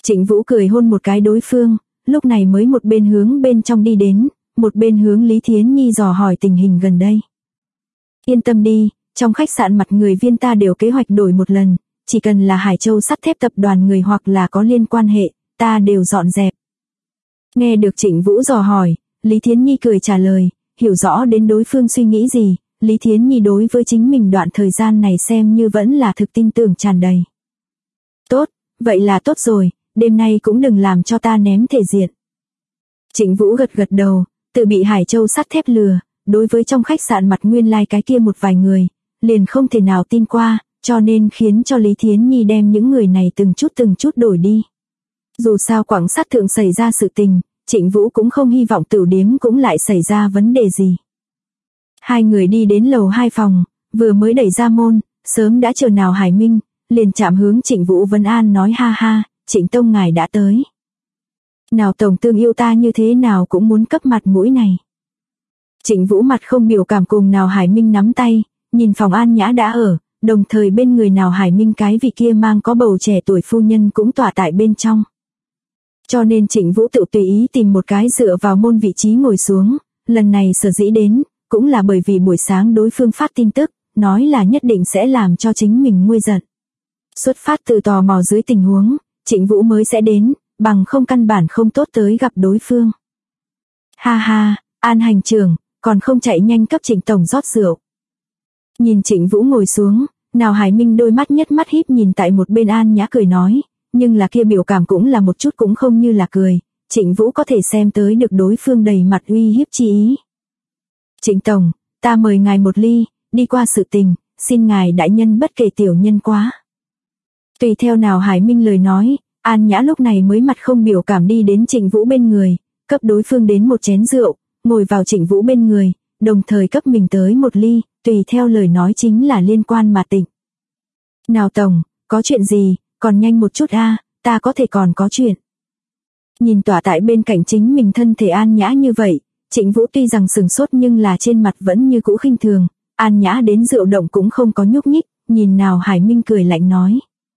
Trịnh Vũ cười hôn một cái đối phương, lúc này mới một bên hướng bên trong đi đến, một bên hướng Lý Thiến Nhi dò hỏi tình hình gần đây. Yên tâm đi, trong khách sạn mặt người viên ta đều kế hoạch đổi một lần, chỉ cần là Hải Châu sắt thép tập đoàn người hoặc là có liên quan hệ, ta đều dọn dẹp. Nghe được Trịnh Vũ dò hỏi, Lý Thiến Nhi cười trả lời, hiểu rõ đến đối phương suy nghĩ gì, Lý Thiến Nhi đối với chính mình đoạn thời gian này xem như vẫn là thực tin tưởng tràn đầy. Tốt, vậy là tốt rồi, đêm nay cũng đừng làm cho ta ném thể diện. Trịnh Vũ gật gật đầu, tự bị Hải Châu sắt thép lừa, đối với trong khách sạn mặt nguyên lai cái kia một vài người, liền không thể nào tin qua, cho nên khiến cho Lý Thiến Nhi đem những người này từng chút đổi đi. Dù sao quảng sắt thượng xảy ra sự tình, Trịnh Vũ cũng không hy vọng tửu điếm cũng lại xảy ra vấn đề gì. Hai người đi đến lầu 2 phòng, vừa mới đẩy ra môn, sớm đã chờ Nào Hải Minh, liền chạm hướng Trịnh Vũ vấn an nói ha ha, Trịnh Tông ngài đã tới. Nào tổng tương yêu ta như thế nào cũng muốn cấp mặt mũi này. Trịnh Vũ mặt không biểu cảm cùng Nào Hải Minh nắm tay, nhìn phòng An Nhã đã ở, đồng thời bên người Nào Hải Minh cái vị kia mang có bầu trẻ tuổi phu nhân cũng tỏa tại bên trong. Cho nên Trịnh Vũ tự tùy ý tìm một cái dựa vào môn vị trí ngồi xuống, lần này sở dĩ đến, cũng là bởi vì buổi sáng đối phương phát tin tức, nói là nhất định sẽ làm cho chính mình nguôi giận. Xuất phát từ tò mò dưới tình huống, Trịnh Vũ mới sẽ đến, bằng không căn bản không tốt tới gặp đối phương. Ha ha, An hành trưởng, còn không chạy nhanh cấp Trịnh tổng rót rượu. Nhìn Trịnh Vũ ngồi xuống, Nào Hải Minh đôi mắt nhất mắt híp nhìn tại một bên An Nhã cười nói, nhưng là kia biểu cảm cũng là một chút cũng không như là cười, Trịnh Vũ có thể xem tới được đối phương đầy mặt uy hiếp chi ý. Trịnh tổng, ta mời ngài một ly, đi qua sự tình, xin ngài đại nhân bất kể tiểu nhân quá. Tùy theo Nào Hải Minh lời nói, An Nhã lúc này mới mặt không biểu cảm đi đến Trịnh Vũ bên người, cấp đối phương đến một chén rượu, ngồi vào Trịnh Vũ bên người, đồng thời cấp mình tới một ly, tùy theo lời nói chính là liên quan mà Tịnh. Nào tổng, có chuyện gì, còn nhanh một chút a, ta có thể còn có chuyện. Nhìn tỏa tại bên cạnh chính mình thân thể An Nhã như vậy, Trịnh Vũ tuy rằng sừng sốt nhưng là trên mặt vẫn như cũ khinh thường, An Nhã đến rượu động cũng không có nhúc nhích, nhìn Nào Hải Minh cười lạnh nói.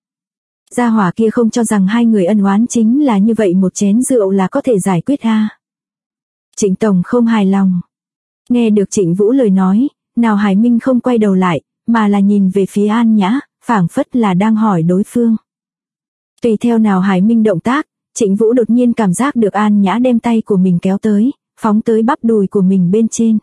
Gia hỏa kia không cho rằng hai người ân oán chính là như vậy một chén rượu là có thể giải quyết a. Trịnh tổng không hài lòng. Nghe được Trịnh Vũ lời nói, Nào Hải Minh không quay đầu lại, mà là nhìn về phía An Nhã, phảng phất là đang hỏi đối phương. Tùy theo Nào Hải Minh động tác, Trịnh Vũ đột nhiên cảm giác được An Nhã đem tay của mình kéo tới, phóng tới bắp đùi của mình bên trên.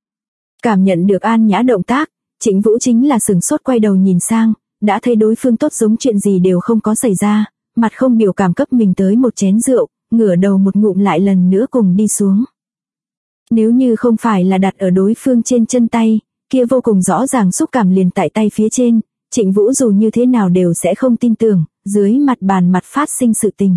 Cảm nhận được An Nhã động tác, Trịnh Vũ chính là sửng sốt quay đầu nhìn sang, đã thấy đối phương tốt giống chuyện gì đều không có xảy ra, mặt không biểu cảm cấp mình tới một chén rượu, ngửa đầu một ngụm lại lần nữa cùng đi xuống. Nếu như không phải là đặt ở đối phương trên chân tay, kia vô cùng rõ ràng xúc cảm liền tại tay phía trên, Trịnh Vũ dù như thế nào đều sẽ không tin tưởng, dưới mặt bàn mặt phát sinh sự tình.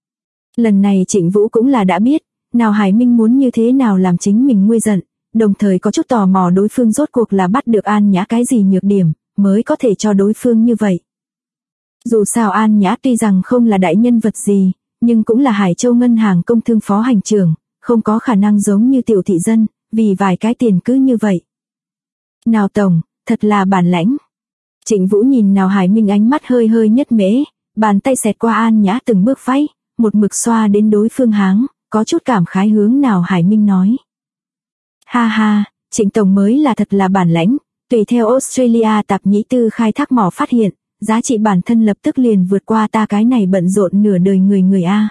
Lần này Trịnh Vũ cũng là đã biết, Nào Hải Minh muốn như thế nào làm chính mình nguôi giận, đồng thời có chút tò mò đối phương rốt cuộc là bắt được An Nhã cái gì nhược điểm, mới có thể cho đối phương như vậy. Dù sao An Nhã tuy rằng không là đại nhân vật gì, nhưng cũng là Hải Châu ngân hàng công thương phó hành trưởng, không có khả năng giống như tiểu thị dân, vì vài cái tiền cứ như vậy. Nào tổng, thật là bản lãnh. Trịnh Vũ nhìn Nào Hải Minh ánh mắt hơi hơi nhất mễ, bàn tay xẹt qua An Nhã từng bước váy, một mực xoa đến đối phương háng, có chút cảm khái hướng Nào Hải Minh nói. Ha ha, Trịnh tổng mới là thật là bản lãnh, tùy theo Australia tạp nhĩ tư khai thác mỏ phát hiện, giá trị bản thân lập tức liền vượt qua ta cái này bận rộn nửa đời người a.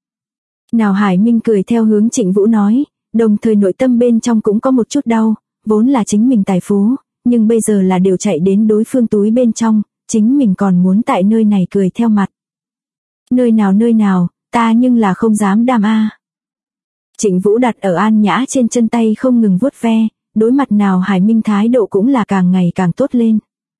Nào Hải Minh cười theo hướng Trịnh Vũ nói, đồng thời nội tâm bên trong cũng có một chút đau, vốn là chính mình tài phú, nhưng bây giờ là đều chạy đến đối phương túi bên trong, chính mình còn muốn tại nơi này cười theo mặt. Nơi nào, ta nhưng là không dám đam a. Trịnh Vũ đặt ở An Nhã trên chân tay không ngừng vuốt ve, đối mặt Nào Hải Minh thái độ cũng là càng ngày càng tốt lên.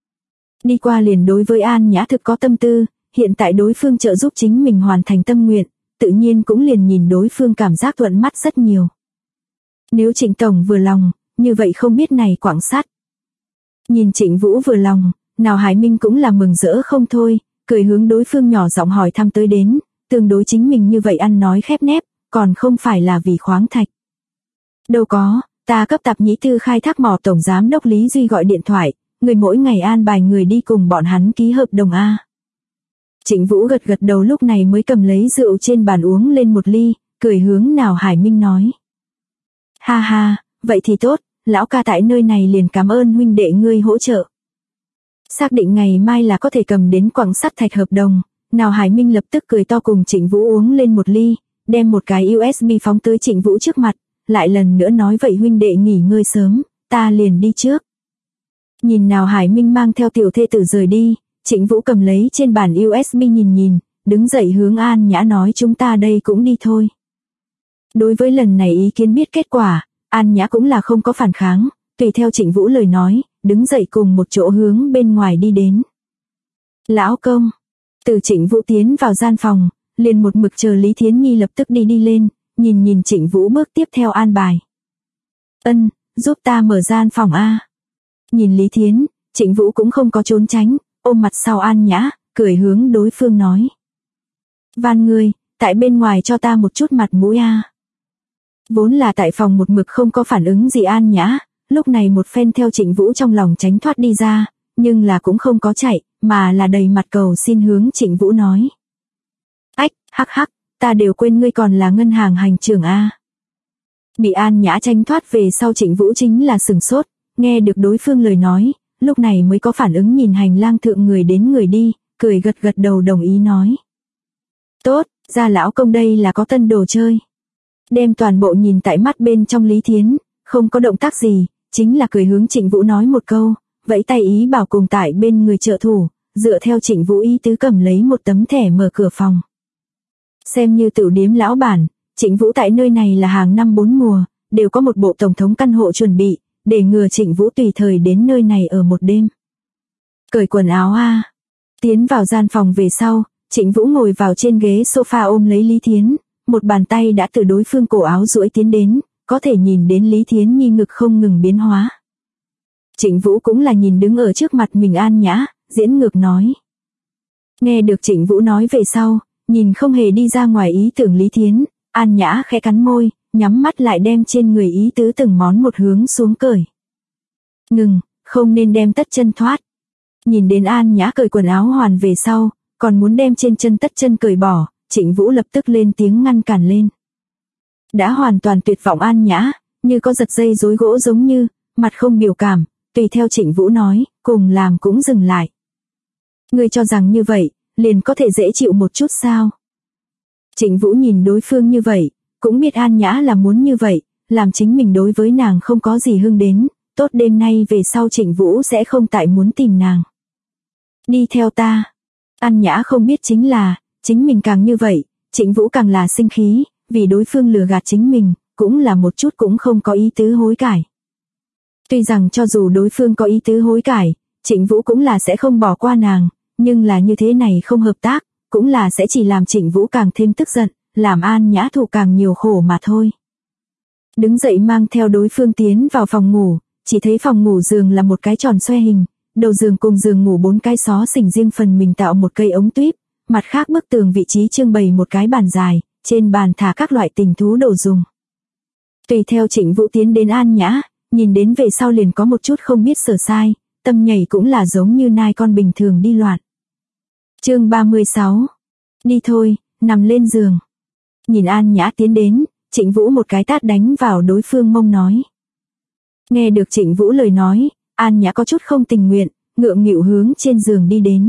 Đi qua liền đối với An Nhã thực có tâm tư, hiện tại đối phương trợ giúp chính mình hoàn thành tâm nguyện, tự nhiên cũng liền nhìn đối phương cảm giác thuận mắt rất nhiều. Nếu Trịnh tổng vừa lòng, như vậy không biết này quảng sắt. Nhìn Trịnh Vũ vừa lòng, Nào Hải Minh cũng là mừng rỡ không thôi, cười hướng đối phương nhỏ giọng hỏi thăm tới đến, tương đối chính mình như vậy ăn nói khép nép, còn không phải là vì khoáng thạch. Đâu có, ta cấp tạp nhĩ tư khai thác mỏ tổng giám đốc Lý Duy gọi điện thoại, người mỗi ngày an bài người đi cùng bọn hắn ký hợp đồng a. Trịnh Vũ gật gật đầu, lúc này mới cầm lấy rượu trên bàn uống lên một ly, cười hướng Nào Hải Minh nói. Ha ha, vậy thì tốt, lão ca tại nơi này liền cảm ơn huynh đệ ngươi hỗ trợ. Xác định ngày mai là có thể cầm đến quặng sắt thạch hợp đồng, Nào Hải Minh lập tức cười to cùng Trịnh Vũ uống lên một ly, đem một cái USB phóng tới Trịnh Vũ trước mặt, lại lần nữa nói vậy huynh đệ nghỉ ngơi sớm, ta liền đi trước. Nhìn Nào Hải Minh mang theo tiểu thê tử rời đi, Trịnh Vũ cầm lấy trên bàn USB nhìn, đứng dậy hướng An Nhã nói chúng ta đây cũng đi thôi. Đối với lần này ý kiến biết kết quả, An Nhã cũng là không có phản kháng, tùy theo Trịnh Vũ lời nói, đứng dậy cùng một chỗ hướng bên ngoài đi đến. Lão công, từ Trịnh Vũ tiến vào gian phòng, liền một mực chờ Lý Thiến Nhi lập tức đi lên, nhìn Trịnh Vũ bước tiếp theo an bài. Ân, giúp ta mở gian phòng a. Nhìn Lý Thiến, Trịnh Vũ cũng không có trốn tránh, ôm mặt sau An Nhã, cười hướng đối phương nói. Van ngươi, tại bên ngoài cho ta một chút mặt mũi a. Vốn là tại phòng một mực không có phản ứng gì An Nhã, lúc này một phen theo Trịnh Vũ trong lòng tránh thoát đi ra, nhưng là cũng không có chạy, mà là đầy mặt cầu xin hướng Trịnh Vũ nói. Ách, hắc hắc, ta đều quên ngươi còn là ngân hàng hành trưởng a. Bị An Nhã tranh thoát về sau Trịnh Vũ chính là sừng sốt, nghe được đối phương lời nói, lúc này mới có phản ứng nhìn hành lang thượng người đến người đi, cười gật gật đầu đồng ý nói. Tốt, gia lão công đây là có tân đồ chơi. Đem toàn bộ nhìn tại mắt bên trong Lý Thiến, không có động tác gì, chính là cười hướng Trịnh Vũ nói một câu, vẫy tay ý bảo cùng tại bên người trợ thủ, dựa theo Trịnh Vũ ý tứ cầm lấy một tấm thẻ mở cửa phòng. Xem như tửu điếm lão bản, Trịnh Vũ tại nơi này là hàng năm 4 mùa, đều có một bộ tổng thống căn hộ chuẩn bị, để ngừa Trịnh Vũ tùy thời đến nơi này ở một đêm. Cởi quần áo a. Tiến vào gian phòng về sau, Trịnh Vũ ngồi vào trên ghế sofa ôm lấy Lý Thiến, một bàn tay đã từ đối phương cổ áo duỗi tiến đến, có thể nhìn đến Lý Thiến Nhi ngực không ngừng biến hóa. Trịnh Vũ cũng là nhìn đứng ở trước mặt mình An Nhã, diễn ngược nói. Nghe được Trịnh Vũ nói về sau, nhìn không hề đi ra ngoài ý tưởng Lý Thiến, An Nhã khẽ cắn môi, nhắm mắt lại đem trên người ý tứ từng món một hướng xuống cởi. Ngừng, không nên đem tất chân thoát. Nhìn đến An Nhã cởi quần áo hoàn về sau, còn muốn đem trên chân tất chân cởi bỏ, Trịnh Vũ lập tức lên tiếng ngăn cản lên. Đã hoàn toàn tuyệt vọng An Nhã, như có giật dây rối gỗ giống như, mặt không biểu cảm, tùy theo Trịnh Vũ nói, cùng làm cũng dừng lại. Ngươi cho rằng như vậy, liền có thể dễ chịu một chút sao? Trịnh Vũ nhìn đối phương như vậy, cũng biết An Nhã là muốn như vậy, làm chính mình đối với nàng không có gì hưng đến, tốt đêm nay về sau Trịnh Vũ sẽ không tại muốn tìm nàng. Đi theo ta. An Nhã không biết chính là, chính mình càng như vậy, Trịnh Vũ càng là sinh khí, vì đối phương lừa gạt chính mình, cũng là một chút cũng không có ý tứ hối cải. Tuy rằng cho dù đối phương có ý tứ hối cải, Trịnh Vũ cũng là sẽ không bỏ qua nàng, nhưng là như thế này không hợp tác, cũng là sẽ chỉ làm Trịnh Vũ càng thêm tức giận, làm An Nhã thụ càng nhiều khổ mà thôi. Đứng dậy mang theo đối phương tiến vào phòng ngủ, chỉ thấy phòng ngủ giường là một cái tròn xoe hình, đầu giường cùng giường ngủ 4 cái xó xỉnh riêng phần mình tạo một cây ống tuyếp, mặt khác bức tường vị trí trưng bày một cái bàn dài, trên bàn thả các loại tình thú đồ dùng. Tùy theo Trịnh Vũ tiến đến An Nhã, nhìn đến về sau liền có một chút không biết sửa sai, tâm nhảy cũng là giống như nai con bình thường đi loạn. Chương 36. Đi thôi, nằm lên giường. Nhìn An Nhã tiến đến, Trịnh Vũ một cái tát đánh vào đối phương mông nói. Nghe được Trịnh Vũ lời nói, An Nhã có chút không tình nguyện, ngượng nghịu hướng trên giường đi đến.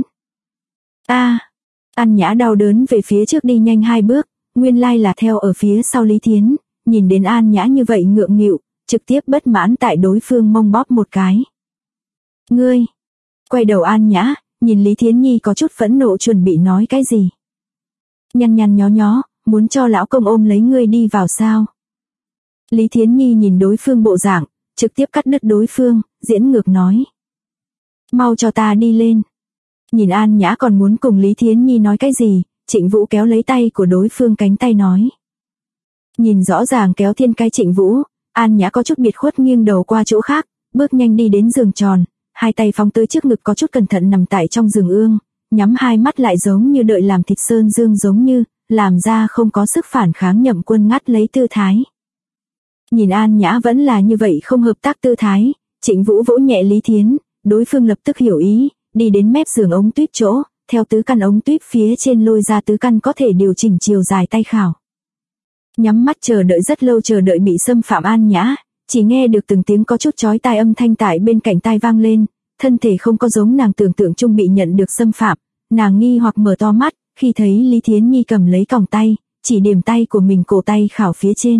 An Nhã đau đớn về phía trước đi nhanh 2 bước, nguyên lai là theo ở phía sau Lý Thiến, nhìn đến An Nhã như vậy ngượng nghịu, trực tiếp bất mãn tại đối phương mông bóp một cái. Ngươi! Quay đầu An Nhã, nhìn Lý Thiến Nhi có chút phẫn nộ chuẩn bị nói cái gì. Nhăn nhó nhó, muốn cho lão công ôm lấy ngươi đi vào sao? Lý Thiến Nhi nhìn đối phương bộ dạng, trực tiếp cắt đứt đối phương, diễn ngược nói. Mau cho ta đi lên. Nhìn An Nhã còn muốn cùng Lý Thiến Nhi nói cái gì, Trịnh Vũ kéo lấy tay của đối phương cánh tay nói. Nhìn rõ ràng kéo thiên cái Trịnh Vũ, An Nhã có chút biệt khuất nghiêng đầu qua chỗ khác, bước nhanh đi đến giường tròn, hai tay phóng tới trước ngực có chút cẩn thận nằm tại trong giường ương, nhắm hai mắt lại giống như đợi làm thịt sơn dương giống như, làm ra không có sức phản kháng Nhậm Quân ngắt lấy tư thái. Nhìn An Nhã vẫn là như vậy không hợp tác tư thái, Trịnh Vũ vỗ nhẹ Lý Thiến, đối phương lập tức hiểu ý, đi đến mép giường ống tuyết chỗ, theo tứ căn ống tuyếp phía trên lôi ra tứ căn có thể điều chỉnh chiều dài tay khảo. Nhắm mắt chờ đợi rất lâu, chờ đợi bị xâm phạm An Nhã, chỉ nghe được từng tiếng có chút chói tai âm thanh tại bên cạnh tai vang lên, thân thể không có giống nàng tưởng tượng chung bị nhận được xâm phạm, nàng nghi hoặc mở to mắt, khi thấy Lý Thiến Nhi cầm lấy còng tay, chỉ điểm tay của mình cổ tay khảo phía trên.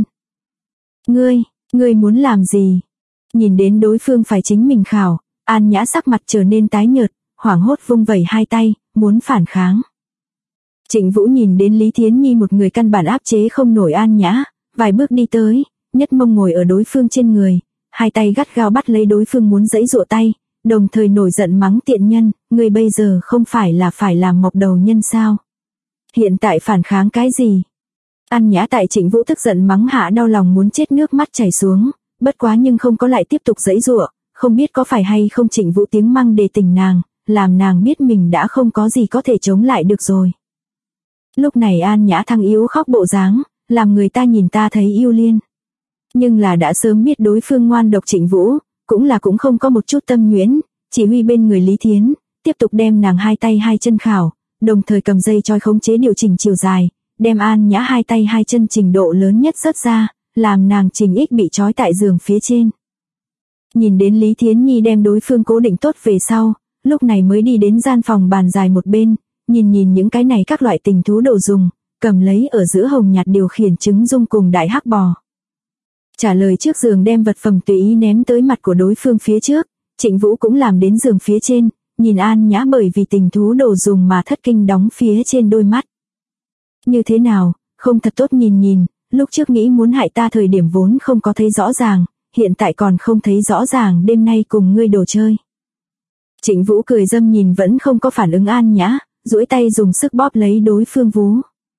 Ngươi muốn làm gì? Nhìn đến đối phương phải chính mình khảo, An Nhã sắc mặt trở nên tái nhợt, hoảng hốt vung vẩy hai tay, muốn phản kháng. Trịnh Vũ nhìn đến Lý Thiến Nhi một người căn bản áp chế không nổi An Nhã, vài bước đi tới, nhất mông ngồi ở đối phương trên người, hai tay gắt gao bắt lấy đối phương muốn giãy giụa tay, đồng thời nổi giận mắng tiện nhân, ngươi bây giờ không phải là phải làm mộc đầu nhân sao? Hiện tại phản kháng cái gì? An Nhã tại Trịnh Vũ tức giận mắng hạ đau lòng muốn chết, nước mắt chảy xuống, bất quá nhưng không có lại tiếp tục giãy giụa, không biết có phải hay không Trịnh Vũ tiếng mắng đề tình nàng, làm nàng biết mình đã không có gì có thể chống lại được rồi. Lúc này An Nhã thăng yếu khóc bộ dáng, làm người ta nhìn ta thấy yêu liên. Nhưng là đã sớm biết đối phương ngoan độc Trịnh Vũ, cũng không có một chút tâm nhuyễn, chỉ huy bên người Lý Thiến, tiếp tục đem nàng hai tay hai chân khảo, đồng thời cầm dây choi khống chế điều chỉnh chiều dài, đem An Nhã hai tay hai chân trình độ lớn nhất rớt ra, làm nàng Trình Ích bị trói tại giường phía trên. Nhìn đến Lý Thiến Nhi đem đối phương cố định tốt về sau, lúc này mới đi đến gian phòng bàn dài một bên, nhìn những cái này các loại tình thú đồ dùng, cầm lấy ở giữa hồng nhạt điều khiển trứng dung cùng đại hắc bò. Trả lời trước giường đem vật phẩm tùy ý ném tới mặt của đối phương phía trước, Trịnh Vũ cũng làm đến giường phía trên, nhìn An Nhã bởi vì tình thú đồ dùng mà thất kinh đóng phía trên đôi mắt. Như thế nào, không thật tốt nhìn, lúc trước nghĩ muốn hại ta thời điểm vốn không có thấy rõ ràng, hiện tại còn không thấy rõ ràng, đêm nay cùng ngươi đồ chơi. Trịnh Vũ cười dâm nhìn vẫn không có phản ứng An Nhã, duỗi tay dùng sức bóp lấy đối phương vú.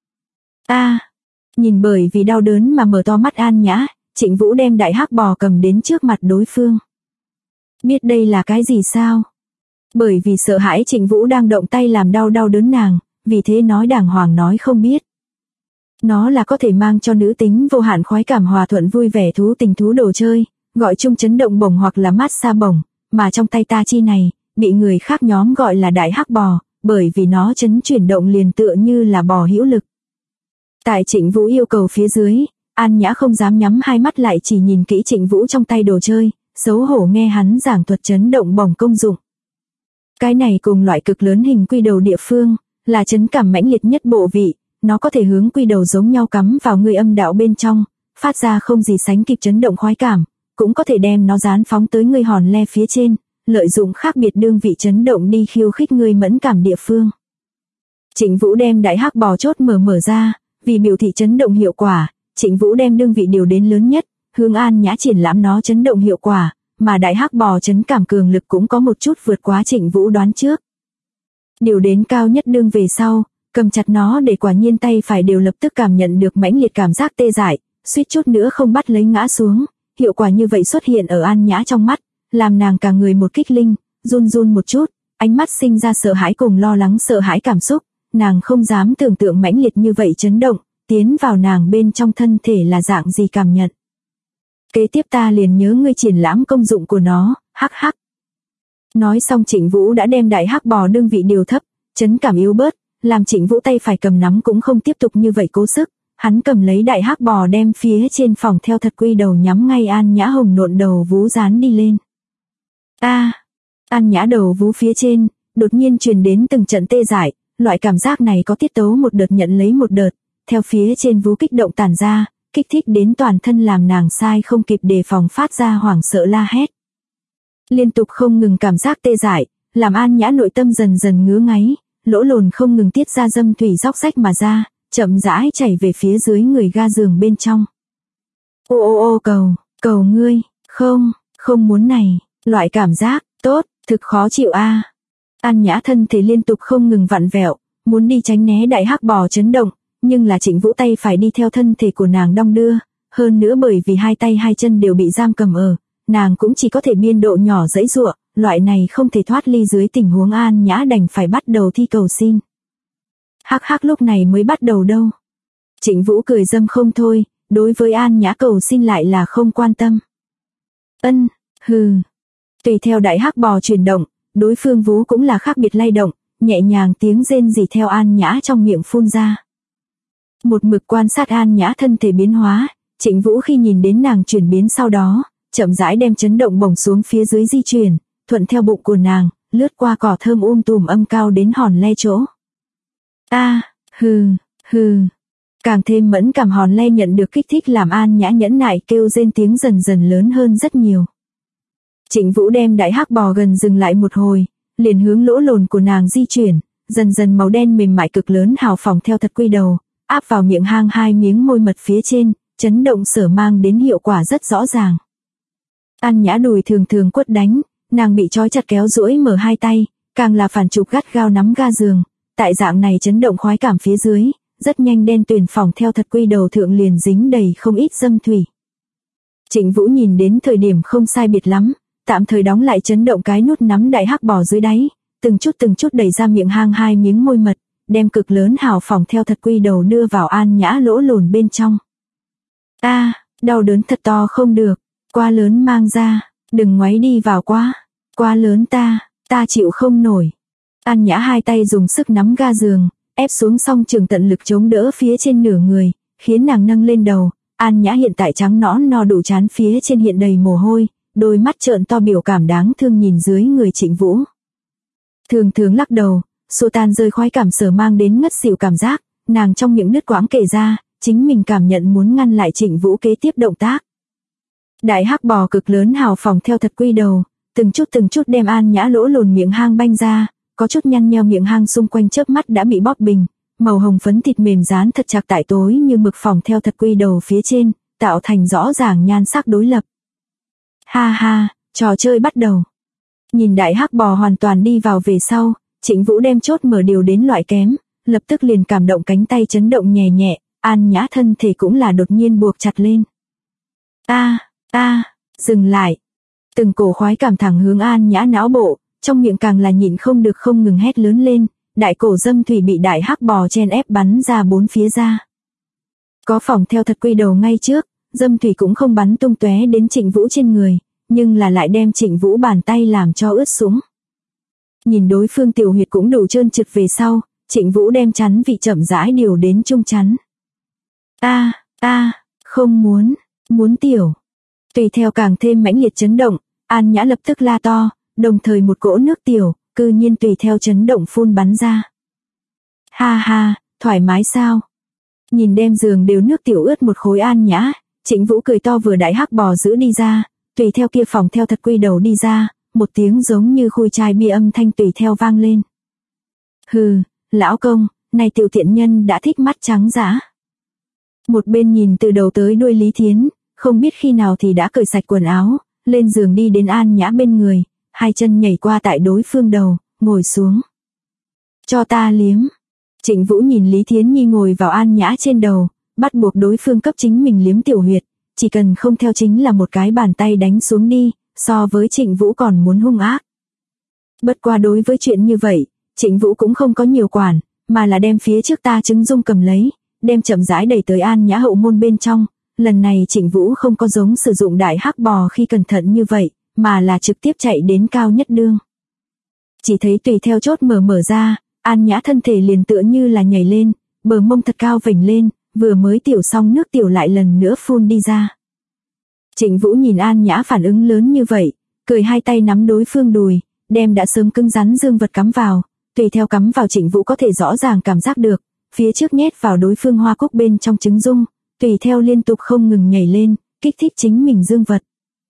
Nhìn bởi vì đau đớn mà mở to mắt An Nhã, Trịnh Vũ đem đại hắc bò cầm đến trước mặt đối phương. Biết đây là cái gì sao? Bởi vì sợ hãi Trịnh Vũ đang động tay làm đau đớn nàng, vì thế nói đàng hoàng nói không biết. Nó là có thể mang cho nữ tính vô hạn khoái cảm hòa thuận vui vẻ thú tình thú đồ chơi, gọi chung chấn động bổng hoặc là massage bổng, mà trong tay ta chi này, bị người khác nhóm gọi là đại hắc bò, bởi vì nó chấn chuyển động liền tựa như là bò hữu lực. Tại Trịnh Vũ yêu cầu phía dưới, An Nhã không dám nhắm hai mắt lại, chỉ nhìn kỹ Trịnh Vũ trong tay đồ chơi, xấu hổ nghe hắn giảng thuật chấn động bổng công dụng. Cái này cùng loại cực lớn hình quy đầu địa phương, là chấn cảm mãnh liệt nhất bộ vị, nó có thể hướng quy đầu giống nhau cắm vào người âm đạo bên trong, phát ra không gì sánh kịp chấn động khoái cảm, cũng có thể đem nó dán phóng tới người hòn le phía trên, lợi dụng khác biệt đương vị chấn động đi khiêu khích người mẫn cảm địa phương. Trịnh Vũ đem đại hắc bò chốt mở ra, vì biểu thị chấn động hiệu quả, Trịnh Vũ đem đương vị điều đến lớn nhất, hướng An Nhã triển lãm nó chấn động hiệu quả, mà đại hắc bò chấn cảm cường lực cũng có một chút vượt quá Trịnh Vũ đoán trước. Điều đến cao nhất đương về sau, cầm chặt nó để quả nhiên tay phải đều lập tức cảm nhận được mãnh liệt cảm giác tê dại, suýt chút nữa không bắt lấy ngã xuống, hiệu quả như vậy xuất hiện ở An Nhã trong mắt, làm nàng cả người một kích linh, run một chút, ánh mắt sinh ra sợ hãi cùng lo lắng sợ hãi cảm xúc, nàng không dám tưởng tượng mãnh liệt như vậy chấn động, tiến vào nàng bên trong thân thể là dạng gì cảm nhận. Kế tiếp ta liền nhớ ngươi triển lãm công dụng của nó, hắc hắc. Nói xong Trịnh Vũ đã đem đại hắc bò đương vị điều thấp, chấn cảm yếu bớt, làm Trịnh Vũ tay phải cầm nắm cũng không tiếp tục như vậy cố sức, hắn cầm lấy đại hắc bò đem phía trên phòng theo thật quy đầu nhắm ngay An Nhã hồng nộn đầu vú dán đi lên. An Nhã đầu vú phía trên, đột nhiên truyền đến từng trận tê dại, loại cảm giác này có tiết tấu một đợt nhận lấy một đợt, theo phía trên vú kích động tản ra, kích thích đến toàn thân làm nàng sai không kịp đề phòng phát ra hoảng sợ la hét. Liên tục không ngừng cảm giác tê dại, làm An Nhã nội tâm dần dần ngứa ngáy, lỗ lồn không ngừng tiết ra dâm thủy róc rách mà ra, chậm rãi chảy về phía dưới người ga giường bên trong. Ô cầu ngươi, không muốn này, loại cảm giác, tốt, thực khó chịu a. An Nhã thân thể liên tục không ngừng vặn vẹo, muốn đi tránh né đại hắc bò chấn động, nhưng là Trịnh Vũ tay phải đi theo thân thể của nàng đong đưa, hơn nữa bởi vì hai tay hai chân đều bị giam cầm ở, nàng cũng chỉ có thể biên độ nhỏ giãy giụa, loại này không thể thoát ly dưới tình huống An Nhã đành phải bắt đầu thi cầu xin. Hắc lúc này mới bắt đầu đâu. Trịnh Vũ cười dâm không thôi, đối với An Nhã cầu xin lại là không quan tâm. Tùy theo đại hắc bò chuyển động, đối phương vú cũng là khác biệt lay động, nhẹ nhàng tiếng rên rỉ theo An Nhã trong miệng phun ra. Một mực quan sát An Nhã thân thể biến hóa, Trịnh Vũ khi nhìn đến nàng chuyển biến sau đó, chậm rãi đem chấn động bổng xuống phía dưới di chuyển, thuận theo bụng của nàng, lướt qua cỏ thơm tùm âm cao đến hòn le chỗ. Hừ, hừ. Càng thêm mẫn cảm hòn le nhận được kích thích làm An Nhã nhẫn nại kêu rên tiếng dần dần lớn hơn rất nhiều. Trịnh Vũ đem đại hắc bò gần dừng lại một hồi, liền hướng lỗ lồn của nàng di chuyển, dần dần màu đen mềm mại cực lớn hào phóng theo thật quy đầu, áp vào miệng hang hai miếng môi mật phía trên, chấn động sở mang đến hiệu quả rất rõ ràng. An Nhã đùi thường thường quất đánh, nàng bị trói chặt kéo duỗi mở hai tay, càng là phản chụp gắt gao nắm ga giường, tại dạng này chấn động khoái cảm phía dưới, rất nhanh đen tuyền phỏng theo thật quy đầu thượng liền dính đầy không ít dâm thủy. Trịnh Vũ nhìn đến thời điểm không sai biệt lắm, tạm thời đóng lại chấn động cái nút nắm đại hắc bò dưới đáy, từng chút đẩy ra miệng hang hai miếng môi mật, đem cực lớn hào phỏng theo thật quy đầu đưa vào An Nhã lỗ lồn bên trong. Đau đớn thật to không được, quá lớn mang ra, đừng ngoáy đi vào quá lớn ta chịu không nổi. An Nhã hai tay dùng sức nắm ga giường, ép xuống song trường tận lực chống đỡ phía trên nửa người, khiến nàng nâng lên đầu. An Nhã hiện tại trắng nõn no đủ trán phía trên hiện đầy mồ hôi, đôi mắt trợn to biểu cảm đáng thương nhìn dưới người Trịnh Vũ. Thường thường lắc đầu, xua tan rơi khoái cảm sở mang đến ngất xỉu cảm giác, nàng trong miệng nứt quãng kể ra, chính mình cảm nhận muốn ngăn lại Trịnh Vũ kế tiếp động tác. Đại hắc bò cực lớn hào phóng theo thật quy đầu, từng chút đem An Nhã lỗ lồn miệng hang banh ra, có chút nhăn nheo miệng hang xung quanh chớp mắt đã bị bóp bình, màu hồng phấn thịt mềm dán thật chặt tại tối như mực phỏng theo thật quy đầu phía trên, tạo thành rõ ràng nhan sắc đối lập. Ha, trò chơi bắt đầu. Nhìn đại hắc bò hoàn toàn đi vào về sau, Trịnh Vũ đem chốt mở điều đến loại kém, lập tức liền cảm động cánh tay chấn động nhẹ nhẹ, An Nhã thân thể cũng là đột nhiên buộc chặt lên. Dừng lại. Từng cổ khoái cảm thẳng hướng An Nhã não bộ, trong miệng càng là nhịn không được không ngừng hét lớn lên, đại cổ dâm thủy bị đại hắc bò chen ép bắn ra bốn phía ra. Có phỏng theo thật quy đầu ngay trước, dâm thủy cũng không bắn tung tóe đến Trịnh Vũ trên người, nhưng là lại đem Trịnh Vũ bàn tay làm cho ướt sũng. Nhìn đối phương tiểu huyệt cũng đủ trơn trượt về sau, Trịnh Vũ đem chắn vị chậm rãi điều đến trung chắn. Không muốn tiểu. Tùy theo càng thêm mãnh liệt chấn động, An Nhã lập tức la to, đồng thời một cỗ nước tiểu, cư nhiên tùy theo chấn động phun bắn ra. Ha, thoải mái sao? Nhìn đem giường đều nước tiểu ướt một khối An Nhã, Trịnh Vũ cười to vừa đại hắc bò giữ đi ra, tùy theo kia phòng theo thật quy đầu đi ra, một tiếng giống như khui chai bia âm thanh tùy theo vang lên. Hừ, lão công, này tiểu thiện nhân đã thích mắt trắng dã. Một bên nhìn từ đầu tới đuôi Lý Thiến, không biết khi nào thì đã cởi sạch quần áo, lên giường đi đến An Nhã bên người, hai chân nhảy qua tại đối phương đầu, ngồi xuống. Cho ta liếm. Trịnh Vũ nhìn Lý Thiến Nhi ngồi vào An Nhã trên đầu, bắt buộc đối phương cấp chính mình liếm tiểu huyệt, chỉ cần không theo chính là một cái bàn tay đánh xuống đi, so với Trịnh Vũ còn muốn hung ác. Bất qua đối với chuyện như vậy, Trịnh Vũ cũng không có nhiều quản, mà là đem phía trước ta trứng dung cầm lấy, đem chậm rãi đẩy tới An Nhã hậu môn bên trong. Lần này Trịnh Vũ không có giống sử dụng đại hắc bò khi cẩn thận như vậy, mà là trực tiếp chạy đến cao nhất đương. Chỉ thấy tùy theo chốt mở ra, An Nhã thân thể liền tựa như là nhảy lên, bờ mông thật cao vểnh lên, vừa mới tiểu xong nước tiểu lại lần nữa phun đi ra. Trịnh Vũ nhìn An Nhã phản ứng lớn như vậy, cười hai tay nắm đối phương đùi, đem đã sớm cứng rắn dương vật cắm vào, tùy theo cắm vào Trịnh Vũ có thể rõ ràng cảm giác được, phía trước nhét vào đối phương hoa cúc bên trong trứng dung, tùy theo liên tục không ngừng nhảy lên, kích thích chính mình dương vật.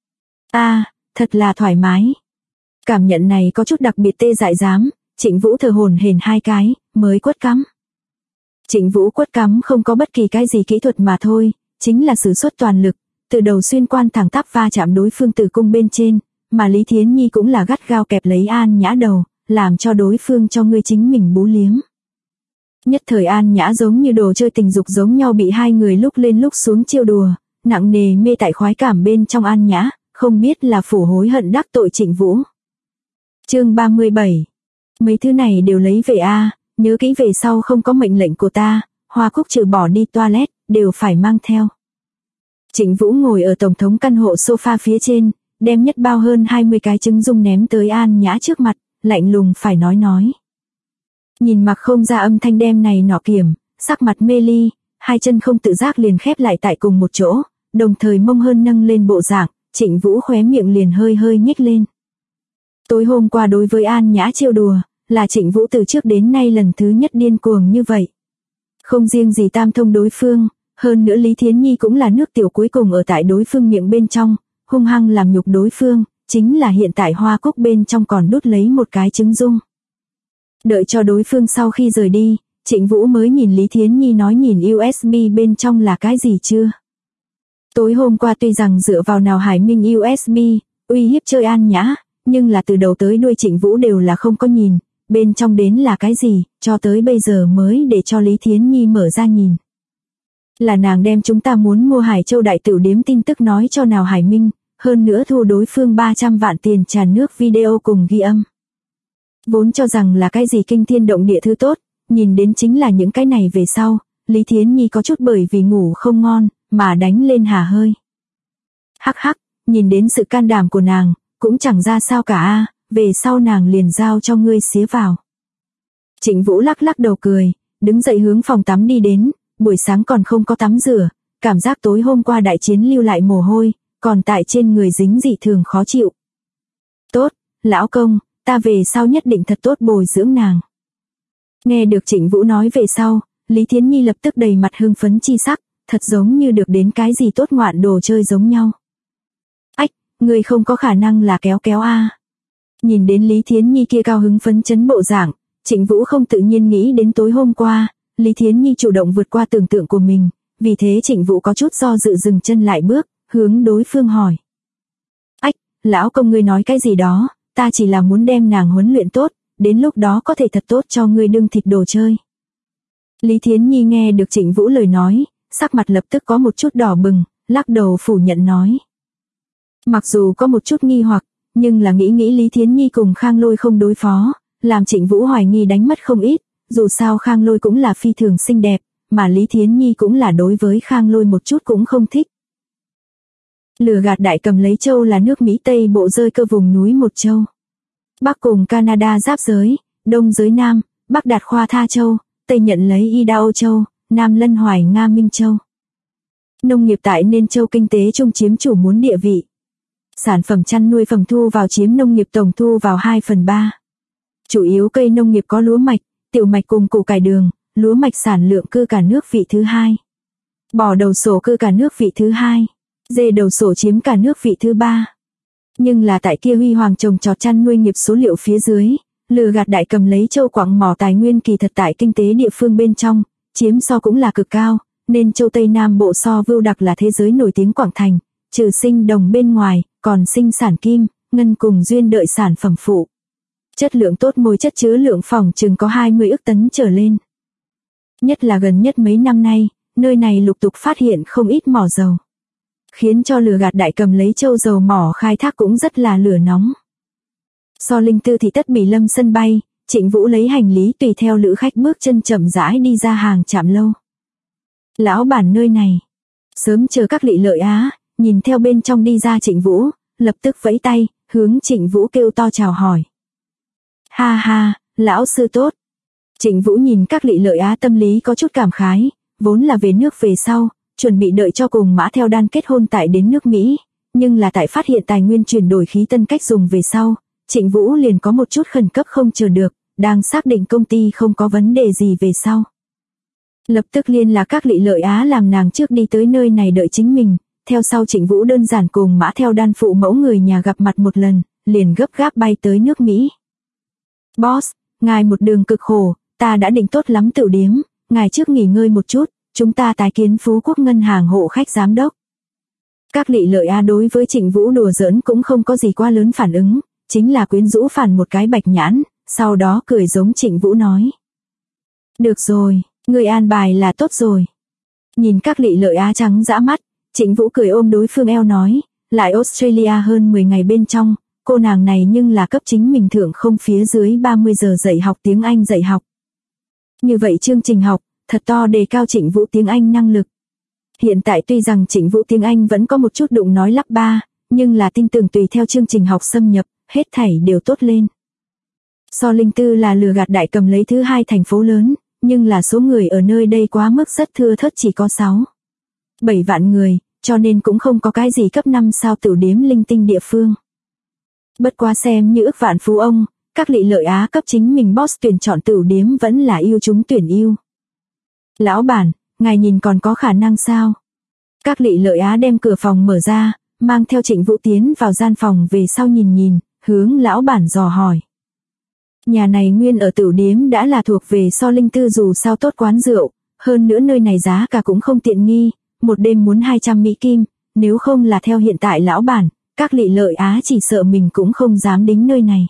Thật là thoải mái. Cảm nhận này có chút đặc biệt tê dại dám, Trịnh Vũ thở hổn hển hai cái, mới quất cắm. Trịnh Vũ quất cắm không có bất kỳ cái gì kỹ thuật mà thôi, chính là sử xuất toàn lực, từ đầu xuyên quan thẳng tắp va chạm đối phương tử cung bên trên, mà Lý Thiến Nhi cũng là gắt gao kẹp lấy An Nhã đầu, làm cho đối phương cho ngươi chính mình bú liếm. Nhất thời An Nhã giống như đồ chơi tình dục giống nhau bị hai người lúc lên lúc xuống chiêu đùa, nặng nề mê tại khoái cảm bên trong An Nhã, không biết là phủ hối hận đắc tội Trịnh Vũ. Chương 37. Mấy thứ này đều lấy về nhớ kỹ về sau không có mệnh lệnh của ta, hoa cúc trừ bỏ đi toilet, đều phải mang theo. Trịnh Vũ ngồi ở tổng thống căn hộ sofa phía trên, đem nhất bao hơn 20 cái trứng dung ném tới An Nhã trước mặt, lạnh lùng phải nói. Nhìn mặc không ra âm thanh đem này nọ kiểm, sắc mặt mê ly, hai chân không tự giác liền khép lại tại cùng một chỗ, đồng thời mông hơn nâng lên bộ dạng, Trịnh Vũ khóe miệng liền hơi hơi nhếch lên. Tối hôm qua đối với An Nhã trêu đùa, là Trịnh Vũ từ trước đến nay lần thứ nhất điên cuồng như vậy. Không riêng gì tam thông đối phương, hơn nữa Lý Thiến Nhi cũng là nước tiểu cuối cùng ở tại đối phương miệng bên trong, hung hăng làm nhục đối phương, chính là hiện tại hoa cúc bên trong còn đút lấy một cái trứng dung. Đợi cho đối phương sau khi rời đi, Trịnh Vũ mới nhìn Lý Thiến Nhi nói nhìn USB bên trong là cái gì chưa. Tối hôm qua tuy rằng dựa vào nào Hải Minh USB, uy hiếp chơi An Nhã, nhưng là từ đầu tới đuôi Trịnh Vũ đều là không có nhìn, bên trong đến là cái gì, cho tới bây giờ mới để cho Lý Thiến Nhi mở ra nhìn. Là nàng đem chúng ta muốn mua Hải Châu Đại Tửu Điếm tin tức nói cho nào Hải Minh, hơn nữa thu đối phương 300 vạn tiền tràn nước video cùng ghi âm. Vốn cho rằng là cái gì kinh thiên động địa thứ tốt, nhìn đến chính là những cái này về sau, Lý Thiến Nhi có chút bởi vì ngủ không ngon, mà đánh lên hà hơi. Hắc hắc, nhìn đến sự can đảm của nàng, cũng chẳng ra sao cả về sau nàng liền giao cho ngươi xía vào. Trịnh Vũ lắc lắc đầu cười, đứng dậy hướng phòng tắm đi đến, buổi sáng còn không có tắm rửa, cảm giác tối hôm qua đại chiến lưu lại mồ hôi, còn tại trên người dính dị thường khó chịu. Tốt, lão công, ta về sau nhất định thật tốt bồi dưỡng nàng. Nghe được Trịnh Vũ nói về sau, Lý Thiến Nhi lập tức đầy mặt hưng phấn chi sắc, thật giống như được đến cái gì tốt ngoạn đồ chơi giống nhau. Ách, người không có khả năng là kéo kéo Nhìn đến Lý Thiến Nhi kia cao hứng phấn chấn bộ dạng, Trịnh Vũ không tự nhiên nghĩ đến tối hôm qua, Lý Thiến Nhi chủ động vượt qua tưởng tượng của mình, vì thế Trịnh Vũ có chút do dự dừng chân lại bước, hướng đối phương hỏi. Ách, lão công ngươi nói cái gì đó, ta chỉ là muốn đem nàng huấn luyện tốt, đến lúc đó có thể thật tốt cho ngươi đương thịt đồ chơi. Lý Thiến Nhi nghe được Trịnh Vũ lời nói, sắc mặt lập tức có một chút đỏ bừng, lắc đầu phủ nhận nói. Mặc dù có một chút nghi hoặc, nhưng là nghĩ Lý Thiến Nhi cùng Khang Lôi không đối phó, làm Trịnh Vũ hoài nghi đánh mất không ít, dù sao Khang Lôi cũng là phi thường xinh đẹp, mà Lý Thiến Nhi cũng là đối với Khang Lôi một chút cũng không thích. Lừa gạt Đại Cầm lấy châu là nước Mỹ Tây bộ rơi cơ vùng núi một châu. Bắc cùng Canada giáp giới, đông giới Nam, Bắc đạt Khoa Tha Châu, Tây nhận lấy Idaho Châu, Nam lân hoài Nga Minh Châu. Nông nghiệp tại nên châu kinh tế chung chiếm chủ muốn địa vị. Sản phẩm chăn nuôi phẩm thu vào chiếm nông nghiệp tổng thu vào 2/3. Chủ yếu cây nông nghiệp có lúa mạch, tiểu mạch cùng củ cải đường, lúa mạch sản lượng cư cả nước vị thứ 2. Bò đầu sổ cư cả nước vị thứ 2. Dê đầu sổ chiếm cả nước vị thứ 3. Nhưng là tại kia huy hoàng trồng trọt chăn nuôi nghiệp số liệu phía dưới, lừa gạt Đại Cầm lấy châu quặng mỏ tài nguyên kỳ thật tại kinh tế địa phương bên trong, chiếm so cũng là cực cao, nên châu Tây Nam Bộ so vưu đặc là thế giới nổi tiếng Quảng Thành, trừ sinh đồng bên ngoài, còn sinh sản kim, ngân cùng duyên đợi sản phẩm phụ. Chất lượng tốt môi chất chứa lượng phòng chừng có 20 ức tấn trở lên. Nhất là gần nhất mấy năm nay, nơi này lục tục phát hiện không ít mỏ dầu. Khiến cho lừa gạt Đại Cầm lấy châu dầu mỏ khai thác cũng rất là lửa nóng. So Linh Tư thị Tất Bỉ Lâm sân bay, Trịnh Vũ lấy hành lý tùy theo lữ khách bước chân chậm rãi đi ra hàng trạm lâu. Lão bản nơi này. Sớm chờ các lị lợi nhìn theo bên trong đi ra Trịnh Vũ, lập tức vẫy tay, hướng Trịnh Vũ kêu to chào hỏi. Ha ha, lão sư tốt. Trịnh Vũ nhìn các lị lợi tâm lý có chút cảm khái, vốn là về nước về sau, chuẩn bị đợi cho cùng Mã Theo Đan kết hôn tại đến nước Mỹ, nhưng là tại phát hiện tài nguyên chuyển đổi khí tân cách dùng về sau, Trịnh Vũ liền có một chút khẩn cấp không chờ được, đang xác định công ty không có vấn đề gì về sau. Lập tức liên lạc các lị lợi làm nàng trước đi tới nơi này đợi chính mình, theo sau Trịnh Vũ đơn giản cùng Mã Theo Đan phụ mẫu người nhà gặp mặt một lần, liền gấp gáp bay tới nước Mỹ. Boss, ngài một đường cực khổ, ta đã định tốt lắm tửu điếm, ngài trước nghỉ ngơi một chút, chúng ta tái kiến Phú Quốc ngân hàng hộ khách giám đốc. Các lị lợi đối với Trịnh Vũ đùa giỡn cũng không có gì quá lớn phản ứng, chính là quyến rũ phản một cái bạch nhãn, sau đó cười giống Trịnh Vũ nói. Được rồi, người an bài là tốt rồi. Nhìn các lị lợi trắng dã mắt, Trịnh Vũ cười ôm đối phương eo nói, lại Australia hơn 10 ngày bên trong, cô nàng này nhưng là cấp chính mình thưởng không phía dưới 30 giờ dạy học tiếng Anh dạy học. Như vậy chương trình học, thật to đề cao Trịnh Vũ tiếng Anh năng lực. Hiện tại tuy rằng Trịnh Vũ tiếng Anh vẫn có một chút đụng nói lắp ba, nhưng là tin tưởng tùy theo chương trình học xâm nhập, hết thảy đều tốt lên. So Linh Tư là lừa gạt đại cầm lấy thứ hai thành phố lớn, nhưng là số người ở nơi đây quá mức rất thưa thớt, chỉ có 6-7 vạn người, cho nên cũng không có cái gì cấp 5 sao tửu điếm linh tinh địa phương. Bất quá xem như ức vạn phú ông, các Lị Lợi Á cấp chính mình boss tuyển chọn tửu điếm vẫn là yêu chúng tuyển yêu. Lão bản, ngài nhìn còn có khả năng sao? Các Lị Lợi Á đem cửa phòng mở ra, mang theo Trịnh Vũ tiến vào gian phòng về sau nhìn, hướng lão bản dò hỏi. Nhà này nguyên ở tửu điếm đã là thuộc về So Linh Tư, dù sao tốt quán rượu, hơn nữa nơi này giá cả cũng không tiện nghi, một đêm muốn 200 Mỹ Kim, nếu không là theo hiện tại lão bản, các Lị Lợi Á chỉ sợ mình cũng không dám đính nơi này.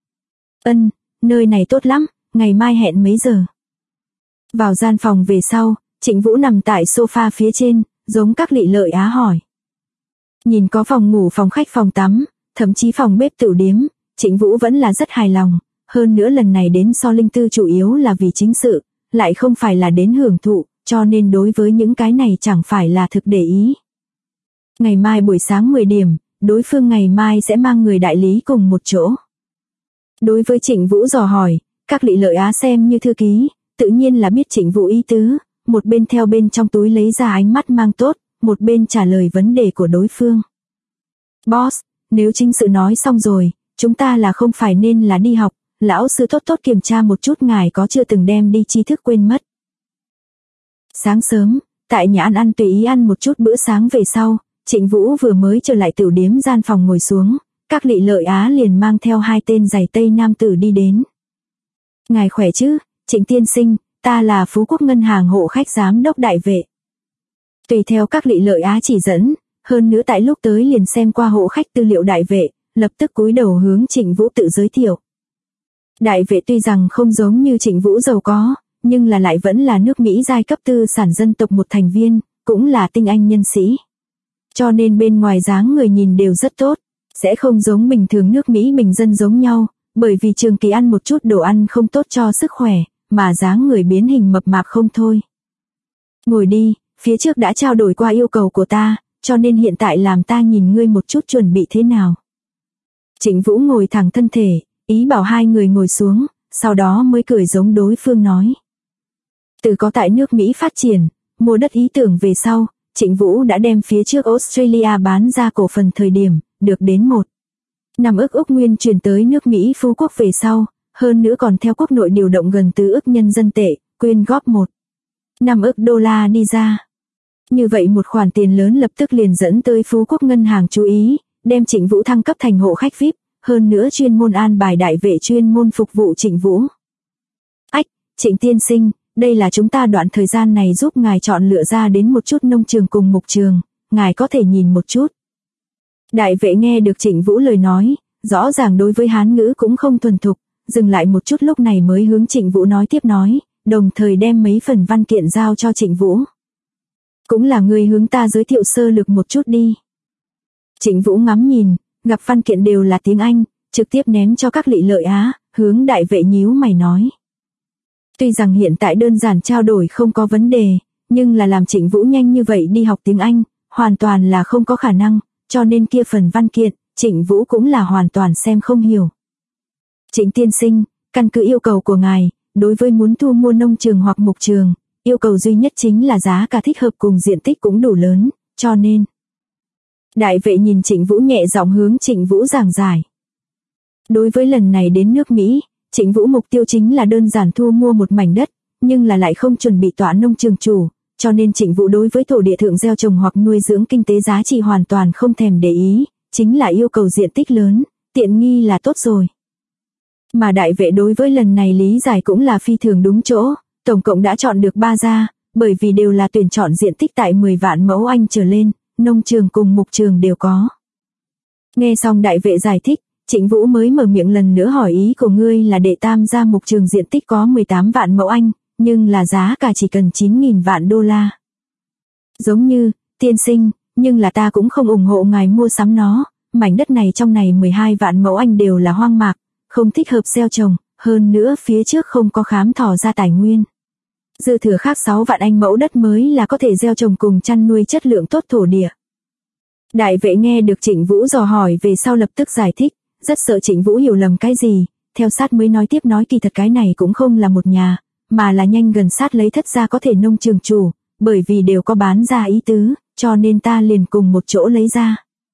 Nơi này tốt lắm, ngày mai hẹn mấy giờ? Vào gian phòng về sau, Trịnh Vũ nằm tại sofa phía trên, giống các Lị Lợi Á hỏi. Nhìn có phòng ngủ, phòng khách, phòng tắm, thậm chí phòng bếp tửu điếm, Trịnh Vũ vẫn là rất hài lòng, hơn nữa lần này đến So Linh Tư chủ yếu là vì chính sự, lại không phải là đến hưởng thụ, cho nên đối với những cái này chẳng phải là thực để ý. Ngày mai buổi sáng 10 điểm, đối phương ngày mai sẽ mang người đại lý cùng một chỗ. Đối với Trịnh Vũ dò hỏi, các Lị Lợi Á xem như thư ký, tự nhiên là biết Trịnh Vũ ý tứ, một bên theo bên trong túi lấy ra ánh mắt mang tốt, một bên trả lời vấn đề của đối phương. Boss, nếu chính sự nói xong rồi, chúng ta là không phải nên là đi học, lão sư tốt kiểm tra một chút ngài có chưa từng đem đi tri thức quên mất. Sáng sớm, tại nhà ăn tùy ý ăn một chút bữa sáng về sau, Trịnh Vũ vừa mới trở lại tửu điếm gian phòng ngồi xuống, các Lị Lợi Á liền mang theo 2 tên giày tây nam tử đi đến. Ngài khỏe chứ, Trịnh tiên sinh, ta là Phú Quốc Ngân hàng hộ khách giám đốc Đại Vệ. Tùy theo các Lị Lợi Á chỉ dẫn, hơn nữa tại lúc tới liền xem qua hộ khách tư liệu Đại Vệ, lập tức cúi đầu hướng Trịnh Vũ tự giới thiệu. Đại Vệ tuy rằng không giống như Trịnh Vũ giàu có, nhưng là lại vẫn là nước Mỹ giai cấp tư sản dân tộc một thành viên, cũng là tinh anh nhân sĩ. Cho nên bên ngoài dáng người nhìn đều rất tốt, sẽ không giống bình thường nước Mỹ bình dân giống nhau, bởi vì trường kỳ ăn một chút đồ ăn không tốt cho sức khỏe, mà dáng người biến hình mập mạp không thôi. Ngồi đi, phía trước đã trao đổi qua yêu cầu của ta, cho nên hiện tại làm ta nhìn ngươi một chút chuẩn bị thế nào. Trịnh Vũ ngồi thẳng thân thể, ý bảo 2 người ngồi xuống, sau đó mới cười giống đối phương nói. Từ có tại nước Mỹ phát triển, mua đất ý tưởng về sau, Trịnh Vũ đã đem phía trước Australia bán ra cổ phần thời điểm, được đến 1,5 ức Úc Nguyên chuyển tới nước Mỹ Phú Quốc về sau, hơn nữa còn theo quốc nội điều động gần 4 ức nhân dân tệ, quyên góp 1,5 ức đô la đi ra. Như vậy một khoản tiền lớn lập tức liền dẫn tới Phú Quốc Ngân hàng chú ý, đem Trịnh Vũ thăng cấp thành hộ khách VIP, hơn nữa chuyên môn an bài Đại Vệ chuyên môn phục vụ Trịnh Vũ. Trịnh tiên sinh, đây là chúng ta đoạn thời gian này giúp ngài chọn lựa ra đến một chút nông trường cùng mục trường, ngài có thể nhìn một chút. Đại Vệ nghe được Trịnh Vũ lời nói, rõ ràng đối với Hán ngữ cũng không thuần thục, dừng lại một chút lúc này mới hướng Trịnh Vũ nói tiếp nói, đồng thời đem mấy phần văn kiện giao cho Trịnh Vũ. Cũng là người hướng ta giới thiệu sơ lược một chút đi. Trịnh Vũ ngắm nhìn, gặp văn kiện đều là tiếng Anh, trực tiếp ném cho các Lị Lợi Á, hướng Đại Vệ nhíu mày nói. Tuy rằng hiện tại đơn giản trao đổi không có vấn đề, nhưng là làm Trịnh Vũ nhanh như vậy đi học tiếng Anh, hoàn toàn là không có khả năng, cho nên kia phần văn kiện, Trịnh Vũ cũng là hoàn toàn xem không hiểu. Trịnh tiên sinh, căn cứ yêu cầu của ngài, đối với muốn thu mua nông trường hoặc mục trường, yêu cầu duy nhất chính là giá cả thích hợp cùng diện tích cũng đủ lớn, cho nên. Đại Vệ nhìn Trịnh Vũ nhẹ giọng hướng Trịnh Vũ giảng giải. Đối với lần này đến nước Mỹ, Trịnh Vũ mục tiêu chính là đơn giản thu mua một mảnh đất, nhưng là lại không chuẩn bị tọa nông trường chủ, cho nên Trịnh Vũ đối với thổ địa thượng gieo trồng hoặc nuôi dưỡng kinh tế giá trị hoàn toàn không thèm để ý, chính là yêu cầu diện tích lớn, tiện nghi là tốt rồi. Mà Đại Vệ đối với lần này lý giải cũng là phi thường đúng chỗ, tổng cộng đã chọn được 3 gia, bởi vì đều là tuyển chọn diện tích tại 10 vạn mẫu Anh trở lên, nông trường cùng mục trường đều có. Nghe xong Đại Vệ giải thích, Trịnh Vũ mới mở miệng lần nữa hỏi ý của ngươi là đệ tam gia mục trường diện tích có 18 vạn mẫu Anh, nhưng là giá cả chỉ cần 9.000 vạn đô la. Giống như, tiên sinh, nhưng là ta cũng không ủng hộ ngài mua sắm nó, mảnh đất này trong này 12 vạn mẫu Anh đều là hoang mạc, không thích hợp gieo trồng, hơn nữa phía trước không có khám thỏ ra tài nguyên. Dư thừa khác 6 vạn Anh mẫu đất mới là có thể gieo trồng cùng chăn nuôi chất lượng tốt thổ địa. Đại Vệ nghe được Trịnh Vũ dò hỏi về sau lập tức giải thích, rất sợ Trịnh Vũ hiểu lầm cái gì, theo sát mới nói tiếp nói kỳ thật cái này cũng không là một nhà, mà là nhanh gần sát lấy Thất gia có thể nông trường chủ, bởi vì đều có bán ra ý tứ, cho nên ta liền cùng một chỗ lấy ra.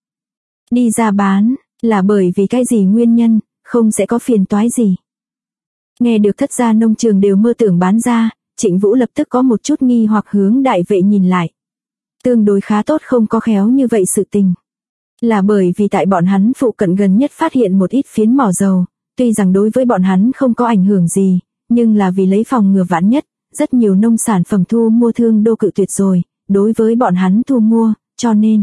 Đi ra bán, là bởi vì cái gì nguyên nhân, không sẽ có phiền toái gì. Nghe được Thất gia nông trường đều mơ tưởng bán ra, Trịnh Vũ lập tức có một chút nghi hoặc hướng Đại Vệ nhìn lại. Tương đối khá tốt không có khéo như vậy sự tình. Là bởi vì tại bọn hắn phụ cận gần nhất phát hiện một ít phiến mỏ dầu, tuy rằng đối với bọn hắn không có ảnh hưởng gì, nhưng là vì lấy phòng ngừa vạn nhất, rất nhiều nông sản phẩm thu mua thương đô cự tuyệt rồi, đối với bọn hắn thu mua, cho nên.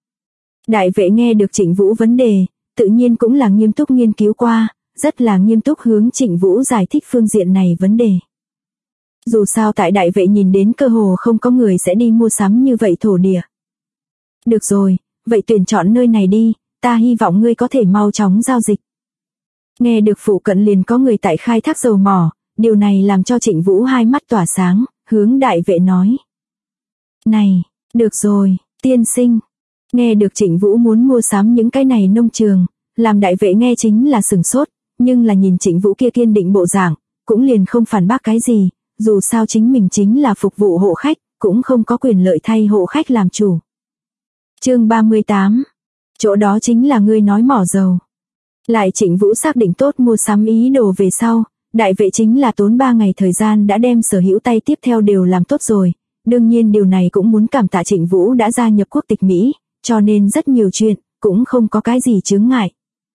Đại Vệ nghe được Trịnh Vũ vấn đề, tự nhiên cũng là nghiêm túc nghiên cứu qua, rất là nghiêm túc hướng Trịnh Vũ giải thích phương diện này vấn đề. Dù sao tại Đại Vệ nhìn đến cơ hồ không có người sẽ đi mua sắm như vậy thổ địa. Được rồi, vậy tuyển chọn nơi này đi, ta hy vọng ngươi có thể mau chóng giao dịch. Nghe được phụ cận liền có người tại khai thác dầu mỏ, điều này làm cho Trịnh Vũ hai mắt tỏa sáng, hướng Đại Vệ nói. Này, được rồi, tiên sinh. Nghe được Trịnh Vũ muốn mua sắm những cái này nông trường, làm Đại Vệ nghe chính là sửng sốt, nhưng là nhìn Trịnh Vũ kia kiên định bộ dạng, cũng liền không phản bác cái gì, dù sao chính mình chính là phục vụ hộ khách, cũng không có quyền lợi thay hộ khách làm chủ. Chương 38. Chỗ đó chính là ngươi nói mỏ dầu. Lại Trịnh Vũ xác định tốt mua sắm ý đồ về sau, Đại Vệ chính là tốn 3 ngày thời gian đã đem sở hữu tay tiếp theo đều làm tốt rồi. Đương nhiên điều này cũng muốn cảm tạ Trịnh Vũ đã gia nhập quốc tịch Mỹ, cho nên rất nhiều chuyện, cũng không có cái gì chướng ngại.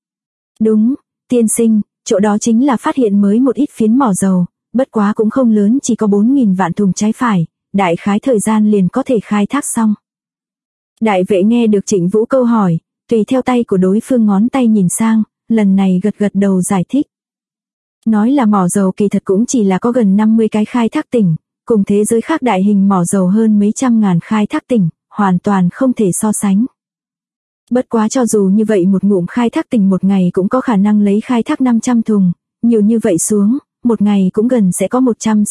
Đúng, tiên sinh, chỗ đó chính là phát hiện mới một ít phiến mỏ dầu, bất quá cũng không lớn, chỉ có 4.000 vạn thùng trái phải, đại khái thời gian liền có thể khai thác xong. Đại Vệ nghe được Trịnh Vũ câu hỏi, tùy theo tay của đối phương ngón tay nhìn sang, lần này gật gật đầu giải thích. Nói là mỏ dầu kỳ thật cũng chỉ là có gần 50 cái khai thác tỉnh, cùng thế giới khác đại hình mỏ dầu hơn mấy trăm ngàn khai thác tỉnh, hoàn toàn không thể so sánh. Bất quá cho dù như vậy một ngụm khai thác tỉnh một ngày cũng có khả năng lấy khai thác 500 thùng, nhiều như vậy xuống, một ngày cũng gần sẽ có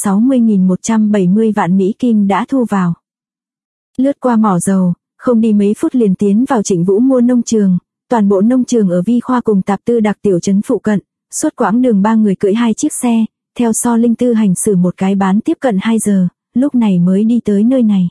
160.170 vạn Mỹ Kim đã thu vào. Lướt qua mỏ dầu, không đi mấy phút liền tiến vào Trịnh Vũ mua nông trường, toàn bộ nông trường ở Vi Khoa cùng tạp tư đặc tiểu trấn phụ cận, suốt quãng đường 3 người cưỡi 2 chiếc xe, theo so linh tư hành xử một cái bán tiếp cận 2 giờ, lúc này mới đi tới nơi này.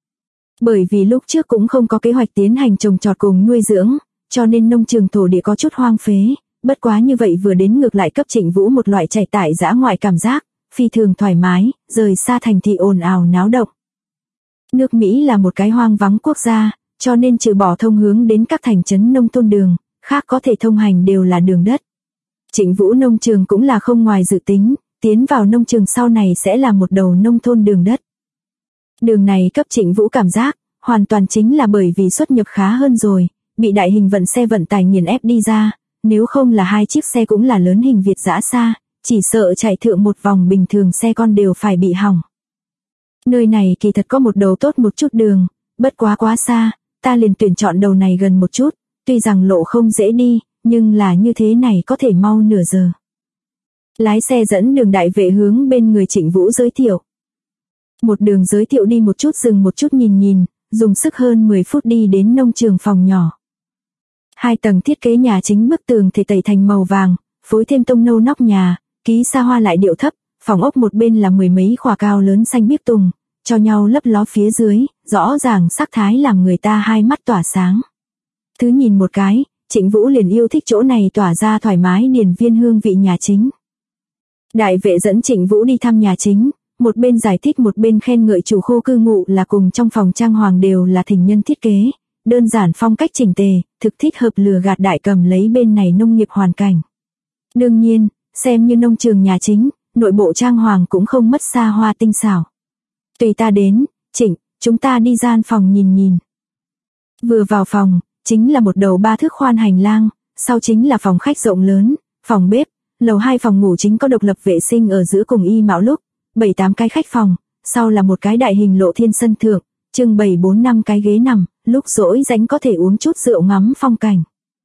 Bởi vì lúc trước cũng không có kế hoạch tiến hành trồng trọt cùng nuôi dưỡng, cho nên nông trường thổ địa có chút hoang phế, bất quá như vậy vừa đến ngược lại cấp Trịnh Vũ một loại chạy tại dã ngoại cảm giác, phi thường thoải mái, rời xa thành thị ồn ào náo động. Nước Mỹ là một cái hoang vắng quốc gia, cho nên trừ bỏ thông hướng đến các thành trấn nông thôn đường, khác có thể thông hành đều là đường đất. Trịnh Vũ nông trường cũng là không ngoài dự tính, tiến vào nông trường sau này sẽ là một đầu nông thôn đường đất. Đường này cấp Trịnh Vũ cảm giác, hoàn toàn chính là bởi vì xuất nhập khá hơn rồi, bị đại hình vận xe vận tải nghiền ép đi ra, nếu không là 2 chiếc xe cũng là lớn hình Việt dã xa, chỉ sợ chạy thượng một vòng bình thường xe con đều phải bị hỏng. Nơi này kỳ thật có một đầu tốt một chút đường, bất quá xa, ta liền tuyển chọn đầu này gần một chút, tuy rằng lộ không dễ đi, nhưng là như thế này có thể mau nửa giờ. Lái xe dẫn đường Đại Vệ hướng bên người Trịnh Vũ giới thiệu. Một đường giới thiệu đi một chút dừng một chút nhìn, dùng sức hơn 10 phút đi đến nông trường phòng nhỏ. 2 tầng thiết kế nhà chính bức tường thể tẩy thành màu vàng, phối thêm tông nâu nóc nhà, ký xa hoa lại điệu thấp, phòng ốc một bên là 10 mấy khỏa cao lớn xanh biếc tùng, cho nhau lấp ló phía dưới, rõ ràng sắc thái làm người ta hai mắt tỏa sáng. Thứ nhìn một cái, Trịnh Vũ liền yêu thích chỗ này tỏa ra thoải mái điển viên hương vị nhà chính. Đại Vệ dẫn Trịnh Vũ đi thăm nhà chính, một bên giải thích một bên khen ngợi chủ khu cư ngụ là cùng trong phòng trang hoàng đều là thỉnh nhân thiết kế, đơn giản phong cách chỉnh tề, thực thích hợp lừa gạt Đại Cầm lấy bên này nông nghiệp hoàn cảnh. Đương nhiên, xem như nông trường nhà chính, nội bộ trang hoàng cũng không mất xa hoa tinh xảo. Tùy ta đến, Trịnh, chúng ta đi gian phòng nhìn. Vừa vào phòng, chính là một đầu 3 thước khoan hành lang, sau chính là phòng khách rộng lớn, phòng bếp, lầu 2 phòng ngủ chính có độc lập vệ sinh ở giữa cùng y mạo lúc, 7-8 cái khách phòng, sau là một cái đại hình lộ thiên sân thượng, trưng bày 4-5 cái ghế nằm, lúc rỗi rảnh có thể uống chút rượu ngắm phong cảnh.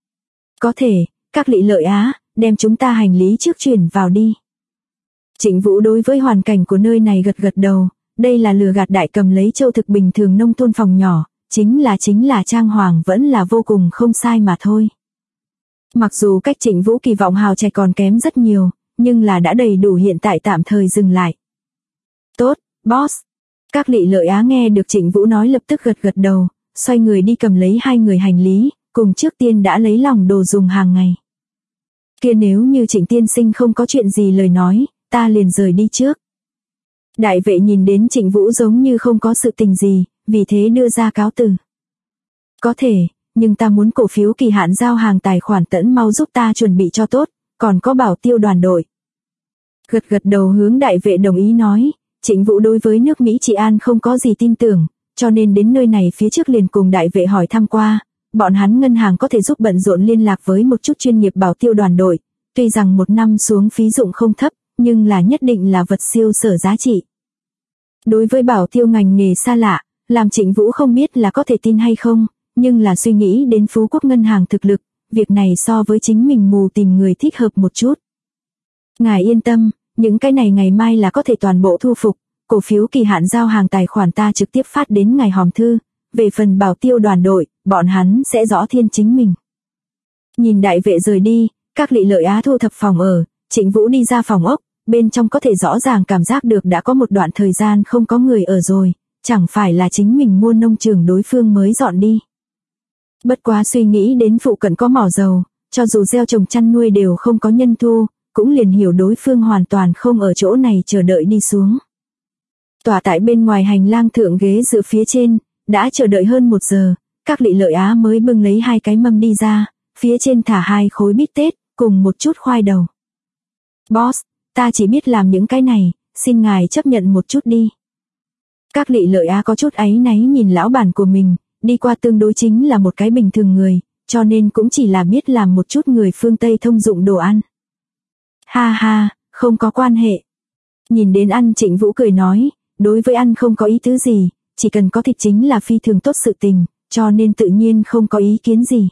Có thể, các lị lợi á, đem chúng ta hành lý trước chuyển vào đi. Trịnh Vũ đối với hoàn cảnh của nơi này gật gật đầu, đây là lừa gạt Đại Cầm lấy châu thực bình thường nông thôn phòng nhỏ, chính là trang hoàng vẫn là vô cùng không sai mà thôi. Mặc dù cách Trịnh Vũ kỳ vọng hào trẻ còn kém rất nhiều, nhưng là đã đầy đủ, hiện tại tạm thời dừng lại. Tốt, boss. Các Lị Lợi Á nghe được Trịnh Vũ nói lập tức gật gật đầu, xoay người đi cầm lấy 2 người hành lý, cùng trước tiên đã lấy lòng đồ dùng hàng ngày. Kia nếu như Trịnh tiên sinh không có chuyện gì lời nói, ta liền rời đi trước. Đại vệ nhìn đến Trịnh Vũ giống như không có sự tình gì, vì thế đưa ra cáo từ. Có thể, nhưng ta muốn cổ phiếu kỳ hạn giao hàng tài khoản tẫn mau giúp ta chuẩn bị cho tốt, còn có Bảo Tiêu đoàn đội. Gật gật đầu hướng đại vệ đồng ý nói, Trịnh Vũ đối với nước Mỹ trị an không có gì tin tưởng, cho nên đến nơi này phía trước liền cùng đại vệ hỏi thăm qua, bọn hắn ngân hàng có thể giúp bận rộn liên lạc với một chút chuyên nghiệp Bảo Tiêu đoàn đội, tuy rằng 1 năm xuống phí dụng không thấp, nhưng là nhất định là vật siêu sở giá trị. Đối với Bảo Tiêu ngành nghề xa lạ, làm Trịnh Vũ không biết là có thể tin hay không, nhưng là suy nghĩ đến Phú Quốc ngân hàng thực lực, việc này so với chính mình mù tìm người thích hợp một chút. Ngài yên tâm, những cái này ngày mai là có thể toàn bộ thu phục, cổ phiếu kỳ hạn giao hàng tài khoản ta trực tiếp phát đến ngài hòm thư, về phần Bảo Tiêu đoàn đội, bọn hắn sẽ rõ thiên chính mình. Nhìn đại vệ rời đi, các Lị Lợi Á thu thập phòng ở, Trịnh Vũ đi ra phòng ốc, bên trong có thể rõ ràng cảm giác được đã có một đoạn thời gian không có người ở rồi, chẳng phải là chính mình mua nông trường đối phương mới dọn đi. Bất quá suy nghĩ đến phụ cận có mỏ dầu, cho dù gieo trồng chăn nuôi đều không có nhân thu, cũng liền hiểu đối phương hoàn toàn không ở chỗ này chờ đợi đi xuống. Tỏa tại bên ngoài hành lang thượng ghế dựa phía trên, đã chờ đợi hơn 1 giờ, các Lị Lợi Á mới bưng lấy 2 cái mâm đi ra, phía trên thả 2 khối bít tết, cùng một chút khoai đầu. Boss, ta chỉ biết làm những cái này, xin ngài chấp nhận một chút đi. Các Lị Lợi Á có chút áy náy nhìn lão bản của mình, đi qua tương đối chính là một cái bình thường người, cho nên cũng chỉ là biết làm một chút người phương Tây thông dụng đồ ăn. Ha ha, không có quan hệ. Nhìn đến ăn Trịnh Vũ cười nói, đối với ăn không có ý tứ gì, chỉ cần có thịt chính là phi thường tốt sự tình, cho nên tự nhiên không có ý kiến gì.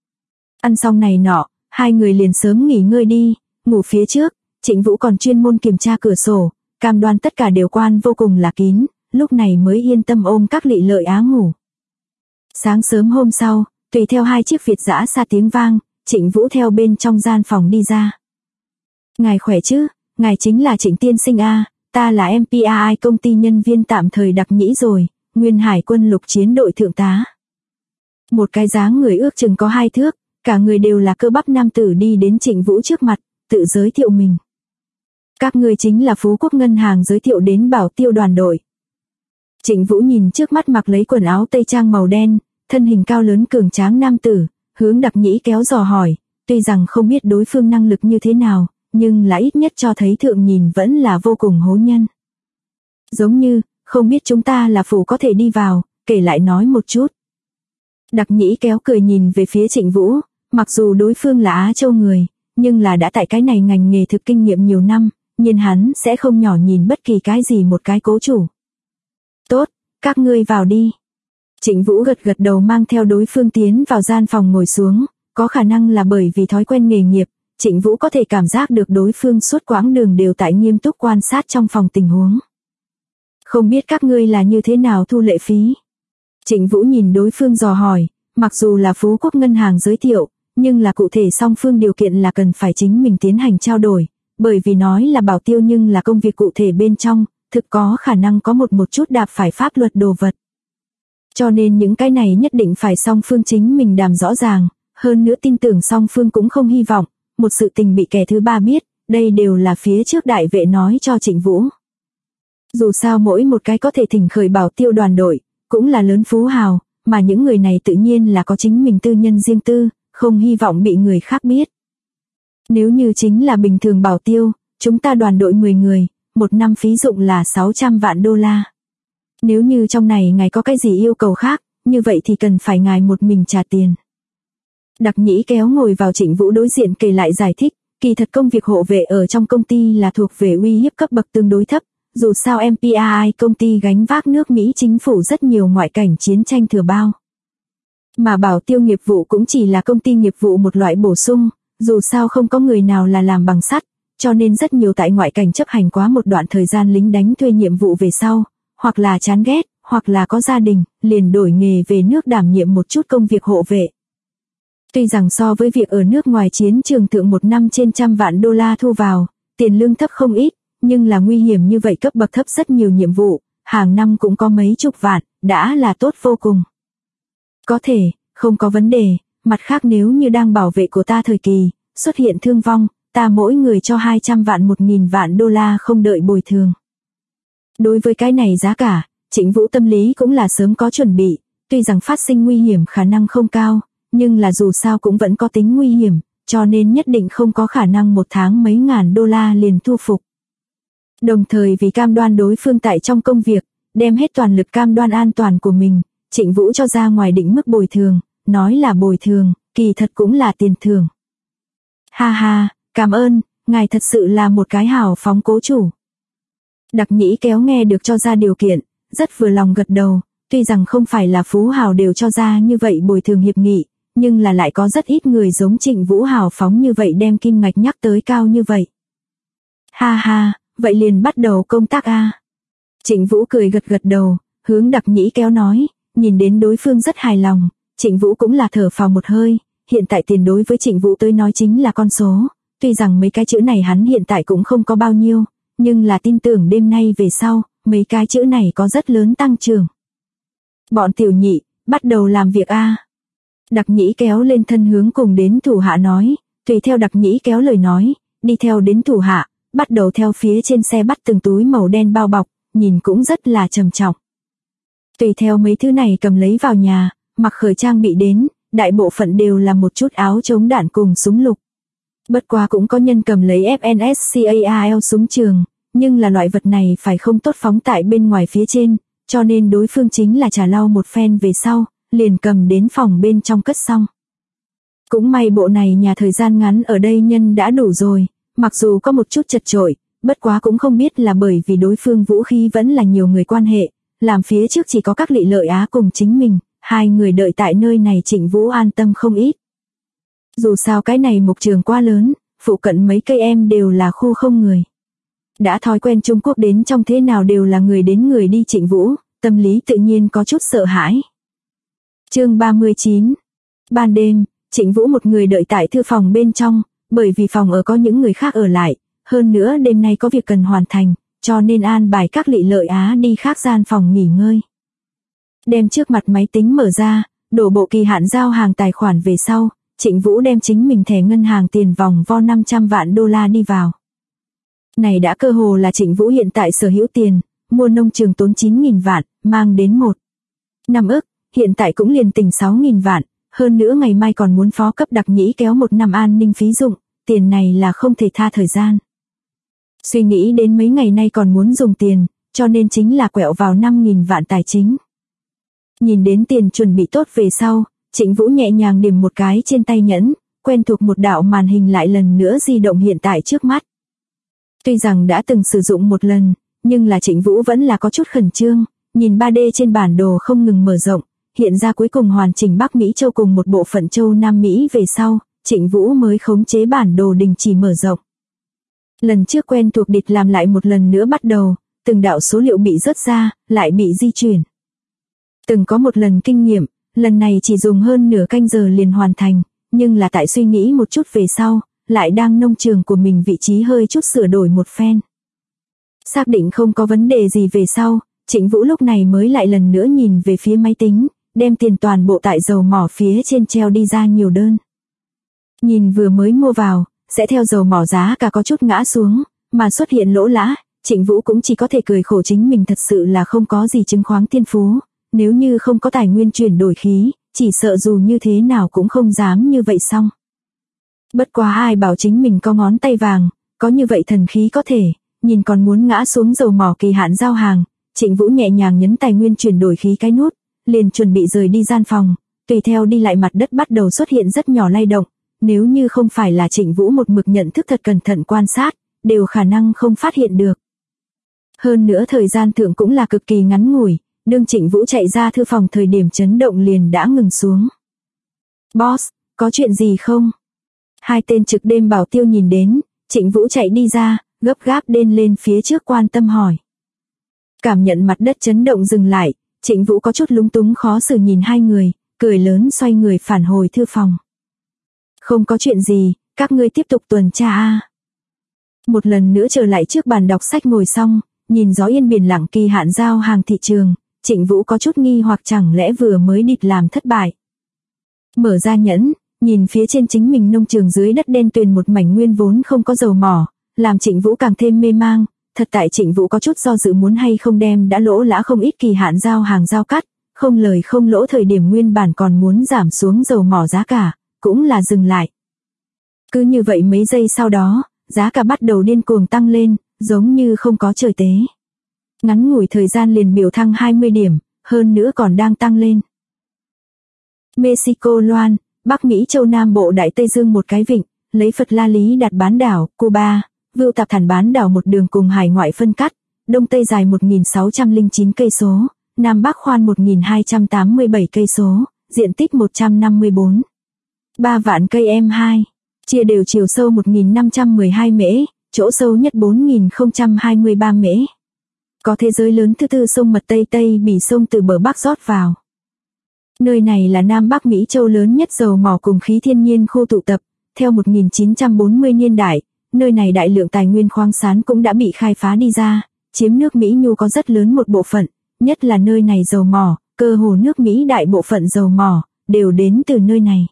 Ăn xong này nọ, 2 người liền sớm nghỉ ngơi đi, ngủ phía trước, Trịnh Vũ còn chuyên môn kiểm tra cửa sổ, cam đoan tất cả đều quan vô cùng là kín, lúc này mới yên tâm ôm các Lị Lợi Á ngủ. Sáng sớm hôm sau, tùy theo 2 chiếc Việt dã xa tiếng vang, Trịnh Vũ theo bên trong gian phòng đi ra. Ngài khỏe chứ, ngài chính là Trịnh tiên sinh a, ta là MPAI công ty nhân viên tạm thời đặc nhĩ rồi, nguyên hải quân lục chiến đội thượng tá. Một cái dáng người ước chừng có 2 thước, cả người đều là cơ bắp nam tử đi đến Trịnh Vũ trước mặt, tự giới thiệu mình. Các ngươi chính là Phú Quốc ngân hàng giới thiệu đến Bảo Tiêu đoàn đội. Trịnh Vũ nhìn trước mắt mặc lấy quần áo tây trang màu đen, thân hình cao lớn cường tráng nam tử, hướng đặc nhĩ kéo dò hỏi, tuy rằng không biết đối phương năng lực như thế nào, nhưng là ít nhất cho thấy thượng nhìn vẫn là vô cùng hố nhân. Giống như, không biết chúng ta là phủ có thể đi vào, kể lại nói một chút. Đặc nhĩ kéo cười nhìn về phía Trịnh Vũ, mặc dù đối phương là Á Châu người, nhưng là đã tại cái này ngành nghề thực kinh nghiệm nhiều năm, nhưng hắn sẽ không nhỏ nhìn bất kỳ cái gì một cái cố chủ. Tốt, các ngươi vào đi. Trịnh Vũ gật gật đầu mang theo đối phương tiến vào gian phòng ngồi xuống, có khả năng là bởi vì thói quen nghề nghiệp, Trịnh Vũ có thể cảm giác được đối phương suốt quãng đường đều tại nghiêm túc quan sát trong phòng tình huống. Không biết các ngươi là như thế nào thu lệ phí? Trịnh Vũ nhìn đối phương dò hỏi, mặc dù là Phú Quốc ngân hàng giới thiệu, nhưng là cụ thể song phương điều kiện là cần phải chính mình tiến hành trao đổi, bởi vì nói là Bảo Tiêu nhưng là công việc cụ thể bên trong, thực có khả năng có một chút đạp phải pháp luật đồ vật. Cho nên những cái này nhất định phải song phương chính mình đàm rõ ràng, hơn nữa tin tưởng song phương cũng không hy vọng, một sự tình bị kẻ thứ ba biết, đây đều là phía trước đại vệ nói cho Trịnh Vũ. Dù sao mỗi một cái có thể thỉnh khởi Bảo Tiêu đoàn đội, cũng là lớn phú hào, mà những người này tự nhiên là có chính mình tư nhân riêng tư, không hy vọng bị người khác biết. Nếu như chính là bình thường Bảo Tiêu, chúng ta đoàn đội 10 người, 1 năm phí dụng là 600 vạn đô la. Nếu như trong này ngài có cái gì yêu cầu khác, như vậy thì cần phải ngài một mình trả tiền. Đặc nhĩ kéo ngồi vào Trịnh Vũ đối diện kể lại giải thích, kỳ thật công việc hộ vệ ở trong công ty là thuộc về uy hiếp cấp bậc tương đối thấp, dù sao MPAI công ty gánh vác nước Mỹ chính phủ rất nhiều ngoại cảnh chiến tranh thừa bao. Mà Bảo Tiêu nghiệp vụ cũng chỉ là công ty nghiệp vụ một loại bổ sung, dù sao không có người nào là làm bằng sắt, cho nên rất nhiều tại ngoại cảnh chấp hành quá một đoạn thời gian lính đánh thuê nhiệm vụ về sau, hoặc là chán ghét, hoặc là có gia đình, liền đổi nghề về nước đảm nhiệm một chút công việc hộ vệ. Tuy rằng so với việc ở nước ngoài chiến trường thượng một năm trên $100 vạn thu vào, tiền lương thấp không ít, nhưng là nguy hiểm như vậy cấp bậc thấp rất nhiều nhiệm vụ, hàng năm cũng có mấy chục vạn, đã là tốt vô cùng. Có thể, không có vấn đề, mặt khác nếu như đang bảo vệ của ta thời kỳ, xuất hiện thương vong, ta mỗi người cho 200 vạn $1.000 không đợi bồi thường. Đối với cái này giá cả, Trịnh Vũ tâm lý cũng là sớm có chuẩn bị, tuy rằng phát sinh nguy hiểm khả năng không cao, nhưng là dù sao cũng vẫn có tính nguy hiểm, cho nên nhất định không có khả năng một tháng mấy ngàn $, liền thu phục. Đồng thời vì cam đoan đối phương tại trong công việc, đem hết toàn lực cam đoan an toàn của mình, Trịnh Vũ cho ra ngoài định mức bồi thường, nói là bồi thường, kỳ thật cũng là tiền thưởng. Ha ha, cảm ơn, ngài thật sự là một cái hào phóng cố chủ. Đặc Nhĩ Kéo nghe được cho ra điều kiện, rất vừa lòng gật đầu, tuy rằng không phải là phú hào đều cho ra như vậy bồi thường hiệp nghị, nhưng là lại có rất ít người giống Trịnh Vũ hào phóng như vậy đem kim ngạch nhắc tới cao như vậy. Ha ha, vậy liền bắt đầu công tác a. Trịnh Vũ cười gật gật đầu, hướng Đặc Nhĩ Kéo nói, nhìn đến đối phương rất hài lòng, Trịnh Vũ cũng là thở phào một hơi, hiện tại tiền đối với Trịnh Vũ tới nói chính là con số, tuy rằng mấy cái chữ này hắn hiện tại cũng không có bao nhiêu, nhưng là tin tưởng đêm nay về sau, mấy cái chữ này có rất lớn tăng trưởng. Bọn tiểu nhị, bắt đầu làm việc a. Đặc Nhĩ Kéo lên thân hướng cùng đến thủ hạ nói, tùy theo Đặc Nhĩ Kéo lời nói, đi theo đến thủ hạ, bắt đầu theo phía trên xe bắt từng túi màu đen bao bọc, nhìn cũng rất là trầm trọng. Tùy theo mấy thứ này cầm lấy vào nhà, mặc khởi trang bị đến, đại bộ phận đều là một chút áo chống đạn cùng súng lục. Bất quá cũng có nhân cầm lấy FNSCAL súng trường, nhưng là loại vật này phải không tốt phóng tại bên ngoài phía trên, cho nên đối phương chính là trả lau một phen về sau, liền cầm đến phòng bên trong cất xong. Cũng may bộ này nhà thời gian ngắn ở đây nhân đã đủ rồi, mặc dù có một chút chật chội, bất quá cũng không biết là bởi vì đối phương vũ khí vẫn là nhiều người quan hệ, làm phía trước chỉ có các Lị Lợi Á cùng chính mình, hai người đợi tại nơi này Trịnh Vũ an tâm không ít. Dù sao cái này mục trường quá lớn, phụ cận mấy cây em đều là khu không người. Đã thói quen Trung Quốc đến trong thế nào đều là người đến người đi Trịnh Vũ, tâm lý tự nhiên có chút sợ hãi. Chương 39. Ban đêm, Trịnh Vũ một người đợi tại thư phòng bên trong, bởi vì phòng ở có những người khác ở lại, hơn nữa đêm nay có việc cần hoàn thành, cho nên an bài các Lị Lợi Á đi khác gian phòng nghỉ ngơi. Đem trước mặt máy tính mở ra, đổ bộ kỳ hạn giao hàng tài khoản về sau, Trịnh Vũ đem chính mình thẻ ngân hàng tiền vòng vo 500 vạn $, đi vào. Này đã cơ hồ là Trịnh Vũ hiện tại sở hữu tiền, mua nông trường tốn 9.000 vạn, mang đến 1 năm ức, hiện tại cũng liền tỉnh 6.000 vạn, hơn nữa ngày mai còn muốn phó cấp Đặc Nhĩ Kéo 1 năm an ninh phí dụng, tiền này là không thể tha thời gian. Suy nghĩ đến mấy ngày nay còn muốn dùng tiền, cho nên chính là quẹo vào 5.000 vạn tài chính. Nhìn đến tiền chuẩn bị tốt về sau, Trịnh Vũ nhẹ nhàng điểm một cái trên tay nhẫn, quen thuộc một đạo màn hình lại lần nữa di động hiện tại trước mắt. Tuy rằng đã từng sử dụng một lần, nhưng là Trịnh Vũ vẫn là có chút khẩn trương, nhìn 3D trên bản đồ không ngừng mở rộng, hiện ra cuối cùng hoàn chỉnh Bắc Mỹ châu cùng một bộ phận châu Nam Mỹ về sau, Trịnh Vũ mới khống chế bản đồ đình chỉ mở rộng. Lần trước quen thuộc địch làm lại một lần nữa bắt đầu, từng đạo số liệu bị rớt ra, lại bị di chuyển. Từng có một lần kinh nghiệm, lần này chỉ dùng hơn nửa canh giờ liền hoàn thành, nhưng là tại suy nghĩ một chút về sau, lại đang nông trường của mình vị trí hơi chút sửa đổi một phen. Xác định không có vấn đề gì về sau, Trịnh Vũ lúc này mới lại lần nữa nhìn về phía máy tính, đem tiền toàn bộ tại dầu mỏ phía trên treo đi ra nhiều đơn. Nhìn vừa mới mua vào, sẽ theo dầu mỏ giá cả có chút ngã xuống, mà xuất hiện lỗ lã, Trịnh Vũ cũng chỉ có thể cười khổ chính mình thật sự là không có gì chứng khoán thiên phú, nếu như không có tài nguyên chuyển đổi khí, chỉ sợ dù như thế nào cũng không dám như vậy xong. Bất quá ai bảo chính mình có ngón tay vàng, có như vậy thần khí có thể, nhìn còn muốn ngã xuống dầu mỏ kỳ hạn giao hàng, Trịnh Vũ nhẹ nhàng nhấn tài nguyên chuyển đổi khí cái nút, liền chuẩn bị rời đi gian phòng, tùy theo đi lại mặt đất bắt đầu xuất hiện rất nhỏ lay động, nếu như không phải là Trịnh Vũ một mực nhận thức thật cẩn thận quan sát, đều khả năng không phát hiện được. Hơn nữa thời gian thượng cũng là cực kỳ ngắn ngủi, đương Trịnh Vũ chạy ra thư phòng thời điểm chấn động liền đã ngừng xuống. Boss, có chuyện gì không? Hai tên trực đêm bảo tiêu nhìn đến, Trịnh Vũ chạy đi ra, gấp gáp đên lên phía trước quan tâm hỏi. Cảm nhận mặt đất chấn động dừng lại, Trịnh Vũ có chút lúng túng khó xử nhìn hai người, cười lớn xoay người phản hồi thư phòng. Không có chuyện gì, các ngươi tiếp tục tuần tra a. Một lần nữa trở lại trước bàn đọc sách ngồi xong, nhìn gió yên biển lặng kỳ hạn giao hàng thị trường, Trịnh Vũ có chút nghi hoặc chẳng lẽ vừa mới địt làm thất bại. Mở ra nhẫn, nhìn phía trên chính mình nông trường dưới đất đen tuyền một mảnh nguyên vốn không có dầu mỏ, làm Trịnh Vũ càng thêm mê mang, thật tại Trịnh Vũ có chút do dự muốn hay không đem đã lỗ lã không ít kỳ hạn giao hàng giao cắt, không lời không lỗ thời điểm nguyên bản còn muốn giảm xuống dầu mỏ giá cả, cũng là dừng lại. Cứ như vậy mấy giây sau đó, giá cả bắt đầu điên cuồng tăng lên, giống như không có trời tế. Ngắn ngủi thời gian liền biểu thăng 20 điểm, hơn nữa còn đang tăng lên. Mexico Loan, Bắc Mỹ châu Nam Bộ Đại Tây Dương một cái vịnh, lấy Phật La Lý đặt bán đảo, Cuba, Vưu Tạp Thản bán đảo một đường cùng hải ngoại phân cắt, đông tây dài 1609 cây số, nam bắc khoan 1287 cây số, diện tích 154 3 vạn cây M2, chia đều chiều sâu 1512 mễ, chỗ sâu nhất 4023 mễ. Có thế giới lớn thứ tư sông Mật Tây Tây Bỉ sông từ bờ bắc rót vào. Nơi này là Nam Bắc Mỹ châu lớn nhất dầu mỏ cùng khí thiên nhiên khô tụ tập, theo 1940 niên đại, nơi này đại lượng tài nguyên khoáng sản cũng đã bị khai phá đi ra, chiếm nước Mỹ nhu có rất lớn một bộ phận, nhất là nơi này dầu mỏ, cơ hồ nước Mỹ đại bộ phận dầu mỏ, đều đến từ nơi này.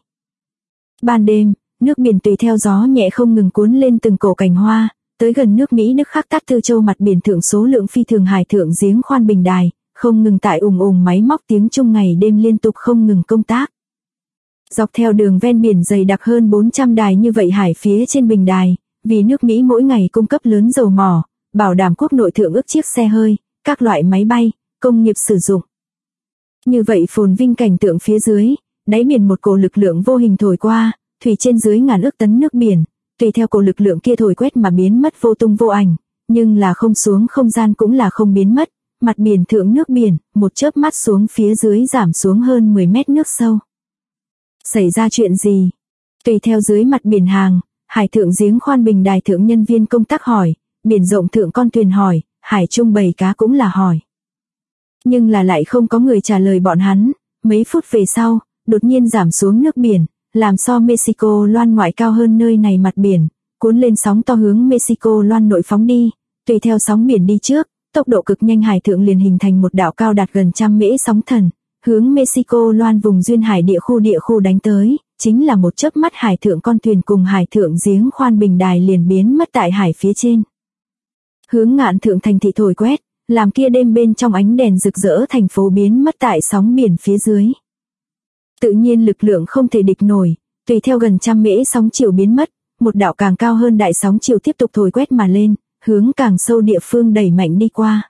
Ban đêm, nước biển tùy theo gió nhẹ không ngừng cuốn lên từng cổ cành hoa, tới gần nước Mỹ Đức Khắc Tát Tư Châu mặt biển thượng số lượng phi thường hải thượng giếng khoan bình đài, không ngừng tại ùng máy móc tiếng chung ngày đêm liên tục không ngừng công tác. Dọc theo đường ven biển dày đặc hơn 400 đài như vậy hải phía trên bình đài, vì nước Mỹ mỗi ngày cung cấp lớn dầu mỏ, bảo đảm quốc nội thượng ước chiếc xe hơi, các loại máy bay, công nghiệp sử dụng. Như vậy phồn vinh cảnh tượng phía dưới, đáy biển một cổ lực lượng vô hình thổi qua, thủy trên dưới ngàn ước tấn nước biển, tùy theo cổ lực lượng kia thổi quét mà biến mất vô tung vô ảnh, nhưng là không xuống không gian cũng là không biến mất, mặt biển thượng nước biển, một chớp mắt xuống phía dưới giảm xuống hơn 10 mét nước sâu. Xảy ra chuyện gì? Tùy theo dưới mặt biển hàng, hải thượng giếng khoan bình đài thượng nhân viên công tác hỏi, biển rộng thượng con thuyền hỏi, hải trung bầy cá cũng là hỏi. Nhưng là lại không có người trả lời bọn hắn, mấy phút về sau, đột nhiên giảm xuống nước biển, làm so Mexico Loan ngoại cao hơn nơi này mặt biển, cuốn lên sóng to hướng Mexico Loan nội phóng đi, tùy theo sóng biển đi trước, tốc độ cực nhanh hải thượng liền hình thành một đạo cao đạt gần 100 mễ sóng thần, hướng Mexico Loan vùng duyên hải địa khu đánh tới, chính là một chớp mắt hải thượng con thuyền cùng hải thượng giếng khoan bình đài liền biến mất tại hải phía trên. Hướng ngạn thượng thành thị thổi quét, làm kia đêm bên trong ánh đèn rực rỡ thành phố biến mất tại sóng biển phía dưới. Tự nhiên lực lượng không thể địch nổi, tùy theo gần 100 mễ sóng chiều biến mất, một đạo càng cao hơn đại sóng chiều tiếp tục thổi quét mà lên, hướng càng sâu địa phương đẩy mạnh đi qua.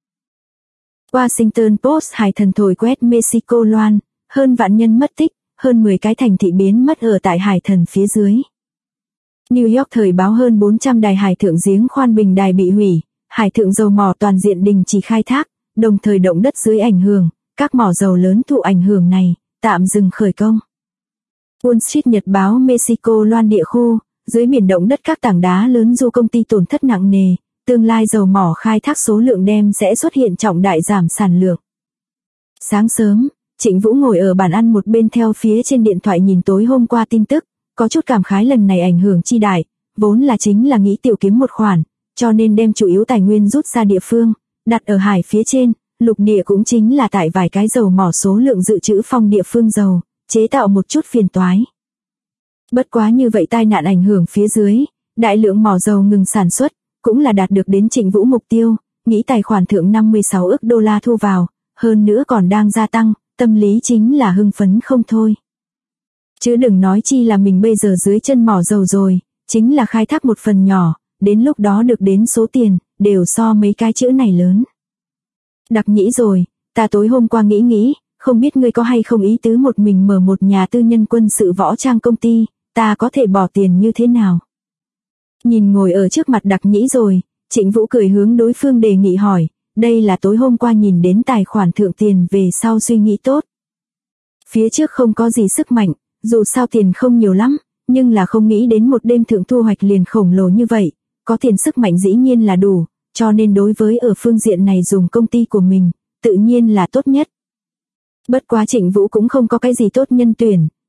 Washington Post hải thần thổi quét Mexico Loan, hơn vạn nhân mất tích, hơn 10 cái thành thị biến mất ở tại hải thần phía dưới. New York thời báo hơn 400 đài hải thượng giếng khoan bình đài bị hủy, hải thượng dầu mỏ toàn diện đình chỉ khai thác, đồng thời động đất dưới ảnh hưởng, các mỏ dầu lớn thụ ảnh hưởng này, tạm dừng khởi công. Wall Street Nhật báo Mexico Loan địa khu, dưới biển động đất các tảng đá lớn du công ty tổn thất nặng nề, tương lai dầu mỏ khai thác số lượng đem sẽ xuất hiện trọng đại giảm sản lượng. Sáng sớm, Trịnh Vũ ngồi ở bàn ăn một bên theo phía trên điện thoại nhìn tối hôm qua tin tức, có chút cảm khái lần này ảnh hưởng chi đại, vốn là chính là nghĩ tiểu kiếm một khoản, cho nên đem chủ yếu tài nguyên rút ra địa phương, đặt ở hải phía trên, lục địa cũng chính là tại vài cái dầu mỏ số lượng dự trữ phong địa phương dầu, chế tạo một chút phiền toái. Bất quá như vậy tai nạn ảnh hưởng phía dưới, đại lượng mỏ dầu ngừng sản xuất, cũng là đạt được đến Trịnh Vũ mục tiêu, nghĩ tài khoản thượng 56 ức đô la thu vào, hơn nữa còn đang gia tăng, tâm lý chính là hưng phấn không thôi. Chứ đừng nói chi là mình bây giờ dưới chân mỏ dầu rồi, chính là khai thác một phần nhỏ, đến lúc đó được đến số tiền, đều so mấy cái chữ này lớn. Đặc nhĩ rồi, ta tối hôm qua nghĩ, không biết ngươi có hay không ý tứ một mình mở một nhà tư nhân quân sự võ trang công ty, ta có thể bỏ tiền như thế nào? Nhìn ngồi ở trước mặt Đặc nhĩ rồi, Trịnh Vũ cười hướng đối phương đề nghị hỏi, đây là tối hôm qua nhìn đến tài khoản thượng tiền về sau suy nghĩ tốt. Phía trước không có gì sức mạnh, dù sao tiền không nhiều lắm, nhưng là không nghĩ đến một đêm thượng thu hoạch liền khổng lồ như vậy, có tiền sức mạnh dĩ nhiên là đủ, cho nên đối với ở phương diện này dùng công ty của mình, tự nhiên là tốt nhất. Bất quá Trịnh Vũ cũng không có cái gì tốt nhân tuyển,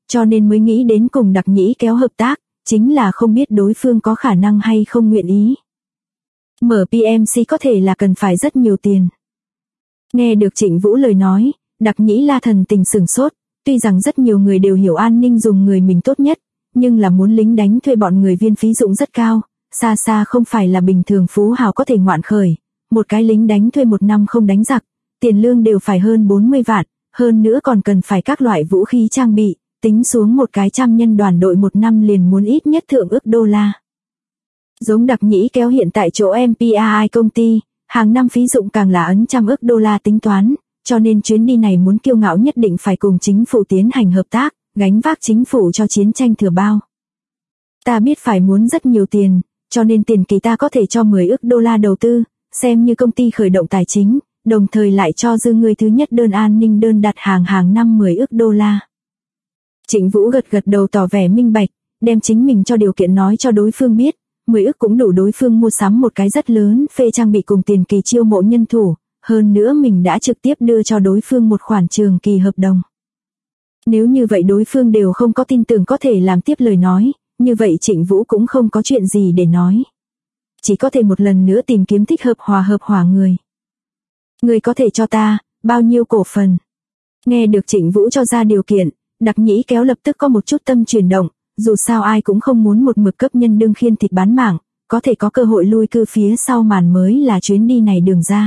cho nên mới nghĩ đến cùng Đặc Nhĩ Kéo hợp tác, chính là không biết đối phương có khả năng hay không nguyện ý. Mở PMC có thể là cần phải rất nhiều tiền. Nghe được Trịnh Vũ lời nói, Đặc Nhĩ La thần tình sửng sốt, tuy rằng rất nhiều người đều hiểu an ninh dùng người mình tốt nhất, nhưng là muốn lính đánh thuê bọn người viên phí dụng rất cao, xa xa không phải là bình thường phú hào có thể ngoạn khởi. Một cái lính đánh thuê một năm không đánh giặc, tiền lương đều phải hơn 40 vạn, hơn nữa còn cần phải các loại vũ khí trang bị, tính xuống một cái 100 nhân đoàn đội một năm liền muốn ít nhất thượng ức đô la. Giống Đặc Nhĩ Kéo hiện tại chỗ MPAI công ty, hàng năm phí dụng càng là ấn 100 ức đô la tính toán, cho nên chuyến đi này muốn kiêu ngạo nhất định phải cùng chính phủ tiến hành hợp tác, gánh vác chính phủ cho chiến tranh thừa bao. Ta biết phải muốn rất nhiều tiền, cho nên tiền kỳ ta có thể cho 10 ức đô la đầu tư, xem như công ty khởi động tài chính, đồng thời lại cho dư người thứ nhất đơn an ninh đơn đặt hàng năm 10 ức đô la. Trịnh Vũ gật gật đầu tỏ vẻ minh bạch, đem chính mình cho điều kiện nói cho đối phương biết, 10 ức cũng đủ đối phương mua sắm một cái rất lớn phê trang bị cùng tiền kỳ chiêu mộ nhân thủ, hơn nữa mình đã trực tiếp đưa cho đối phương một khoản trường kỳ hợp đồng. Nếu như vậy đối phương đều không có tin tưởng có thể làm tiếp lời nói, như vậy Trịnh Vũ cũng không có chuyện gì để nói. Chỉ có thể một lần nữa tìm kiếm thích hợp hỏa người. Người có thể cho ta, bao nhiêu cổ phần? Nghe được Trịnh Vũ cho ra điều kiện, Đặc Nhĩ Kéo lập tức có một chút tâm chuyển động, dù sao ai cũng không muốn một mực cấp nhân đương khiên thịt bán mạng, có thể có cơ hội lui cư phía sau màn mới là chuyến đi này đường ra.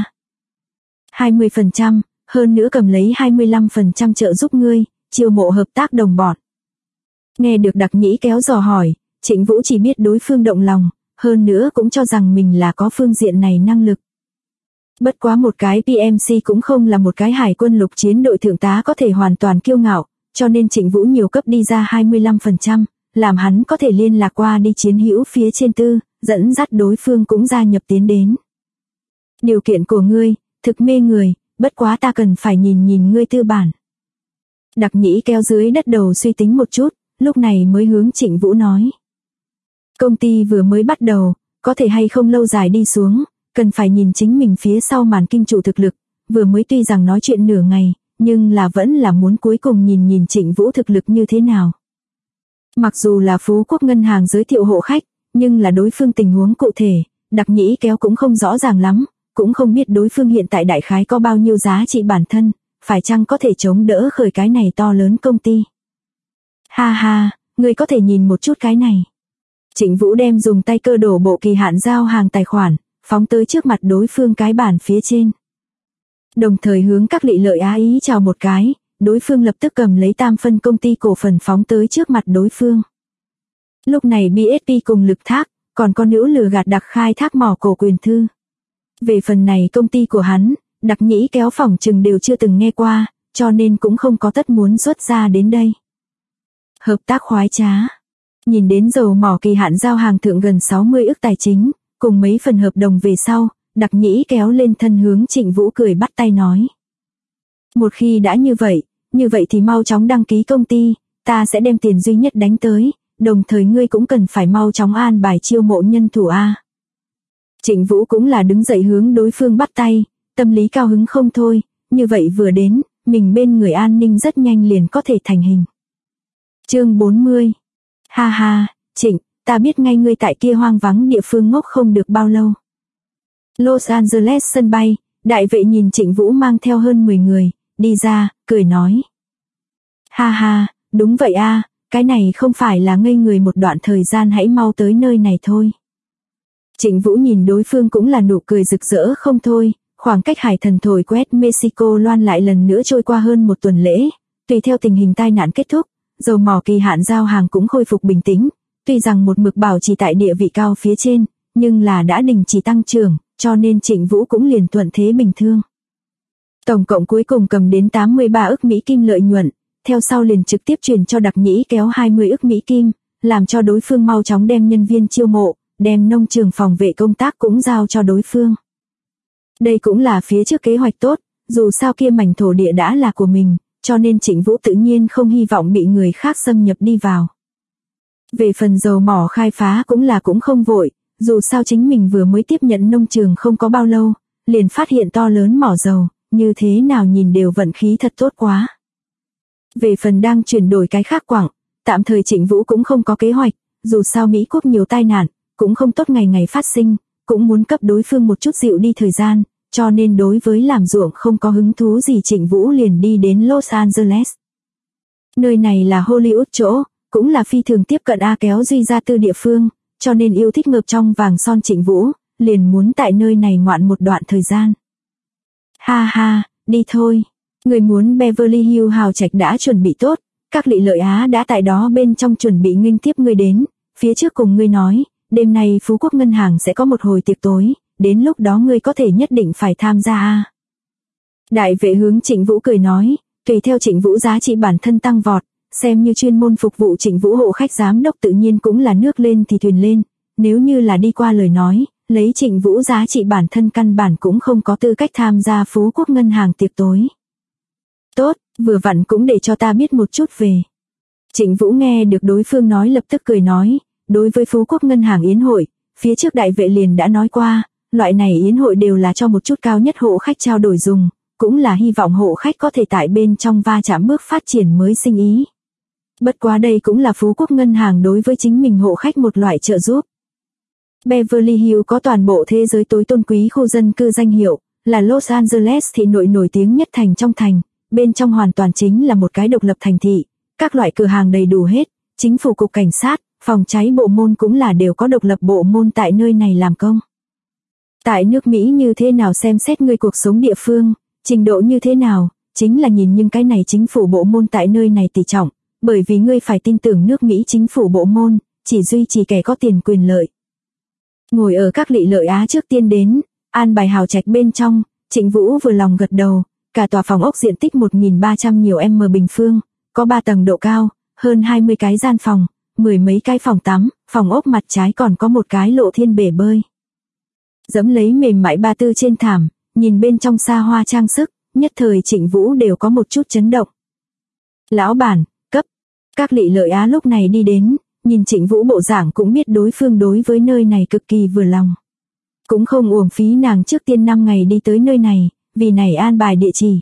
20%, hơn nữa cầm lấy 25% trợ giúp ngươi, chiêu mộ hợp tác đồng bọn. Nghe được Đặc Nhĩ Kéo dò hỏi, Trịnh Vũ chỉ biết đối phương động lòng, hơn nữa cũng cho rằng mình là có phương diện này năng lực. Bất quá một cái PMC cũng không là một cái hải quân lục chiến đội thượng tá có thể hoàn toàn kiêu ngạo, cho nên Trịnh Vũ nhiều cấp đi ra 25%, làm hắn có thể liên lạc qua đi chiến hữu phía trên tư, dẫn dắt đối phương cũng gia nhập tiến đến. Điều kiện của ngươi, thực mê người, bất quá ta cần phải nhìn ngươi tư bản. Đặc Nhĩ Kéo dưới đất đầu suy tính một chút, lúc này mới hướng Trịnh Vũ nói. Công ty vừa mới bắt đầu, có thể hay không lâu dài đi xuống, cần phải nhìn chính mình phía sau màn kinh chủ thực lực, vừa mới tuy rằng nói chuyện nửa ngày, nhưng là vẫn là muốn cuối cùng nhìn Trịnh Vũ thực lực như thế nào. Mặc dù là Phú Quốc Ngân hàng giới thiệu hộ khách, nhưng là đối phương tình huống cụ thể, Đặc Nhĩ Kéo cũng không rõ ràng lắm, cũng không biết đối phương hiện tại đại khái có bao nhiêu giá trị bản thân, phải chăng có thể chống đỡ khởi cái này to lớn công ty. Ha ha, ngươi có thể nhìn một chút cái này. Trịnh Vũ đem dùng tay cơ đổ bộ kỳ hạn giao hàng tài khoản, phóng tới trước mặt đối phương cái bản phía trên. Đồng thời hướng các lị lợi á ý chào một cái, đối phương lập tức cầm lấy tam phân công ty cổ phần phóng tới trước mặt đối phương. Lúc này BSP cùng Lực Thác, còn có nữ lừa gạt đặc khai thác mỏ cổ quyền thư. Về phần này công ty của hắn, Đặc Nhĩ Kéo phỏng chừng đều chưa từng nghe qua, cho nên cũng không có tất muốn xuất ra đến đây. Hợp tác khoái trá. Nhìn đến dầu mỏ kỳ hạn giao hàng thượng gần 60 ức tài chính, cùng mấy phần hợp đồng về sau, Đặc Nhĩ Kéo lên thân hướng Trịnh Vũ cười bắt tay nói. Một khi đã như vậy thì mau chóng đăng ký công ty, ta sẽ đem tiền duy nhất đánh tới, đồng thời ngươi cũng cần phải mau chóng an bài chiêu mộ nhân thủ A. Trịnh Vũ cũng là đứng dậy hướng đối phương bắt tay, tâm lý cao hứng không thôi, như vậy vừa đến, mình bên người an ninh rất nhanh liền có thể thành hình. Chương 40. Ha ha, Trịnh, ta biết ngay ngươi tại kia hoang vắng địa phương ngốc không được bao lâu. Los Angeles sân bay, đại vệ nhìn Trịnh Vũ mang theo hơn 10 người, đi ra, cười nói. Ha ha, đúng vậy a, cái này không phải là ngây người một đoạn thời gian, hãy mau tới nơi này thôi. Trịnh Vũ nhìn đối phương cũng là nụ cười rực rỡ không thôi, khoảng cách hải thần thổi quét Mexico loan lại lần nữa trôi qua hơn một tuần lễ, tùy theo tình hình tai nạn kết thúc, dầu mỏ kỳ hạn giao hàng cũng khôi phục bình tĩnh, tuy rằng một mực bảo trì tại địa vị cao phía trên, nhưng là đã đình chỉ tăng trưởng, cho nên Trịnh Vũ cũng liền thuận thế bình thường. Tổng cộng cuối cùng cầm đến 83 ức Mỹ Kim lợi nhuận, theo sau liền trực tiếp chuyển cho Đặc Nhĩ Kéo 20 ức Mỹ Kim, làm cho đối phương mau chóng đem nhân viên chiêu mộ, đem nông trường phòng vệ công tác cũng giao cho đối phương. Đây cũng là phía trước kế hoạch tốt, dù sao kia mảnh thổ địa đã là của mình, cho nên Trịnh Vũ tự nhiên không hy vọng bị người khác xâm nhập đi vào. Về phần dầu mỏ khai phá cũng không vội, dù sao chính mình vừa mới tiếp nhận nông trường không có bao lâu, liền phát hiện to lớn mỏ dầu, như thế nào nhìn đều vận khí thật tốt quá. Về phần đang chuyển đổi cái khác quảng, tạm thời Trịnh Vũ cũng không có kế hoạch, dù sao Mỹ quốc nhiều tai nạn, cũng không tốt ngày ngày phát sinh, cũng muốn cấp đối phương một chút dịu đi thời gian, cho nên đối với làm ruộng không có hứng thú gì Trịnh Vũ liền đi đến Los Angeles. Nơi này là Hollywood chỗ, cũng là phi thường tiếp cận A Kéo Duy Gia Tư địa phương, cho nên yêu thích ngược trong vàng son Trịnh Vũ, liền muốn tại nơi này ngoạn một đoạn thời gian. Ha ha, đi thôi. Người muốn Beverly Hills hào trạch đã chuẩn bị tốt, các Lị Lợi Á đã tại đó bên trong chuẩn bị nghênh tiếp ngươi đến, phía trước cùng ngươi nói, đêm nay Phú Quốc Ngân hàng sẽ có một hồi tiệc tối, đến lúc đó ngươi có thể nhất định phải tham gia a. Đại vệ hướng Trịnh Vũ cười nói, tùy theo Trịnh Vũ giá trị bản thân tăng vọt, xem như chuyên môn phục vụ Trịnh Vũ hộ khách giám đốc tự nhiên cũng là nước lên thì thuyền lên, nếu như là đi qua lời nói, lấy Trịnh Vũ giá trị bản thân căn bản cũng không có tư cách tham gia Phú Quốc Ngân hàng tiệc tối. Tốt, vừa vặn cũng để cho ta biết một chút về. Trịnh Vũ nghe được đối phương nói lập tức cười nói, đối với Phú Quốc Ngân hàng yến hội, phía trước đại vệ liền đã nói qua, loại này yến hội đều là cho một chút cao nhất hộ khách trao đổi dùng, cũng là hy vọng hộ khách có thể tại bên trong va chạm bước phát triển mới sinh ý. Bất quá đây cũng là Phú Quốc Ngân hàng đối với chính mình hộ khách một loại trợ giúp. Beverly Hills có toàn bộ thế giới tối tôn quý khu dân cư danh hiệu, là Los Angeles thị nội nổi tiếng nhất thành trong thành, bên trong hoàn toàn chính là một cái độc lập thành thị, các loại cửa hàng đầy đủ hết, chính phủ cục cảnh sát, phòng cháy bộ môn cũng là đều có độc lập bộ môn tại nơi này làm công. Tại nước Mỹ như thế nào xem xét người cuộc sống địa phương, trình độ như thế nào, chính là nhìn những cái này chính phủ bộ môn tại nơi này tỷ trọng, bởi vì ngươi phải tin tưởng nước Mỹ chính phủ bộ môn, chỉ duy trì kẻ có tiền quyền lợi. Ngồi ở các Lị Lợi Á trước tiên đến, an bài hào trạch bên trong, Trịnh Vũ vừa lòng gật đầu, cả tòa phòng ốc diện tích 1.300 nhiều m bình phương, có 3 tầng độ cao, hơn 20 cái gian phòng, 10 mấy cái phòng tắm, phòng ốc mặt trái còn có một cái lộ thiên bể bơi. Dẫm lấy mềm mại ba tư trên thảm, nhìn bên trong xa hoa trang sức, nhất thời Trịnh Vũ đều có một chút chấn động. Lão bản, cấp. Các Lị Lợi Á lúc này đi đến, nhìn Trịnh Vũ bộ dạng cũng biết đối phương đối với nơi này cực kỳ vừa lòng. Cũng không uổng phí nàng trước tiên 5 ngày đi tới nơi này, vì này an bài địa chỉ.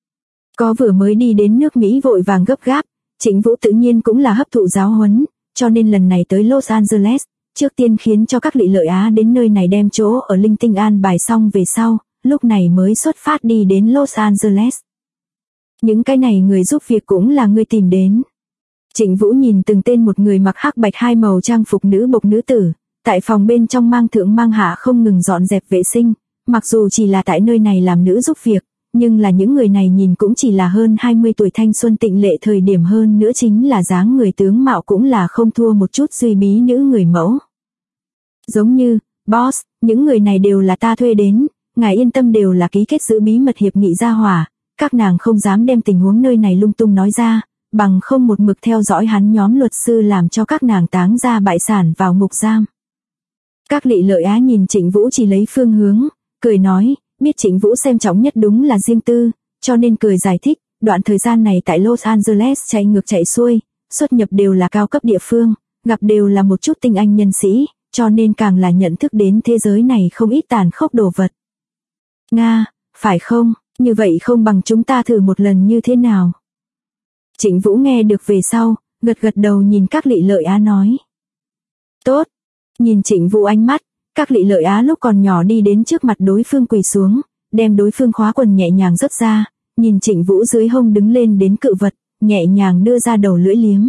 Có vừa mới đi đến nước Mỹ vội vàng gấp gáp, Trịnh Vũ tự nhiên cũng là hấp thụ giáo huấn, cho nên lần này tới Los Angeles, trước tiên khiến cho các Lị Lợi Á đến nơi này đem chỗ ở linh tinh an bài xong về sau, lúc này mới xuất phát đi đến Los Angeles. Những cái này người giúp việc cũng là người tìm đến. Trịnh Vũ nhìn từng tên một người mặc hắc bạch hai màu trang phục nữ bộc nữ tử, tại phòng bên trong mang thượng mang hạ không ngừng dọn dẹp vệ sinh, mặc dù chỉ là tại nơi này làm nữ giúp việc, nhưng là những người này nhìn cũng chỉ là hơn 20 tuổi thanh xuân tịnh lệ thời điểm, hơn nữa chính là dáng người tướng mạo cũng là không thua một chút duy bí nữ người mẫu. Giống như, boss, những người này đều là ta thuê đến, ngài yên tâm, đều là ký kết giữ bí mật hiệp nghị gia hỏa, các nàng không dám đem tình huống nơi này lung tung nói ra, bằng không một mực theo dõi hắn nhóm luật sư làm cho các nàng táng ra bại sản vào ngục giam. Các Lị Lợi Á nhìn Trịnh Vũ chỉ lấy phương hướng, cười nói, biết Trịnh Vũ xem trọng nhất đúng là riêng tư, cho nên cười giải thích, đoạn thời gian này tại Los Angeles chạy ngược chạy xuôi, xuất nhập đều là cao cấp địa phương, gặp đều là một chút tinh anh nhân sĩ, cho nên càng là nhận thức đến thế giới này không ít tàn khốc đồ vật. Nga, phải không, như vậy không bằng chúng ta thử một lần như thế nào? Trịnh Vũ nghe được về sau, gật gật đầu nhìn các Lị Lợi Á nói. Tốt, nhìn Trịnh Vũ ánh mắt, các Lị Lợi Á lúc còn nhỏ đi đến trước mặt đối phương quỳ xuống, đem đối phương khóa quần nhẹ nhàng rớt ra, nhìn Trịnh Vũ dưới hông đứng lên đến cự vật, nhẹ nhàng đưa ra đầu lưỡi liếm.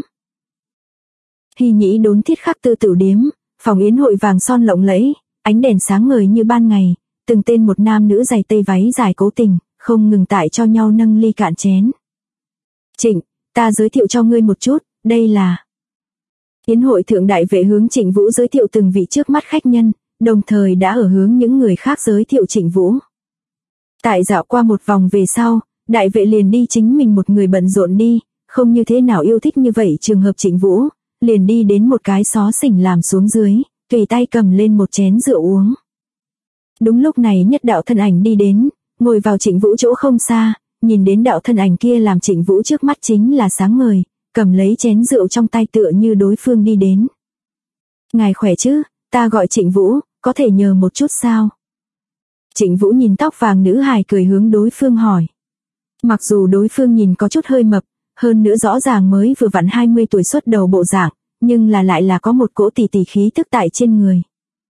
Hy Nhĩ Đốn Thiết Khắc Tư Tửu Điếm, phòng yến hội vàng son lộng lẫy, ánh đèn sáng ngời như ban ngày, từng tên một nam nữ giày tây váy dài cố tình, không ngừng tại cho nhau nâng ly cạn chén. Trịnh, ta giới thiệu cho ngươi một chút, đây là... Yến hội thượng đại vệ hướng Trịnh Vũ giới thiệu từng vị trước mắt khách nhân, đồng thời đã ở hướng những người khác giới thiệu Trịnh Vũ. Tại dạo qua một vòng về sau, đại vệ liền đi chính mình một người bận rộn đi, không như thế nào yêu thích như vậy trường hợp Trịnh Vũ, liền đi đến một cái xó xỉnh làm xuống dưới, tùy tay cầm lên một chén rượu uống. Đúng lúc này nhất đạo thân ảnh đi đến, ngồi vào Trịnh Vũ chỗ không xa, nhìn đến đạo thân ảnh kia làm Trịnh Vũ trước mắt chính là sáng ngời, cầm lấy chén rượu trong tay tựa như đối phương đi đến. Ngài khỏe chứ, ta gọi Trịnh Vũ, có thể nhờ một chút sao? Trịnh Vũ nhìn tóc vàng nữ hài cười hướng đối phương hỏi. Mặc dù đối phương nhìn có chút hơi mập, hơn nữa rõ ràng mới vừa vặn 20 tuổi xuất đầu bộ dạng, nhưng lại là có một cỗ tỷ tỷ khí tức tại trên người.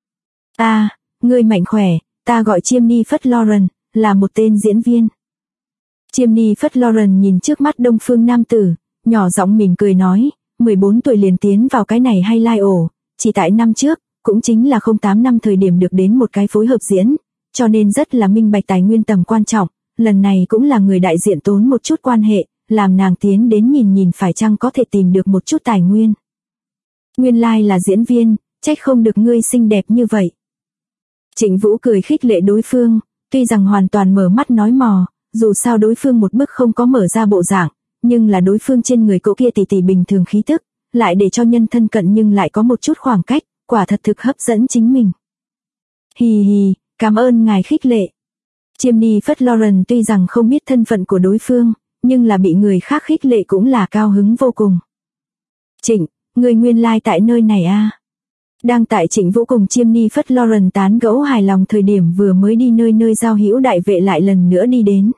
Ngươi mạnh khỏe, ta gọi Chimney Phất Lauren, là một tên diễn viên. Chimney Phất Lauren nhìn trước mắt đông phương nam tử, nhỏ giọng mỉm cười nói, 14 tuổi liền tiến vào cái này hay lai ổ, chỉ tại năm trước, cũng chính là 08 năm thời điểm được đến một cái phối hợp diễn, cho nên rất là minh bạch tài nguyên tầm quan trọng, lần này cũng là người đại diện tốn một chút quan hệ, làm nàng tiến đến nhìn phải chăng có thể tìm được một chút tài nguyên. Nguyên lai là diễn viên, trách không được ngươi xinh đẹp như vậy. Trịnh Vũ cười khích lệ đối phương, tuy rằng hoàn toàn mở mắt nói mò, dù sao đối phương một bước không có mở ra bộ dạng, nhưng là đối phương trên người cỗ kia tỷ bình thường khí tức, lại để cho nhân thân cận nhưng lại có một chút khoảng cách, quả thật thực hấp dẫn chính mình. Hì hì, cảm ơn ngài khích lệ. Chimney Phất Lauren tuy rằng không biết thân phận của đối phương, nhưng là bị người khác khích lệ cũng là cao hứng vô cùng. Trịnh, người nguyên lai tại nơi này à? Đang tại Trịnh Vũ cùng Chimney Phất Lauren tán gẫu hài lòng thời điểm vừa mới đi nơi giao hữu đại vệ lại lần nữa đi đến.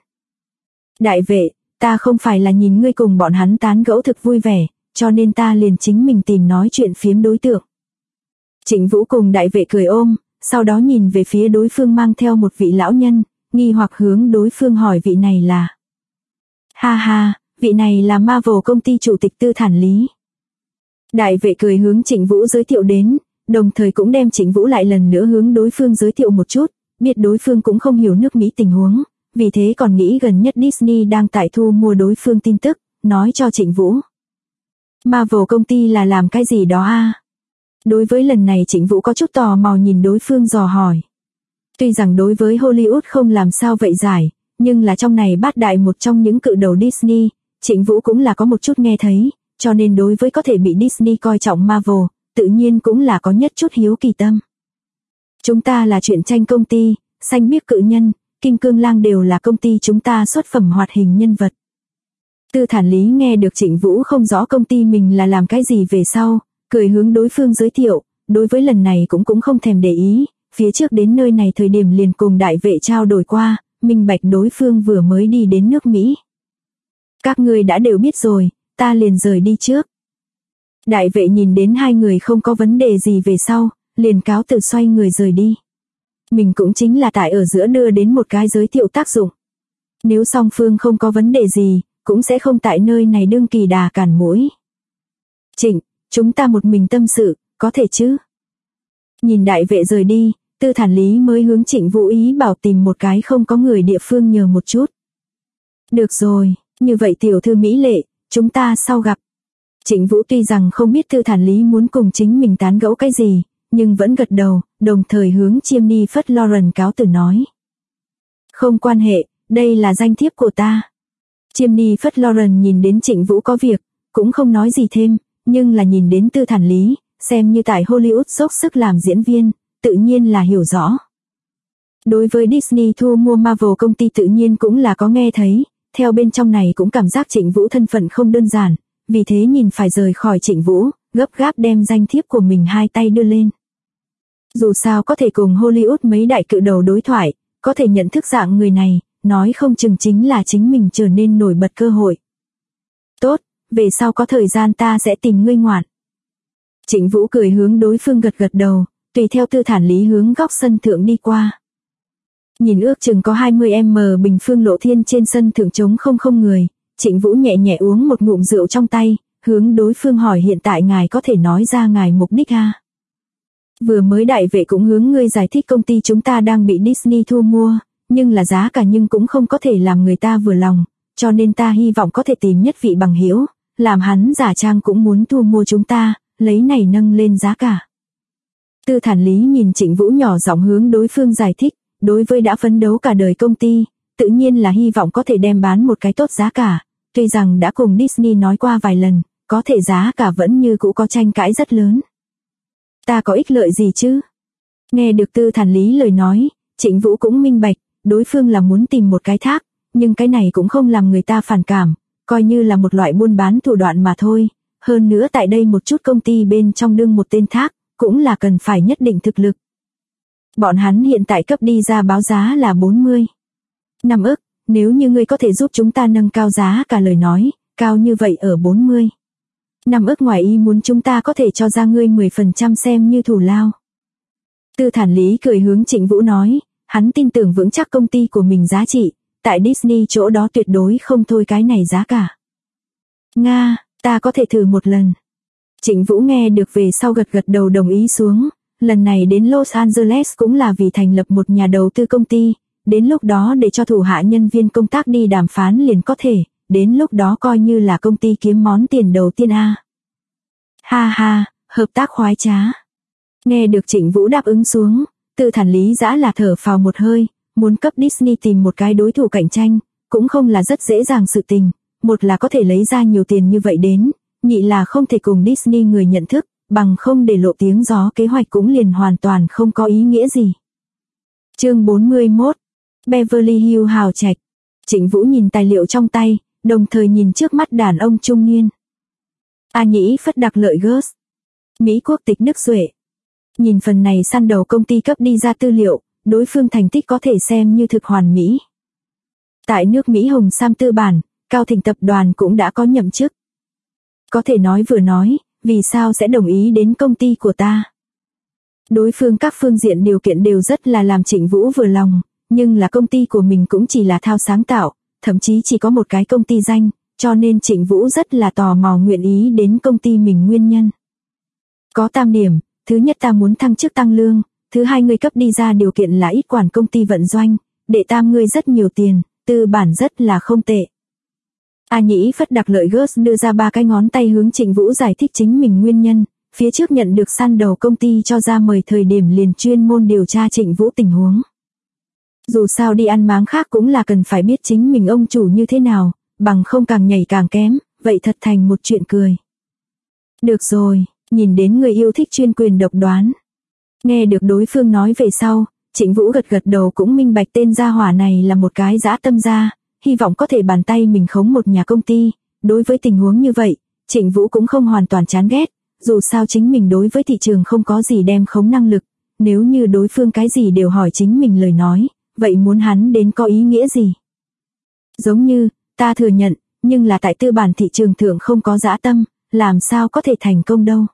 Đại vệ, ta không phải là nhìn ngươi cùng bọn hắn tán gẫu thực vui vẻ, cho nên ta liền chính mình tìm nói chuyện phiếm đối tượng. Trịnh Vũ cùng đại vệ cười ôm, sau đó nhìn về phía đối phương mang theo một vị lão nhân, nghi hoặc hướng đối phương hỏi vị này là. Ha ha, vị này là Marvel công ty chủ tịch Tư Thản Lý. Đại vệ cười hướng Trịnh Vũ giới thiệu đến, đồng thời cũng đem Trịnh Vũ lại lần nữa hướng đối phương giới thiệu một chút, biết đối phương cũng không hiểu nước Mỹ tình huống, vì thế còn nghĩ gần nhất Disney đang tại thu mua đối phương tin tức, nói cho Trịnh Vũ. Marvel công ty là làm cái gì đó à? Đối với lần này Trịnh Vũ có chút tò mò nhìn đối phương dò hỏi. Tuy rằng đối với Hollywood không làm sao vậy giải, nhưng là trong này bát đại một trong những cự đầu Disney, Trịnh Vũ cũng là có một chút nghe thấy, cho nên đối với có thể bị Disney coi trọng Marvel, tự nhiên cũng là có nhất chút hiếu kỳ tâm. Chúng ta là truyện tranh công ty, xanh biếc cự nhân, Kim Cương Lang đều là công ty chúng ta xuất phẩm hoạt hình nhân vật. Tư Thản Lý nghe được Trịnh Vũ không rõ công ty mình là làm cái gì về sau, cười hướng đối phương giới thiệu, đối với lần này cũng không thèm để ý, phía trước đến nơi này thời điểm liền cùng đại vệ trao đổi qua, minh bạch đối phương vừa mới đi đến nước Mỹ. Các ngươi đã đều biết rồi, ta liền rời đi trước. Đại vệ nhìn đến hai người không có vấn đề gì về sau, liền cáo từ xoay người rời đi. Mình cũng chính là tại ở giữa đưa đến một cái giới thiệu tác dụng. Nếu song phương không có vấn đề gì, cũng sẽ không tại nơi này đương kỳ đà cản mũi. Trịnh, chúng ta một mình tâm sự, có thể chứ? Nhìn đại vệ rời đi, Tư Thản Lý mới hướng Trịnh Vũ ý bảo tìm một cái không có người địa phương nhờ một chút. Được rồi, như vậy tiểu thư mỹ lệ, chúng ta sau gặp. Trịnh Vũ tuy rằng không biết Tư Thản Lý muốn cùng chính mình tán gẫu cái gì, nhưng vẫn gật đầu, đồng thời hướng Chimney Phất Lauren cáo từ nói. Không quan hệ, đây là danh thiếp của ta. Chimney Phất Lauren nhìn đến Trịnh Vũ có việc, cũng không nói gì thêm, nhưng là nhìn đến Tư Thản Lý, xem như tại Hollywood dốc sức làm diễn viên, tự nhiên là hiểu rõ. Đối với Disney thu mua Marvel công ty tự nhiên cũng là có nghe thấy, theo bên trong này cũng cảm giác Trịnh Vũ thân phận không đơn giản, vì thế nhìn phải rời khỏi Trịnh Vũ, gấp gáp đem danh thiếp của mình hai tay đưa lên. Dù sao có thể cùng Hollywood mấy đại cự đầu đối thoại, có thể nhận thức dạng người này, nói không chừng chính là chính mình trở nên nổi bật cơ hội. Tốt, về sau có thời gian ta sẽ tìm ngươi ngoạn. Trịnh Vũ cười hướng đối phương gật gật đầu, tùy theo Tư Thản Lý hướng góc sân thượng đi qua. Nhìn ước chừng có 20m bình phương lộ thiên trên sân thượng trống không người, Trịnh Vũ nhẹ nhẹ uống một ngụm rượu trong tay, hướng đối phương hỏi hiện tại ngài có thể nói ra ngài mục đích à? Vừa mới đại vệ cũng hướng ngươi giải thích công ty chúng ta đang bị Disney thu mua, nhưng là giá cả nhưng cũng không có thể làm người ta vừa lòng, cho nên ta hy vọng có thể tìm nhất vị bằng hữu, làm hắn giả trang cũng muốn thu mua chúng ta, lấy này nâng lên giá cả. Tư Thản Lý nhìn Trịnh Vũ nhỏ giọng hướng đối phương giải thích, đối với đã phấn đấu cả đời công ty, tự nhiên là hy vọng có thể đem bán một cái tốt giá cả, tuy rằng đã cùng Disney nói qua vài lần, có thể giá cả vẫn như cũ có tranh cãi rất lớn. Ta có ích lợi gì chứ? Nghe được Tư Thản Lý lời nói, Trịnh Vũ cũng minh bạch, đối phương là muốn tìm một cái thác, nhưng cái này cũng không làm người ta phản cảm, coi như là một loại buôn bán thủ đoạn mà thôi, hơn nữa tại đây một chút công ty bên trong đương một tên thác, cũng là cần phải nhất định thực lực. Bọn hắn hiện tại cấp đi ra báo giá là 40 5 ức, nếu như ngươi có thể giúp chúng ta nâng cao giá cả lời nói, cao như vậy ở 40. Năm ức ngoài ý muốn chúng ta có thể cho ra ngươi 10% xem như thù lao. Tư Thản Lý cười hướng Trịnh Vũ nói, hắn tin tưởng vững chắc công ty của mình giá trị, tại Disney chỗ đó tuyệt đối không thôi cái này giá cả. Nga, ta có thể thử một lần. Trịnh Vũ nghe được về sau gật gật đầu đồng ý xuống, lần này đến Los Angeles cũng là vì thành lập một nhà đầu tư công ty, đến lúc đó để cho thủ hạ nhân viên công tác đi đàm phán liền có thể, đến lúc đó coi như là công ty kiếm món tiền đầu tiên a. Ha ha, hợp tác khoái trá. Nghe được Trịnh Vũ đáp ứng xuống, Tư Thản Lý dã là thở phào một hơi, muốn cấp Disney tìm một cái đối thủ cạnh tranh, cũng không là rất dễ dàng sự tình, một là có thể lấy ra nhiều tiền như vậy đến, nhị là không thể cùng Disney người nhận thức, bằng không để lộ tiếng gió kế hoạch cũng liền hoàn toàn không có ý nghĩa gì. Chương 41. Beverly Hills hào trạch. Trịnh Vũ nhìn tài liệu trong tay, đồng thời nhìn trước mắt đàn ông trung niên. A Nhĩ Phất Đặc Lợi Gớt, Mỹ quốc tịch Đức Duệ. Nhìn phần này săn đầu công ty cấp đi ra tư liệu, đối phương thành tích có thể xem như thực hoàn mỹ. Tại nước Mỹ Hồng Sam tư bản, Cao Thịnh tập đoàn cũng đã có nhậm chức. Có thể nói vừa nói, vì sao sẽ đồng ý đến công ty của ta. Đối phương các phương diện điều kiện đều rất là làm Trịnh Vũ vừa lòng, nhưng là công ty của mình cũng chỉ là thao sáng tạo, thậm chí chỉ có một cái công ty danh, cho nên Trịnh Vũ rất là tò mò nguyện ý đến công ty mình nguyên nhân. Có 3 điểm, thứ nhất ta muốn thăng chức tăng lương, thứ hai ngươi cấp đi ra điều kiện là ít quản công ty vận doanh, đệ tam ngươi rất nhiều tiền, tư bản rất là không tệ. A Nhĩ Phất Đặc Lợi Gớt đưa ra 3 cái ngón tay hướng Trịnh Vũ giải thích chính mình nguyên nhân, phía trước nhận được săn đầu công ty cho ra mời thời điểm liền chuyên môn điều tra Trịnh Vũ tình huống. Dù sao đi ăn máng khác cũng là cần phải biết chính mình ông chủ như thế nào, bằng không càng nhảy càng kém, vậy thật thành một chuyện cười. Được rồi, nhìn đến người yêu thích chuyên quyền độc đoán. Nghe được đối phương nói về sau, Trịnh Vũ gật gật đầu cũng minh bạch tên gia hỏa này là một cái dã tâm gia, hy vọng có thể bàn tay mình khống một nhà công ty. Đối với tình huống như vậy, Trịnh Vũ cũng không hoàn toàn chán ghét, dù sao chính mình đối với thị trường không có gì đem khống năng lực, nếu như đối phương cái gì đều hỏi chính mình lời nói, vậy muốn hắn đến có ý nghĩa gì? Giống như, ta thừa nhận, nhưng là tại tư bản thị trường thượng không có dã tâm, làm sao có thể thành công đâu.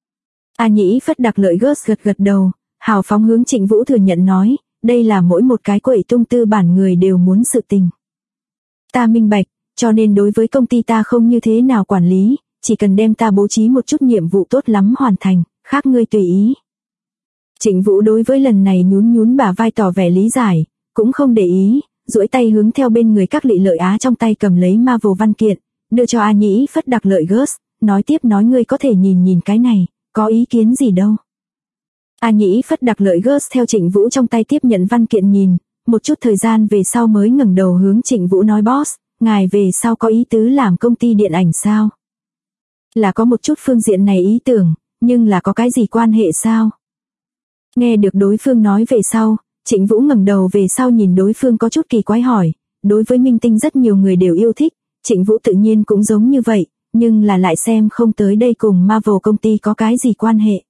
A Nhĩ Phất Đặc Lợi Gớt gật gật đầu, hào phóng hướng Trịnh Vũ thừa nhận nói, đây là mỗi một cái quậy tung tư bản người đều muốn sự tình. Ta minh bạch, cho nên đối với công ty ta không như thế nào quản lý, chỉ cần đem ta bố trí một chút nhiệm vụ tốt lắm hoàn thành, khác ngươi tùy ý. Trịnh Vũ đối với lần này nhún nhún bả vai tỏ vẻ lý giải, cũng không để ý, duỗi tay hướng theo bên người các Lị Lợi Á trong tay cầm lấy Marvel văn kiện, đưa cho A Nhĩ Phất Đặc Lợi Gớt, nói tiếp nói ngươi có thể nhìn cái này, có ý kiến gì đâu. A Nhĩ Phất Đặc Lợi Gớt theo Trịnh Vũ trong tay tiếp nhận văn kiện nhìn, một chút thời gian về sau mới ngẩng đầu hướng Trịnh Vũ nói boss, ngài về sau có ý tứ làm công ty điện ảnh sao? Là có một chút phương diện này ý tưởng, nhưng là có cái gì quan hệ sao? Nghe được đối phương nói về sau, Trịnh Vũ ngẩng đầu về sau nhìn đối phương có chút kỳ quái hỏi, đối với minh tinh rất nhiều người đều yêu thích, Trịnh Vũ tự nhiên cũng giống như vậy, nhưng là lại xem không tới đây cùng Marvel công ty có cái gì quan hệ.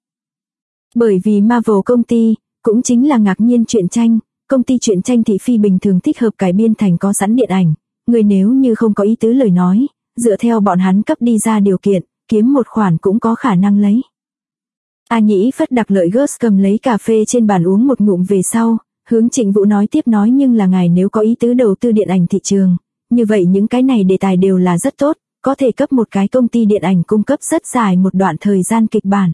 Bởi vì Marvel công ty, cũng chính là ngạc nhiên truyện tranh, công ty truyện tranh thị phi bình thường thích hợp cải biên thành có sẵn điện ảnh, người nếu như không có ý tứ lời nói, dựa theo bọn hắn cấp đi ra điều kiện, kiếm một khoản cũng có khả năng lấy. A Nhĩ Phất Đặc Lợi Gớt cầm lấy cà phê trên bàn uống một ngụm về sau, hướng Trịnh Vũ nói tiếp nói nhưng là ngài nếu có ý tứ đầu tư điện ảnh thị trường, như vậy những cái này đề tài đều là rất tốt, có thể cấp một cái công ty điện ảnh cung cấp rất dài một đoạn thời gian kịch bản.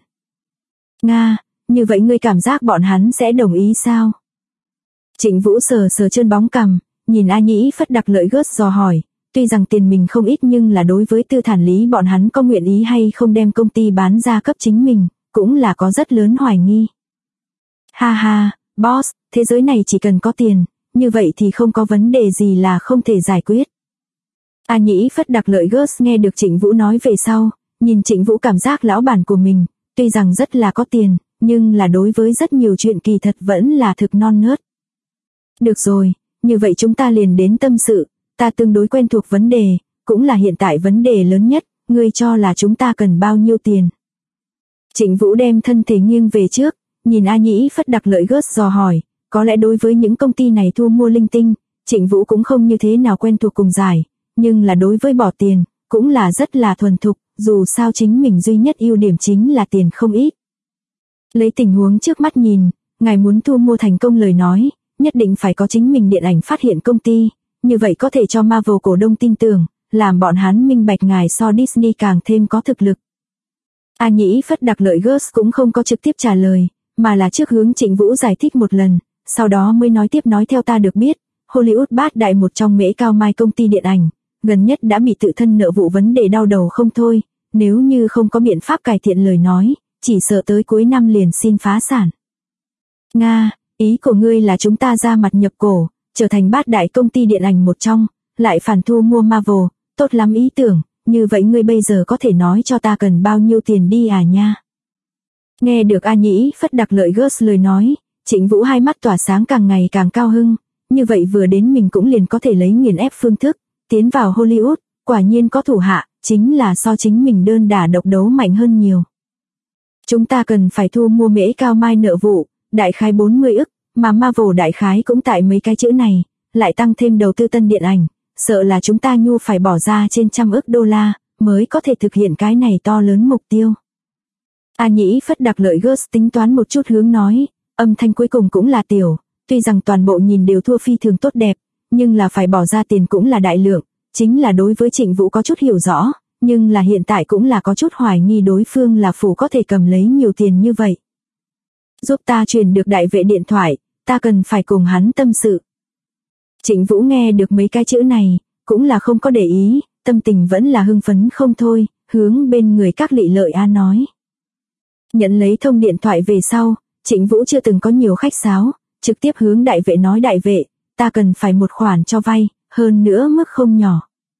Nga, như vậy ngươi cảm giác bọn hắn sẽ đồng ý sao? Trịnh Vũ sờ chân bóng cằm, nhìn A Nhĩ Phất Đặc Lợi Gớt dò hỏi, tuy rằng tiền mình không ít nhưng là đối với Tư Thản Lý bọn hắn có nguyện ý hay không đem công ty bán ra cấp chính mình, cũng là có rất lớn hoài nghi. Ha ha, boss, thế giới này chỉ cần có tiền, như vậy thì không có vấn đề gì là không thể giải quyết. A Nhĩ Phất Đặc Lợi Gớt nghe được Trịnh Vũ nói về sau, nhìn Trịnh Vũ cảm giác lão bản của mình, tuy rằng rất là có tiền, nhưng là đối với rất nhiều chuyện kỳ thật vẫn là thực non nớt. Được rồi, như vậy chúng ta liền đến tâm sự, ta tương đối quen thuộc vấn đề, cũng là hiện tại vấn đề lớn nhất, ngươi cho là chúng ta cần bao nhiêu tiền. Trịnh Vũ đem thân thể nghiêng về trước, nhìn A Nhĩ Phất Đặc Lợi Gớt dò hỏi, có lẽ đối với những công ty này thu mua linh tinh, Trịnh Vũ cũng không như thế nào quen thuộc cùng giải, nhưng là đối với bỏ tiền, cũng là rất là thuần thục, dù sao chính mình duy nhất ưu điểm chính là tiền không ít. Lấy tình huống trước mắt nhìn, ngài muốn thu mua thành công lời nói, nhất định phải có chính mình điện ảnh phát hiện công ty, như vậy có thể cho Marvel cổ đông tin tưởng, làm bọn hắn minh bạch ngài so Disney càng thêm có thực lực. A Nhĩ Phất Đặc Lợi Girls cũng không có trực tiếp trả lời, mà là trước hướng Trịnh Vũ giải thích một lần, sau đó mới nói tiếp nói theo ta được biết, Hollywood bát đại một trong Mễ Cao Mai công ty điện ảnh, gần nhất đã bị tự thân nợ vụ vấn đề đau đầu không thôi, nếu như không có biện pháp cải thiện lời nói, chỉ sợ tới cuối năm liền xin phá sản. Nga, ý của ngươi là chúng ta ra mặt nhập cổ, trở thành bát đại công ty điện ảnh một trong, lại phản thu mua Marvel, tốt lắm ý tưởng, như vậy ngươi bây giờ có thể nói cho ta cần bao nhiêu tiền đi à nha. Nghe được A Nhĩ Phất Đặc Lợi Girls lời nói, Trịnh Vũ hai mắt tỏa sáng càng ngày càng cao hưng, như vậy vừa đến mình cũng liền có thể lấy nghiền ép phương thức, tiến vào Hollywood, quả nhiên có thủ hạ, chính là so chính mình đơn đả độc đấu mạnh hơn nhiều. Chúng ta cần phải thu mua Mễ Cao Mai nợ vụ, đại khái 40 ức, mà Marvel đại khái cũng tại mấy cái chữ này, lại tăng thêm đầu tư tân điện ảnh, sợ là chúng ta nhu phải bỏ ra trên trăm ức đô la, mới có thể thực hiện cái này to lớn mục tiêu. A Nhĩ Phất Đặc Lợi Girls tính toán một chút hướng nói, âm thanh cuối cùng cũng là tiểu, tuy rằng toàn bộ nhìn đều thua phi thường tốt đẹp, nhưng là phải bỏ ra tiền cũng là đại lượng, chính là đối với Trịnh Vũ có chút hiểu rõ, nhưng là hiện tại cũng là có chút hoài nghi đối phương là phủ có thể cầm lấy nhiều tiền như vậy. Giúp ta truyền được đại vệ điện thoại, ta cần phải cùng hắn tâm sự. Trịnh Vũ nghe được mấy cái chữ này, cũng là không có để ý, tâm tình vẫn là hưng phấn không thôi, hướng bên người các Lị Lợi A nói. Nhận lấy thông điện thoại về sau, Trịnh Vũ chưa từng có nhiều khách sáo, trực tiếp hướng đại vệ nói đại vệ, ta cần phải một khoản cho vay, hơn nữa mức không nhỏ.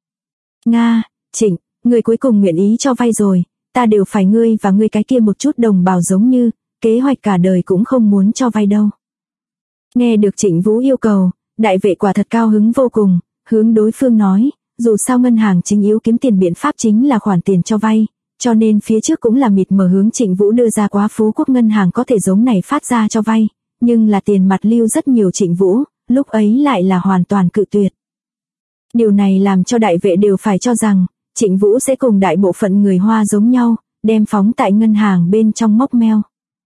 Nga, Trịnh, người cuối cùng nguyện ý cho vay rồi, ta đều phải ngươi và ngươi cái kia một chút đồng bào giống như, kế hoạch cả đời cũng không muốn cho vay đâu. Nghe được Trịnh Vũ yêu cầu, đại vệ quả thật cao hứng vô cùng, hướng đối phương nói, dù sao ngân hàng chính yếu kiếm tiền biện pháp chính là khoản tiền cho vay, cho nên phía trước cũng là mịt mờ hướng Trịnh Vũ đưa ra quá Phú Quốc ngân hàng có thể giống này phát ra cho vay, nhưng là tiền mặt lưu rất nhiều Trịnh Vũ, lúc ấy lại là hoàn toàn cự tuyệt. Điều này làm cho đại vệ đều phải cho rằng, Trịnh Vũ sẽ cùng đại bộ phận người Hoa giống nhau, đem phóng tại ngân hàng bên trong móc meo.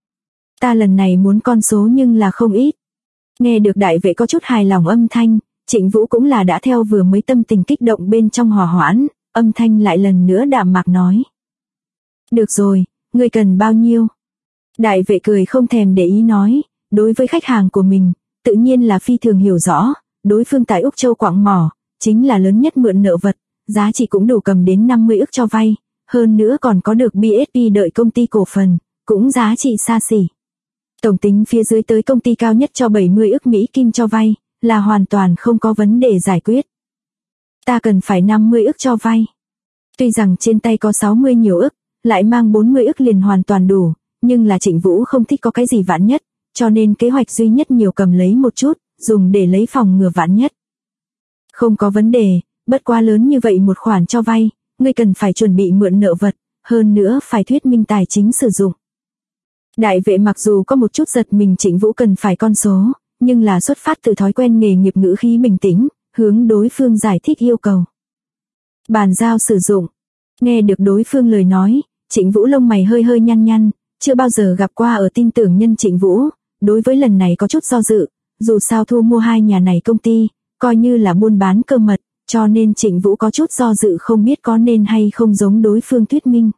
Ta lần này muốn con số nhưng là không ít. Nghe được đại vệ có chút hài lòng âm thanh, Trịnh Vũ cũng là đã theo vừa mới tâm tình kích động bên trong hòa hoãn, âm thanh lại lần nữa đạm mạc nói. Được rồi, ngươi cần bao nhiêu? Đại vệ cười không thèm để ý nói, đối với khách hàng của mình, tự nhiên là phi thường hiểu rõ, đối phương tại Úc Châu quặng mỏ, chính là lớn nhất mượn nợ vật, giá trị cũng đủ cầm đến 50 ức cho vay, hơn nữa còn có được BSP đợi công ty cổ phần, cũng giá trị xa xỉ. Tổng tính phía dưới tới công ty cao nhất cho 70 ức Mỹ Kim cho vay, là hoàn toàn không có vấn đề giải quyết. Ta cần phải 50 ức cho vay. Tuy rằng trên tay có 60 nhiều ức, lại mang 40 ức liền hoàn toàn đủ, nhưng là Trịnh Vũ không thích có cái gì vãn nhất, cho nên kế hoạch duy nhất nhiều cầm lấy một chút, dùng để lấy phòng ngừa vãn nhất. Không có vấn đề, bất quá lớn như vậy một khoản cho vay, ngươi cần phải chuẩn bị mượn nợ vật, hơn nữa phải thuyết minh tài chính sử dụng. Đại vệ mặc dù có một chút giật mình Trịnh Vũ cần phải con số, nhưng là xuất phát từ thói quen nghề nghiệp ngữ khí bình tĩnh, hướng đối phương giải thích yêu cầu. Bàn giao sử dụng. Nghe được đối phương lời nói, Trịnh Vũ lông mày hơi hơi nhăn nhăn, chưa bao giờ gặp qua ở tin tưởng nhân Trịnh Vũ, đối với lần này có chút do dự, dù sao thu mua hai nhà này công ty, coi như là buôn bán cơ mật, cho nên Trịnh Vũ có chút do dự không biết có nên hay không giống đối phương thuyết minh.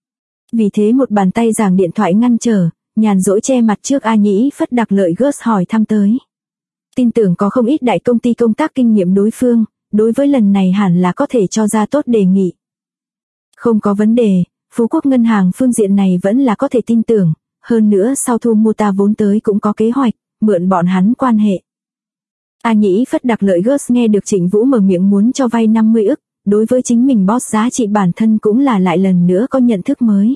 Vì thế một bàn tay giảng điện thoại ngăn trở, nhàn rỗi che mặt trước A Nhĩ Phất Đặc Lợi Girls hỏi thăm tới. Tin tưởng có không ít đại công ty công tác kinh nghiệm đối phương, đối với lần này hẳn là có thể cho ra tốt đề nghị. Không có vấn đề, Phú Quốc ngân hàng phương diện này vẫn là có thể tin tưởng, hơn nữa sau thu mua ta vốn tới cũng có kế hoạch, mượn bọn hắn quan hệ. A Nhĩ Phất Đặc Lợi Girls nghe được Trịnh Vũ mở miệng muốn cho vay 50 ức, đối với chính mình boss giá trị bản thân cũng là lại lần nữa có nhận thức mới.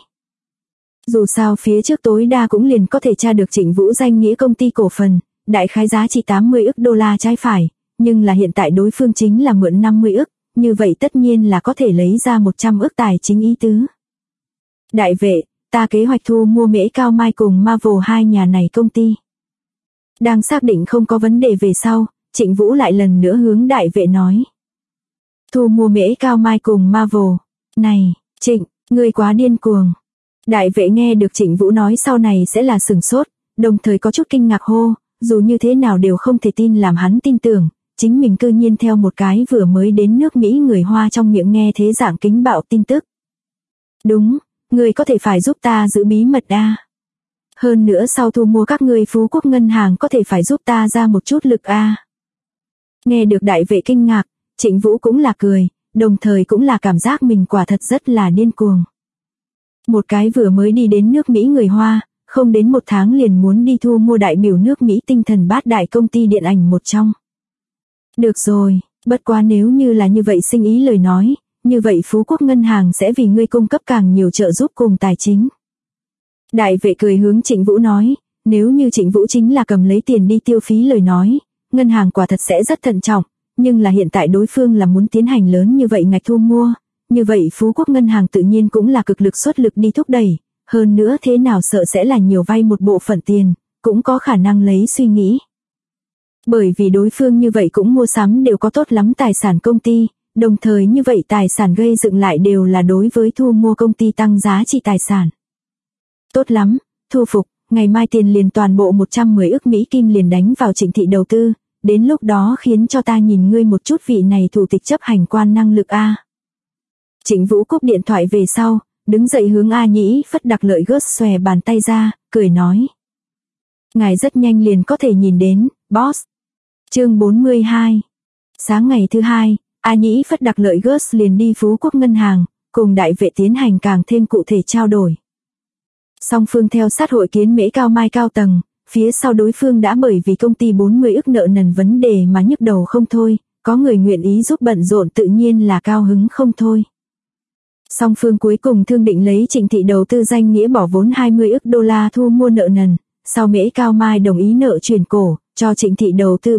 Dù sao phía trước tối đa cũng liền có thể tra được Trịnh Vũ danh nghĩa công ty cổ phần, đại khái giá trị 80 ức đô la trái phải, nhưng là hiện tại đối phương chính là mượn 50 ức, như vậy tất nhiên là có thể lấy ra 100 ức tài chính ý tứ. Đại vệ, ta kế hoạch thu mua Mễ Cao Mai cùng Marvel hai nhà này công ty. Đang xác định không có vấn đề về sau, Trịnh Vũ lại lần nữa hướng đại vệ nói. Thu mua Mễ Cao Mai cùng Marvel. Này, Trịnh, ngươi quá điên cuồng. Đại vệ nghe được Trịnh Vũ nói sau này sẽ là sửng sốt, đồng thời có chút kinh ngạc hô, dù như thế nào đều không thể tin làm hắn tin tưởng, chính mình cư nhiên theo một cái vừa mới đến nước Mỹ người Hoa trong miệng nghe thế dạng kính bạo tin tức. Đúng, ngươi có thể phải giúp ta giữ bí mật a. Hơn nữa sau thu mua các ngươi Phú Quốc ngân hàng có thể phải giúp ta ra một chút lực a. Nghe được đại vệ kinh ngạc, Trịnh Vũ cũng là cười, đồng thời cũng là cảm giác mình quả thật rất là điên cuồng. Một cái vừa mới đi đến nước Mỹ người Hoa, không đến 1 tháng liền muốn đi thu mua đại biểu nước Mỹ tinh thần bát đại công ty điện ảnh một trong. Được rồi, bất quá nếu như là như vậy sinh ý lời nói, như vậy Phú Quốc ngân hàng sẽ vì ngươi cung cấp càng nhiều trợ giúp cùng tài chính. Đại vệ cười hướng Trịnh Vũ nói, nếu như Trịnh Vũ chính là cầm lấy tiền đi tiêu phí lời nói, ngân hàng quả thật sẽ rất thận trọng, nhưng là hiện tại đối phương là muốn tiến hành lớn như vậy ngạch thu mua, như vậy Phú Quốc ngân hàng tự nhiên cũng là cực lực xuất lực đi thúc đẩy, hơn nữa thế nào sợ sẽ là nhiều vay một bộ phận tiền, cũng có khả năng lấy suy nghĩ. Bởi vì đối phương như vậy cũng mua sắm đều có tốt lắm tài sản công ty, đồng thời như vậy tài sản gây dựng lại đều là đối với thu mua công ty tăng giá trị tài sản. Tốt lắm, thu phục, ngày mai tiền liền toàn bộ 110 ức Mỹ Kim liền đánh vào Trịnh thị đầu tư, đến lúc đó khiến cho ta nhìn ngươi một chút vị này thủ tịch chấp hành quan năng lực a. Trịnh Vũ cúp điện thoại về sau, đứng dậy hướng A Nhĩ Phất Đặc Lợi gớt xòe bàn tay ra, cười nói. Ngài rất nhanh liền có thể nhìn đến, boss. Chương 42. Sáng ngày thứ hai, A Nhĩ Phất Đặc Lợi gớt liền đi Phú Quốc ngân hàng, cùng đại vệ tiến hành càng thêm cụ thể trao đổi. Song phương theo sát hội kiến Mễ Cao Mai cao tầng, phía sau đối phương đã bởi vì công ty 40 ức nợ nần vấn đề mà nhức đầu không thôi, có người nguyện ý giúp bận rộn tự nhiên là cao hứng không thôi. Song phương cuối cùng thương định lấy Trịnh thị đầu tư danh nghĩa bỏ vốn 20 ức đô la thu mua nợ nần, sau Mễ Cao Mai đồng ý nợ chuyển cổ, cho Trịnh thị đầu tư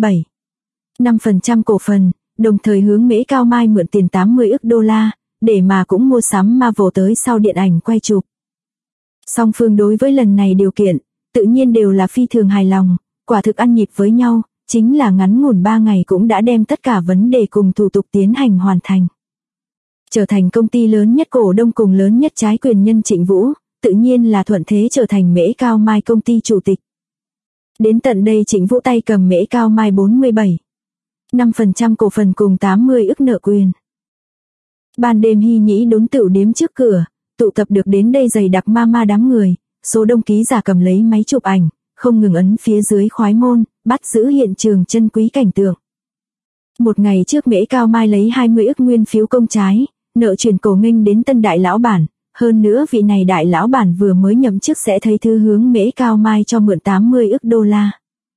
47,5% cổ phần, đồng thời hướng Mễ Cao Mai mượn tiền 80 ức đô la, để mà cũng mua sắm Marvel tới sau điện ảnh quay chụp. Song phương đối với lần này điều kiện, tự nhiên đều là phi thường hài lòng, quả thực ăn nhịp với nhau, chính là ngắn ngủn 3 ngày cũng đã đem tất cả vấn đề cùng thủ tục tiến hành hoàn thành. Trở thành công ty lớn nhất cổ đông cùng lớn nhất trái quyền nhân Trịnh Vũ, tự nhiên là thuận thế trở thành Mễ Cao Mai công ty chủ tịch. Đến tận đây Trịnh Vũ tay cầm Mễ Cao Mai 47,5% cổ phần cùng 80 ức nợ quyền. Ban đêm Hy Nhĩ đốn tửu điếm trước cửa, tụ tập được đến đây dày đặc ma đám người, số đông ký giả cầm lấy máy chụp ảnh, không ngừng ấn phía dưới khoái môn, bắt giữ hiện trường chân quý cảnh tượng. Một ngày trước Mễ Cao Mai lấy 20 ức nguyên phiếu công trái, nợ chuyển cổ nghênh đến tân đại lão bản, hơn nữa vị này đại lão bản vừa mới nhậm chức sẽ thấy thư hướng Mễ Cao Mai cho mượn 80 ức đô la.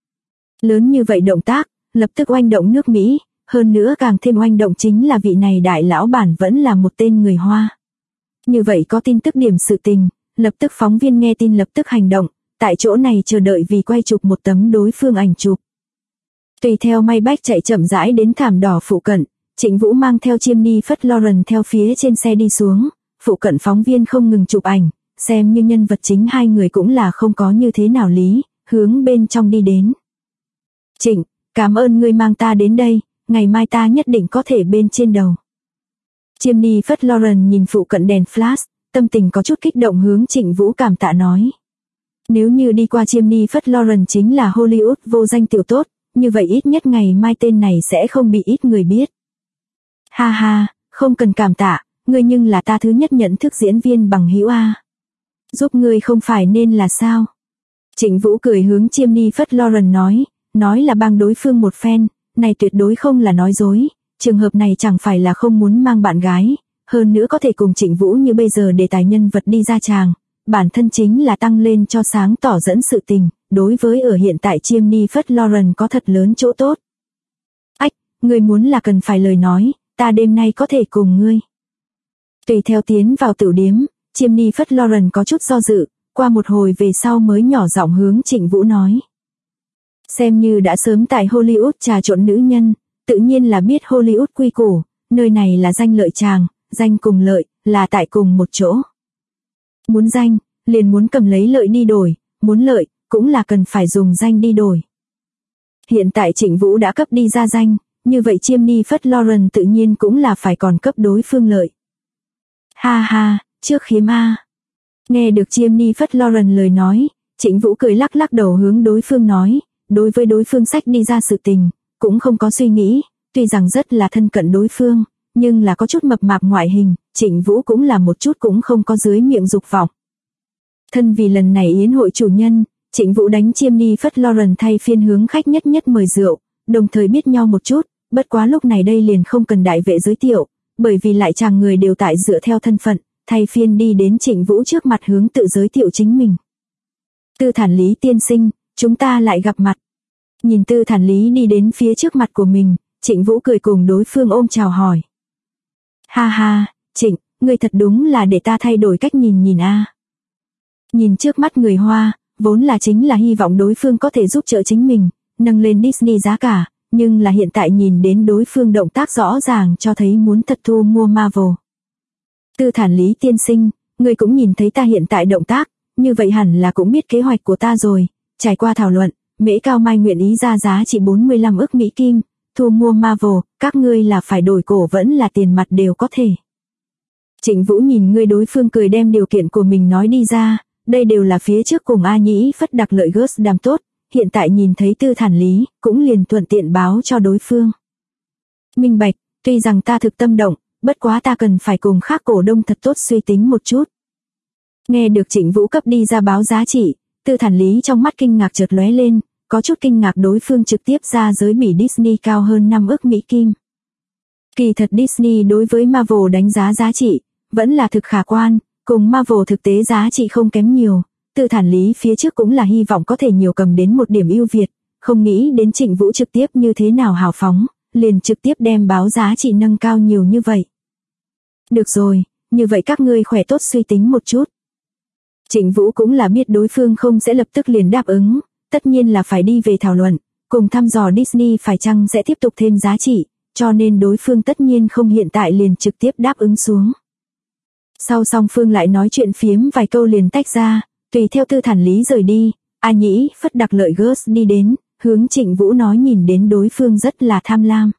Lớn như vậy động tác, lập tức oanh động nước Mỹ, hơn nữa càng thêm oanh động chính là vị này đại lão bản vẫn là một tên người Hoa. Như vậy có tin tức điểm sự tình, lập tức phóng viên nghe tin lập tức hành động, tại chỗ này chờ đợi vì quay chụp một tấm đối phương ảnh chụp. Tùy theo may bách chạy chậm rãi đến thảm đỏ phụ cận, Trịnh Vũ mang theo Chimney Phất Lauren theo phía trên xe đi xuống, phụ cận phóng viên không ngừng chụp ảnh, xem như nhân vật chính hai người cũng là không có như thế nào lý, hướng bên trong đi đến. Trịnh, cảm ơn ngươi mang ta đến đây, ngày mai ta nhất định có thể bên trên đầu. Chimney Phất Lauren nhìn phụ cận đèn flash, tâm tình có chút kích động hướng Trịnh Vũ cảm tạ nói. Nếu như đi qua Chimney Phất Lauren chính là Hollywood vô danh tiểu tốt, như vậy ít nhất ngày mai tên này sẽ không bị ít người biết. Ha ha, không cần cảm tạ, ngươi nhưng là ta thứ nhất nhận thức diễn viên bằng hữu a. Giúp ngươi không phải nên là sao? Trịnh Vũ cười hướng Chimney Phất Lauren nói là bang đối phương một phen, này tuyệt đối không là nói dối, trường hợp này chẳng phải là không muốn mang bạn gái, hơn nữa có thể cùng Trịnh Vũ như bây giờ đề tài nhân vật đi ra tràng, bản thân chính là tăng lên cho sáng tỏ dẫn sự tình, đối với ở hiện tại Chimney Phất Lauren có thật lớn chỗ tốt. Ách, ngươi muốn là cần phải lời nói, ta đêm nay có thể cùng ngươi. Tùy theo tiến vào tửu điếm, Chimney Phất Lauren có chút do dự, qua một hồi về sau mới nhỏ giọng hướng Trịnh Vũ nói. Xem như đã sớm tại Hollywood trà trộn nữ nhân, tự nhiên là biết Hollywood quy củ, nơi này là danh lợi tràng, danh cùng lợi, là tại cùng một chỗ. Muốn danh, liền muốn cầm lấy lợi đi đổi, muốn lợi, cũng là cần phải dùng danh đi đổi. Hiện tại Trịnh Vũ đã cấp đi ra danh, như vậy Jennifer Lawrence tự nhiên cũng là phải còn cấp đối phương lợi. Ha ha, trước khiếm a. Nghe được Jennifer Lawrence lời nói, Trịnh Vũ cười lắc lắc đầu hướng đối phương nói, đối với đối phương sách đi ra sự tình, cũng không có suy nghĩ, tuy rằng rất là thân cận đối phương, nhưng là có chút mập mạp ngoại hình, Trịnh Vũ cũng là một chút cũng không có dưới miệng dục vọng. Thân vì lần này yến hội chủ nhân, Trịnh Vũ đánh Jennifer Lawrence thay phiên hướng khách nhất nhất mời rượu, đồng thời biết nhau một chút, bất quá lúc này đây liền không cần đại vệ giới thiệu, bởi vì lại chàng người đều tại dựa theo thân phận, thay phiên đi đến Trịnh Vũ trước mặt hướng tự giới thiệu chính mình. Tư Thản Lý tiên sinh, chúng ta lại gặp mặt. Nhìn Tư Thản Lý đi đến phía trước mặt của mình, Trịnh Vũ cười cùng đối phương ôm chào hỏi. Ha ha, Trịnh, ngươi thật đúng là để ta thay đổi cách nhìn a. Nhìn trước mắt người Hoa, vốn là chính là hy vọng đối phương có thể giúp trợ chính mình, nâng lên Disney giá cả, nhưng là hiện tại nhìn đến đối phương động tác rõ ràng cho thấy muốn thật thu mua Marvel. Tư Thản Lý tiên sinh, ngươi cũng nhìn thấy ta hiện tại động tác, như vậy hẳn là cũng biết kế hoạch của ta rồi, trải qua thảo luận, Mễ Cao Mai nguyện ý ra giá trị 45 ức Mỹ Kim, thu mua Marvel, các ngươi là phải đổi cổ vẫn là tiền mặt đều có thể. Trịnh Vũ nhìn ngươi đối phương cười đem điều kiện của mình nói đi ra, đây đều là phía trước cùng A Nhĩ Phất đặc lợi Gus đàm tốt, hiện tại nhìn thấy Tư Thản Lý, cũng liền thuận tiện báo cho đối phương. Minh bạch, tuy rằng ta thực tâm động, bất quá ta cần phải cùng khác cổ đông thật tốt suy tính một chút. Nghe được Trịnh Vũ cấp đi ra báo giá trị, Tư Thản Lý trong mắt kinh ngạc chợt lóe lên, có chút kinh ngạc đối phương trực tiếp ra giới bỉ Disney cao hơn 5 ức Mỹ Kim. Kỳ thật Disney đối với Marvel đánh giá giá trị, vẫn là thực khả quan, cùng Marvel thực tế giá trị không kém nhiều. Tư Thản Lý phía trước cũng là hy vọng có thể nhiều cầm đến một điểm ưu việt, không nghĩ đến Trịnh Vũ trực tiếp như thế nào hào phóng, liền trực tiếp đem báo giá trị nâng cao nhiều như vậy. Được rồi, như vậy các ngươi khỏe tốt suy tính một chút. Trịnh Vũ cũng là biết đối phương không sẽ lập tức liền đáp ứng, tất nhiên là phải đi về thảo luận, cùng thăm dò Disney phải chăng sẽ tiếp tục thêm giá trị, cho nên đối phương tất nhiên không hiện tại liền trực tiếp đáp ứng xuống. Sau song phương lại nói chuyện phiếm vài câu liền tách ra, tùy theo Tư Thản Lý rời đi, A Nhĩ Phất đặc lợi Gus đi đến, hướng Trịnh Vũ nói nhìn đến đối phương rất là tham lam.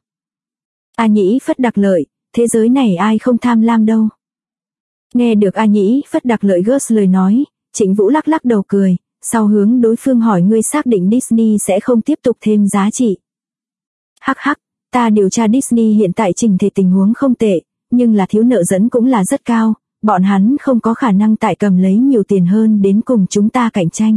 A Nhĩ Phất đặc lợi, thế giới này ai không tham lam đâu. Nghe được A Nhĩ Phất đặc lợi Gus lời nói, Trịnh Vũ lắc lắc đầu cười, sau hướng đối phương hỏi ngươi xác định Disney sẽ không tiếp tục thêm giá trị. Hắc hắc, ta điều tra Disney hiện tại trình thể tình huống không tệ, nhưng là thiếu nợ dẫn cũng là rất cao, bọn hắn không có khả năng tại cầm lấy nhiều tiền hơn đến cùng chúng ta cạnh tranh.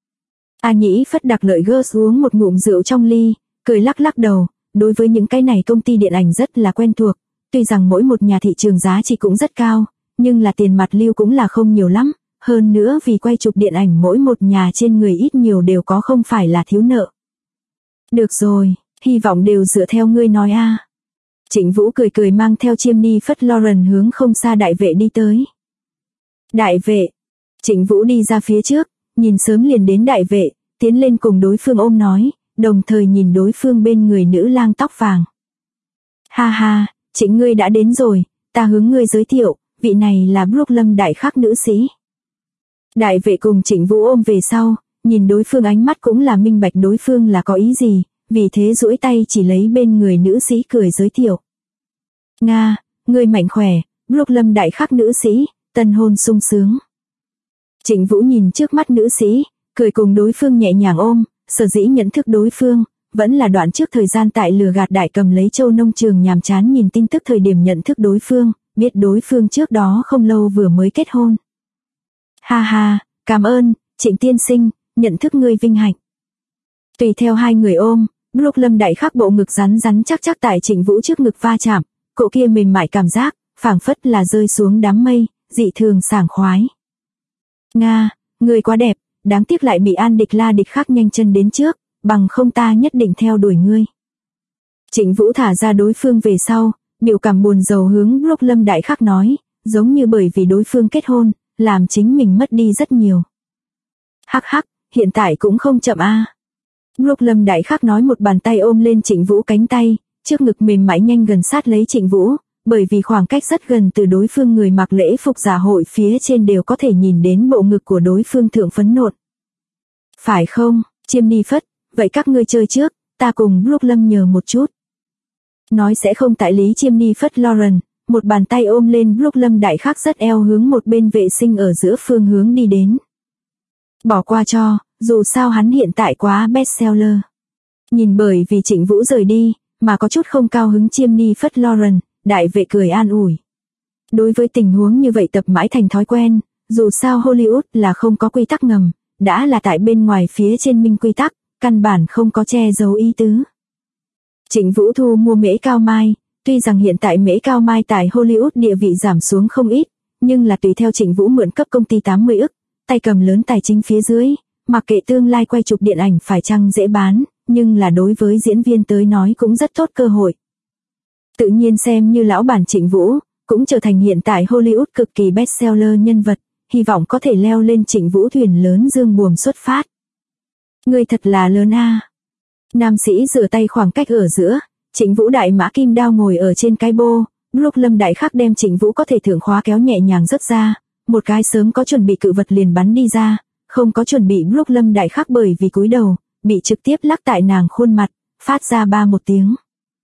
A Nhĩ Phất đặc lợi Gus uống một ngụm rượu trong ly, cười lắc lắc đầu, đối với những cái này công ty điện ảnh rất là quen thuộc, tuy rằng mỗi một nhà thị trường giá trị cũng rất cao, nhưng là tiền mặt lưu cũng là không nhiều lắm, hơn nữa vì quay chụp điện ảnh mỗi một nhà trên người ít nhiều đều có không phải là thiếu nợ. Được rồi, hy vọng đều dựa theo ngươi nói a. Trịnh Vũ cười cười mang theo Jennifer Lawrence hướng không xa đại vệ đi tới. Đại vệ. Trịnh Vũ đi ra phía trước, nhìn sớm liền đến đại vệ, tiến lên cùng đối phương ôm nói, đồng thời nhìn đối phương bên người nữ lang tóc vàng. Ha ha, Trịnh ngươi đã đến rồi, ta hướng ngươi giới thiệu, vị này là Brooklyn đại khắc nữ sĩ. Đại vệ cùng Trịnh Vũ ôm về sau, nhìn đối phương ánh mắt cũng là minh bạch đối phương là có ý gì, vì thế duỗi tay chỉ lấy bên người nữ sĩ cười giới thiệu. Nga, ngươi mạnh khỏe, Brooklyn đại khắc nữ sĩ, tân hôn sung sướng. Trịnh Vũ nhìn trước mắt nữ sĩ, cười cùng đối phương nhẹ nhàng ôm, sở dĩ nhận thức đối phương, vẫn là đoạn trước thời gian tại lừa gạt đại cầm lấy châu nông trường nhàm chán nhìn tin tức thời điểm nhận thức đối phương, biết đối phương trước đó không lâu vừa mới kết hôn. Ha ha, cảm ơn, Trịnh tiên sinh, nhận thức ngươi vinh hạnh. Tùy theo hai người ôm, Brooklyn đại khắc bộ ngực rắn rắn chắc chắc tại Trịnh Vũ trước ngực va chạm, cỗ kia mềm mại cảm giác, phảng phất là rơi xuống đám mây, dị thường sảng khoái. Nga, ngươi quá đẹp, đáng tiếc lại bị An Địch La Địch khắc nhanh chân đến trước, bằng không ta nhất định theo đuổi ngươi. Trịnh Vũ thả ra đối phương về sau, biểu cảm buồn rầu hướng Brooklyn đại khắc nói, giống như bởi vì đối phương kết hôn, làm chính mình mất đi rất nhiều. Hắc hắc, hiện tại cũng không chậm a. Brooklyn đại khắc nói một bàn tay ôm lên Trịnh Vũ cánh tay, trước ngực mềm mại nhanh gần sát lấy Trịnh Vũ, bởi vì khoảng cách rất gần từ đối phương người mặc lễ phục dạ hội phía trên đều có thể nhìn đến bộ ngực của đối phương thượng phấn nộn. Phải không, Jennifer, vậy các ngươi chơi trước, ta cùng Brooklyn nhờ một chút. Nói sẽ không tại Lý Chiêm Ni phất Lauren, một bàn tay ôm lên Brooke Lâm Đại Khắc rất eo hướng một bên vệ sinh ở giữa phương hướng đi đến. Bỏ qua cho, dù sao hắn hiện tại quá bestseller. Nhìn bởi vì Trịnh Vũ rời đi, mà có chút không cao hứng Chiêm Ni phất Lauren, đại vệ cười an ủi. Đối với tình huống như vậy tập mãi thành thói quen, dù sao Hollywood là không có quy tắc ngầm, đã là tại bên ngoài phía trên minh quy tắc, căn bản không có che giấu ý tứ. Trịnh Vũ thu mua mễ cao mai, tuy rằng hiện tại mễ cao mai tại Hollywood địa vị giảm xuống không ít, nhưng là tùy theo Trịnh Vũ mượn cấp công ty 80 ức, tay cầm lớn tài chính phía dưới, mặc kệ tương lai quay chụp điện ảnh phải chăng dễ bán, nhưng là đối với diễn viên tới nói cũng rất tốt cơ hội. Tự nhiên xem như lão bản Trịnh Vũ, cũng trở thành hiện tại Hollywood cực kỳ bestseller nhân vật, hy vọng có thể leo lên Trịnh Vũ thuyền lớn dương buồm xuất phát. Người thật là lớn a. Nam sĩ rửa tay khoảng cách ở giữa, Trịnh Vũ đại mã kim đao ngồi ở trên cái bô, Brooke Lâm Đại Khắc đem Trịnh Vũ có thể thượng khóa kéo nhẹ nhàng rớt ra, một cái sớm có chuẩn bị cự vật liền bắn đi ra, không có chuẩn bị Brooke Lâm Đại Khắc bởi vì cúi đầu, bị trực tiếp lắc tại nàng khuôn mặt, phát ra ba một tiếng.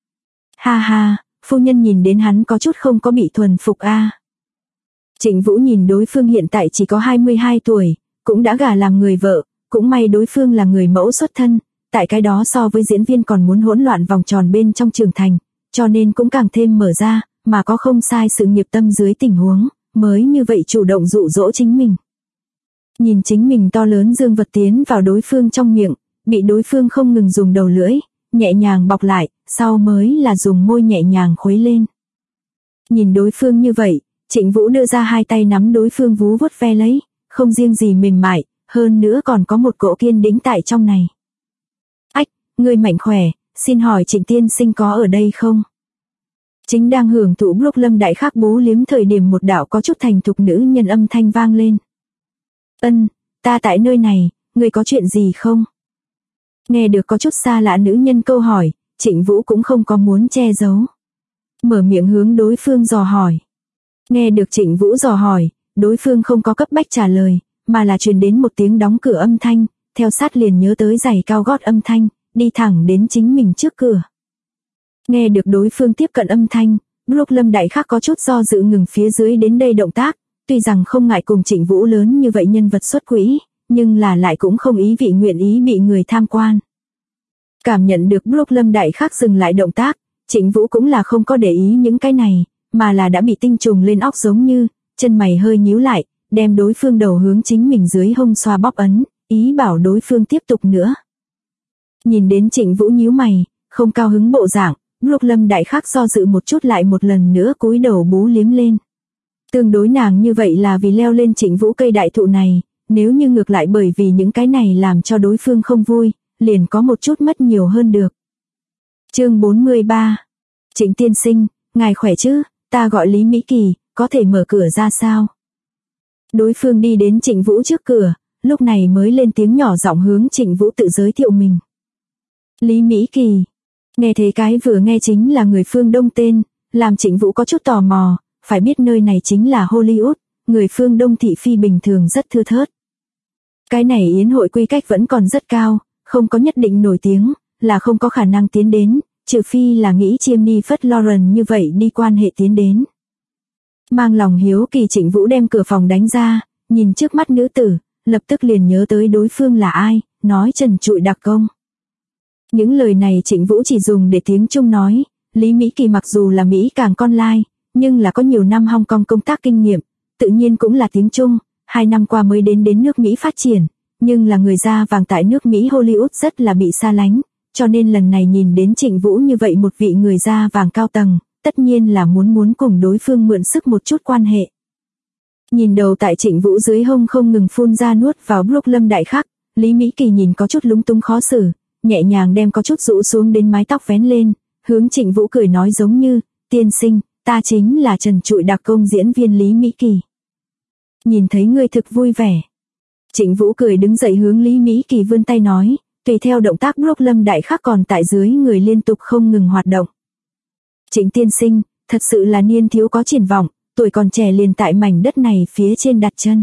Ha ha, phu nhân nhìn đến hắn có chút không có bị thuần phục a. Trịnh Vũ nhìn đối phương hiện tại chỉ có 22 tuổi, cũng đã gả làm người vợ, cũng may đối phương là người mẫu xuất thân, tại cái đó so với diễn viên còn muốn hỗn loạn vòng tròn bên trong trưởng thành, cho nên cũng càng thêm mở ra, mà có không sai sự nghiệp tâm dưới tình huống, mới như vậy chủ động dụ dỗ chính mình. Nhìn chính mình to lớn dương vật tiến vào đối phương trong miệng, bị đối phương không ngừng dùng đầu lưỡi, nhẹ nhàng bọc lại, sau mới là dùng môi nhẹ nhàng khuấy lên. Nhìn đối phương như vậy, Trịnh Vũ đưa ra hai tay nắm đối phương vú vuốt ve lấy, không riêng gì mềm mại, hơn nữa còn có một cỗ kiên đĩnh tại trong này. Ách, người mạnh khỏe, xin hỏi Trịnh tiên sinh có ở đây không? Chính đang hưởng thụ Brooke Lâm Đại Khắc bú liếm thời điểm một đạo có chút thành thục nữ nhân âm thanh vang lên. Ân, ta tại nơi này, người có chuyện gì không? Nghe được có chút xa lạ nữ nhân câu hỏi, Trịnh Vũ cũng không có muốn che giấu. Mở miệng hướng đối phương dò hỏi. Nghe được Trịnh Vũ dò hỏi, đối phương không có cấp bách trả lời, mà là truyền đến một tiếng đóng cửa âm thanh, theo sát liền nhớ tới giày cao gót âm thanh, đi thẳng đến chính mình trước cửa. Nghe được đối phương tiếp cận âm thanh, Brooke Lâm Đại Khắc có chút do dự ngừng phía dưới đến đây động tác, tuy rằng không ngại cùng Trịnh Vũ lớn như vậy nhân vật xuất quỹ, nhưng là lại cũng không ý vị nguyện ý bị người tham quan. Cảm nhận được Brooke Lâm Đại Khắc dừng lại động tác, Trịnh Vũ cũng là không có để ý những cái này, mà là đã bị tinh trùng lên óc giống như, chân mày hơi nhíu lại, đem đối phương đầu hướng chính mình dưới hông xoa bóp ấn, ý bảo đối phương tiếp tục nữa. Nhìn đến Trịnh Vũ nhíu mày, không cao hứng bộ dạng, Brooke Lâm Đại Khắc do dự một chút lại một lần nữa cúi đầu bú liếm lên. Tương đối nàng như vậy là vì leo lên Trịnh Vũ cây đại thụ này, nếu như ngược lại bởi vì những cái này làm cho đối phương không vui, liền có một chút mất nhiều hơn được. Chương 43. Trịnh tiên sinh, ngài khỏe chứ, ta gọi Lý Mỹ Kỳ, có thể mở cửa ra sao? Đối phương đi đến Trịnh Vũ trước cửa, lúc này mới lên tiếng nhỏ giọng hướng Trịnh Vũ tự giới thiệu mình. Lý Mỹ Kỳ. Nghe thế cái vừa nghe chính là người phương Đông tên, làm Trịnh Vũ có chút tò mò, phải biết nơi này chính là Hollywood, người phương Đông thị phi bình thường rất thưa thớt. Cái này yến hội quy cách vẫn còn rất cao, không có nhất định nổi tiếng, là không có khả năng tiến đến, trừ phi là nghĩ Chiêm Ni phất Lauren như vậy đi quan hệ tiến đến. Mang lòng hiếu kỳ Trịnh Vũ đem cửa phòng đánh ra, nhìn trước mắt nữ tử, lập tức liền nhớ tới đối phương là ai, nói trần trụi đặc công. Những lời này Trịnh Vũ chỉ dùng để tiếng Trung nói, Lý Mỹ Kỳ mặc dù là Mỹ càng con lai, nhưng là có nhiều năm Hong Kong công tác kinh nghiệm, tự nhiên cũng là tiếng Trung, 2 năm qua mới đến nước Mỹ phát triển, nhưng là người da vàng tại nước Mỹ Hollywood rất là bị xa lánh, cho nên lần này nhìn đến Trịnh Vũ như vậy một vị người da vàng cao tầng, tất nhiên là muốn cùng đối phương mượn sức một chút quan hệ. Nhìn đầu tại Trịnh Vũ dưới hông không ngừng phun ra nuốt vào Brooke Lâm Đại Khắc, Lý Mỹ Kỳ nhìn có chút lúng túng khó xử, nhẹ nhàng đem có chút rũ xuống đến mái tóc vén lên, hướng Trịnh Vũ cười nói giống như, tiên sinh, ta chính là trần trụi đặc công diễn viên Lý Mỹ Kỳ. Nhìn thấy ngươi thực vui vẻ. Trịnh Vũ cười đứng dậy hướng Lý Mỹ Kỳ vươn tay nói, tùy theo động tác Brooke Lâm Đại Khắc còn tại dưới người liên tục không ngừng hoạt động. Trịnh tiên sinh, thật sự là niên thiếu có triển vọng, tuổi còn trẻ liền tại mảnh đất này phía trên đặt chân.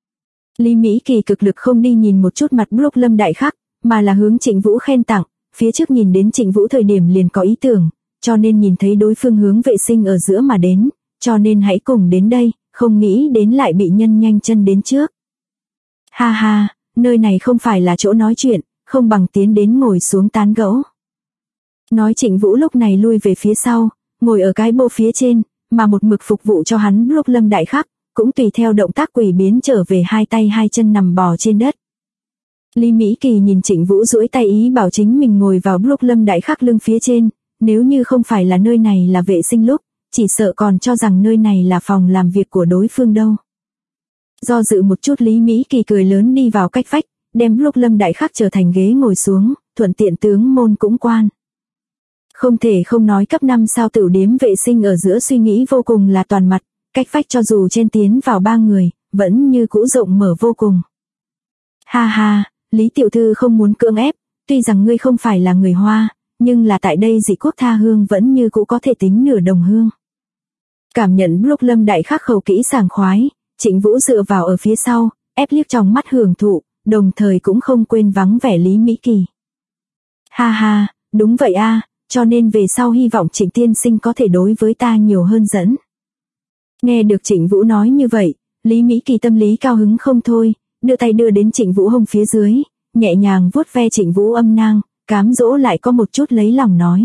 Lý Mỹ Kỳ cực lực không đi nhìn một chút mặt Brooke Lâm Đại Khắc, mà là hướng Trịnh Vũ khen tặng, phía trước nhìn đến Trịnh Vũ thời điểm liền có ý tưởng, cho nên nhìn thấy đối phương hướng vệ sinh ở giữa mà đến, cho nên hãy cùng đến đây, không nghĩ đến lại bị nhân nhanh chân đến trước. Ha ha, nơi này không phải là chỗ nói chuyện, không bằng tiến đến ngồi xuống tán gẫu. Nói Trịnh Vũ lúc này lui về phía sau, ngồi ở cái bô phía trên, mà một mực phục vụ cho hắn lúc Lâm Đại Khắc, cũng tùy theo động tác quỷ biến trở về hai tay hai chân nằm bò trên đất. Lý Mỹ Kỳ nhìn Trịnh Vũ duỗi tay ý bảo chính mình ngồi vào lúc Lâm Đại Khắc lưng phía trên, nếu như không phải là nơi này là vệ sinh lúc, chỉ sợ còn cho rằng nơi này là phòng làm việc của đối phương đâu. Do dự một chút Lý Mỹ Kỳ cười lớn đi vào cách vách, đem lúc Lâm Đại Khắc trở thành ghế ngồi xuống, thuận tiện tướng môn cũng quan. Không thể không nói cấp 5 sao tửu điếm vệ sinh ở giữa suy nghĩ vô cùng là toàn mặt, cách vách cho dù trên tiến vào 3 người, vẫn như cũ rộng mở vô cùng. Ha ha, Lý tiểu thư không muốn cưỡng ép, tuy rằng ngươi không phải là người Hoa, nhưng là tại đây dị quốc tha hương vẫn như cũ có thể tính nửa đồng hương. Cảm nhận lúc Lâm Đại Khắc khẩu kỹ sảng khoái, Trịnh Vũ dựa vào ở phía sau, ép liếc trong mắt hưởng thụ, đồng thời cũng không quên vắng vẻ Lý Mỹ Kỳ. Ha ha, đúng vậy a, cho nên về sau hy vọng Trịnh tiên sinh có thể đối với ta nhiều hơn dẫn. Nghe được Trịnh Vũ nói như vậy, Lý Mỹ Kỳ tâm lý cao hứng không thôi, đưa tay đưa đến Trịnh Vũ hông phía dưới, nhẹ nhàng vuốt ve Trịnh Vũ âm nang, cám dỗ lại có một chút lấy lòng nói.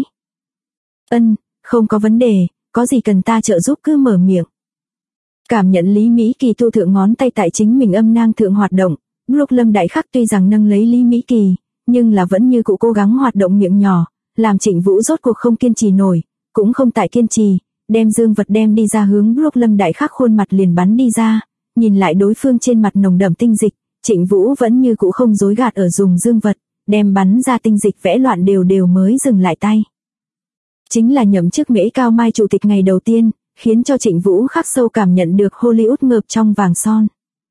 Không có vấn đề, có gì cần ta trợ giúp cứ mở miệng. Cảm nhận Lý Mỹ Kỳ thu thượng ngón tay tại chính mình âm nang thượng hoạt động, lúc Lâm Đại Khắc tuy rằng nâng lấy Lý Mỹ Kỳ, nhưng là vẫn như cũ cố gắng hoạt động miệng nhỏ, làm Trịnh Vũ rốt cuộc không kiên trì nổi, cũng không tại kiên trì, đem dương vật đem đi ra hướng lúc Lâm Đại Khắc khuôn mặt liền bắn đi ra, nhìn lại đối phương trên mặt nồng đậm tinh dịch, Trịnh Vũ vẫn như cũ không dối gạt ở dùng dương vật, đem bắn ra tinh dịch vẽ loạn đều mới dừng lại tay. Chính là nhậm chức Mễ Cao Mai chủ tịch ngày đầu tiên, khiến cho Trịnh Vũ khắc sâu cảm nhận được Hollywood ngợp trong vàng son.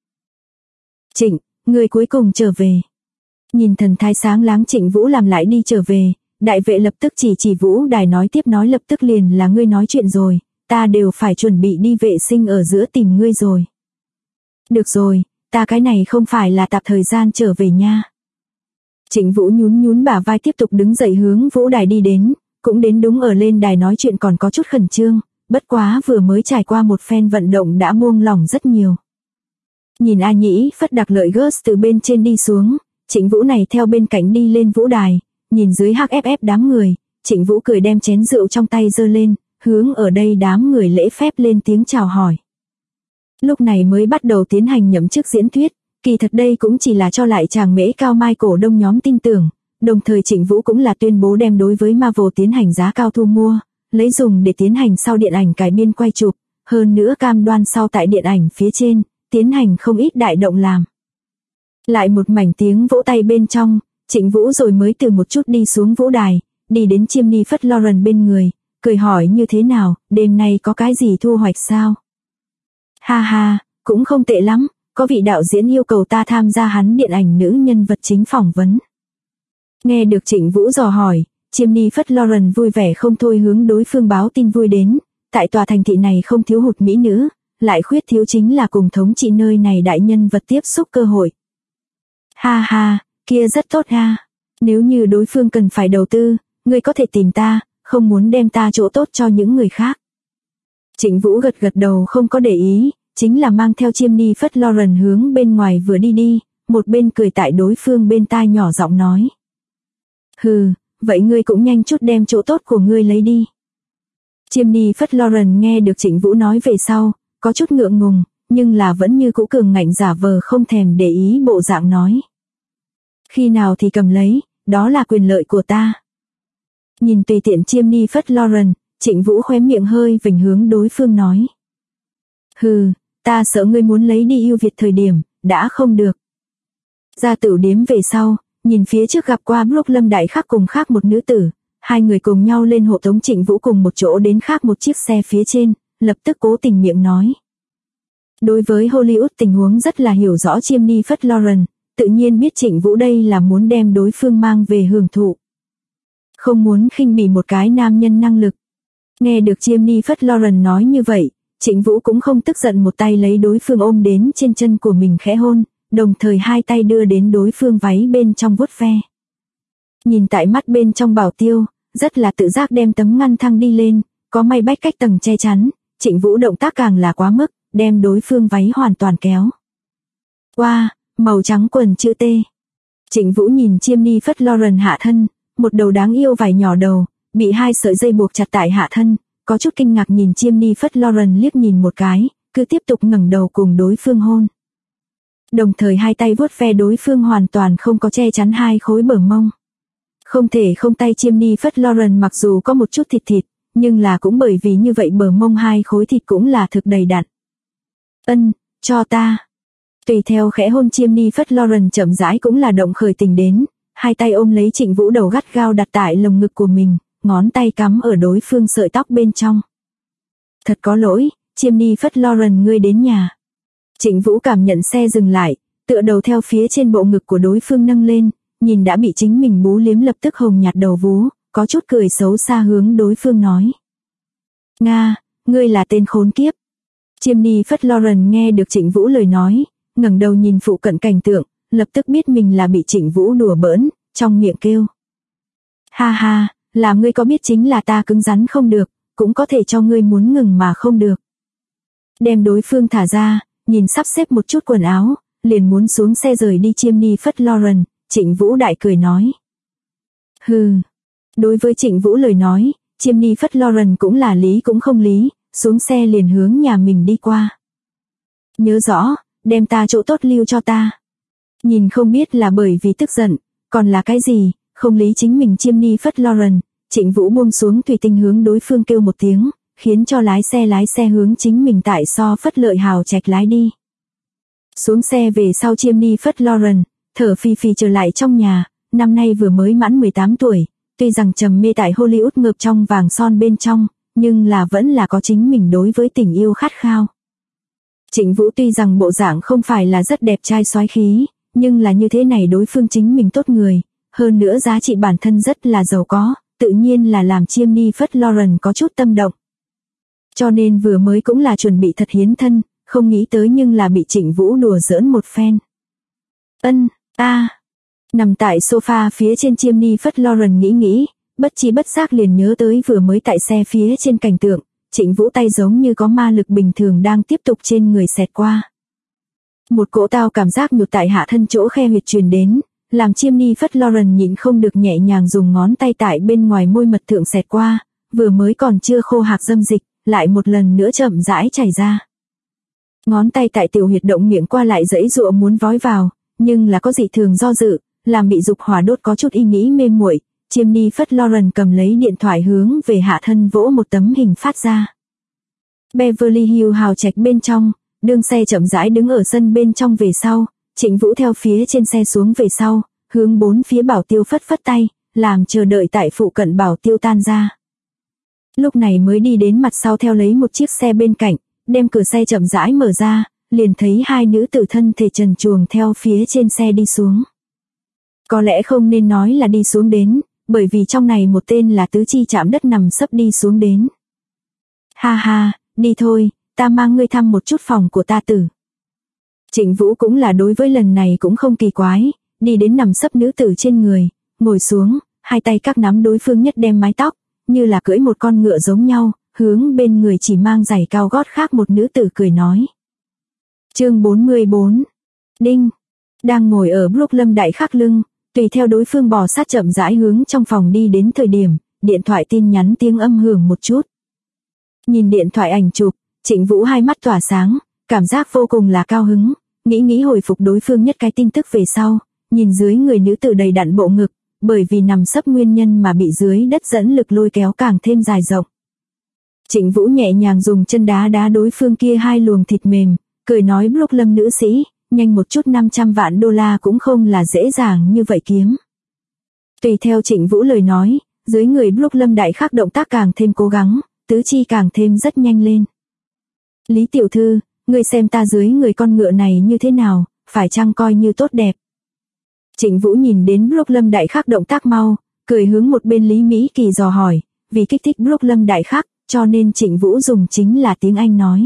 Trịnh, người cuối cùng trở về. Nhìn thần thái sáng láng Trịnh Vũ làm lại đi trở về, đại vệ lập tức chỉ Vũ Đài nói tiếp nói lập tức liền là ngươi nói chuyện rồi, ta đều phải chuẩn bị đi vệ sinh ở giữa tìm ngươi rồi. Được rồi, ta cái này không phải là tạp thời gian trở về nha. Trịnh Vũ nhún bả vai tiếp tục đứng dậy hướng Vũ Đài đi đến, cũng đến đúng ở lên đài nói chuyện còn có chút khẩn trương, bất quá vừa mới trải qua một phen vận động đã buông lỏng rất nhiều. Nhìn A Nhĩ phất đặc lợi Girls từ bên trên đi xuống, Trịnh Vũ này theo bên cạnh đi lên vũ đài, nhìn dưới HFF đám người, Trịnh Vũ cười đem chén rượu trong tay giơ lên, hướng ở đây đám người lễ phép lên tiếng chào hỏi. Lúc này mới bắt đầu tiến hành nhậm chức diễn thuyết, kỳ thật đây cũng chỉ là cho lại chàng Mễ Cao Mai cổ đông nhóm tin tưởng, đồng thời Trịnh Vũ cũng là tuyên bố đem đối với Marvel tiến hành giá cao thu mua, lấy dùng để tiến hành sau điện ảnh cải biên quay chụp, hơn nữa cam đoan sau tại điện ảnh phía trên, tiến hành không ít đại động làm. Lại một mảnh tiếng vỗ tay bên trong, Trịnh Vũ rồi mới từ một chút đi xuống vũ đài, đi đến Chiêm Ni Phất Lauren bên người, cười hỏi như thế nào, đêm nay có cái gì thu hoạch sao? Ha ha, cũng không tệ lắm, có vị đạo diễn yêu cầu ta tham gia hắn điện ảnh nữ nhân vật chính phỏng vấn. Nghe được Trịnh Vũ dò hỏi, Chiêm Ni Phất Lauren vui vẻ không thôi hướng đối phương báo tin vui đến, tại tòa thành thị này không thiếu hụt mỹ nữ, lại khuyết thiếu chính là cùng thống trị nơi này đại nhân vật tiếp xúc cơ hội. Ha ha, kia rất tốt ha. Nếu như đối phương cần phải đầu tư, ngươi có thể tìm ta, không muốn đem ta chỗ tốt cho những người khác. Trịnh Vũ gật đầu không có để ý, chính là mang theo Chiêm Ni Phất Lauren hướng bên ngoài vừa đi, một bên cười tại đối phương bên tai nhỏ giọng nói. Hừ, vậy ngươi cũng nhanh chút đem chỗ tốt của ngươi lấy đi. Chiêm Ni Phất Lauren nghe được Trịnh Vũ nói về sau, có chút ngượng ngùng, nhưng là vẫn như cũ cường ngạnh giả vờ không thèm để ý bộ dạng nói. Khi nào thì cầm lấy, đó là quyền lợi của ta. Nhìn tùy tiện Chiêm Ni Phất Lauren, Trịnh Vũ khóe miệng hơi vểnh hướng đối phương nói. Hừ, ta sợ ngươi muốn lấy đi ưu việt thời điểm, đã không được. Ra tửu điếm về sau, nhìn phía trước gặp qua lúc Lâm Đại Khắc cùng khác một nữ tử, hai người cùng nhau lên hộ tống Trịnh Vũ cùng một chỗ đến khác một chiếc xe phía trên, lập tức cố tình miệng nói. Đối với Hollywood tình huống rất là hiểu rõ Chiêm Ni Phất Lauren, tự nhiên biết Trịnh Vũ đây là muốn đem đối phương mang về hưởng thụ. Không muốn khinh bỉ một cái nam nhân năng lực. Nghe được Chiêm Ni Phất Lauren nói như vậy, Trịnh Vũ cũng không tức giận một tay lấy đối phương ôm đến trên chân của mình khẽ hôn, đồng thời hai tay đưa đến đối phương váy bên trong vuốt ve. Nhìn tại mắt bên trong bảo tiêu, rất là tự giác đem tấm ngăn thăng đi lên, có may bách cách tầng che chắn, Trịnh Vũ động tác càng là quá mức, đem đối phương váy hoàn toàn kéo qua, màu trắng quần chữ T. Trịnh Vũ nhìn chiêm ni phất Lauren hạ thân, một đầu đáng yêu vải nhỏ đầu, bị 2 sợi dây buộc chặt tại hạ thân, có chút kinh ngạc nhìn chiêm ni phất Lauren liếc nhìn một cái, cứ tiếp tục ngẩng đầu cùng đối phương hôn. Đồng thời 2 tay vuốt ve đối phương hoàn toàn không có che chắn 2 khối bờ mông. Không thể không tay chiêm ni phất Lauren mặc dù có một chút thịt, nhưng là cũng bởi vì như vậy bờ mông 2 khối thịt cũng là thực đầy đặn. Ân, cho ta. Tùy theo khẽ hôn chiêm ni phất Lauren chậm rãi cũng là động khởi tình đến, 2 tay ôm lấy Trịnh Vũ đầu gắt gao đặt tại lồng ngực của mình, ngón tay cắm ở đối phương sợi tóc bên trong. Thật có lỗi, chiêm ni phất Lauren ngươi đến nhà. Trịnh Vũ cảm nhận xe dừng lại, tựa đầu theo phía trên bộ ngực của đối phương nâng lên, nhìn đã bị chính mình bú liếm lập tức hồng nhạt đầu vú, có chút cười xấu xa hướng đối phương nói. Nga, ngươi là tên khốn kiếp. Chiêm ni phất Lauren nghe được Trịnh Vũ lời nói, ngẩng đầu nhìn phụ cận cảnh tượng, lập tức biết mình là bị Trịnh Vũ đùa bỡn, trong miệng kêu. Ha ha, là ngươi có biết chính là ta cứng rắn không được, cũng có thể cho ngươi muốn ngừng mà không được. Đem đối phương thả ra, nhìn sắp xếp một chút quần áo, liền muốn xuống xe rời đi chiêm ni phất Lauren, Trịnh Vũ đại cười nói. Hừ. Đối với Trịnh Vũ lời nói, chiêm ni phất Lauren cũng là lý cũng không lý, xuống xe liền hướng nhà mình đi qua. Nhớ rõ, đem ta chỗ tốt lưu cho ta. Nhìn không biết là bởi vì tức giận, còn là cái gì, không lý chính mình chiêm ni phất Lauren, Trịnh Vũ buông xuống tùy tình hướng đối phương kêu một tiếng, khiến cho lái xe hướng chính mình tại so phất lợi hào trạch lái đi. Xuống xe về sau chiêm ni phất Lauren, thở phì phì trở lại trong nhà, năm nay vừa mới mãn 18 tuổi, tuy rằng trầm mê tại Hollywood ngợp trong vàng son bên trong, nhưng là vẫn là có chính mình đối với tình yêu khát khao. Trịnh Vũ tuy rằng bộ dạng không phải là rất đẹp trai soái khí, nhưng là như thế này đối phương chính mình tốt người, hơn nữa giá trị bản thân rất là giàu có, tự nhiên là làm chiêm ni phất Lauren có chút tâm động. Cho nên vừa mới cũng là chuẩn bị thật hiến thân, không nghĩ tới nhưng là bị Trịnh Vũ đùa giỡn một phen. Nằm tại sofa phía trên chiêm ni phất Lauren nghĩ, bất chi bất giác liền nhớ tới vừa mới tại xe phía trên cảnh tượng, Trịnh Vũ tay giống như có ma lực bình thường đang tiếp tục trên người xẹt qua. Một cỗ tao cảm giác nhụt tại hạ thân chỗ khe huyệt truyền đến, làm chiêm ni phất Lauren nhịn không được nhẹ nhàng dùng ngón tay tại bên ngoài môi mật thượng xẹt qua, vừa mới còn chưa khô hạc dâm dịch, lại một lần nữa chậm rãi chảy ra. Ngón tay tại tiểu huyệt động miệng qua lại giãy giụa muốn vói vào, nhưng là có dị thường do dự, làm bị dục hỏa đốt có chút ý nghĩ mê muội. Chiêm ni phất Lauren cầm lấy điện thoại hướng về hạ thân vỗ một tấm hình phát ra. Beverly Hills hào trạch bên trong, đương xe chậm rãi đứng ở sân bên trong về sau, Trịnh Vũ theo phía trên xe xuống về sau, hướng 4 phía bảo tiêu phất phất tay, làm chờ đợi tại phụ cận bảo tiêu tan ra. Lúc này mới đi đến mặt sau theo lấy một chiếc xe bên cạnh, đem cửa xe chậm rãi mở ra, liền thấy 2 nữ tử thân thể trần truồng theo phía trên xe đi xuống. Có lẽ không nên nói là đi xuống đến, bởi vì trong này một tên là tứ chi chạm đất nằm sấp đi xuống đến. Ha ha, đi thôi, ta mang ngươi thăm một chút phòng của ta tử. Trịnh Vũ cũng là đối với lần này cũng không kỳ quái, đi đến nằm sấp nữ tử trên người, ngồi xuống, 2 tay các nắm đối phương nhất đem mái tóc, như là cưỡi một con ngựa giống nhau, hướng bên người chỉ mang giày cao gót khác một nữ tử cười nói. Chương 44. Đinh. Đang ngồi ở Brooklyn đại khắc lưng, tùy theo đối phương bò sát chậm rãi hướng trong phòng đi đến thời điểm, điện thoại tin nhắn tiếng âm hưởng một chút. Nhìn điện thoại ảnh chụp, Trịnh Vũ 2 mắt tỏa sáng, cảm giác vô cùng là cao hứng, nghĩ hồi phục đối phương nhất cái tin tức về sau, nhìn dưới người nữ tử đầy đặn bộ ngực, bởi vì nằm sấp nguyên nhân mà bị dưới đất dẫn lực lôi kéo càng thêm dài rộng. Trịnh Vũ nhẹ nhàng dùng chân đá đối phương kia 2 luồng thịt mềm, cười nói Brooklyn nữ sĩ, nhanh một chút 500 vạn đô la cũng không là dễ dàng như vậy kiếm. Tùy theo Trịnh Vũ lời nói, dưới người Brooklyn đại khắc động tác càng thêm cố gắng, tứ chi càng thêm rất nhanh lên. Lý tiểu thư, ngươi xem ta dưới người con ngựa này như thế nào, phải chăng coi như tốt đẹp. Trịnh Vũ nhìn đến Brooklyn đại khắc động tác mau, cười hướng một bên Lý Mỹ Kỳ dò hỏi, vì kích thích Brooklyn đại khắc, cho nên Trịnh Vũ dùng chính là tiếng Anh nói.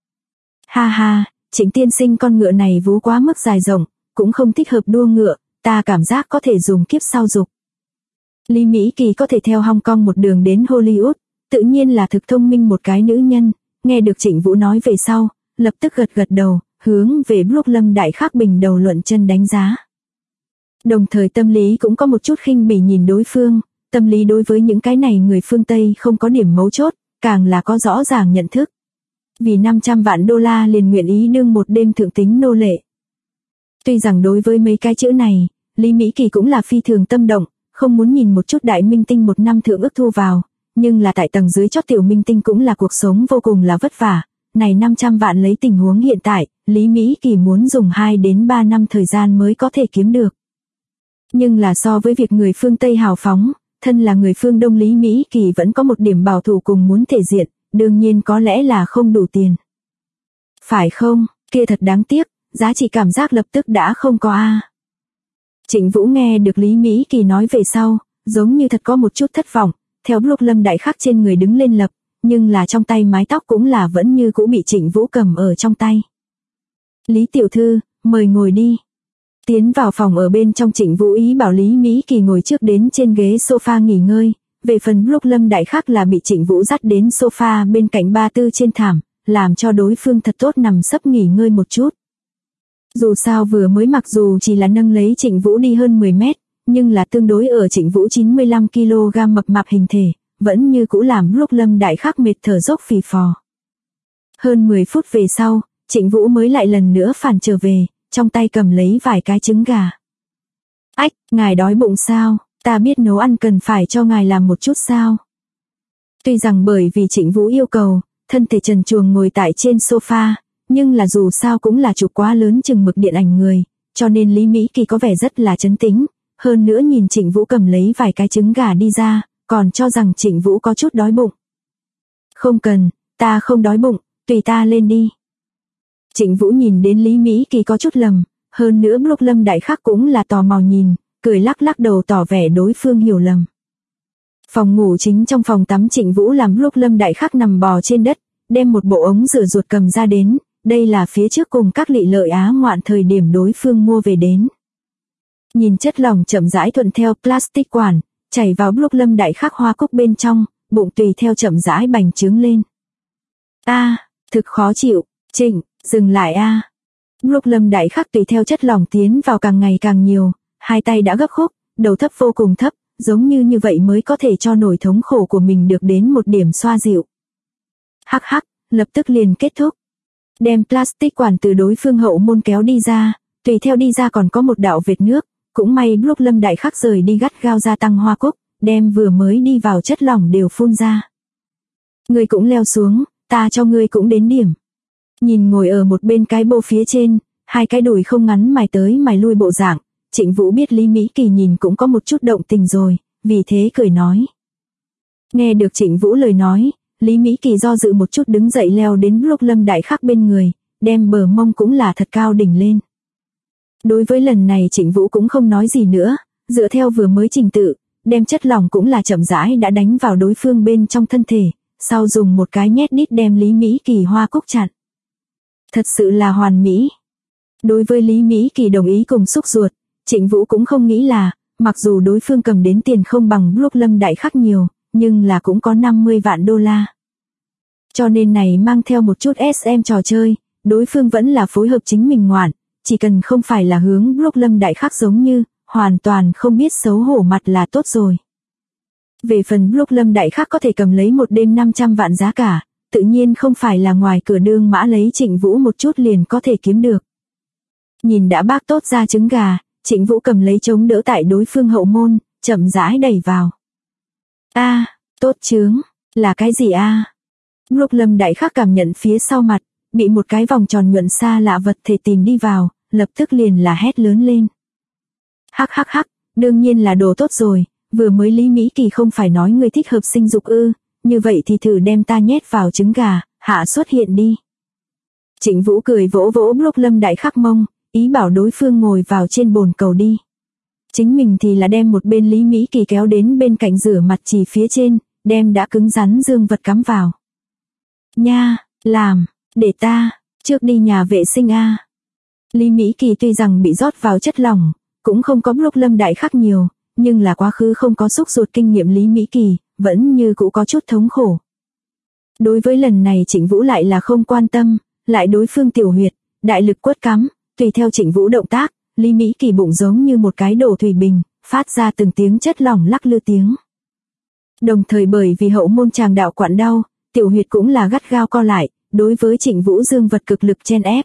Ha ha, Trịnh tiên sinh con ngựa này vú quá mức dài rộng, cũng không thích hợp đua ngựa, ta cảm giác có thể dùng kiếp sau dục. Lý Mỹ Kỳ có thể theo Hong Kong một đường đến Hollywood, tự nhiên là thực thông minh một cái nữ nhân, nghe được Trịnh Vũ nói về sau, lập tức gật gật đầu, hướng về Brooke Lâm Đại Khắc bình đầu luận chân đánh giá. Đồng thời tâm lý cũng có một chút khinh bỉ nhìn đối phương, tâm lý đối với những cái này người phương Tây không có điểm mấu chốt, càng là có rõ ràng nhận thức. Vì 500 vạn đô la liền nguyện ý đương một đêm thượng tính nô lệ. Tuy rằng đối với mấy cái chữ này, Lý Mỹ Kỳ cũng là phi thường tâm động, không muốn nhìn một chút đại minh tinh một năm thượng ước thu vào, nhưng là tại tầng dưới chót tiểu minh tinh cũng là cuộc sống vô cùng là vất vả. Này 500 vạn lấy tình huống hiện tại, Lý Mỹ Kỳ muốn dùng 2 đến 3 năm thời gian mới có thể kiếm được. Nhưng là so với việc người phương Tây hào phóng, thân là người phương Đông Lý Mỹ Kỳ vẫn có một điểm bảo thủ cùng muốn thể diện, đương nhiên có lẽ là không đủ tiền. Phải không, kia thật đáng tiếc, giá trị cảm giác lập tức đã không có a. Trịnh Vũ nghe được Lý Mỹ Kỳ nói về sau, giống như thật có một chút thất vọng, theo Brooke Lâm Đại Khắc trên người đứng lên lập, nhưng là trong tay mái tóc cũng là vẫn như cũ bị Trịnh Vũ cầm ở trong tay. Lý tiểu thư, mời ngồi đi. Tiến vào phòng ở bên trong Trịnh Vũ ý bảo Lý Mỹ Kỳ ngồi trước đến trên ghế sofa nghỉ ngơi, về phần Brooke Lâm Đại Khắc là bị Trịnh Vũ dắt đến sofa bên cạnh ba tư trên thảm, làm cho đối phương thật tốt nằm sấp nghỉ ngơi một chút. Dù sao vừa mới mặc dù chỉ là nâng lấy Trịnh Vũ đi hơn 10 mét, nhưng là tương đối ở Trịnh Vũ 95kg mập mạp hình thể, vẫn như cũ làm Brooke Lâm Đại Khắc mệt thở dốc phì phò. Hơn 10 phút về sau, Trịnh Vũ mới lại lần nữa phản trở về, trong tay cầm lấy vài cái trứng gà. Ách, ngài đói bụng sao, ta biết nấu ăn cần phải cho ngài làm một chút sao. Tuy rằng bởi vì Trịnh Vũ yêu cầu, thân thể trần truồng ngồi tại trên sofa, nhưng là dù sao cũng là chụp quá lớn chừng mực điện ảnh người, cho nên Lý Mỹ Kỳ có vẻ rất là trấn tĩnh, hơn nữa nhìn Trịnh Vũ cầm lấy vài cái trứng gà đi ra, còn cho rằng Trịnh Vũ có chút đói bụng. Không cần, ta không đói bụng, tùy ta lên đi. Trịnh Vũ nhìn đến Lý Mỹ Kỳ có chút lầm, hơn nữa Brooke Lâm Đại Khắc cũng là tò mò nhìn, cười lắc lắc đầu tỏ vẻ đối phương hiểu lầm. Phòng ngủ chính trong phòng tắm Trịnh Vũ làm Brooke Lâm Đại Khắc nằm bò trên đất, đem một bộ ống rửa ruột cầm ra đến, đây là phía trước cùng các lị lợi á ngoạn thời điểm đối phương mua về đến. Nhìn chất lỏng chậm rãi thuận theo plastic quản, chảy vào Brooke Lâm Đại Khắc hoa cúc bên trong, bụng tùy theo chậm rãi bành trướng lên. Thực khó chịu, Trịnh, dừng lại a. Brooke Lâm Đại Khắc tùy theo chất lỏng tiến vào càng ngày càng nhiều, hai tay đã gấp khúc, đầu thấp vô cùng thấp, giống như vậy mới có thể cho nỗi thống khổ của mình được đến một điểm xoa dịu. Hắc hắc, lập tức liền kết thúc. Đem plastic quản từ đối phương hậu môn kéo đi ra, tùy theo đi ra còn có một đạo vệt nước, cũng may Brooke Lâm Đại Khắc rời đi gắt gao gia tăng hoa cúc, đem vừa mới đi vào chất lỏng đều phun ra. Ngươi cũng leo xuống, ta cho ngươi cũng đến điểm. Nhìn ngồi ở một bên cái bô phía trên, hai cái đùi không ngắn mài tới mài lui bộ dạng, Trịnh Vũ biết Lý Mỹ Kỳ nhìn cũng có một chút động tình rồi, vì thế cười nói. Nghe được Trịnh Vũ lời nói, Lý Mỹ Kỳ do dự một chút đứng dậy leo đến Brooke Lâm Đại Khắc bên người, đem bờ mông cũng là thật cao đỉnh lên. Đối với lần này Trịnh Vũ cũng không nói gì nữa, dựa theo vừa mới trình tự, đem chất lỏng cũng là chậm rãi đã đánh vào đối phương bên trong thân thể, sau dùng một cái nhét đít đem Lý Mỹ Kỳ hoa cúc chặn. Thật sự là hoàn mỹ. Đối với Lý Mỹ Kỳ đồng ý cùng xúc ruột, Trịnh Vũ cũng không nghĩ là, mặc dù đối phương cầm đến tiền không bằng Brooke Lâm Đại Khắc nhiều, nhưng là cũng có 50 vạn đô la. Cho nên này mang theo một chút SM trò chơi, đối phương vẫn là phối hợp chính mình ngoạn, chỉ cần không phải là hướng Brooke Lâm Đại Khắc giống như, hoàn toàn không biết xấu hổ mặt là tốt rồi. Về phần Brooke Lâm Đại Khắc có thể cầm lấy một đêm 500 vạn giá cả, tự nhiên không phải là ngoài cửa đương mã lấy Trịnh Vũ một chút liền có thể kiếm được. Nhìn đã bác tốt ra trứng gà, Trịnh Vũ cầm lấy chống đỡ tại đối phương hậu môn, chậm rãi đẩy vào. Tốt chướng, là cái gì a? Brooke Lâm Đại Khắc cảm nhận phía sau mặt, bị một cái vòng tròn nhuận xa lạ vật thể tìm đi vào, lập tức liền là hét lớn lên. Hắc, đương nhiên là đồ tốt rồi, vừa mới Lý Mỹ Kỳ không phải nói người thích hợp sinh dục ư, như vậy thì thử đem ta nhét vào trứng gà, hạ xuất hiện đi. Trịnh Vũ cười vỗ vỗ Brooke Lâm Đại Khắc mông, ý bảo đối phương ngồi vào trên bồn cầu đi. Chính mình thì là đem một bên Lý Mỹ Kỳ kéo đến bên cạnh rửa mặt chỉ phía trên, đem đã cứng rắn dương vật cắm vào. Nha, làm, để ta, trước đi nhà vệ sinh a. Lý Mỹ Kỳ tuy rằng bị rót vào chất lỏng, cũng không có Brooke Lâm Đại Khắc nhiều, nhưng là quá khứ không có xúc ruột kinh nghiệm Lý Mỹ Kỳ, vẫn như cũ có chút thống khổ. Đối với lần này Trịnh Vũ lại là không quan tâm, lại đối phương tiểu huyệt, đại lực quất cắm, tùy theo Trịnh Vũ động tác, Lý Mỹ Kỳ bụng giống như một cái đổ thủy bình, phát ra từng tiếng chất lỏng lắc lư tiếng. Đồng thời bởi vì hậu môn tràng đạo quặn đau, tiểu huyệt cũng là gắt gao co lại, đối với Trịnh Vũ dương vật cực lực chen ép.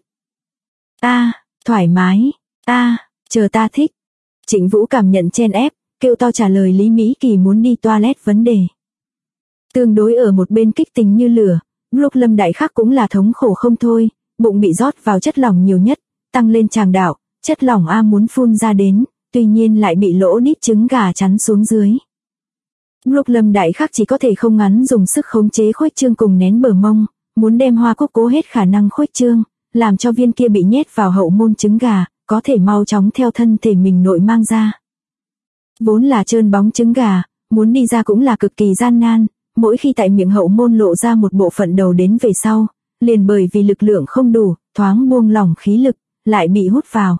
Thoải mái, chờ ta thích. Trịnh Vũ cảm nhận chen ép, kêu to trả lời Lý Mỹ Kỳ muốn đi toilet vấn đề. Tương đối ở một bên kích tình như lửa, lúc Lâm Đại Khắc cũng là thống khổ không thôi, bụng bị rót vào chất lỏng nhiều nhất, tăng lên tràng đạo, chất lỏng muốn phun ra đến, tuy nhiên lại bị lỗ đít trứng gà chắn xuống dưới. Lúc Lâm Đại Khắc chỉ có thể không ngắn dùng sức khống chế khuếch trương cùng nén bờ mông, muốn đem Hoa Cúc cố hết khả năng khuếch trương, làm cho viên kia bị nhét vào hậu môn trứng gà, có thể mau chóng theo thân thể mình nội mang ra. Vốn là trơn bóng trứng gà, muốn đi ra cũng là cực kỳ gian nan, mỗi khi tại miệng hậu môn lộ ra một bộ phận đầu đến về sau, liền bởi vì lực lượng không đủ, thoáng buông lỏng khí lực, lại bị hút vào.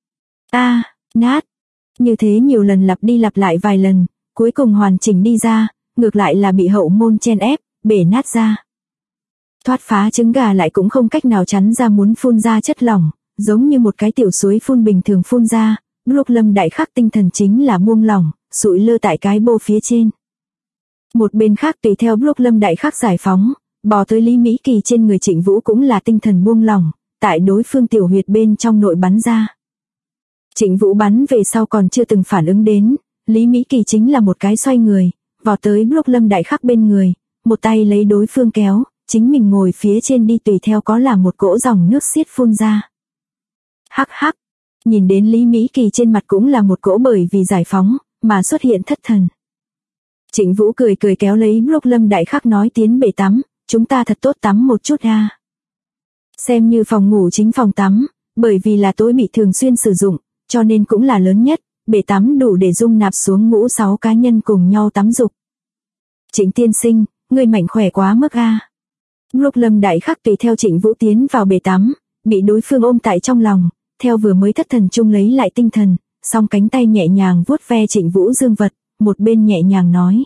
Nát. Như thế nhiều lần lặp đi lặp lại vài lần, cuối cùng hoàn chỉnh đi ra, ngược lại là bị hậu môn chen ép, bể nát ra. Thoát phá trứng gà lại cũng không cách nào chắn ra muốn phun ra chất lỏng, giống như một cái tiểu suối phun bình thường phun ra, lúc Lâm Đại Khắc tinh thần chính là buông lỏng, sụi lơ tại cái bô phía trên. Một bên khác tùy theo lúc Lâm Đại Khắc giải phóng, bò tới Lý Mỹ Kỳ trên người Trịnh Vũ cũng là tinh thần buông lỏng, tại đối phương tiểu huyệt bên trong nội bắn ra. Trịnh Vũ bắn về sau còn chưa từng phản ứng đến, Lý Mỹ Kỳ chính là một cái xoay người, vò tới lúc Lâm Đại Khắc bên người, một tay lấy đối phương kéo, chính mình ngồi phía trên đi tùy theo có là một cỗ dòng nước xiết phun ra. Hắc, nhìn đến Lý Mỹ Kỳ trên mặt cũng là một cỗ bởi vì giải phóng, mà xuất hiện thất thần. Trịnh Vũ cười kéo lấy lúc Lâm Đại Khắc nói tiến bể tắm, chúng ta thật tốt tắm một chút ha. Xem như phòng ngủ chính phòng tắm, bởi vì là tối bị thường xuyên sử dụng, cho nên cũng là lớn nhất, bể tắm đủ để dung nạp xuống ngũ 6 cá nhân cùng nhau tắm dục. Trịnh tiên sinh, người mạnh khỏe quá mức a. Lúc Lâm Đại Khắc tùy theo Trịnh Vũ tiến vào bể tắm, bị đối phương ôm tại trong lòng, theo vừa mới thất thần chung lấy lại tinh thần, song cánh tay nhẹ nhàng vuốt ve Trịnh Vũ dương vật, một bên nhẹ nhàng nói.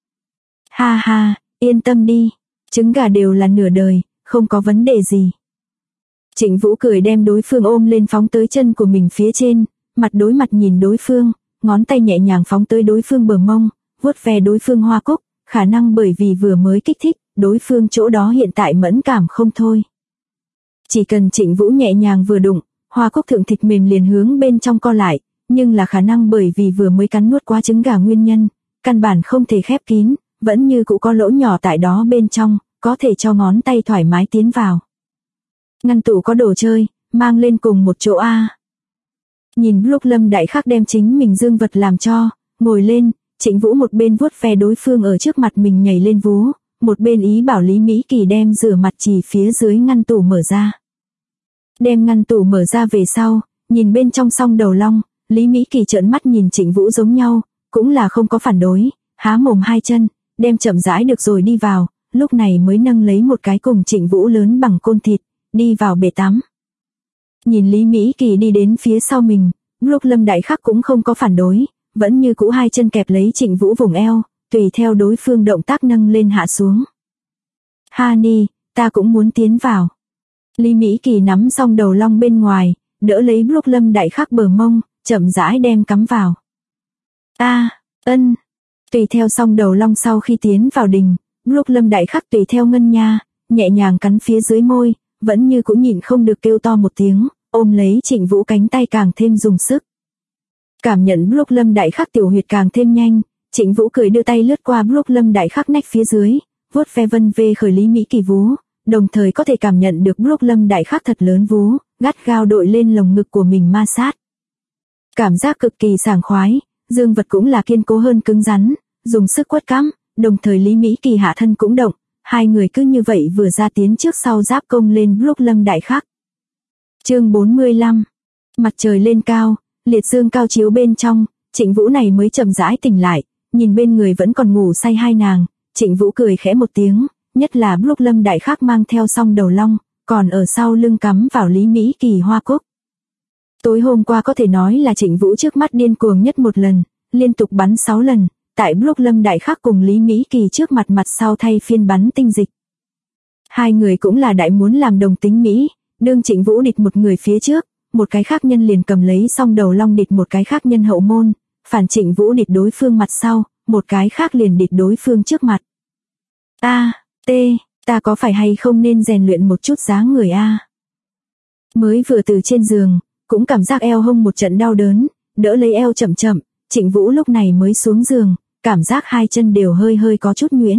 Ha, yên tâm đi, trứng gà đều là nửa đời, không có vấn đề gì. Trịnh Vũ cười đem đối phương ôm lên phóng tới chân của mình phía trên, mặt đối mặt nhìn đối phương, ngón tay nhẹ nhàng phóng tới đối phương bờ mông, vuốt ve đối phương Hoa Cúc, khả năng bởi vì vừa mới kích thích, đối phương chỗ đó hiện tại mẫn cảm không thôi. Chỉ cần Trịnh Vũ nhẹ nhàng vừa đụng, Hoa Cúc thượng thịt mềm liền hướng bên trong co lại, nhưng là khả năng bởi vì vừa mới cắn nuốt quá trứng gà nguyên nhân, căn bản không thể khép kín, vẫn như cũ có lỗ nhỏ tại đó bên trong, có thể cho ngón tay thoải mái tiến vào. Ngăn tủ có đồ chơi, mang lên cùng một chỗ a. Nhìn lúc Lâm Đại Khắc đem chính mình dương vật làm cho, ngồi lên, Trịnh Vũ một bên vuốt ve đối phương ở trước mặt mình nhảy lên vú, một bên ý bảo Lý Mỹ Kỳ đem rửa mặt chỉ phía dưới ngăn tủ mở ra. Đem ngăn tủ mở ra về sau, nhìn bên trong song đầu long, Lý Mỹ Kỳ trợn mắt nhìn Trịnh Vũ giống nhau, cũng là không có phản đối, há mồm hai chân, đem chậm rãi được rồi đi vào, lúc này mới nâng lấy một cái cùng Trịnh Vũ lớn bằng côn thịt, đi vào bể tắm. Nhìn Lý Mỹ Kỳ đi đến phía sau mình, lúc Lâm Đại Khắc cũng không có phản đối, vẫn như cũ hai chân kẹp lấy Trịnh Vũ vùng eo, tùy theo đối phương động tác nâng lên hạ xuống. Hani, ta cũng muốn tiến vào. Lý Mỹ Kỳ nắm xong đầu long bên ngoài, đỡ lấy lúc Lâm Đại Khắc bờ mông, chậm rãi đem cắm vào. Tùy theo xong đầu long sau khi tiến vào đình, lúc Lâm Đại Khắc tùy theo ngân nha, nhẹ nhàng cắn phía dưới môi, vẫn như cũng nhịn không được kêu to một tiếng, ôm lấy Trịnh Vũ cánh tay càng thêm dùng sức. Cảm nhận lúc Lâm Đại Khắc tiểu huyệt càng thêm nhanh, Trịnh Vũ cười đưa tay lướt qua lúc Lâm Đại Khắc nách phía dưới, vuốt ve vân vê khởi Lý Mỹ Kỳ vú, đồng thời có thể cảm nhận được lúc Lâm Đại Khắc thật lớn vú, gắt gao đội lên lồng ngực của mình ma sát. Cảm giác cực kỳ sảng khoái, dương vật cũng là kiên cố hơn cứng rắn, dùng sức quất cắm, đồng thời Lý Mỹ Kỳ hạ thân cũng động, hai người cứ như vậy vừa ra tiến trước sau giáp công lên lúc Lâm Đại Khắc. Chương 45. Mặt trời lên cao, liệt dương cao chiếu bên trong, Trịnh Vũ này mới chậm rãi tỉnh lại, nhìn bên người vẫn còn ngủ say hai nàng, Trịnh Vũ cười khẽ một tiếng, nhất là lúc Lâm Đại Khắc mang theo song đầu long, còn ở sau lưng cắm vào Lý Mỹ Kỳ Hoa Cúc. Tối hôm qua có thể nói là Trịnh Vũ trước mắt điên cuồng nhất một lần, liên tục bắn 6 lần, tại lúc Lâm Đại Khắc cùng Lý Mỹ Kỳ trước mặt mặt sau thay phiên bắn tinh dịch. Hai người cũng là đại muốn làm đồng tính Mỹ, đương Trịnh Vũ địch một người phía trước, một cái khác nhân liền cầm lấy song đầu long địch một cái khác nhân hậu môn, phản Trịnh Vũ địch đối phương mặt sau, một cái khác liền địch đối phương trước mặt. Ta có phải hay không nên rèn luyện một chút dáng người a? Mới vừa từ trên giường, cũng cảm giác eo hông một trận đau đớn, đỡ lấy eo chậm chậm, Trịnh Vũ lúc này mới xuống giường, cảm giác hai chân đều hơi hơi có chút nhuyễn.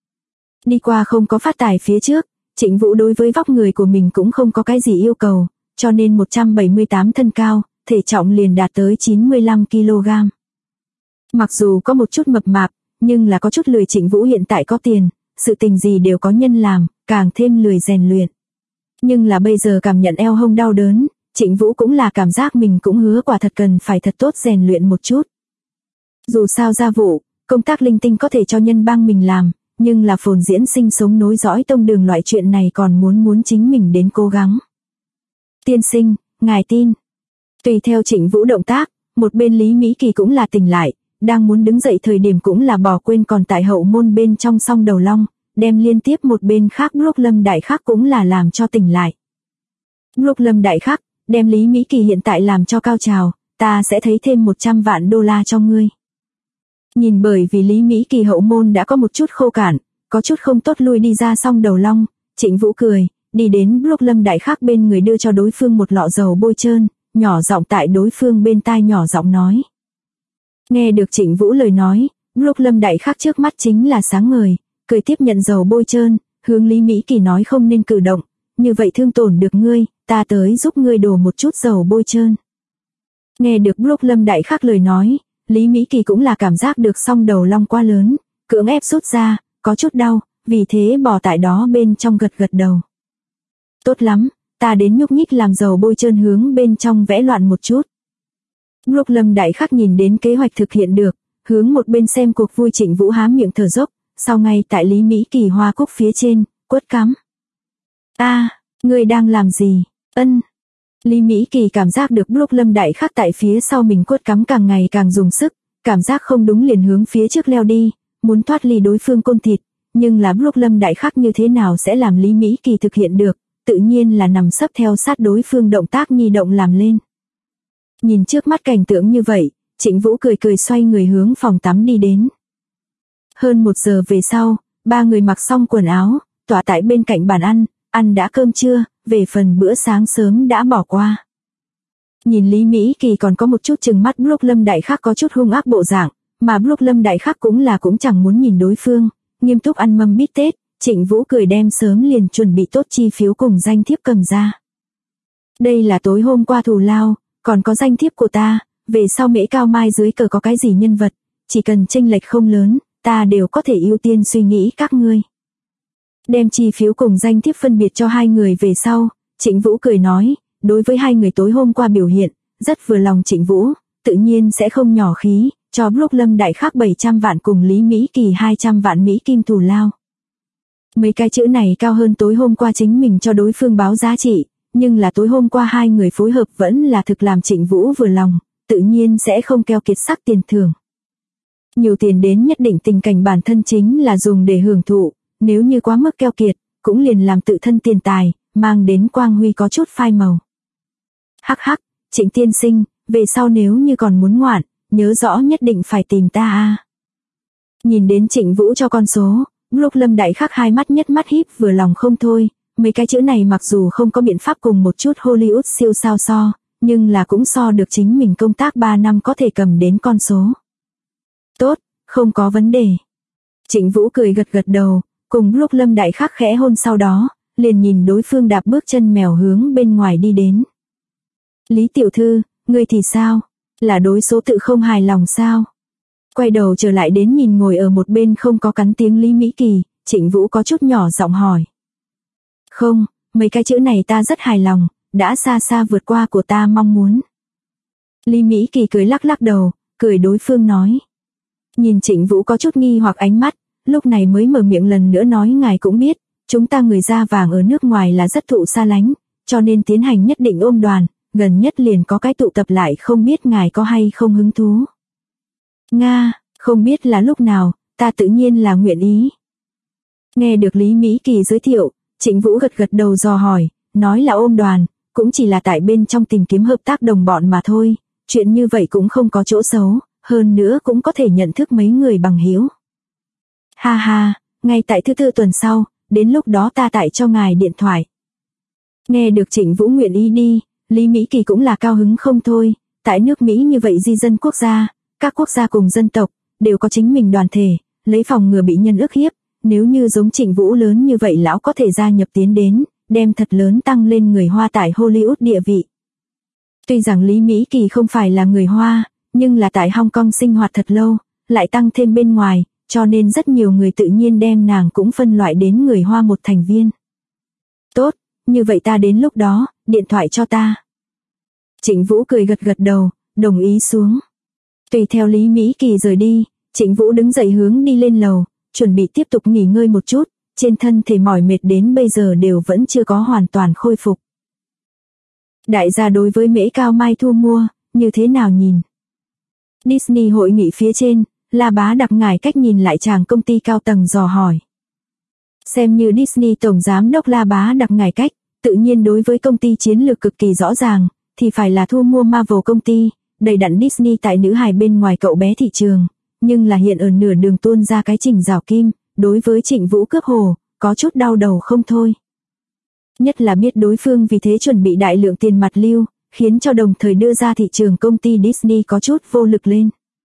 Đi qua không có phát tài phía trước, Trịnh Vũ đối với vóc người của mình cũng không có cái gì yêu cầu, cho nên 178 thân cao, thể trọng liền đạt tới 95 kg. Mặc dù có một chút mập mạp, nhưng là có chút lười. Trịnh Vũ hiện tại có tiền, sự tình gì đều có nhân làm, càng thêm lười rèn luyện. Nhưng là bây giờ cảm nhận eo hông đau đớn, Trịnh Vũ cũng là cảm giác mình cũng hứa quả thật cần phải thật tốt rèn luyện một chút. Dù sao gia vụ, công tác linh tinh có thể cho nhân bang mình làm, nhưng là phồn diễn sinh sống nối dõi tông đường loại chuyện này còn muốn chính mình đến cố gắng. Tiên sinh, ngài tin. Tùy theo Trịnh Vũ động tác, một bên Lý Mỹ Kỳ cũng là tỉnh lại, đang muốn đứng dậy thời điểm cũng là bỏ quên còn tại hậu môn bên trong song đầu long, đem liên tiếp một bên khác lúc Lâm Đại Khắc cũng là làm cho tỉnh lại. Lúc Lâm Đại Khắc, đem Lý Mỹ Kỳ hiện tại làm cho cao trào, ta sẽ thấy thêm 100 vạn đô la cho ngươi. Nhìn bởi vì Lý Mỹ Kỳ hậu môn đã có một chút khô cạn, có chút không tốt lui đi ra song đầu long, Trịnh Vũ cười, đi đến lúc Lâm Đại Khắc bên người đưa cho đối phương một lọ dầu bôi trơn, nhỏ giọng tại đối phương bên tai nhỏ giọng nói. Nghe được Trịnh Vũ lời nói, lúc Lâm Đại Khắc trước mắt chính là sáng ngời, cười tiếp nhận dầu bôi trơn, hướng Lý Mỹ Kỳ nói không nên cử động, như vậy thương tổn được ngươi, ta tới giúp ngươi đổ một chút dầu bôi trơn. Nghe được lúc Lâm Đại Khắc lời nói, Lý Mỹ Kỳ cũng là cảm giác được song đầu long quá lớn, cưỡng ép rút ra, có chút đau, vì thế bỏ tại đó bên trong gật gật đầu. Tốt lắm, ta đến nhúc nhích làm dầu bôi trơn hướng bên trong vẽ loạn một chút. Lúc Lâm Đại Khắc nhìn đến kế hoạch thực hiện được, hướng một bên xem cuộc vui Trịnh Vũ há miệng thở dốc, sau ngay tại Lý Mỹ Kỳ hoa cúc phía trên, quất cắm. Ngươi đang làm gì? Lý Mỹ Kỳ cảm giác được lúc Lâm Đại Khắc tại phía sau mình quất cắm càng ngày càng dùng sức, cảm giác không đúng liền hướng phía trước leo đi, muốn thoát ly đối phương côn thịt, nhưng là lúc Lâm Đại Khắc như thế nào sẽ làm Lý Mỹ Kỳ thực hiện được, tự nhiên là nằm sấp theo sát đối phương động tác nhi động làm lên. Nhìn trước mắt cảnh tượng như vậy, Trịnh Vũ cười cười xoay người hướng phòng tắm đi đến. Hơn 1 giờ về sau, ba người mặc xong quần áo, tọa tại bên cạnh bàn ăn đã cơm trưa, về phần bữa sáng sớm đã bỏ qua. Nhìn Lý Mỹ Kỳ còn có một chút chừng mắt lúc Lâm Đại Khắc có chút hung ác bộ dạng, mà lúc Lâm Đại Khắc cũng chẳng muốn nhìn đối phương, nghiêm túc ăn mâm bít tết, Trịnh Vũ cười đem sớm liền chuẩn bị tốt chi phiếu cùng danh thiếp cầm ra. Đây là tối hôm qua thù lao, còn có danh thiếp của ta, về sau Mễ Cao Mai dưới cờ có cái gì nhân vật, chỉ cần chênh lệch không lớn, ta đều có thể ưu tiên suy nghĩ các ngươi. Đem chi phiếu cùng danh thiếp phân biệt cho hai người về sau, Trịnh Vũ cười nói, đối với hai người tối hôm qua biểu hiện, rất vừa lòng Trịnh Vũ, tự nhiên sẽ không nhỏ khí, cho lúc Lâm Đại Khắc 700 vạn cùng Lý Mỹ Kỳ 200 vạn Mỹ kim thù lao. Mấy cái chữ này cao hơn tối hôm qua chính mình cho đối phương báo giá trị, nhưng là tối hôm qua hai người phối hợp vẫn là thực làm Trịnh Vũ vừa lòng, tự nhiên sẽ không keo kiệt sắc tiền thưởng. Nhiều tiền đến nhất định tình cảnh bản thân chính là dùng để hưởng thụ, nếu như quá mức keo kiệt, cũng liền làm tự thân tiền tài, mang đến quang huy có chút phai màu. Hắc hắc, Trịnh tiên sinh, về sau nếu như còn muốn ngoạn, nhớ rõ nhất định phải tìm ta a. Nhìn đến Trịnh Vũ cho con số, lúc Lâm Đại Khắc hai mắt nhất mắt híp vừa lòng không thôi, mấy cái chữ này mặc dù không có biện pháp cùng một chút Hollywood siêu sao so, nhưng là cũng so được chính mình công tác 3 năm có thể cầm đến con số. Tốt, không có vấn đề. Trịnh Vũ cười gật gật đầu, cùng lúc Lâm Đại Khắc khẽ hôn sau đó, liền nhìn đối phương đạp bước chân mèo hướng bên ngoài đi đến. Lý tiểu thư, ngươi thì sao? Là đối số tự không hài lòng sao? Quay đầu trở lại đến nhìn ngồi ở một bên không có cắn tiếng Lý Mỹ Kỳ, Trịnh Vũ có chút nhỏ giọng hỏi. Không, mấy cái chữ này ta rất hài lòng, đã xa xa vượt qua của ta mong muốn. Lý Mỹ Kỳ cười lắc lắc đầu, cười đối phương nói. Nhìn Trịnh Vũ có chút nghi hoặc ánh mắt, lúc này mới mở miệng lần nữa nói ngài cũng biết, chúng ta người da vàng ở nước ngoài là rất thụ xa lánh, cho nên tiến hành nhất định ôm đoàn, gần nhất liền có cái tụ tập lại không biết ngài có hay không hứng thú. Nga, không biết là lúc nào, ta tự nhiên là nguyện ý. Nghe được Lý Mỹ Kỳ giới thiệu, Trịnh Vũ gật gật đầu dò hỏi, nói là ôm đoàn, cũng chỉ là tại bên trong tìm kiếm hợp tác đồng bọn mà thôi, chuyện như vậy cũng không có chỗ xấu, hơn nữa cũng có thể nhận thức mấy người bằng hữu. Ha ha, ngay tại thứ tư tuần sau, đến lúc đó ta tại cho ngài điện thoại. Nghe được Trịnh Vũ nguyện ý đi, Lý Mỹ Kỳ cũng là cao hứng không thôi, tại nước Mỹ như vậy di dân quốc gia, các quốc gia cùng dân tộc, đều có chính mình đoàn thể, lấy phòng ngừa bị nhân ức hiếp, nếu như giống Trịnh Vũ lớn như vậy lão có thể gia nhập tiến đến, đem thật lớn tăng lên người Hoa tại Hollywood địa vị. Tuy rằng Lý Mỹ Kỳ không phải là người Hoa, nhưng là tại Hong Kong sinh hoạt thật lâu, lại tăng thêm bên ngoài, cho nên rất nhiều người tự nhiên đem nàng cũng phân loại đến người Hoa một thành viên. Tốt, như vậy ta đến lúc đó, điện thoại cho ta. Trịnh Vũ cười gật gật đầu, đồng ý xuống. Tùy theo Lý Mỹ Kỳ rời đi, Trịnh Vũ đứng dậy hướng đi lên lầu, chuẩn bị tiếp tục nghỉ ngơi một chút, trên thân thể mỏi mệt đến bây giờ đều vẫn chưa có hoàn toàn khôi phục. Đại gia đối với Mễ Cao Mai thu mua, như thế nào nhìn? Disney hội nghị phía trên, La Bá Đặc ngải cách nhìn lại chàng công ty cao tầng dò hỏi. Xem như Disney tổng giám đốc La Bá Đặc ngải cách, tự nhiên đối với công ty chiến lược cực kỳ rõ ràng, thì phải là thu mua Marvel công ty, đầy đặn Disney tại nữ hài bên ngoài cậu bé thị trường, nhưng là hiện ở nửa đường tuôn ra cái Trình Rào Kim, đối với Trịnh Vũ cướp hồ, có chút đau đầu không thôi. Nhất là biết đối phương vì thế chuẩn bị đại lượng tiền mặt lưu, khiến cho đồng thời đưa ra thị trường công ty Disney có chút vô lực lên.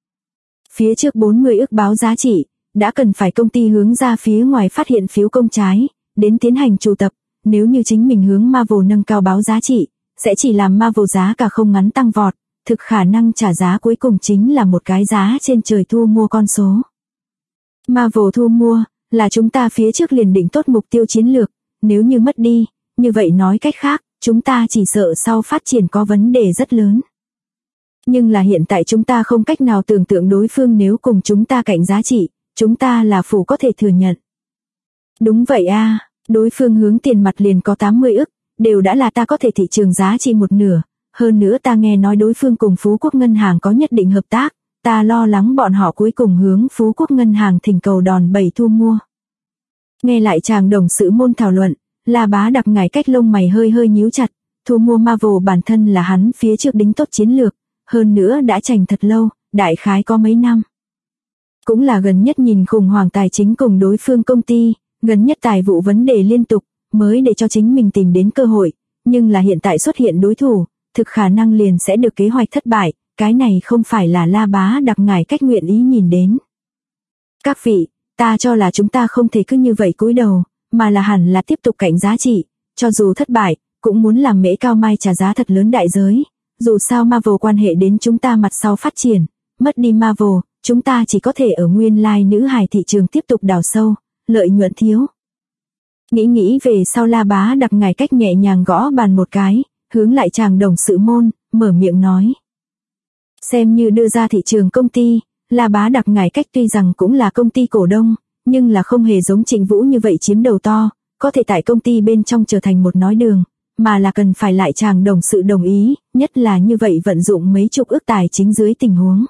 Phía trước 40 ức báo giá trị, đã cần phải công ty hướng ra phía ngoài phát hiện phiếu công trái, đến tiến hành chủ tập, nếu như chính mình hướng Marvel nâng cao báo giá trị, sẽ chỉ làm Marvel giá cả không ngắn tăng vọt, thực khả năng trả giá cuối cùng chính là một cái giá trên trời thu mua con số. Marvel thu mua, là chúng ta phía trước liền định tốt mục tiêu chiến lược, nếu như mất đi, như vậy nói cách khác, chúng ta chỉ sợ sau phát triển có vấn đề rất lớn. Nhưng là hiện tại chúng ta không cách nào tưởng tượng đối phương nếu cùng chúng ta cạnh giá trị, chúng ta là phủ có thể thừa nhận. Đúng vậy a, đối phương hướng tiền mặt liền có 80 ức, đều đã là ta có thể thị trường giá trị một nửa, hơn nữa ta nghe nói đối phương cùng Phú Quốc Ngân hàng có nhất định hợp tác, ta lo lắng bọn họ cuối cùng hướng Phú Quốc Ngân hàng thỉnh cầu đòn bẩy thu mua. Nghe lại chàng đồng sự môn thảo luận, La Bá Đặc ngải cách lông mày hơi hơi nhíu chặt, thu mua Marvel bản thân là hắn phía trước đính tốt chiến lược, hơn nữa đã chành thật lâu, đại khái có mấy năm. Cũng là gần nhất nhìn khủng hoảng tài chính cùng đối phương công ty, gần nhất tài vụ vấn đề liên tục, mới để cho chính mình tìm đến cơ hội, nhưng là hiện tại xuất hiện đối thủ, thực khả năng liền sẽ được kế hoạch thất bại, cái này không phải là La Bá Đặc ngải cách nguyện ý nhìn đến. Các vị, ta cho là chúng ta không thể cứ như vậy cúi đầu, mà là hẳn là tiếp tục cạnh giá trị, cho dù thất bại, cũng muốn làm Mễ Cao Mai trả giá thật lớn đại giới, dù sao Marvel quan hệ đến chúng ta mặt sau phát triển, mất đi Marvel, chúng ta chỉ có thể ở nguyên lai nữ hài thị trường tiếp tục đào sâu, lợi nhuận thiếu. Nghĩ về sau La Bá Đặc ngải cách nhẹ nhàng gõ bàn một cái, hướng lại chàng đồng sự môn, mở miệng nói. Xem như đưa ra thị trường công ty, La Bá Đặc ngải cách tuy rằng cũng là công ty cổ đông, nhưng là không hề giống Trịnh Vũ như vậy chiếm đầu to, có thể tại công ty bên trong trở thành một nói đường, mà là cần phải lại chàng đồng sự đồng ý, nhất là như vậy vận dụng mấy chục ức tài chính dưới tình huống.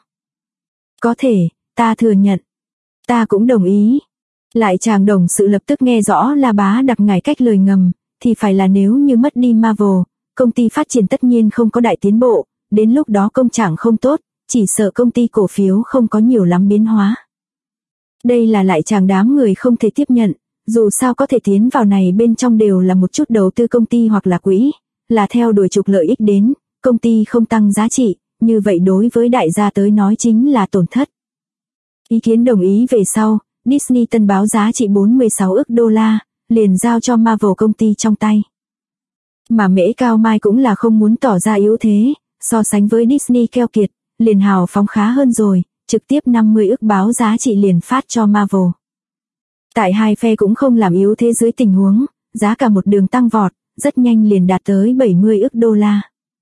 Có thể, ta thừa nhận. Ta cũng đồng ý. Lại chàng đồng sự lập tức nghe rõ La Bá Đặc ngải cách lời ngầm, thì phải là nếu như mất đi Marvel, công ty phát triển tất nhiên không có đại tiến bộ, đến lúc đó công trạng không tốt, chỉ sợ công ty cổ phiếu không có nhiều lắm biến hóa. Đây là lại chàng đám người không thể tiếp nhận, dù sao có thể tiến vào này bên trong đều là một chút đầu tư công ty hoặc là quỹ, là theo đuổi trục lợi ích đến, công ty không tăng giá trị, như vậy đối với đại gia tới nói chính là tổn thất. Ý kiến đồng ý về sau, Disney tân báo giá trị 46 ức đô la, liền giao cho Marvel công ty trong tay. Mà Mễ Cao Mai cũng là không muốn tỏ ra yếu thế, so sánh với Disney keo kiệt, liền hào phóng khá hơn rồi, trực tiếp 50 ức báo giá trị liền phát cho Marvel. Tại hai phe cũng không làm yếu thế dưới tình huống, giá cả một đường tăng vọt, rất nhanh liền đạt tới 70 ức đô la.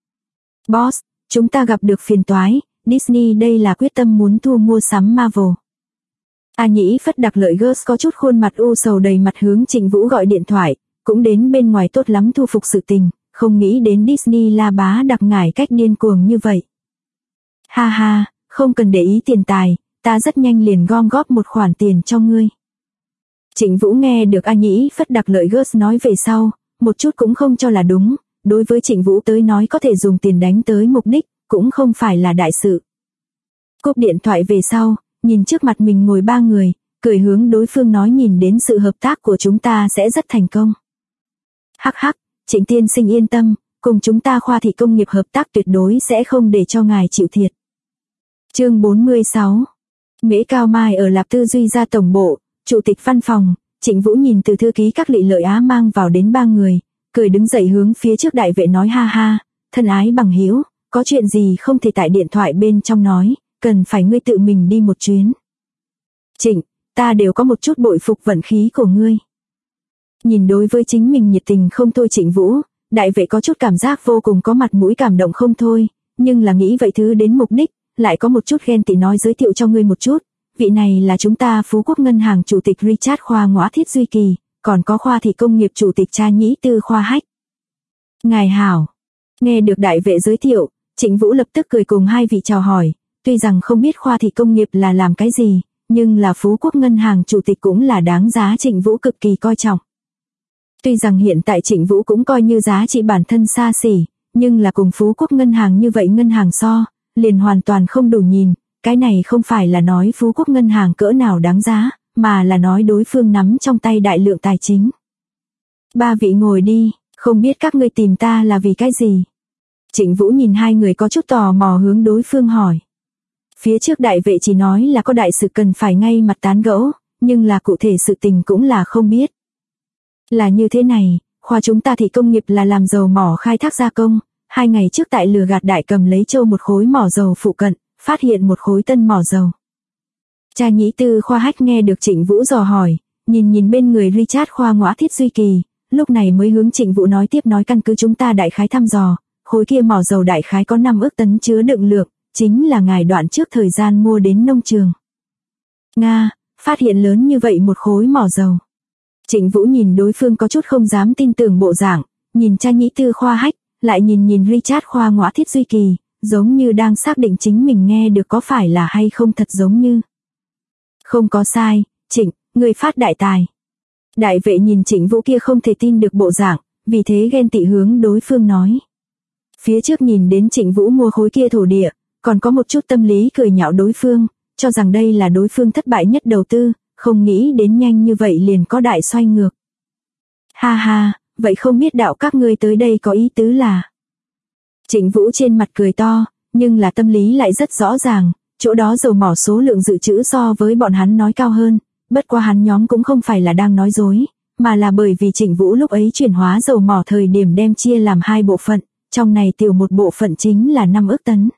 Boss, chúng ta gặp được phiền toái, Disney đây là quyết tâm muốn thu mua sắm Marvel. A Nhĩ Phất Đặc Lợi Girls có chút khuôn mặt u sầu đầy mặt hướng Trịnh Vũ gọi điện thoại, cũng đến bên ngoài tốt lắm thu phục sự tình, không nghĩ đến Disney La Bá Đặc ngải cách điên cuồng như vậy. Ha ha, không cần để ý tiền tài, ta rất nhanh liền gom góp một khoản tiền cho ngươi. Trịnh Vũ nghe được A Nhĩ Phất Đặc Lợi Gớt nói về sau, một chút cũng không cho là đúng, đối với Trịnh Vũ tới nói có thể dùng tiền đánh tới mục đích, cũng không phải là đại sự. Cúp điện thoại về sau, nhìn trước mặt mình ngồi 3 người, cười hướng đối phương nói nhìn đến sự hợp tác của chúng ta sẽ rất thành công. Hắc hắc, Trịnh tiên sinh yên tâm, cùng chúng ta khoa thị công nghiệp hợp tác tuyệt đối sẽ không để cho ngài chịu thiệt. Chương 46. Mễ Cao Mai ở Lạp Tư Duy gia tổng bộ, chủ tịch văn phòng, Trịnh Vũ nhìn từ thư ký các Lị Lợi Á mang vào đến 3 người, cười đứng dậy hướng phía trước đại vệ nói ha ha, thân ái bằng hữu, có chuyện gì không thể tại điện thoại bên trong nói, cần phải ngươi tự mình đi một chuyến. Trịnh, ta đều có một chút bội phục vận khí của ngươi. Nhìn đối với chính mình nhiệt tình không thôi Trịnh Vũ, đại vệ có chút cảm giác vô cùng có mặt mũi cảm động không thôi, nhưng là nghĩ vậy thứ đến mục đích, lại có một chút ghen tị nói giới thiệu cho ngươi một chút, vị này là chúng ta Phú Quốc Ngân hàng chủ tịch Richard Khoa Ngõa Thiết Duy Kỳ, còn có khoa thị công nghiệp chủ tịch Cha Nhĩ Tư Khoa Hách. Ngài hảo, nghe được đại vệ giới thiệu, Trịnh Vũ lập tức cười cùng hai vị chào hỏi, tuy rằng không biết khoa thị công nghiệp là làm cái gì, nhưng là Phú Quốc Ngân hàng chủ tịch cũng là đáng giá Trịnh Vũ cực kỳ coi trọng. Tuy rằng hiện tại Trịnh Vũ cũng coi như giá trị bản thân xa xỉ, nhưng là cùng Phú Quốc Ngân hàng như vậy ngân hàng so, liền hoàn toàn không đủ nhìn, cái này không phải là nói Phú Quốc Ngân hàng cỡ nào đáng giá, mà là nói đối phương nắm trong tay đại lượng tài chính. 3 vị ngồi đi, không biết các ngươi tìm ta là vì cái gì? Trịnh Vũ nhìn hai người có chút tò mò hướng đối phương hỏi. Phía trước đại vệ chỉ nói là có đại sự cần phải ngay mặt tán gẫu, nhưng là cụ thể sự tình cũng là không biết. Là như thế này, khoa chúng ta thì công nghiệp là làm dầu mỏ khai thác gia công, 2 ngày trước tại Lừa Gạt Đại Cầm lấy Châu một khối mỏ dầu phụ cận, phát hiện một khối tân mỏ dầu. Cha Nhĩ Tư Khoa Hách nghe được Trịnh Vũ dò hỏi, nhìn bên người Richard Khoa Ngõa Thiết Duy Kỳ, lúc này mới hướng Trịnh Vũ nói tiếp nói căn cứ chúng ta đại khái thăm dò, khối kia mỏ dầu đại khái có 5 ức tấn chứa đựng lượng, chính là ngài đoạn trước thời gian mua đến nông trường. Nga, phát hiện lớn như vậy một khối mỏ dầu. Trịnh Vũ nhìn đối phương có chút không dám tin tưởng bộ dạng, nhìn Cha Nhĩ Tư Khoa Hách, lại nhìn Richard Khoa Ngõa Thiết Duy Kỳ, giống như đang xác định chính mình nghe được có phải là hay không thật giống như. Không có sai, Trịnh, người phát đại tài. Đại vệ nhìn Trịnh Vũ kia không thể tin được bộ dạng, vì thế ghen tị hướng đối phương nói. Phía trước nhìn đến Trịnh Vũ mua khối kia thổ địa, còn có một chút tâm lý cười nhạo đối phương, cho rằng đây là đối phương thất bại nhất đầu tư, không nghĩ đến nhanh như vậy liền có đại xoay ngược. Ha ha, vậy không biết đạo các ngươi tới đây có ý tứ là. Trịnh Vũ trên mặt cười to, nhưng là tâm lý lại rất rõ ràng, chỗ đó dầu mỏ số lượng dự trữ so với bọn hắn nói cao hơn, bất qua hắn nhóm cũng không phải là đang nói dối, mà là bởi vì Trịnh Vũ lúc ấy chuyển hóa dầu mỏ thời điểm đem chia làm 2 bộ phận, trong này tiểu một bộ phận chính là 5 ức tấn.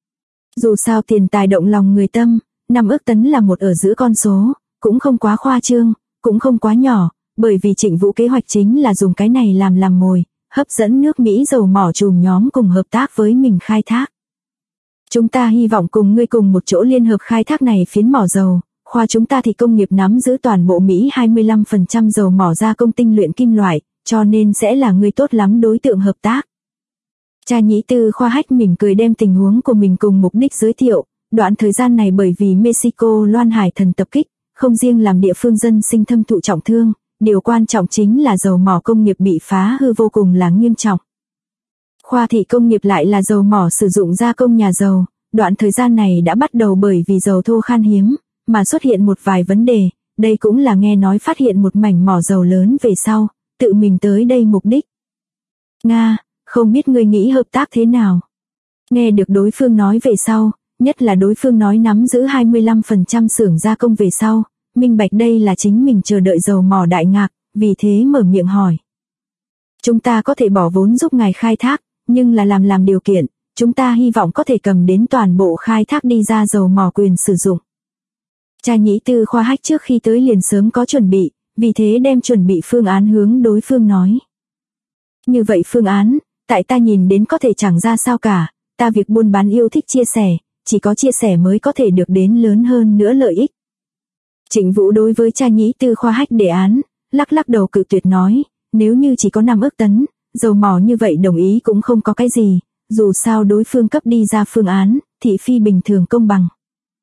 Dù sao tiền tài động lòng người tâm, 5 ức tấn là một ở giữa con số, cũng không quá khoa trương, cũng không quá nhỏ, bởi vì Trịnh Vũ kế hoạch chính là dùng cái này làm mồi, hấp dẫn nước Mỹ dầu mỏ chùm nhóm cùng hợp tác với mình khai thác. Chúng ta hy vọng cùng ngươi cùng một chỗ liên hợp khai thác này phiến mỏ dầu, khoa chúng ta thì công nghiệp nắm giữ toàn bộ Mỹ 25% dầu mỏ gia công tinh luyện kim loại, cho nên sẽ là người tốt lắm đối tượng hợp tác. Cha Nhĩ Tư Khoa Hách mỉm cười đem tình huống của mình cùng mục đích giới thiệu, đoạn thời gian này bởi vì Mexico loan hải thần tập kích, không riêng làm địa phương dân sinh thâm thụ trọng thương, điều quan trọng chính là dầu mỏ công nghiệp bị phá hư vô cùng là nghiêm trọng. Khoa thị công nghiệp lại là dầu mỏ sử dụng gia công nhà dầu, đoạn thời gian này đã bắt đầu bởi vì dầu thô khan hiếm, mà xuất hiện một vài vấn đề, đây cũng là nghe nói phát hiện một mảnh mỏ dầu lớn về sau, tự mình tới đây mục đích. Nga, không biết ngươi nghĩ hợp tác thế nào? Nghe được đối phương nói về sau, nhất là đối phương nói nắm giữ 25% xưởng gia công về sau, minh bạch đây là chính mình chờ đợi dầu mỏ đại ngạc, vì thế mở miệng hỏi. Chúng ta có thể bỏ vốn giúp ngài khai thác, nhưng là làm điều kiện, chúng ta hy vọng có thể cầm đến toàn bộ khai thác đi ra dầu mỏ quyền sử dụng. Cha Nhĩ Tư Khoa Hách trước khi tới liền sớm có chuẩn bị, vì thế đem chuẩn bị phương án hướng đối phương nói. Như vậy phương án, tại ta nhìn đến có thể chẳng ra sao cả, ta việc buôn bán yêu thích chia sẻ, chỉ có chia sẻ mới có thể được đến lớn hơn nữa lợi ích. Trịnh Vũ đối với Cha Nhĩ Tư Khoa Hách đề án, lắc đầu cự tuyệt nói, nếu như chỉ có 5 ức tấn, dầu mỏ như vậy đồng ý cũng không có cái gì, dù sao đối phương cấp đi ra phương án, thị phi bình thường công bằng.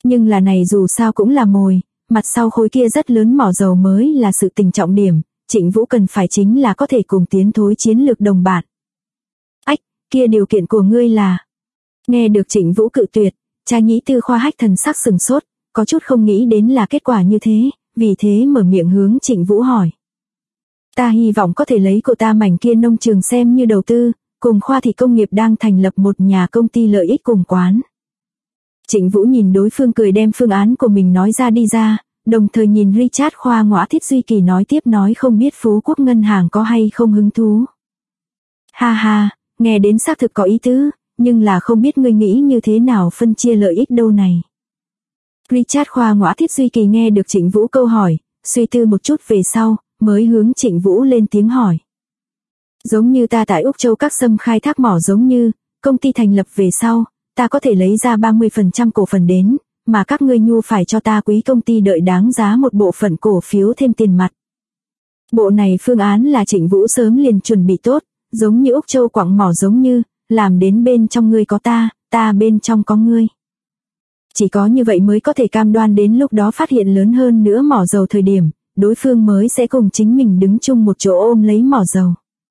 Nhưng là này dù sao cũng là mồi, mặt sau khối kia rất lớn mỏ dầu mới là sự tình trọng điểm, Trịnh Vũ cần phải chính là có thể cùng tiến thối chiến lược đồng bạn. Ách, kia điều kiện của ngươi là... Nghe được Trịnh Vũ cự tuyệt, Cha Nhĩ Tư Khoa Hách thần sắc sừng sốt, có chút không nghĩ đến là kết quả như thế, vì thế mở miệng hướng Trịnh Vũ hỏi. Ta hy vọng có thể lấy của ta mảnh kia nông trường xem như đầu tư, cùng Khoa Thị Công nghiệp đang thành lập một nhà công ty lợi ích cùng quán. Trịnh Vũ nhìn đối phương cười đem phương án của mình nói ra đi ra, đồng thời nhìn Richard Khoa Ngõa Thiết Duy Kỳ nói tiếp nói không biết Phú Quốc Ngân hàng có hay không hứng thú. Ha ha, nghe đến xác thực có ý tứ, nhưng là không biết ngươi nghĩ như thế nào phân chia lợi ích đâu này. Richard Khoa Ngõa Thiết Duy Kỳ nghe được Trịnh Vũ câu hỏi, suy tư một chút về sau, mới hướng Trịnh Vũ lên tiếng hỏi. Giống như ta tại Úc Châu các xâm khai thác mỏ giống như, công ty thành lập về sau, ta có thể lấy ra 30% cổ phần đến, mà các ngươi nhu phải cho ta quý công ty đợi đáng giá một bộ phận cổ phiếu thêm tiền mặt. Bộ này phương án là Trịnh Vũ sớm liền chuẩn bị tốt, giống như Úc Châu quặng mỏ giống như, làm đến bên trong ngươi có ta bên trong có ngươi. Chỉ có như vậy mới có thể cam đoan đến lúc đó phát hiện lớn hơn nữa mỏ dầu thời điểm, đối phương mới sẽ cùng chính mình đứng chung một chỗ ôm lấy mỏ dầu.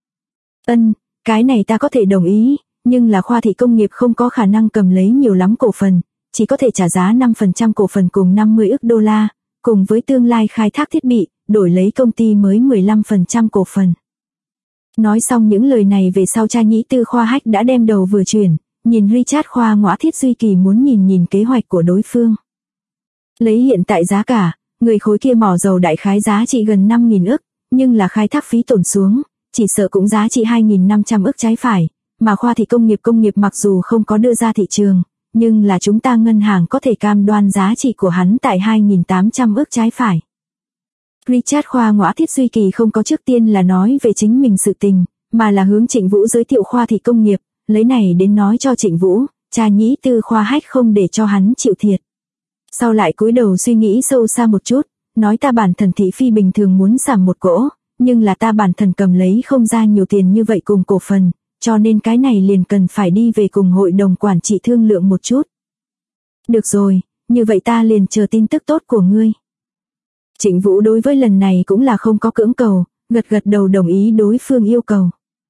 Cái này ta có thể đồng ý, nhưng là Khoa Thị Công nghiệp không có khả năng cầm lấy nhiều lắm cổ phần, chỉ có thể trả giá 5% cổ phần cùng 50 ức đô la, cùng với tương lai khai thác thiết bị, đổi lấy công ty mới 15% cổ phần. Nói xong những lời này về sau Cha Nhĩ Tư Khoa Hách đã đem đầu vừa chuyển, nhìn Richard Khoa Ngõa Thiết Duy Kỳ muốn nhìn kế hoạch của đối phương. Lấy hiện tại giá cả, người khối kia mỏ dầu đại khái giá trị gần 5.000 ức, nhưng là khai thác phí tổn xuống, chỉ sợ cũng giá trị 2.500 ức trái phải, mà Khoa Thị Công nghiệp mặc dù không có đưa ra thị trường, nhưng là chúng ta ngân hàng có thể cam đoan giá trị của hắn tại 2.800 ức trái phải. Richard Khoa Ngõa Thiết Duy Kỳ không có trước tiên là nói về chính mình sự tình, mà là hướng Trịnh Vũ giới thiệu Khoa Thị Công nghiệp, lấy này đến nói cho Trịnh Vũ, Cha Nhĩ Tư Khoa Hách không để cho hắn chịu thiệt. Sau lại cúi đầu suy nghĩ sâu xa một chút, nói ta bản thân thị phi bình thường muốn giảm một cỗ, nhưng là ta bản thân cầm lấy không ra nhiều tiền như vậy cùng cổ phần, cho nên cái này liền cần phải đi về cùng hội đồng quản trị thương lượng một chút. Được rồi, như vậy ta liền chờ tin tức tốt của ngươi. Trịnh Vũ đối với lần này cũng là không có cưỡng cầu, gật gật đầu đồng ý đối phương yêu cầu.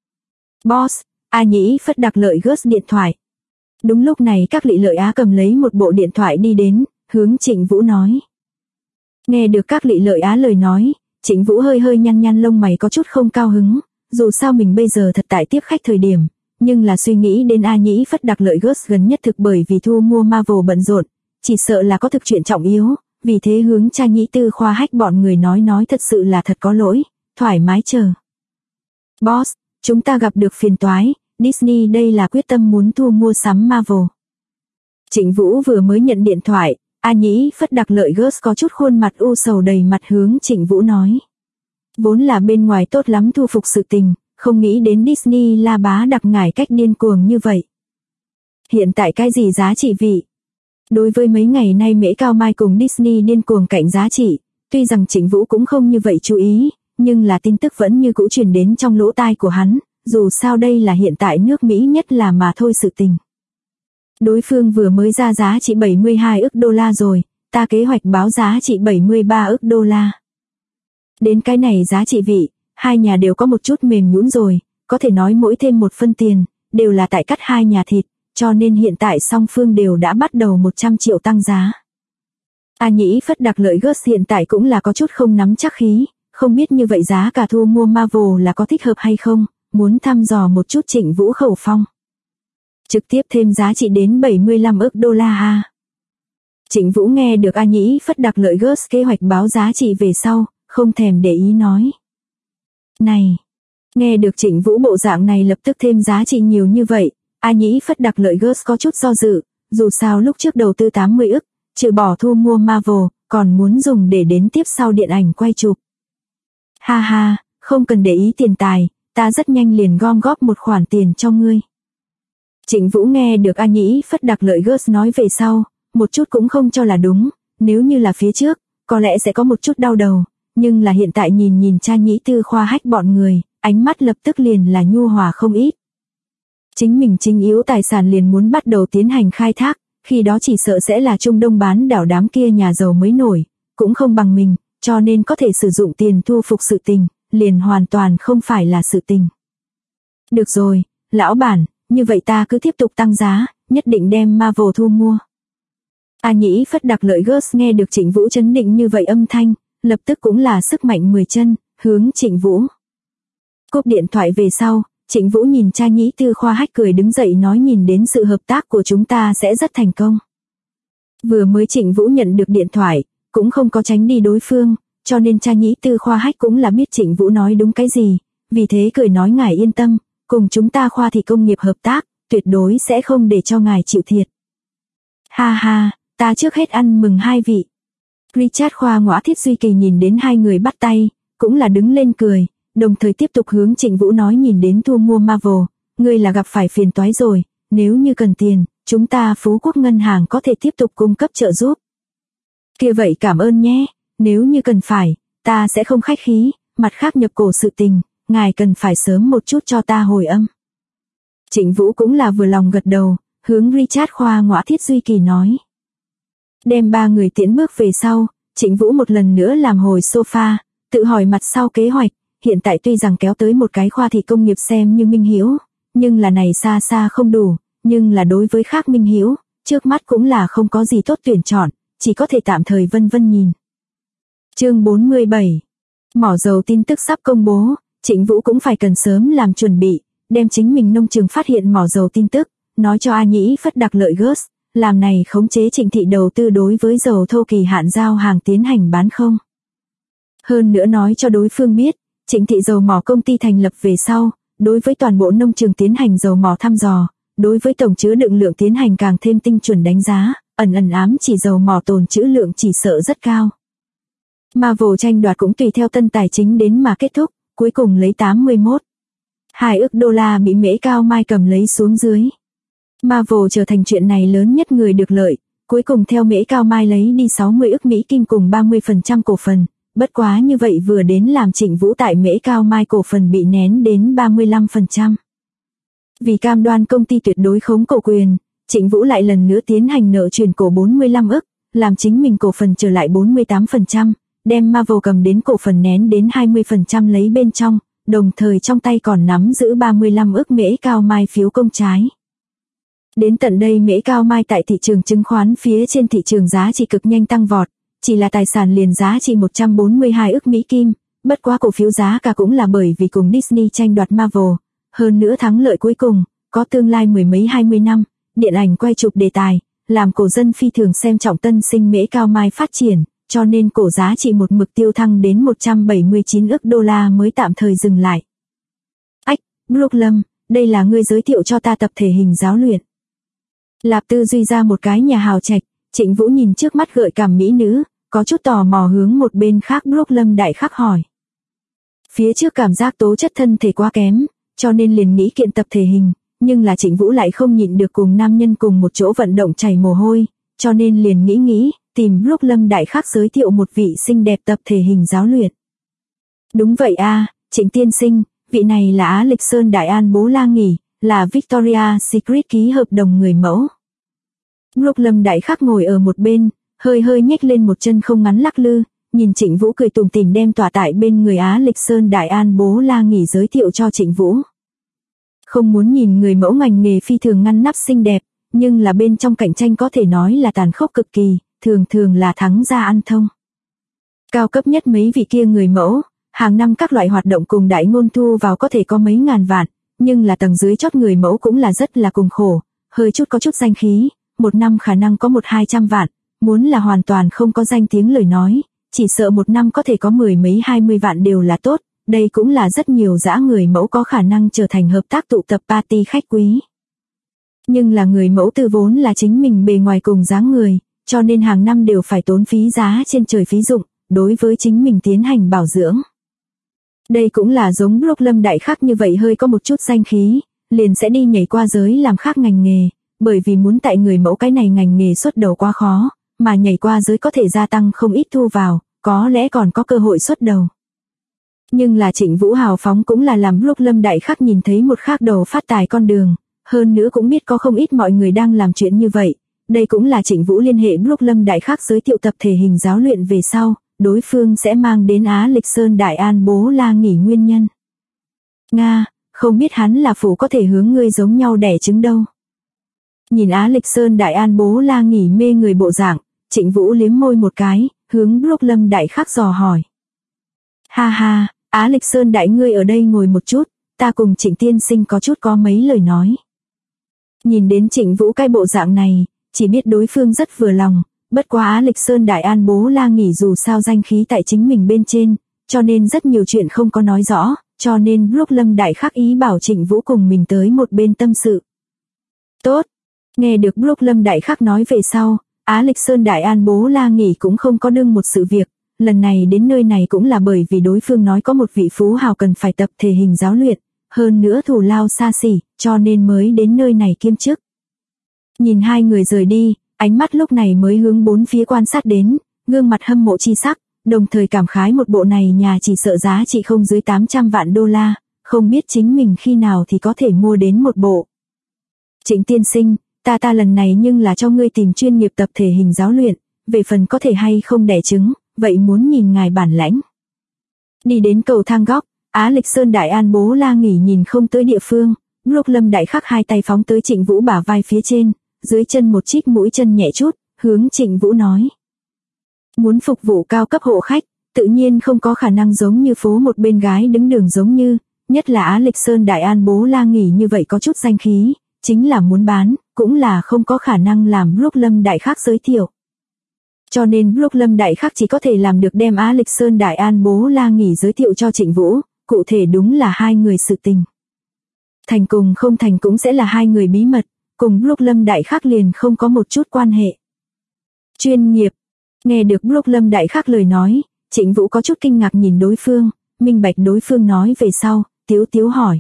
Boss, A Nhĩ Phất Đặc Lợi Gus điện thoại. Đúng lúc này các Lị Lợi Á cầm lấy một bộ điện thoại đi đến, hướng Trịnh Vũ nói. Nghe được các Lị Lợi Á lời nói, Trịnh Vũ hơi nhăn lông mày có chút không cao hứng, dù sao mình bây giờ thật tại tiếp khách thời điểm, nhưng là suy nghĩ đến A Nhĩ Phất Đặc Lợi Gus gần nhất thực bởi vì thu mua Marvel bận rộn, chỉ sợ là có thực chuyện trọng yếu, vì thế hướng Cha Nhĩ Tư Khoa Hách bọn người nói thật sự là thật có lỗi, thoải mái chờ. Boss, chúng ta gặp được phiền toái, Disney đây là quyết tâm muốn thu mua sắm Marvel. Trịnh Vũ vừa mới nhận điện thoại, A Nhĩ Phất Đặc Lợi Gus có chút khuôn mặt u sầu đầy mặt hướng Trịnh Vũ nói. Vốn là bên ngoài tốt lắm thu phục sự tình, không nghĩ đến Disney la bá đặc ngải cách điên cuồng như vậy. Hiện tại cái gì giá trị vị? Đối với mấy ngày nay Mễ Cao Mai cùng Disney điên cuồng cạnh giá trị, tuy rằng Trịnh Vũ cũng không như vậy chú ý, nhưng là tin tức vẫn như cũ truyền đến trong lỗ tai của hắn, dù sao đây là hiện tại nước Mỹ nhất là mà thôi sự tình. Đối phương vừa mới ra giá trị 72 ức đô la rồi, ta kế hoạch báo giá trị 73 ức đô la. Đến cái này giá trị vị, hai nhà đều có một chút mềm nhũn rồi, có thể nói mỗi thêm một phân tiền, đều là tại cắt hai nhà thịt, cho nên hiện tại song phương đều đã bắt đầu 100 triệu tăng giá. A Nhĩ Phất Đặc Lợi Gus hiện tại cũng là có chút không nắm chắc khí, không biết như vậy giá cả thu mua Marvel là có thích hợp hay không, muốn thăm dò một chút Trịnh Vũ khẩu phong. Trực tiếp thêm giá trị đến 75 ức đô la ha. Trịnh Vũ nghe được A Nhĩ Phất Đặc Lợi Gus kế hoạch báo giá trị về sau, không thèm để ý nói. Này, nghe được Trịnh Vũ bộ dạng này lập tức thêm giá trị nhiều như vậy, A Nhĩ Phất Đặc Lợi Gus có chút do dự, dù sao lúc trước đầu tư 80 ức, trừ bỏ thu mua Marvel, còn muốn dùng để đến tiếp sau điện ảnh quay chụp. Ha ha, không cần để ý tiền tài, ta rất nhanh liền gom góp một khoản tiền cho ngươi. Trịnh Vũ nghe được A Nhĩ Phất Đặc Lợi Gus nói về sau, một chút cũng không cho là đúng, nếu như là phía trước, có lẽ sẽ có một chút đau đầu, nhưng là hiện tại nhìn Cha Nhĩ Tư Khoa Hách bọn người, ánh mắt lập tức liền là nhu hòa không ít. Chính mình chính yếu tài sản liền muốn bắt đầu tiến hành khai thác, khi đó chỉ sợ sẽ là Trung Đông bán đảo đám kia nhà giàu mới nổi, cũng không bằng mình, cho nên có thể sử dụng tiền thu phục sự tình, liền hoàn toàn không phải là sự tình. Được rồi, lão bản, như vậy ta cứ tiếp tục tăng giá, nhất định đem Marvel thu mua. A Nhĩ Phất Đặc Lợi Girls nghe được Trịnh Vũ chấn định như vậy âm thanh, lập tức cũng là sức mạnh 10 chân, hướng Trịnh Vũ. Cúp điện thoại về sau, Trịnh Vũ nhìn cha Nhĩ Tư Khoa Hách cười đứng dậy nói nhìn đến sự hợp tác của chúng ta sẽ rất thành công. Vừa mới Trịnh Vũ nhận được điện thoại, cũng không có tránh đi đối phương, cho nên cha Nhĩ Tư Khoa Hách cũng là biết Trịnh Vũ nói đúng cái gì, vì thế cười nói ngài yên tâm, cùng chúng ta Khoa Thị Công nghiệp hợp tác, tuyệt đối sẽ không để cho ngài chịu thiệt. Ha ha, ta trước hết ăn mừng hai vị. Richard Khoa Ngõa Thiết Duy Kỳ nhìn đến hai người bắt tay, cũng là đứng lên cười, đồng thời tiếp tục hướng Trịnh Vũ nói nhìn đến thu mua Marvel, ngươi là gặp phải phiền toái rồi, nếu như cần tiền, chúng ta Phú Quốc Ngân hàng có thể tiếp tục cung cấp trợ giúp. Kia vậy cảm ơn nhé, nếu như cần phải, ta sẽ không khách khí, mặt khác nhập cổ sự tình, ngài cần phải sớm một chút cho ta hồi âm. Trịnh Vũ cũng là vừa lòng gật đầu, hướng Richard Khoa Ngõa Thiết Duy Kỳ nói. Đem ba người tiễn bước về sau, Trịnh Vũ một lần nữa làm hồi sofa, tự hỏi mặt sau kế hoạch, hiện tại tuy rằng kéo tới một cái Khoa Thị Công nghiệp xem như minh hữu, nhưng là này xa xa không đủ, nhưng là đối với khác minh hữu, trước mắt cũng là không có gì tốt tuyển chọn, chỉ có thể tạm thời vân vân nhìn. Chương 47. Mỏ dầu tin tức sắp công bố, Trịnh Vũ cũng phải cần sớm làm chuẩn bị, đem chính mình nông trường phát hiện mỏ dầu tin tức, nói cho A Nhĩ Phất Đặc Lợi Girls, làm này khống chế Trịnh thị đầu tư đối với dầu thô kỳ hạn giao hàng tiến hành bán không. Hơn nữa nói cho đối phương biết, Trịnh thị dầu mỏ công ty thành lập về sau, đối với toàn bộ nông trường tiến hành dầu mỏ thăm dò, đối với tổng chứa đựng lượng tiến hành càng thêm tinh chuẩn đánh giá, ẩn ám chỉ dầu mỏ tồn trữ lượng chỉ sợ rất cao. Marvel tranh đoạt cũng tùy theo tân tài chính đến mà kết thúc, cuối cùng lấy 81,2 ức đô la bị Mễ Cao Mai cầm lấy xuống dưới. Marvel trở thành chuyện này lớn nhất người được lợi, cuối cùng theo Mễ Cao Mai lấy đi 60 ức Mỹ Kim cùng 30% cổ phần, bất quá như vậy vừa đến làm Trịnh Vũ tại Mễ Cao Mai cổ phần bị nén đến 35%. Vì cam đoan công ty tuyệt đối khống cổ quyền, Trịnh Vũ lại lần nữa tiến hành nợ chuyển cổ 45 ức, làm chính mình cổ phần trở lại 48%, đem Marvel cầm đến cổ phần nén đến 20% lấy bên trong, đồng thời trong tay còn nắm giữ 35 ức Mễ Cao Mai phiếu công trái. Đến tận đây Mễ Cao Mai tại thị trường chứng khoán phía trên thị trường giá trị cực nhanh tăng vọt, chỉ là tài sản liền giá trị 142 ức Mỹ Kim, bất quá cổ phiếu giá cả cũng là bởi vì cùng Disney tranh đoạt Marvel, hơn nữa thắng lợi cuối cùng, có tương lai mười mấy 20 năm, điện ảnh quay chụp đề tài, làm cổ dân phi thường xem trọng tân sinh Mễ Cao Mai phát triển, cho nên cổ giá trị một mực tiêu thăng đến 179 ức đô la mới tạm thời dừng lại. Ách, Brook Lâm, đây là ngươi giới thiệu cho ta tập thể hình giáo luyện. Lạp Tư Duy ra một cái nhà hào trạch, Trịnh Vũ nhìn trước mắt gợi cảm mỹ nữ, có chút tò mò hướng một bên khác Brook Lâm đại khắc hỏi. Phía trước cảm giác tố chất thân thể quá kém, cho nên liền nghĩ kiện tập thể hình, nhưng là Trịnh Vũ lại không nhịn được cùng nam nhân cùng một chỗ vận động chảy mồ hôi, cho nên liền nghĩ, tìm Brook Lâm đại khắc giới thiệu một vị xinh đẹp tập thể hình giáo luyện. Đúng vậy a, Trịnh tiên sinh, vị này là Á Lịch Sơn Đại An Bố La Nghỉ, là Victoria's Secret ký hợp đồng người mẫu. Brook Lâm đại khắc ngồi ở một bên, hơi nhếch lên một chân không ngắn lắc lư, nhìn Trịnh Vũ cười tủm tỉm đem tỏa tại bên người Á Lịch Sơn Đại An Bố La Nghỉ giới thiệu cho Trịnh Vũ. Không muốn nhìn người mẫu ngành nghề phi thường ngăn nắp xinh đẹp, nhưng là bên trong cạnh tranh có thể nói là tàn khốc cực kỳ, thường là thắng ra ăn thông. Cao cấp nhất mấy vị kia người mẫu, hàng năm các loại hoạt động cùng đại ngôn thu vào có thể có mấy ngàn vạn, nhưng là tầng dưới chót người mẫu cũng là rất là cùng khổ, hơi chút có chút danh khí, một năm khả năng có 100-200 vạn, muốn là hoàn toàn không có danh tiếng lời nói, chỉ sợ một năm có thể có 10 mấy 20 vạn đều là tốt, đây cũng là rất nhiều dã người mẫu có khả năng trở thành hợp tác tụ tập party khách quý. Nhưng là người mẫu từ vốn là chính mình bề ngoài cùng dáng người, cho nên hàng năm đều phải tốn phí giá trên trời phí dụng, đối với chính mình tiến hành bảo dưỡng. Đây cũng là giống Brook Lâm đại khắc như vậy hơi có một chút danh khí, liền sẽ đi nhảy qua giới làm khác ngành nghề, bởi vì muốn tại người mẫu cái này ngành nghề xuất đầu quá khó, mà nhảy qua giới có thể gia tăng không ít thu vào, có lẽ còn có cơ hội xuất đầu. Nhưng là Trịnh Vũ hào phóng cũng là làm Brook Lâm đại khắc nhìn thấy một khác đầu phát tài con đường, hơn nữa cũng biết có không ít mọi người đang làm chuyện như vậy, đây cũng là Trịnh Vũ liên hệ Brooke Lâm Đại Khắc giới thiệu tập thể hình giáo luyện về sau, đối phương sẽ mang đến Á Lịch Sơn Đại An Bố La nghỉ nguyên nhân. Nga, không biết hắn là phủ có thể hướng ngươi giống nhau đẻ trứng đâu. Nhìn Á Lịch Sơn Đại An Bố La nghỉ mê người bộ dạng, Trịnh Vũ liếm môi một cái, hướng Brooke Lâm Đại Khắc dò hỏi. Ha ha, Á Lịch Sơn Đại ngươi ở đây ngồi một chút, ta cùng Trịnh tiên sinh có mấy lời nói. Nhìn đến Trịnh Vũ cái bộ dạng này, chỉ biết đối phương rất vừa lòng, bất quá Á Lịch Sơn Đại An Bố La nghỉ dù sao danh khí tại chính mình bên trên, cho nên rất nhiều chuyện không có nói rõ, cho nên Brooke Lâm Đại Khắc ý bảo Trịnh Vũ cùng mình tới một bên tâm sự. Tốt, nghe được Brooke Lâm Đại Khắc nói về sau, Á Lịch Sơn Đại An Bố La nghỉ cũng không có đương một sự việc, lần này đến nơi này cũng là bởi vì đối phương nói có một vị phú hào cần phải tập thể hình giáo luyện, hơn nữa thù lao xa xỉ, cho nên mới đến nơi này kiêm chức. Nhìn hai người rời đi, ánh mắt lúc này mới hướng bốn phía quan sát đến, gương mặt hâm mộ chi sắc, đồng thời cảm khái một bộ này nhà chỉ sợ giá trị không dưới 800 vạn đô la, không biết chính mình khi nào thì có thể mua đến một bộ. Trịnh tiên sinh, ta lần này nhưng là cho ngươi tìm chuyên nghiệp tập thể hình giáo luyện, về phần có thể hay không đẻ trứng, vậy muốn nhìn ngài bản lãnh. Đi đến cầu thang góc, Á Lịch Sơn Đại An Bố La nghỉ nhìn không tới địa phương, Brooke Lâm Đại Khắc hai tay phóng tới Trịnh Vũ bả vai phía trên, dưới chân một chiếc mũi chân nhẹ chút, hướng Trịnh Vũ nói. Muốn phục vụ cao cấp hộ khách, tự nhiên không có khả năng giống như phố một bên gái đứng đường giống như, nhất là Á Lịch Sơn Đại An Bố La nghỉ như vậy có chút danh khí, chính là muốn bán, cũng là không có khả năng làm Brooke Lâm Đại Khắc giới thiệu. Cho nên Brooke Lâm Đại Khắc chỉ có thể làm được đem Á Lịch Sơn Đại An Bố La nghỉ giới thiệu cho Trịnh Vũ, cụ thể đúng là hai người sự tình. Thành cùng không thành cũng sẽ là hai người bí mật, cùng Brooke Lâm Đại Khắc liền không có một chút quan hệ. Chuyên nghiệp. Nghe được Brooke Lâm Đại Khắc lời nói, Trịnh Vũ có chút kinh ngạc nhìn đối phương, minh bạch đối phương nói về sau, tiếu hỏi.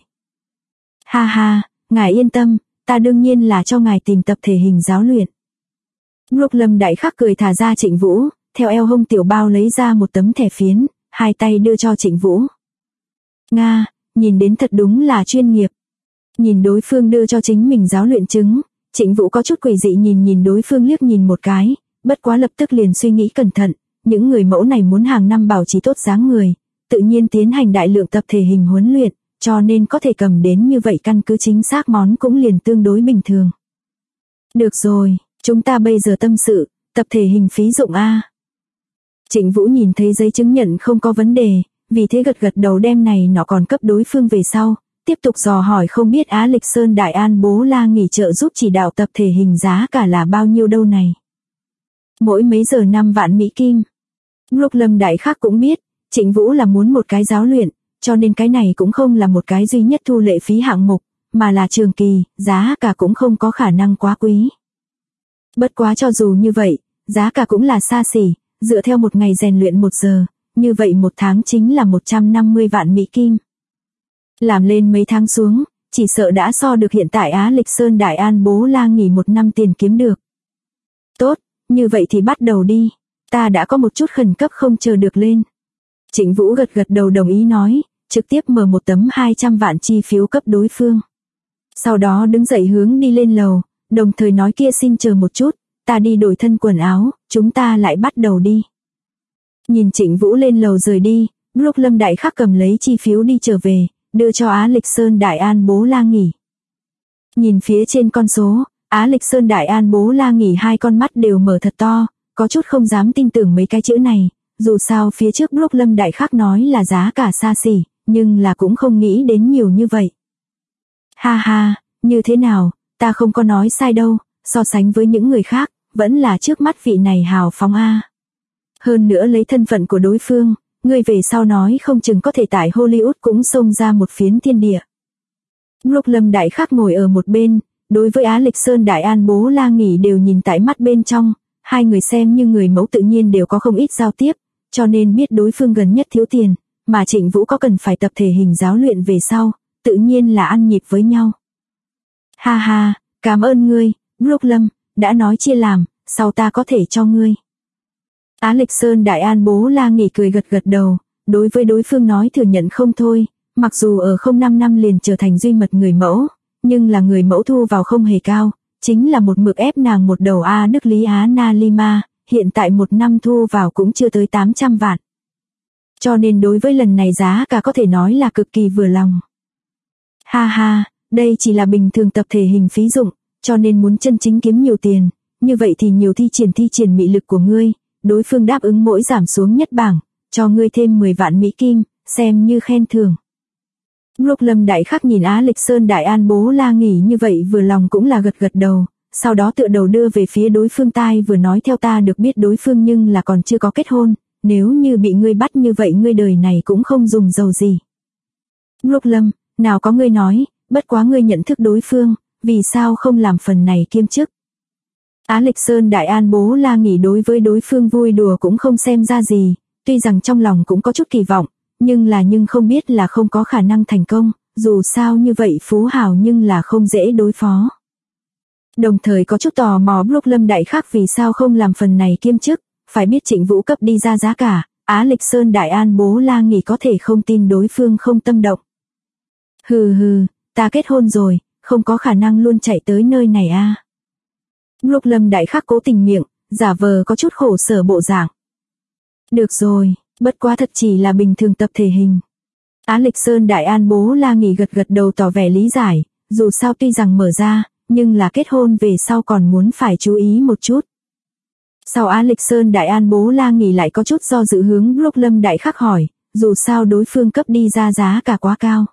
Ha ha, ngài yên tâm, ta đương nhiên là cho ngài tìm tập thể hình giáo luyện. Brooke Lâm Đại Khắc cười thả ra Trịnh Vũ, theo eo hông tiểu bao lấy ra một tấm thẻ phiến, hai tay đưa cho Trịnh Vũ. Nga, nhìn đến thật đúng là chuyên nghiệp. Nhìn đối phương đưa cho chính mình giáo luyện chứng, Trịnh Vũ có chút quỷ dị nhìn đối phương liếc nhìn một cái, bất quá lập tức liền suy nghĩ cẩn thận, những người mẫu này muốn hàng năm bảo trì tốt dáng người, tự nhiên tiến hành đại lượng tập thể hình huấn luyện, cho nên có thể cầm đến như vậy căn cứ chính xác món cũng liền tương đối bình thường. Được rồi, chúng ta bây giờ tâm sự, tập thể hình phí dụng A. Trịnh Vũ nhìn thấy giấy chứng nhận không có vấn đề, vì thế gật đầu đem này nó còn cấp đối phương về sau, tiếp tục dò hỏi không biết Á Lịch Sơn Đại An Bố La nghỉ trợ giúp chỉ đạo tập thể hình giá cả là bao nhiêu đâu này. Mỗi mấy giờ 5 vạn Mỹ Kim. Brooke Lâm Đại Khắc cũng biết, Trịnh Vũ là muốn một cái giáo luyện, cho nên cái này cũng không là một cái duy nhất thu lệ phí hạng mục, mà là trường kỳ, giá cả cũng không có khả năng quá quý. Bất quá cho dù như vậy, giá cả cũng là xa xỉ, dựa theo một ngày rèn luyện 1 giờ, như vậy 1 tháng chính là 150 vạn Mỹ Kim. Làm lên mấy tháng xuống, chỉ sợ đã so được hiện tại Á Lịch Sơn Đại An Bố La nghỉ 1 năm tiền kiếm được. Tốt, như vậy thì bắt đầu đi, ta đã có một chút khẩn cấp không chờ được lên. Trịnh Vũ gật đầu đồng ý nói, trực tiếp mở một tấm 200 vạn chi phiếu cấp đối phương. Sau đó đứng dậy hướng đi lên lầu, đồng thời nói kia xin chờ một chút, ta đi đổi thân quần áo, chúng ta lại bắt đầu đi. Nhìn Trịnh Vũ lên lầu rời đi, Brooke Lâm Đại Khắc cầm lấy chi phiếu đi trở về, đưa cho Á Lịch Sơn Đại An Bố La nghỉ. Nhìn phía trên con số, Á Lịch Sơn Đại An Bố La nghỉ hai con mắt đều mở thật to, có chút không dám tin tưởng mấy cái chữ này, dù sao phía trước Brooke Lâm Đại Khắc nói là giá cả xa xỉ, nhưng là cũng không nghĩ đến nhiều như vậy. Ha ha, như thế nào, ta không có nói sai đâu, so sánh với những người khác, vẫn là trước mắt vị này hào phóng a. Hơn nữa lấy thân phận của đối phương, người về sau nói không chừng có thể tại Hollywood cũng xông ra một phiến thiên địa. Brooke Lâm Đại Khắc ngồi ở một bên, đối với Á Lịch Sơn Đại An Bố La nghỉ đều nhìn tại mắt bên trong, hai người xem như người mẫu tự nhiên đều có không ít giao tiếp, cho nên biết đối phương gần nhất thiếu tiền, mà Trịnh Vũ có cần phải tập thể hình giáo luyện về sau, tự nhiên là ăn nhịp với nhau. Ha ha, cảm ơn ngươi, Brooke Lâm, đã nói chia làm, sau ta có thể cho ngươi. Á Lịch Sơn Đại An Bố La nghỉ cười gật đầu, đối với đối phương nói thừa nhận không thôi, mặc dù ở 05 năm liền trở thành duy mật người mẫu, nhưng là người mẫu thu vào không hề cao, chính là một mực ép nàng một đầu A Đức Lý Á Na Lima, hiện tại một năm thu vào cũng chưa tới 800 vạn. Cho nên đối với lần này giá cả có thể nói là cực kỳ vừa lòng. Ha ha, đây chỉ là bình thường tập thể hình phí dụng, cho nên muốn chân chính kiếm nhiều tiền, như vậy thì nhiều thi triển mị lực của ngươi, đối phương đáp ứng mỗi giảm xuống nhất bảng, cho ngươi thêm 10 vạn Mỹ Kim, xem như khen thưởng. Lúc Lâm Đại Khắc nhìn Á Lịch Sơn Đại An Bố La nghỉ như vậy vừa lòng cũng là gật đầu, sau đó tựa đầu đưa về phía đối phương tai vừa nói theo ta được biết đối phương nhưng là còn chưa có kết hôn, nếu như bị ngươi bắt như vậy ngươi đời này cũng không dùng dầu gì. Lúc Lâm, nào có ngươi nói, bất quá ngươi nhận thức đối phương, vì sao không làm phần này kiêm chức. Á Lịch Sơn Đại An Bố La nghỉ đối với đối phương vui đùa cũng không xem ra gì, tuy rằng trong lòng cũng có chút kỳ vọng, nhưng không biết là không có khả năng thành công, dù sao như vậy phú hào nhưng là không dễ đối phó. Đồng thời có chút tò mò lúc Lâm Đại Khắc vì sao không làm phần này kiêm chức, phải biết Trịnh Vũ cấp đi ra giá cả, Á Lịch Sơn Đại An Bố La nghỉ có thể không tin đối phương không tâm động. Hừ, ta kết hôn rồi, không có khả năng luôn chạy tới nơi này a. Lúc Lâm Đại Khắc cố tình miệng, giả vờ có chút khổ sở bộ dạng. Được rồi, bất quá thật chỉ là bình thường tập thể hình. Á Lịch Sơn Đại An Bố La nghỉ gật đầu tỏ vẻ lý giải, dù sao tuy rằng mở ra, nhưng là kết hôn về sau còn muốn phải chú ý một chút. Sau Á Lịch Sơn Đại An Bố La nghỉ lại có chút do dự hướng lúc Lâm Đại Khắc hỏi, dù sao đối phương cấp đi ra giá cả quá cao.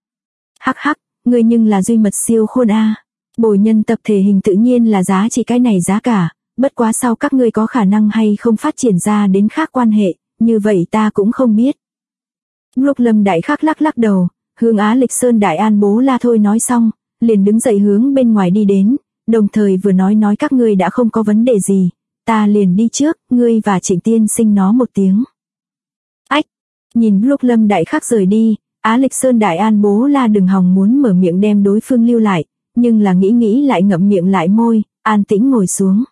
Hắc, ngươi nhưng là duy mật siêu khôn a. Bồi nhân tập thể hình tự nhiên là giá trị cái này giá cả, bất quá sau các ngươi có khả năng hay không phát triển ra đến khác quan hệ, như vậy ta cũng không biết. Lúc Lâm Đại Khắc lắc đầu, hướng Á Lịch Sơn Đại An Bố La thôi nói xong, liền đứng dậy hướng bên ngoài đi đến, đồng thời vừa nói các ngươi đã không có vấn đề gì, ta liền đi trước, ngươi và Trịnh tiên sinh nó một tiếng. Ách, nhìn lúc Lâm Đại Khắc rời đi, Á Lịch Sơn Đại An Bố La đừng hòng muốn mở miệng đem đối phương lưu lại, nhưng là nghĩ lại ngậm miệng lại môi, an tĩnh ngồi xuống.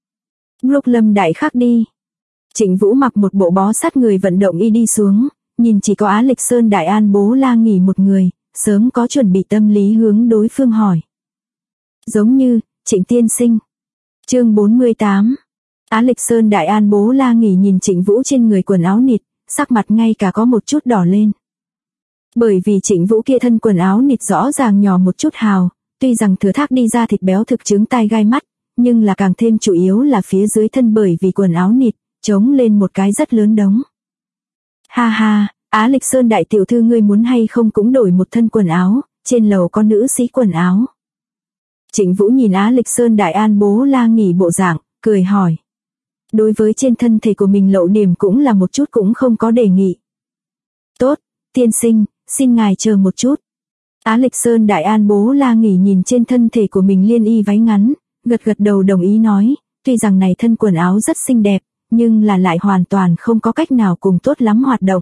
Lúc Lâm Đại Khắc đi, Trịnh Vũ mặc một bộ bó sát người vận động y đi xuống, nhìn chỉ có Á Lịch Sơn Đại An Bố La nghỉ một người, sớm có chuẩn bị tâm lý hướng đối phương hỏi. Giống như, Trịnh tiên sinh. Chương 48. Á Lịch Sơn Đại An Bố La nghỉ nhìn Trịnh Vũ trên người quần áo nịt, sắc mặt ngay cả có một chút đỏ lên. Bởi vì Trịnh Vũ kia thân quần áo nịt rõ ràng nhỏ một chút hào, tuy rằng thừa thác đi ra thịt béo thực chứng tai gai mắt, nhưng là càng thêm chủ yếu là phía dưới thân bởi vì quần áo nịt, trống lên một cái rất lớn đống. Ha, Á Lịch Sơn đại tiểu thư ngươi muốn hay không cũng đổi một thân quần áo, trên lầu có nữ sĩ quần áo. Trịnh Vũ nhìn Á Lịch Sơn Đại An Bố La nghỉ bộ dạng, cười hỏi. Đối với trên thân thể của mình lậu điểm cũng là một chút cũng không có đề nghị. Tốt, tiên sinh, xin ngài chờ một chút. Á Lịch Sơn Đại An Bố La nghỉ nhìn trên thân thể của mình liên y váy ngắn, gật đầu đồng ý nói, tuy rằng này thân quần áo rất xinh đẹp, nhưng là lại hoàn toàn không có cách nào cùng tốt lắm hoạt động.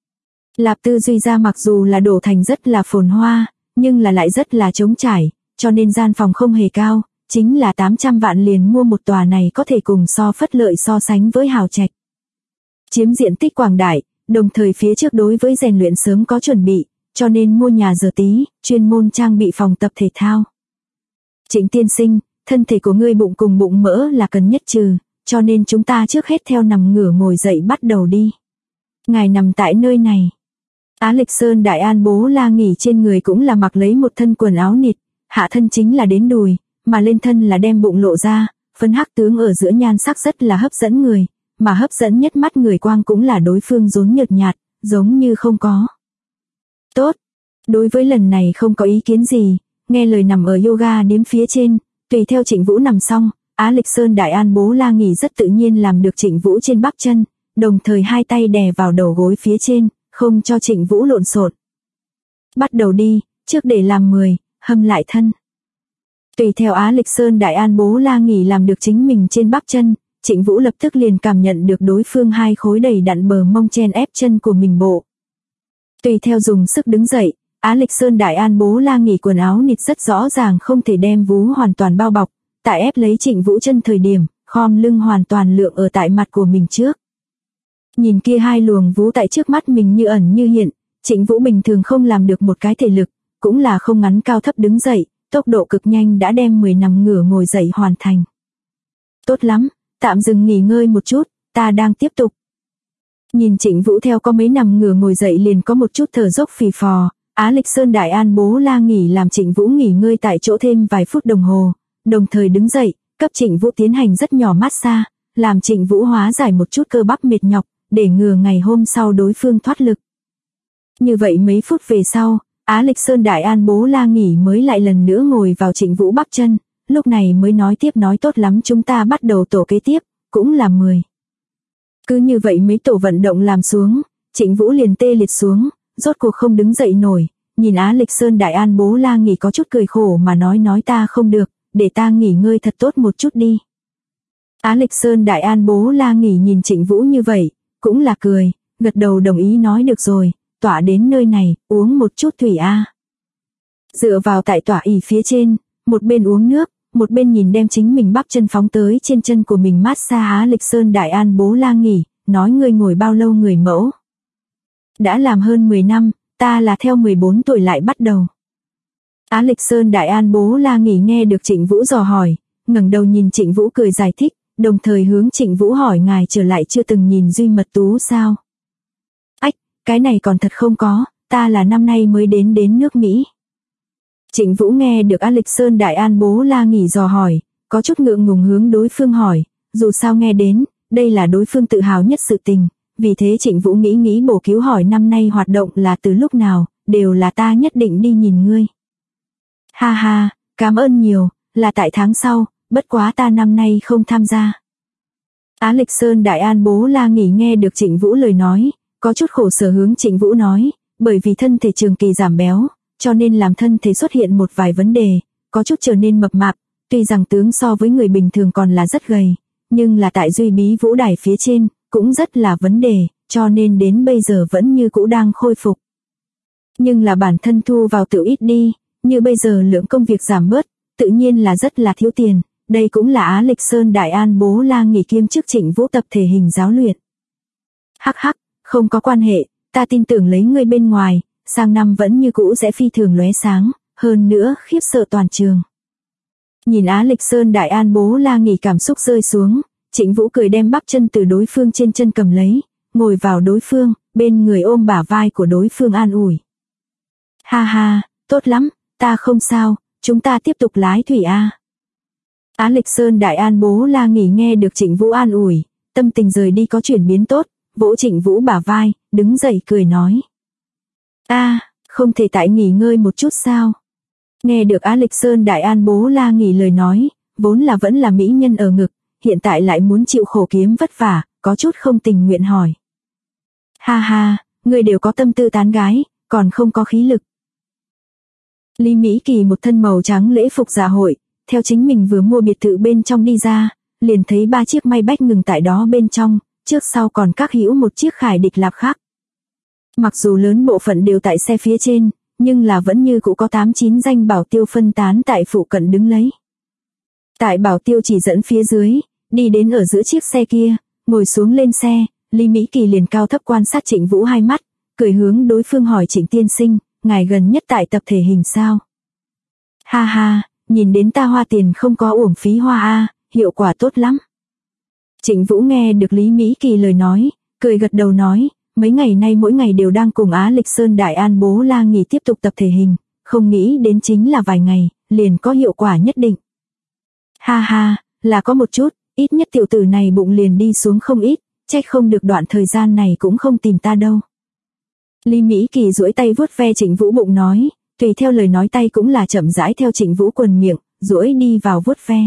Lạp tư duy ra mặc dù là đổ thành rất là phồn hoa, nhưng là lại rất là trống trải, cho nên gian phòng không hề cao, chính là 800 vạn liền mua một tòa này có thể cùng Phất Lợi so sánh với hào trạch. Chiếm diện tích quảng đại, đồng thời phía trước đối với rèn luyện sớm có chuẩn bị, cho nên mua nhà giờ tí, chuyên môn trang bị phòng tập thể thao. Trịnh tiên sinh, thân thể của ngươi bụng cùng bụng mỡ là cần nhất trừ, cho nên chúng ta trước hết theo nằm ngửa ngồi dậy bắt đầu đi. Ngài nằm tại nơi này. Á Lịch Sơn Đại An Bố La nghỉ trên người cũng là mặc lấy một thân quần áo nịt, hạ thân chính là đến đùi, mà lên thân là đem bụng lộ ra, phấn hắc tướng ở giữa nhan sắc rất là hấp dẫn người, mà hấp dẫn nhất mắt người quang cũng là đối phương rốn nhợt nhạt, giống như không có. Tốt, đối với lần này không có ý kiến gì, nghe lời nằm ở yoga điếm phía trên, tùy theo Trịnh Vũ nằm xong, Á Lịch Sơn Đại An Bố La nghỉ rất tự nhiên làm được Trịnh Vũ trên bắp chân, đồng thời hai tay đè vào đầu gối phía trên, không cho Trịnh Vũ lộn xộn. Bắt đầu đi, trước để làm 10, hâm lại thân. Tùy theo Á Lịch Sơn Đại An Bố La nghỉ làm được chính mình trên bắp chân, Trịnh Vũ lập tức liền cảm nhận được đối phương hai khối đầy đặn bờ mông chen ép chân của mình bộ. Tùy theo dùng sức đứng dậy, Á Lịch Sơn Đại An Bố La nghỉ quần áo nịt rất rõ ràng không thể đem vú hoàn toàn bao bọc, tại ép lấy Trịnh Vũ chân thời điểm, khom lưng hoàn toàn lượng ở tại mặt của mình trước. Nhìn kia hai luồng vú tại trước mắt mình như ẩn như hiện, Trịnh Vũ bình thường không làm được một cái thể lực, cũng là không ngắn cao thấp đứng dậy, tốc độ cực nhanh đã đem 10 nằm ngửa ngồi dậy hoàn thành. Tốt lắm, tạm dừng nghỉ ngơi một chút, ta đang tiếp tục. Nhìn Trịnh Vũ theo có mấy nằm ngửa ngồi dậy liền có một chút thở dốc phì phò, Á Lịch Sơn Đại An Bố La nghỉ làm Trịnh Vũ nghỉ ngơi tại chỗ thêm vài phút đồng hồ, đồng thời đứng dậy, cấp Trịnh Vũ tiến hành rất nhỏ massage, làm Trịnh Vũ hóa giải một chút cơ bắp mệt nhọc, để ngừa ngày hôm sau đối phương thoát lực. Như vậy mấy phút về sau, Á Lịch Sơn Đại An Bố La nghỉ mới lại lần nữa ngồi vào Trịnh Vũ bắp chân, lúc này mới nói tiếp nói tốt lắm chúng ta bắt đầu tổ kế tiếp, cũng là 10. Cứ như vậy mấy tổ vận động làm xuống, Trịnh Vũ liền tê liệt xuống, rốt cuộc không đứng dậy nổi, nhìn Á Lịch Sơn Đại An Bố La nghỉ có chút cười khổ mà nói ta không được, để ta nghỉ ngơi thật tốt một chút đi. Á Lịch Sơn Đại An Bố La nghỉ nhìn Trịnh Vũ như vậy, cũng là cười, gật đầu đồng ý nói được rồi, tọa đến nơi này, uống một chút thủy a. Dựa vào tại tọa ỷ phía trên, một bên uống nước, một bên nhìn đem chính mình bắp chân phóng tới trên chân của mình massage Á Lịch Sơn Đại An Bố La nghỉ, nói ngươi ngồi bao lâu người mẫu. Đã làm hơn 10 năm, ta là theo 14 tuổi lại bắt đầu. Á Lịch Sơn Đại An Bố La nghỉ nghe được Trịnh Vũ dò hỏi, ngẩng đầu nhìn Trịnh Vũ cười giải thích, đồng thời hướng Trịnh Vũ hỏi ngài trở lại chưa từng nhìn Duy Mật Tú sao? Ách, cái này còn thật không có, ta là năm nay mới đến nước Mỹ. Trịnh Vũ nghe được Á Lịch Sơn Đại An Bố La nghỉ dò hỏi, có chút ngượng ngùng hướng đối phương hỏi, dù sao nghe đến, đây là đối phương tự hào nhất sự tình, vì thế Trịnh Vũ nghĩ bổ cứu hỏi năm nay hoạt động là từ lúc nào, đều là ta nhất định đi nhìn ngươi. Ha ha, cảm ơn nhiều, là tại tháng sau, bất quá ta năm nay không tham gia. Á Lịch Sơn Đại An Bố La nghỉ nghe được Trịnh Vũ lời nói, có chút khổ sở hướng Trịnh Vũ nói, bởi vì thân thể trường kỳ giảm béo, cho nên làm thân thể xuất hiện một vài vấn đề, có chút trở nên mập mạp, tuy rằng tướng so với người bình thường còn là rất gầy, nhưng là tại Duy Bí Vũ Đài phía trên, cũng rất là vấn đề, cho nên đến bây giờ vẫn như cũ đang khôi phục. Nhưng là bản thân thu vào tự ít đi, như bây giờ lượng công việc giảm bớt, tự nhiên là rất là thiếu tiền, đây cũng là Á Lịch Sơn Đại An Bố La nghỉ kiêm chức Trịnh Vũ tập thể hình giáo luyện. Hắc hắc, không có quan hệ, ta tin tưởng lấy ngươi bên ngoài, sang năm vẫn như cũ sẽ phi thường lóe sáng, hơn nữa khiếp sợ toàn trường. Nhìn Á Lịch Sơn Đại An Bố La nghỉ cảm xúc rơi xuống, Trịnh Vũ cười đem bắp chân từ đối phương trên chân cầm lấy, ngồi vào đối phương, bên người ôm bả vai của đối phương an ủi. Ha ha, tốt lắm, ta không sao, chúng ta tiếp tục lái thủy a. Á Lịch Sơn Đại An Bố La nghỉ nghe được Trịnh Vũ an ủi, tâm tình rời đi có chuyển biến tốt, vỗ Trịnh Vũ bả vai, đứng dậy cười nói. Không thể tại nghỉ ngơi một chút sao? Nghe được Á Lịch Sơn Đại An Bố La nghỉ lời nói, vốn là vẫn là mỹ nhân ở ngực, hiện tại lại muốn chịu khổ kiếm vất vả, có chút không tình nguyện hỏi. Ha ha, người đều có tâm tư tán gái, còn không có khí lực. Lý Mỹ Kỳ một thân màu trắng lễ phục dạ hội, theo chính mình vừa mua biệt thự bên trong đi ra, liền thấy 3 chiếc may bách ngừng tại đó bên trong, trước sau còn các hữu một chiếc khải địch lạp khác. Mặc dù lớn bộ phận đều tại xe phía trên, nhưng là vẫn như cũ có 8-9 danh bảo tiêu phân tán tại phụ cận đứng lấy. Tại bảo tiêu chỉ dẫn phía dưới, đi đến ở giữa chiếc xe kia, ngồi xuống lên xe, Lý Mỹ Kỳ liền cao thấp quan sát Trịnh Vũ hai mắt, cười hướng đối phương hỏi Trịnh tiên sinh, ngài gần nhất tại tập thể hình sao? Ha ha, nhìn đến ta hoa tiền không có uổng phí hoa a, hiệu quả tốt lắm. Trịnh Vũ nghe được Lý Mỹ Kỳ lời nói, cười gật đầu nói, mấy ngày nay mỗi ngày đều đang cùng Á Lịch Sơn Đại An Bố La nghỉ tiếp tục tập thể hình, không nghĩ đến chính là vài ngày, liền có hiệu quả nhất định. Ha ha, là có một chút, ít nhất tiểu tử này bụng liền đi xuống không ít, trách không được đoạn thời gian này cũng không tìm ta đâu. Lý Mỹ Kỳ duỗi tay vuốt ve Trịnh Vũ bụng nói, tùy theo lời nói tay cũng là chậm rãi theo Trịnh Vũ quần miệng, duỗi đi vào vuốt ve.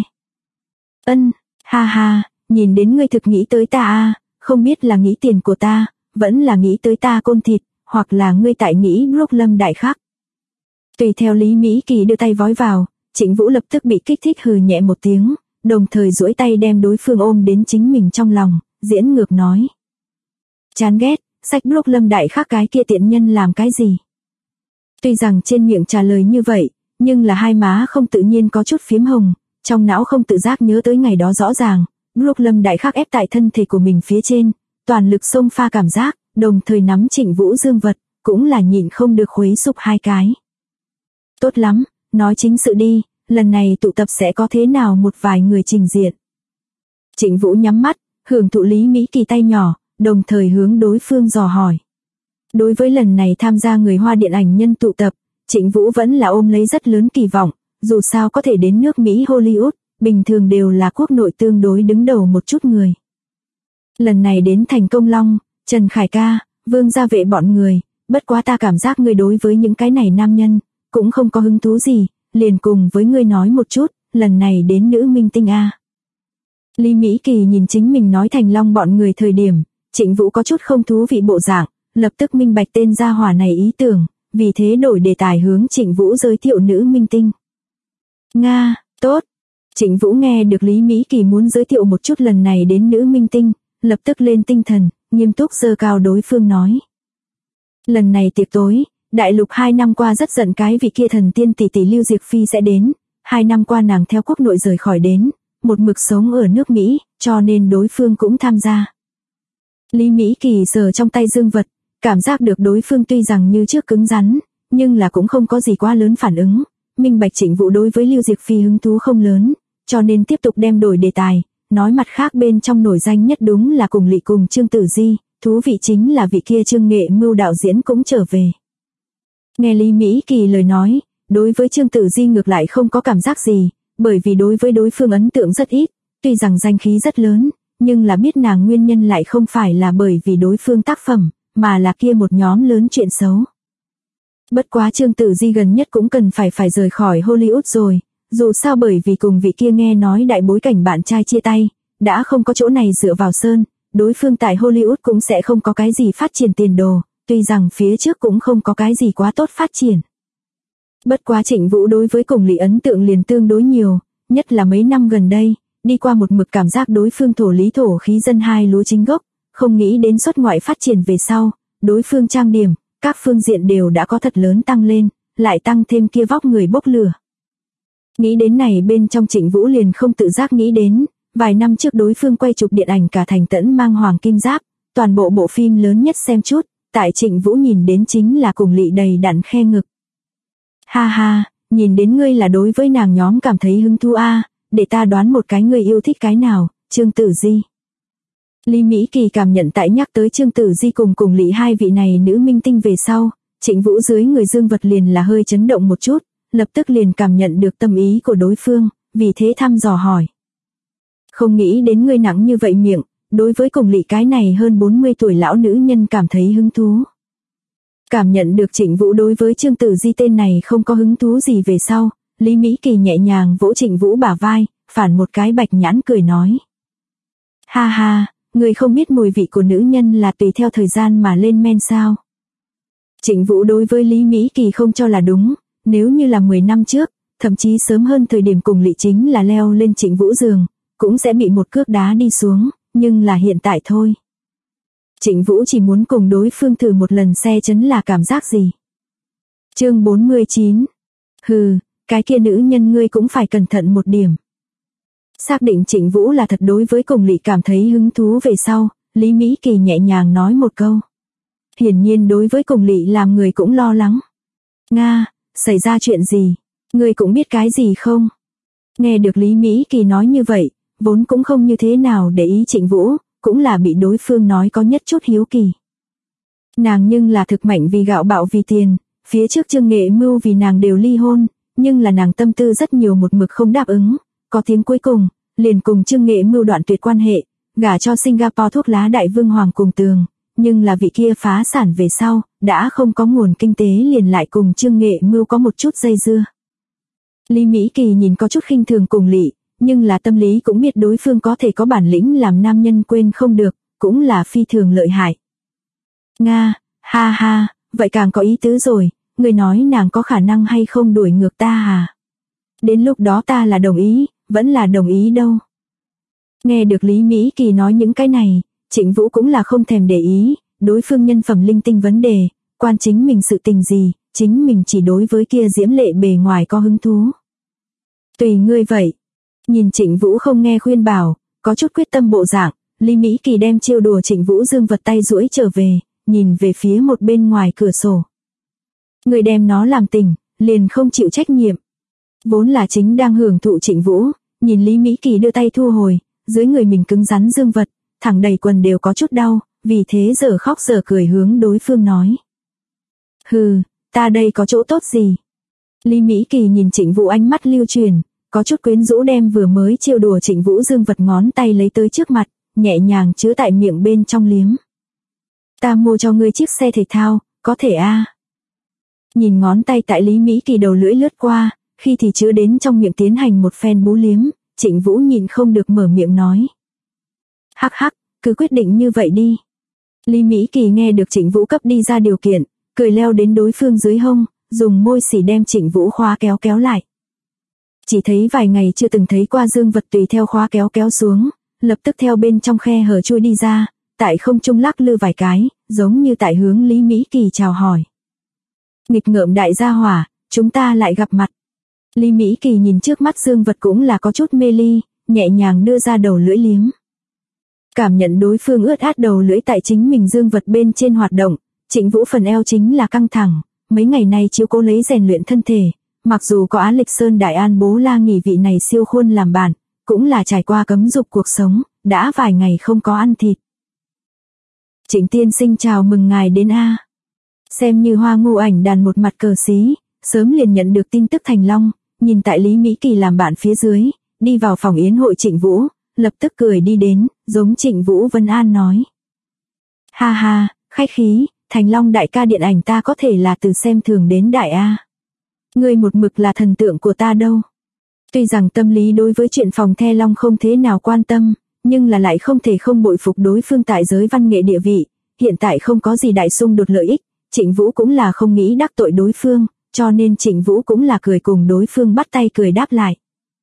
Ha ha, nhìn đến ngươi thực nghĩ tới ta a, không biết là nghĩ tiền của ta, vẫn là nghĩ tới ta côn thịt, hoặc là ngươi tại nghĩ Brooklyn đại khác. Tùy theo Lý Mỹ Kỳ đưa tay vói vào, Trịnh Vũ lập tức bị kích thích hừ nhẹ một tiếng, đồng thời duỗi tay đem đối phương ôm đến chính mình trong lòng, diễn ngược nói. Chán ghét, sách Brooklyn đại khác cái kia tiện nhân làm cái gì? Tuy rằng trên miệng trả lời như vậy, nhưng là hai má không tự nhiên có chút phiếm hồng, trong não không tự giác nhớ tới ngày đó rõ ràng, Brooklyn đại khác ép tại thân thể của mình phía trên, toàn lực xông pha cảm giác, đồng thời nắm Trịnh Vũ dương vật, cũng là nhịn không được khuấy sụp hai cái. Tốt lắm, nói chính sự đi, lần này tụ tập sẽ có thế nào một vài người trình diện. Trịnh Vũ nhắm mắt, hưởng thụ Lý Mỹ Kỳ tay nhỏ, đồng thời hướng đối phương dò hỏi. Đối với lần này tham gia người Hoa điện ảnh nhân tụ tập, Trịnh Vũ vẫn là ôm lấy rất lớn kỳ vọng, dù sao có thể đến nước Mỹ Hollywood, bình thường đều là quốc nội tương đối đứng đầu một chút người. Lần này đến thành Công Long, Trần Khải ca, Vương Gia Vệ bọn người, bất quá ta cảm giác ngươi đối với những cái này nam nhân, cũng không có hứng thú gì, liền cùng với ngươi nói một chút, lần này đến nữ minh tinh A. Lý Mỹ Kỳ nhìn chính mình nói thành Long bọn người thời điểm, Trịnh Vũ có chút không thú vị bộ dạng, lập tức minh bạch tên gia hỏa này ý tưởng, vì thế đổi đề tài hướng Trịnh Vũ giới thiệu nữ minh tinh. Nga, tốt. Trịnh Vũ nghe được Lý Mỹ Kỳ muốn giới thiệu một chút lần này đến nữ minh tinh, lập tức lên tinh thần, nghiêm túc giơ cao đối phương nói. Lần này tiệc tối, đại lục 2 năm qua rất giận cái vị kia thần tiên tỷ tỷ Lưu Diệc Phi sẽ đến, 2 năm qua nàng theo quốc nội rời khỏi đến, một mực sống ở nước Mỹ, cho nên đối phương cũng tham gia. Lý Mỹ Kỳ sờ trong tay dương vật, cảm giác được đối phương tuy rằng như trước cứng rắn, nhưng là cũng không có gì quá lớn phản ứng, minh bạch Trịnh Vũ đối với Lưu Diệc Phi hứng thú không lớn, cho nên tiếp tục đem đổi đề tài, nói mặt khác bên trong nổi danh nhất đúng là cùng Lị cùng Trương Tử Di, thú vị chính là vị kia Trương Nghệ Mưu đạo diễn cũng trở về. Nghe Lý Mỹ Kỳ lời nói, đối với Trương Tử Di ngược lại không có cảm giác gì, bởi vì đối với đối phương ấn tượng rất ít, tuy rằng danh khí rất lớn, nhưng là biết nàng nguyên nhân lại không phải là bởi vì đối phương tác phẩm, mà là kia một nhóm lớn chuyện xấu. Bất quá Trương Tử Di gần nhất cũng cần phải rời khỏi Hollywood rồi, dù sao bởi vì cùng vị kia nghe nói đại bối cảnh bạn trai chia tay, đã không có chỗ này dựa vào sơn, đối phương tại Hollywood cũng sẽ không có cái gì phát triển tiền đồ, tuy rằng phía trước cũng không có cái gì quá tốt phát triển. Bất quá Trịnh Vũ đối với cùng Lý ấn tượng liền tương đối nhiều, nhất là mấy năm gần đây, đi qua một mực cảm giác đối phương thổ lý thổ khí dân hai lúa chính gốc, không nghĩ đến xuất ngoại phát triển về sau, đối phương trang điểm, các phương diện đều đã có thật lớn tăng lên, lại tăng thêm kia vóc người bốc lửa. Nghĩ đến này bên trong Trịnh Vũ liền không tự giác nghĩ đến, vài năm trước đối phương quay chụp điện ảnh Cả Thành Tẫn mang hoàng kim giáp, toàn bộ bộ phim lớn nhất xem chút, tại Trịnh Vũ nhìn đến chính là cùng Lị đầy đặn khe ngực. Ha ha, nhìn đến ngươi là đối với nàng nhóm cảm thấy hứng thú a, để ta đoán một cái ngươi yêu thích cái nào, Trương Tử Di. Lý Mỹ Kỳ cảm nhận tại nhắc tới Trương Tử Di cùng Lị hai vị này nữ minh tinh về sau, Trịnh Vũ dưới người dương vật liền là hơi chấn động một chút, lập tức liền cảm nhận được tâm ý của đối phương, vì thế thăm dò hỏi. Không nghĩ đến ngươi nặng như vậy miệng, đối với cùng Lị cái này hơn 40 tuổi lão nữ nhân cảm thấy hứng thú. Cảm nhận được Trịnh Vũ đối với Trương Tử Di tên này không có hứng thú gì về sau, Lý Mỹ Kỳ nhẹ nhàng vỗ Trịnh Vũ bả vai, phản một cái bạch nhãn cười nói. Ha ha, người không biết mùi vị của nữ nhân là tùy theo thời gian mà lên men sao. Trịnh Vũ đối với Lý Mỹ Kỳ không cho là đúng, nếu như là 10 năm trước, thậm chí sớm hơn thời điểm cùng Lị chính là leo lên Trịnh Vũ giường, cũng sẽ bị một cước đá đi xuống, nhưng là hiện tại thôi. Trịnh Vũ chỉ muốn cùng đối phương thử một lần xe chấn là cảm giác gì. Chương 49. Hừ, cái kia nữ nhân ngươi cũng phải cẩn thận một điểm. Xác định Trịnh Vũ là thật đối với cùng Lị cảm thấy hứng thú về sau, Lý Mỹ Kỳ nhẹ nhàng nói một câu. Hiển nhiên đối với cùng Lị làm người cũng lo lắng. Nga, xảy ra chuyện gì? Ngươi cũng biết cái gì không? Nghe được Lý Mỹ Kỳ nói như vậy, vốn cũng không như thế nào để ý Trịnh Vũ, cũng là bị đối phương nói có nhất chút hiếu kỳ. Nàng nhưng là thực mạnh vì gạo bạo vì tiền, phía trước Trương Nghệ Mưu vì nàng đều ly hôn, nhưng là nàng tâm tư rất nhiều một mực không đáp ứng, có tiếng cuối cùng, liền cùng Trương Nghệ Mưu đoạn tuyệt quan hệ, gả cho Singapore thuốc lá đại vương hoàng cùng tường, nhưng là vị kia phá sản về sau, đã không có nguồn kinh tế liền lại cùng Trương Nghệ Mưu có một chút dây dưa. Lý Mỹ Kỳ nhìn có chút khinh thường cùng Lị, nhưng là tâm lý cũng biết đối phương có thể có bản lĩnh làm nam nhân quên không được, cũng là phi thường lợi hại. Nga, ha ha, vậy càng có ý tứ rồi, người nói nàng có khả năng hay không đuổi ngược ta à? Đến lúc đó ta là đồng ý, vẫn là đồng ý đâu. Nghe được Lý Mỹ Kỳ nói những cái này, Trịnh Vũ cũng là không thèm để ý, đối phương nhân phẩm linh tinh vấn đề, quan chính mình sự tình gì, chính mình chỉ đối với kia diễm lệ bề ngoài có hứng thú. Tùy ngươi vậy. Nhìn Trịnh Vũ không nghe khuyên bảo, có chút quyết tâm bộ dạng, Lý Mỹ Kỳ đem trêu đùa Trịnh Vũ dương vật tay duỗi trở về, nhìn về phía một bên ngoài cửa sổ. Người đem nó làm tình, liền không chịu trách nhiệm. Vốn là chính đang hưởng thụ Trịnh Vũ, nhìn Lý Mỹ Kỳ đưa tay thu hồi, dưới người mình cứng rắn dương vật, thẳng đầy quần đều có chút đau, vì thế giờ khóc giờ cười hướng đối phương nói. Hừ, ta đây có chỗ tốt gì? Lý Mỹ Kỳ nhìn Trịnh Vũ ánh mắt lưu truyền, có chút quyến rũ đem vừa mới trêu đùa Trịnh Vũ dương vật ngón tay lấy tới trước mặt, nhẹ nhàng chứa tại miệng bên trong liếm. Ta mua cho ngươi chiếc xe thể thao, có thể a? Nhìn ngón tay tại Lý Mỹ Kỳ đầu lưỡi lướt qua, khi thì chứa đến trong miệng tiến hành một phen bú liếm, Trịnh Vũ nhìn không được mở miệng nói. Hắc hắc, cứ quyết định như vậy đi. Lý Mỹ Kỳ nghe được Trịnh Vũ cấp đi ra điều kiện, cười leo đến đối phương dưới hông, dùng môi xỉ đem Trịnh Vũ khóa kéo kéo lại. Chỉ thấy vài ngày chưa từng thấy qua dương vật tùy theo khóa kéo kéo xuống, lập tức theo bên trong khe hở chui đi ra, tại không trung lắc lư vài cái, giống như tại hướng Lý Mỹ Kỳ chào hỏi. Nghịch ngợm đại gia hỏa, chúng ta lại gặp mặt. Lý Mỹ Kỳ nhìn trước mắt dương vật cũng là có chút mê ly, nhẹ nhàng đưa ra đầu lưỡi liếm. Cảm nhận đối phương ướt át đầu lưỡi tại chính mình dương vật bên trên hoạt động, Trịnh Vũ phần eo chính là căng thẳng, mấy ngày nay chiếu cố lấy rèn luyện thân thể, mặc dù có Á Lịch Sơn Đại An Bố La Nghỉ vị này siêu khuôn làm bạn, cũng là trải qua cấm dục cuộc sống, đã vài ngày không có ăn thịt. Trịnh tiên sinh chào mừng ngài đến a. Xem như Hoa Ngưu ảnh đàn một mặt cờ xí, sớm liền nhận được tin tức Thành Long, nhìn tại Lý Mỹ Kỳ làm bạn phía dưới, đi vào phòng yến hội Trịnh Vũ, lập tức cười đi đến, giống Trịnh Vũ vân an nói. Ha ha, khách khí, Thành Long đại ca điện ảnh ta có thể là từ xem thường đến đại a. Ngươi một mực là thần tượng của ta đâu. Tuy rằng tâm lý đối với chuyện phòng The Long không thế nào quan tâm, nhưng là lại không thể không bội phục đối phương tại giới văn nghệ địa vị, hiện tại không có gì đại xung đột lợi ích, Trịnh Vũ cũng là không nghĩ đắc tội đối phương, cho nên Trịnh Vũ cũng là cười cùng đối phương bắt tay cười đáp lại.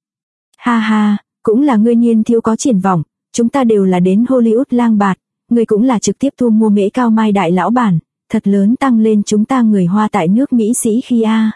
Ha ha, cũng là ngươi niên thiếu có triển vọng, chúng ta đều là đến Hollywood lang bạt, ngươi cũng là trực tiếp thu mua mễ cao mai đại lão bản, thật lớn tăng lên chúng ta người Hoa tại nước Mỹ sĩ khi a.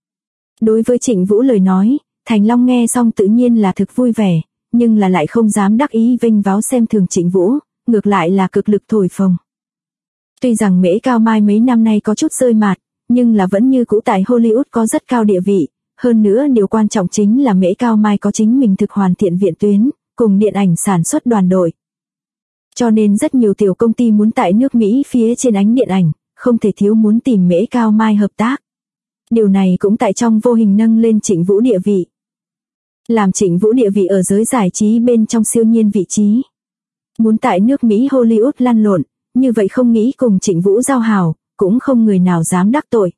Đối với Trịnh Vũ lời nói, Thành Long nghe xong tự nhiên là thực vui vẻ, nhưng là lại không dám đắc ý vênh váo xem thường Trịnh Vũ, ngược lại là cực lực thổi phồng. Tuy rằng mễ cao mai mấy năm nay có chút rơi mạt, nhưng là vẫn như cũ tại Hollywood có rất cao địa vị, hơn nữa điều quan trọng chính là mễ cao mai có chính mình thực hoàn thiện viện tuyến, cùng điện ảnh sản xuất đoàn đội. Cho nên rất nhiều tiểu công ty muốn tại nước Mỹ phía trên ánh điện ảnh, không thể thiếu muốn tìm mễ cao mai hợp tác. Điều này cũng tại trong vô hình nâng lên Trịnh Vũ địa vị. Làm Trịnh Vũ địa vị ở giới giải trí bên trong siêu nhiên vị trí. Muốn tại nước Mỹ Hollywood lăn lộn, như vậy không nghĩ cùng Trịnh Vũ giao hảo, cũng không người nào dám đắc tội.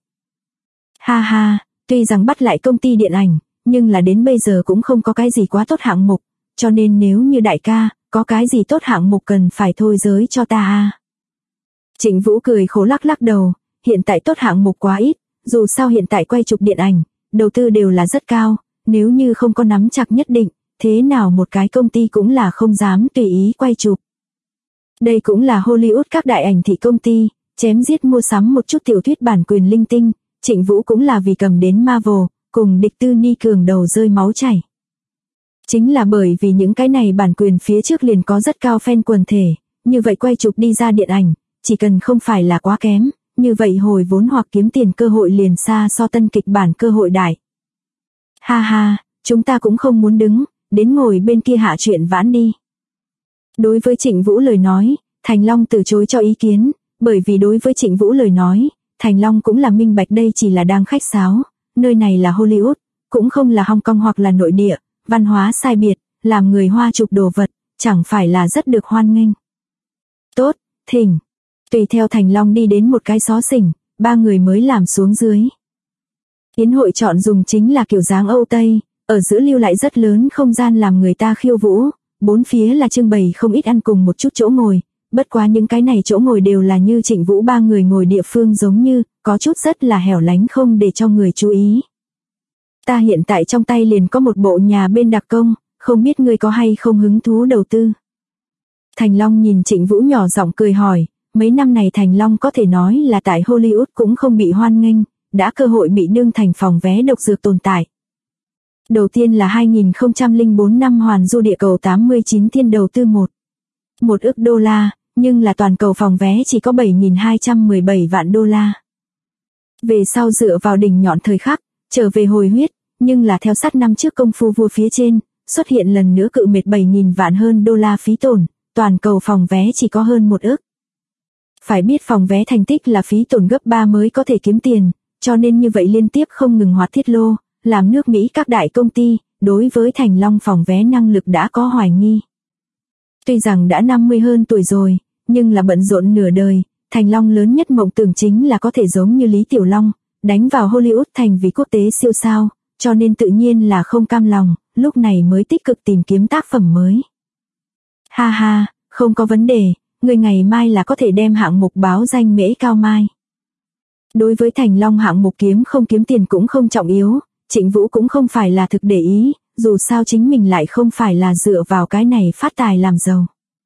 Ha ha, tuy rằng bắt lại công ty điện ảnh, nhưng là đến bây giờ cũng không có cái gì quá tốt hạng mục, cho nên nếu như đại ca, có cái gì tốt hạng mục cần phải thôi giới cho ta a. Trịnh Vũ cười khổ lắc lắc đầu, hiện tại tốt hạng mục quá ít, dù sao hiện tại quay chụp điện ảnh, đầu tư đều là rất cao, nếu như không có nắm chặt nhất định, thế nào một cái công ty cũng là không dám tùy ý quay chụp. Đây cũng là Hollywood các đại ảnh thị công ty, chém giết mua sắm một chút tiểu thuyết bản quyền linh tinh, Trịnh Vũ cũng là vì cầm đến Marvel, cùng địch tư ni cường đầu rơi máu chảy. Chính là bởi vì những cái này bản quyền phía trước liền có rất cao fan quần thể, như vậy quay chụp đi ra điện ảnh, chỉ cần không phải là quá kém, như vậy hồi vốn hoặc kiếm tiền cơ hội liền xa so tân kịch bản cơ hội đại. Ha ha, chúng ta cũng không muốn đứng, đến ngồi bên kia hạ chuyện vãn đi. Đối với Trịnh Vũ lời nói, Thành Long từ chối cho ý kiến, bởi vì đối với Trịnh Vũ lời nói, Thành Long cũng là minh bạch đây chỉ là đang khách sáo, nơi này là Hollywood, cũng không là Hong Kong hoặc là nội địa, văn hóa sai biệt, làm người Hoa chụp đồ vật, chẳng phải là rất được hoan nghênh. Tốt, thỉnh. Tùy theo Thành Long đi đến một cái xó xỉnh, ba người mới làm xuống dưới. Yến hội chọn dùng chính là kiểu dáng Âu Tây, ở giữa lưu lại rất lớn không gian làm người ta khiêu vũ, bốn phía là trưng bày không ít ăn cùng một chút chỗ ngồi, bất quá những cái này chỗ ngồi đều là như Trịnh Vũ ba người ngồi địa phương giống như, có chút rất là hẻo lánh không để cho người chú ý. Ta hiện tại trong tay liền có một bộ nhà bên đặc công, không biết ngươi có hay không hứng thú đầu tư. Thành Long nhìn Trịnh Vũ nhỏ giọng cười hỏi, mấy năm này Thành Long có thể nói là tại Hollywood cũng không bị hoan nghênh, đã cơ hội bị đương thành phòng vé độc dược tồn tại. Đầu tiên là 2004 năm Hoàn du địa cầu 89 thiên đầu tư 1 ức đô la, nhưng là toàn cầu phòng vé chỉ có 7.217 vạn đô la. Về sau dựa vào đỉnh nhọn thời khắc, trở về hồi huyết, nhưng là theo sát năm trước công phu vua phía trên, xuất hiện lần nữa cự mệt 7.000 vạn hơn đô la phí tổn, toàn cầu phòng vé chỉ có hơn 1 ức. Phải biết phòng vé thành tích là phí tổn gấp 3 mới có thể kiếm tiền, cho nên như vậy liên tiếp không ngừng hoạt thiết lô, làm nước Mỹ các đại công ty, đối với Thành Long phòng vé năng lực đã có hoài nghi. Tuy rằng đã 50 hơn tuổi rồi, nhưng là bận rộn nửa đời, Thành Long lớn nhất mộng tưởng chính là có thể giống như Lý Tiểu Long, đánh vào Hollywood thành vì quốc tế siêu sao, cho nên tự nhiên là không cam lòng, lúc này mới tích cực tìm kiếm tác phẩm mới. Ha ha, không có vấn đề, người ngày mai là có thể đem hạng mục báo danh Mễ Cao Mai. Đối với Thành Long hạng mục kiếm không kiếm tiền cũng không trọng yếu, Trịnh Vũ cũng không phải là thực để ý, dù sao chính mình lại không phải là dựa vào cái này phát tài làm giàu.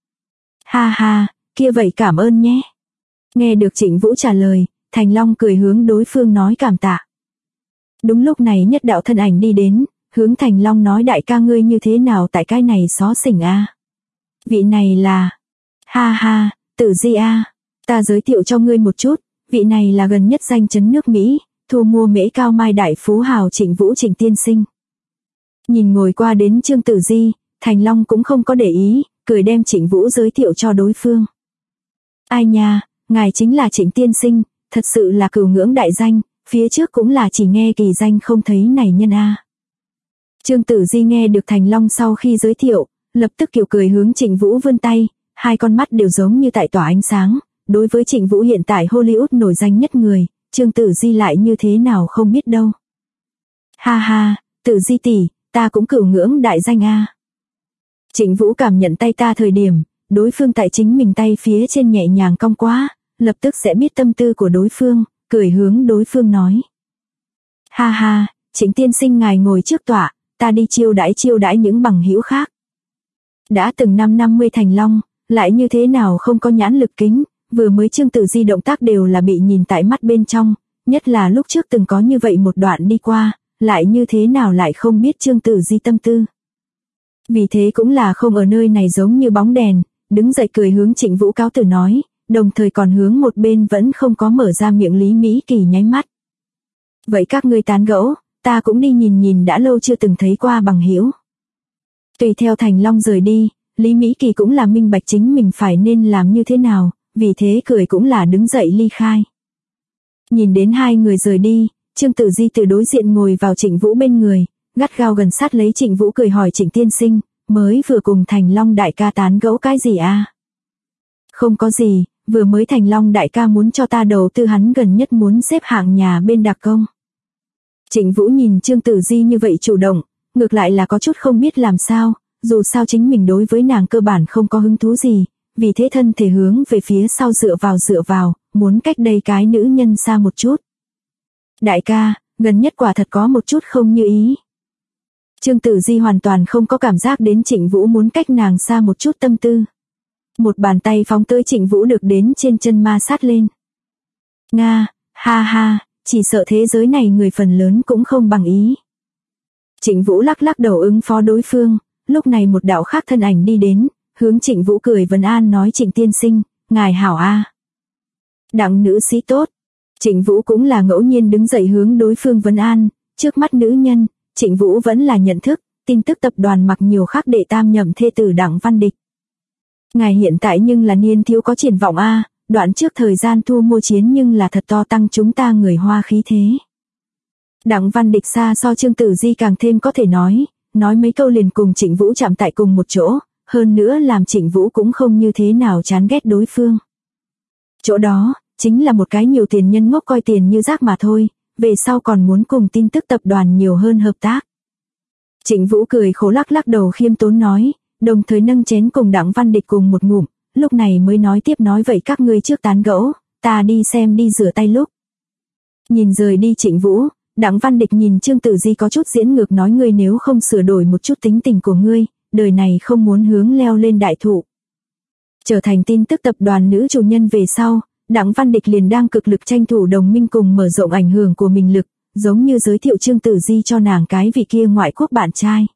Ha ha, kia vậy cảm ơn nhé. Nghe được Trịnh Vũ trả lời, Thành Long cười hướng đối phương nói cảm tạ. Đúng lúc này nhất đạo thân ảnh đi đến, hướng Thành Long nói đại ca ngươi như thế nào tại cái này xó xỉnh a? Vị này là... Ha ha, Tử Di a, ta giới thiệu cho ngươi một chút, vị này là gần nhất danh chấn nước Mỹ, thu mua Mễ Cao Mai đại phú hào Trịnh Vũ Trịnh tiên sinh. Nhìn ngồi qua đến Trương Tử Di, Thành Long cũng không có để ý, cười đem Trịnh Vũ giới thiệu cho đối phương. Ai nha, ngài chính là Trịnh tiên sinh, thật sự là cửu ngưỡng đại danh, phía trước cũng là chỉ nghe kỳ danh không thấy này nhân a. Trương Tử Di nghe được Thành Long sau khi giới thiệu, lập tức kiểu cười hướng Trịnh Vũ vươn tay, hai con mắt đều giống như tại tỏa ánh sáng, đối với Trịnh Vũ hiện tại Hollywood nổi danh nhất người, Trương Tử Di lại như thế nào không biết đâu. Ha ha, Tử Di tỷ, ta cũng cửu ngưỡng đại danh a. Trịnh Vũ cảm nhận tay ta thời điểm, đối phương tại chính mình tay phía trên nhẹ nhàng cong quá, lập tức sẽ biết tâm tư của đối phương, cười hướng đối phương nói. Ha ha, Trịnh tiên sinh ngài ngồi trước tọa, ta đi chiêu đãi những bằng hữu khác. Đã từng năm 50 Thành Long, lại như thế nào không có nhãn lực kính, vừa mới Trương Tử Di động tác đều là bị nhìn tại mắt bên trong, nhất là lúc trước từng có như vậy một đoạn đi qua, lại như thế nào lại không biết Trương Tử Di tâm tư. Vì thế cũng là không ở nơi này giống như bóng đèn, đứng dậy cười hướng Trịnh Vũ cáo từ nói, đồng thời còn hướng một bên vẫn không có mở ra miệng Lý Mỹ Kỳ nháy mắt. Vậy các ngươi tán gẫu, ta cũng đi nhìn đã lâu chưa từng thấy qua bằng hữu. Tùy theo Thành Long rời đi, Lý Mỹ Kỳ cũng là minh bạch chính mình phải nên làm như thế nào, vì thế cười cũng là đứng dậy ly khai. Nhìn đến hai người rời đi, Trương Tử Di từ đối diện ngồi vào Trịnh Vũ bên người, gắt gao gần sát lấy Trịnh Vũ cười hỏi Trịnh tiên sinh, mới vừa cùng Thành Long đại ca tán gẫu cái gì a? Không có gì, vừa mới Thành Long đại ca muốn cho ta đầu tư hắn gần nhất muốn xếp hạng nhà bên đặc công. Trịnh Vũ nhìn Trương Tử Di như vậy chủ động, ngược lại là có chút không biết làm sao, dù sao chính mình đối với nàng cơ bản không có hứng thú gì, vì thế thân thể hướng về phía sau dựa vào, muốn cách đây cái nữ nhân xa một chút. Đại ca, gần nhất quả thật có một chút không như ý. Trương Tử Di hoàn toàn không có cảm giác đến Trịnh Vũ muốn cách nàng xa một chút tâm tư. Một bàn tay phóng tới Trịnh Vũ được đến trên chân ma sát lên. Nga, ha ha, chỉ sợ thế giới này người phần lớn cũng không bằng ý. Trịnh Vũ lắc lắc đầu ứng phó đối phương, lúc này một đạo khác thân ảnh đi đến, hướng Trịnh Vũ cười vấn an nói Trịnh tiên sinh, ngài hảo a. Đặng nữ sĩ tốt. Trịnh Vũ cũng là ngẫu nhiên đứng dậy hướng đối phương vấn an, trước mắt nữ nhân, Trịnh Vũ vẫn là nhận thức, tin tức tập đoàn mặc nhiều khác đệ tam nhậm thê tử Đặng Văn Địch. Ngài hiện tại nhưng là niên thiếu có triển vọng a, đoạn trước thời gian thu mua chiến nhưng là thật to tăng chúng ta người Hoa khí thế. Đặng Văn Địch xa so Trương Tử Di càng thêm có thể nói mấy câu liền cùng Trịnh Vũ chạm tại cùng một chỗ, hơn nữa làm Trịnh Vũ cũng không như thế nào chán ghét đối phương. Chỗ đó, chính là một cái nhiều tiền nhân ngốc coi tiền như rác mà thôi, về sau còn muốn cùng tin tức tập đoàn nhiều hơn hợp tác. Trịnh Vũ cười khổ lắc lắc đầu khiêm tốn nói, đồng thời nâng chén cùng Đặng Văn Địch cùng một ngụm, lúc này mới nói tiếp nói vậy các ngươi trước tán gẫu, ta đi xem đi rửa tay lúc. Nhìn rời đi Trịnh Vũ, Đặng Văn Địch nhìn Trương Tử Di có chút diễn ngược nói ngươi nếu không sửa đổi một chút tính tình của ngươi, đời này không muốn hướng leo lên đại thụ. Trở thành tin tức tập đoàn nữ chủ nhân về sau, Đặng Văn Địch liền đang cực lực tranh thủ đồng minh cùng mở rộng ảnh hưởng của mình lực, giống như giới thiệu Trương Tử Di cho nàng cái vị kia ngoại quốc bạn trai.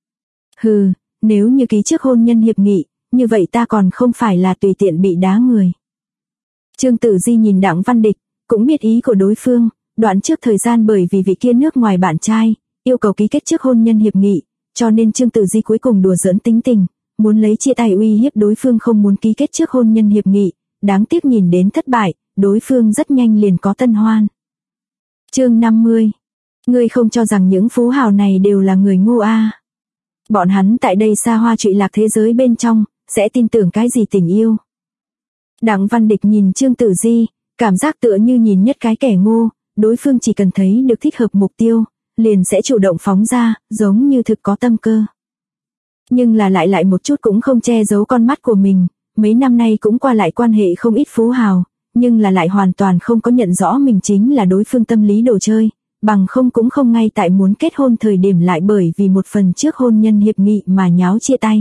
Hừ, nếu như ký trước hôn nhân hiệp nghị, như vậy ta còn không phải là tùy tiện bị đá người. Trương Tử Di nhìn Đặng Văn Địch, cũng biết ý của đối phương, đoạn trước thời gian bởi vì vị kia nước ngoài bạn trai, yêu cầu ký kết trước hôn nhân hiệp nghị, cho nên Trương Tử Di cuối cùng đùa giỡn tính tình, muốn lấy chia tay uy hiếp đối phương không muốn ký kết trước hôn nhân hiệp nghị, đáng tiếc nhìn đến thất bại, đối phương rất nhanh liền có tân hoan. Chương 50. Ngươi không cho rằng những phú hào này đều là người ngu à? Bọn hắn tại đây xa hoa trụy lạc thế giới bên trong, sẽ tin tưởng cái gì tình yêu? Đặng Văn Địch nhìn Trương Tử Di, cảm giác tựa như nhìn nhất cái kẻ ngu, đối phương chỉ cần thấy được thích hợp mục tiêu, liền sẽ chủ động phóng ra, giống như thực có tâm cơ. Nhưng là lại một chút cũng không che giấu con mắt của mình, mấy năm nay cũng qua lại quan hệ không ít phú hào, nhưng là lại hoàn toàn không có nhận rõ mình chính là đối phương tâm lý đồ chơi, bằng không cũng không ngay tại muốn kết hôn thời điểm lại bởi vì một phần trước hôn nhân hiệp nghị mà nháo chia tay.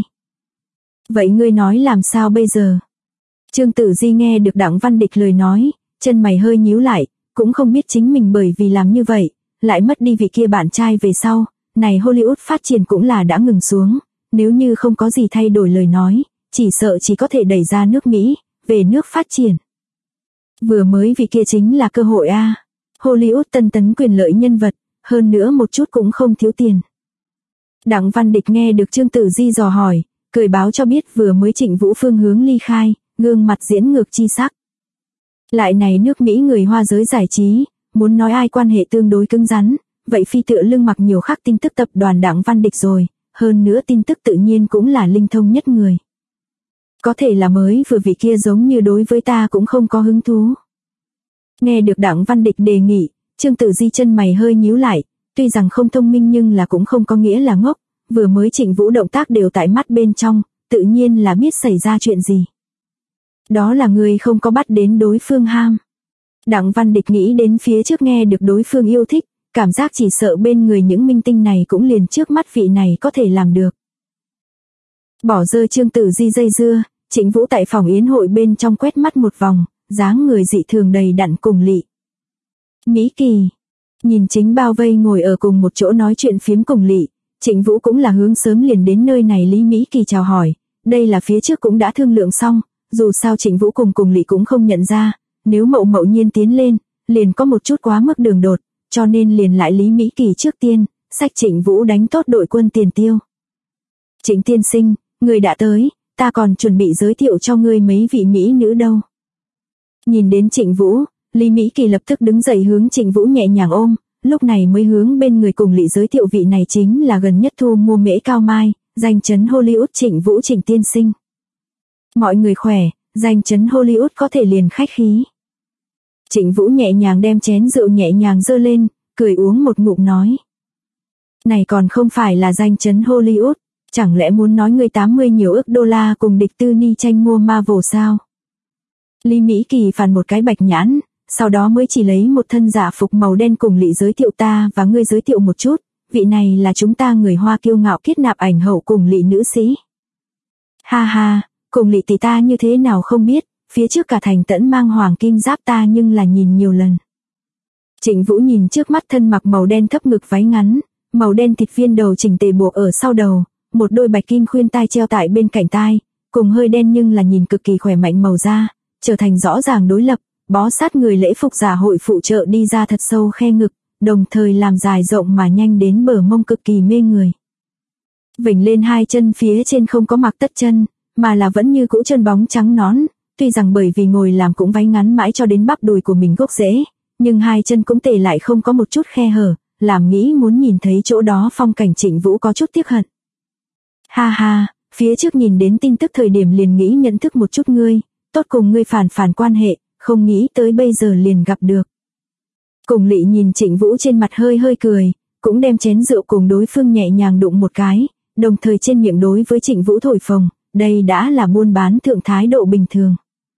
Vậy ngươi nói làm sao bây giờ? Trương Tử Di nghe được Đặng Văn Địch lời nói, chân mày hơi nhíu lại, cũng không biết chính mình bởi vì làm như vậy, lại mất đi vị kia bạn trai về sau, này Hollywood phát triển cũng là đã ngừng xuống, nếu như không có gì thay đổi lời nói, chỉ sợ chỉ có thể đẩy ra nước Mỹ, về nước phát triển. Vừa mới vị kia chính là cơ hội a. Hollywood tân tấn quyền lợi nhân vật, hơn nữa một chút cũng không thiếu tiền. Đặng Văn Địch nghe được Trương Tử Di dò hỏi, cười báo cho biết vừa mới Trịnh Vũ phương hướng ly khai, gương mặt diễn ngược chi sắc. Lại này nước Mỹ người Hoa giới giải trí, muốn nói ai quan hệ tương đối cứng rắn, vậy phi tựa lưng mặc nhiều khắc tin tức tập đoàn Đặng Văn Địch rồi, hơn nữa tin tức tự nhiên cũng là linh thông nhất người. Có thể là mới vừa vị kia giống như đối với ta cũng không có hứng thú. Nghe được Đặng Văn Địch đề nghị, Trương Tử Di chân mày hơi nhíu lại, tuy rằng không thông minh nhưng là cũng không có nghĩa là ngốc, vừa mới Trịnh Vũ động tác đều tại mắt bên trong, tự nhiên là biết xảy ra chuyện gì. Đó là người không có bắt đến đối phương ham. Đặng Văn Địch nghĩ đến phía trước nghe được đối phương yêu thích, cảm giác chỉ sợ bên người những minh tinh này cũng liền trước mắt vị này có thể làm được. Bỏ rơi Trương Tử Di dây dưa, Trịnh Vũ tại phòng yến hội bên trong quét mắt một vòng, dáng người dị thường đầy đặn cùng lị. Mỹ Kỳ, nhìn chính bao vây ngồi ở cùng một chỗ nói chuyện phiếm cùng lị, Trịnh Vũ cũng là hướng sớm liền đến nơi này Lý Mỹ Kỳ chào hỏi, đây là phía trước cũng đã thương lượng xong, dù sao Trịnh Vũ cùng lị cũng không nhận ra, nếu mậu nhiên tiến lên, liền có một chút quá mức đường đột, cho nên liền lại Lý Mỹ Kỳ trước tiên, xách Trịnh Vũ đánh tốt đội quân tiền tiêu. Trịnh tiên sinh, người đã tới, ta còn chuẩn bị giới thiệu cho ngươi mấy vị mỹ nữ đâu. Nhìn đến Trịnh Vũ, Lý Mỹ Kỳ lập tức đứng dậy hướng Trịnh Vũ nhẹ nhàng ôm, lúc này mới hướng bên người cùng lị giới thiệu vị này chính là gần nhất thu mua mễ cao mai, danh chấn Hollywood Trịnh Vũ Trịnh tiên sinh. Mọi người khỏe, danh chấn Hollywood có thể liền khách khí. Trịnh Vũ nhẹ nhàng đem chén rượu nhẹ nhàng dơ lên, cười uống một ngụm nói. Này còn không phải là danh chấn Hollywood, chẳng lẽ muốn nói người 80 nhiều ức đô la cùng địch tư ni tranh mua Marvel sao? Lý Mỹ Kỳ phàn một cái bạch nhãn, sau đó mới chỉ lấy một thân giả phục màu đen cùng lị giới thiệu ta và ngươi giới thiệu một chút, vị này là chúng ta người Hoa kiêu ngạo kết nạp ảnh hậu cùng lị nữ sĩ. Ha ha, cùng lị tỷ ta như thế nào không biết, phía trước cả thành tẫn mang hoàng kim giáp ta nhưng là nhìn nhiều lần. Trịnh Vũ nhìn trước mắt thân mặc màu đen thấp ngực váy ngắn, màu đen thịt viên đầu chỉnh tề buộc ở sau đầu, một đôi bạch kim khuyên tai treo tại bên cạnh tai, cùng hơi đen nhưng là nhìn cực kỳ khỏe mạnh màu da, trở thành rõ ràng đối lập, bó sát người lễ phục giả hội phụ trợ đi ra thật sâu khe ngực, đồng thời làm dài rộng mà nhanh đến bờ mông cực kỳ mê người. Vểnh lên hai chân phía trên không có mặc tất chân, mà là vẫn như cũ chân bóng trắng nón, tuy rằng bởi vì ngồi làm cũng váy ngắn mãi cho đến bắp đùi của mình gốc rễ, nhưng hai chân cũng tề lại không có một chút khe hở, làm nghĩ muốn nhìn thấy chỗ đó phong cảnh Trịnh Vũ có chút tiếc hận. Ha ha, phía trước nhìn đến tin tức thời điểm liền nghĩ nhận thức một chút ngươi, tốt cùng ngươi phản quan hệ, không nghĩ tới bây giờ liền gặp được. Cùng lị nhìn Trịnh Vũ trên mặt hơi cười, cũng đem chén rượu cùng đối phương nhẹ nhàng đụng một cái, đồng thời trên miệng đối với Trịnh Vũ thổi phồng, đây đã là buôn bán thượng thái độ bình thường.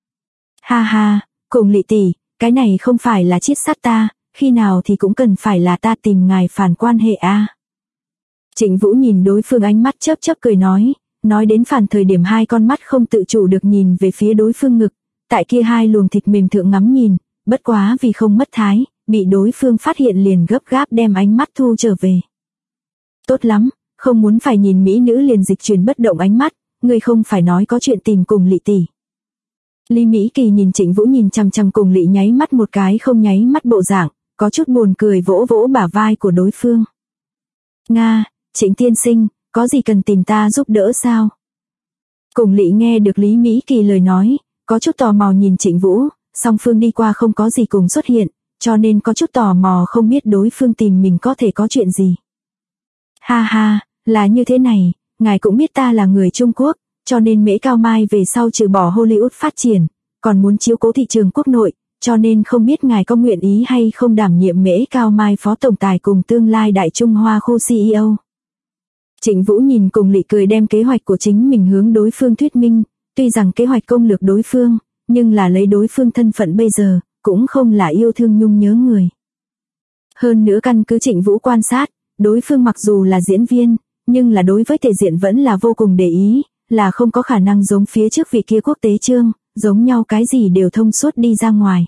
Ha ha, cùng lị tỷ, cái này không phải là chiết sát ta, khi nào thì cũng cần phải là ta tìm ngài phản quan hệ a. Trịnh Vũ nhìn đối phương ánh mắt chớp cười nói đến phản thời điểm hai con mắt không tự chủ được nhìn về phía đối phương ngực, tại kia hai luồng thịt mềm thượng ngắm nhìn, bất quá vì không mất thái, bị đối phương phát hiện liền gấp gáp đem ánh mắt thu trở về. Tốt lắm, không muốn phải nhìn mỹ nữ liền dịch chuyển bất động ánh mắt, ngươi không phải nói có chuyện tìm cùng lị tỷ. Lý Mỹ Kỳ nhìn Trịnh Vũ nhìn chằm chằm cùng lị nháy mắt một cái không nháy mắt bộ dạng, có chút buồn cười vỗ bả vai của đối phương. Nga, Trịnh tiên sinh, có gì cần tìm ta giúp đỡ sao? Cùng Lị nghe được Lý Mỹ Kỳ lời nói, có chút tò mò nhìn Trịnh Vũ, song phương đi qua không có gì cùng xuất hiện, cho nên có chút tò mò không biết đối phương tìm mình có thể có chuyện gì. Ha ha, là như thế này, ngài cũng biết ta là người Trung Quốc, cho nên Mễ Cao Mai về sau trừ bỏ Hollywood phát triển, còn muốn chiếu cố thị trường quốc nội, cho nên không biết ngài có nguyện ý hay không đảm nhiệm Mễ Cao Mai phó tổng tài cùng tương lai Đại Trung Hoa khu CEO. Trịnh Vũ nhìn Cùng Lị cười đem kế hoạch của chính mình hướng đối phương thuyết minh, tuy rằng kế hoạch công lược đối phương, nhưng là lấy đối phương thân phận bây giờ, cũng không là yêu thương nhung nhớ người. Hơn nữa căn cứ Trịnh Vũ quan sát, đối phương mặc dù là diễn viên, nhưng là đối với thể diện vẫn là vô cùng để ý, là không có khả năng giống phía trước vị kia quốc tế trương, giống nhau cái gì đều thông suốt đi ra ngoài.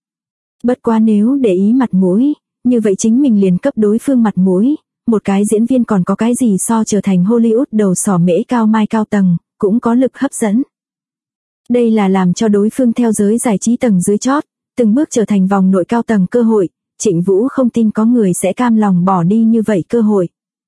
Bất quá nếu để ý mặt mũi, như vậy chính mình liền cấp đối phương mặt mũi, một cái diễn viên còn có cái gì so trở thành Hollywood đầu sỏ Mễ Cao Mai cao tầng, cũng có lực hấp dẫn. Đây là làm cho đối phương theo giới giải trí tầng dưới chót, từng bước trở thành vòng nội cao tầng cơ hội, Trịnh Vũ không tin có người sẽ cam lòng bỏ đi như vậy cơ hội.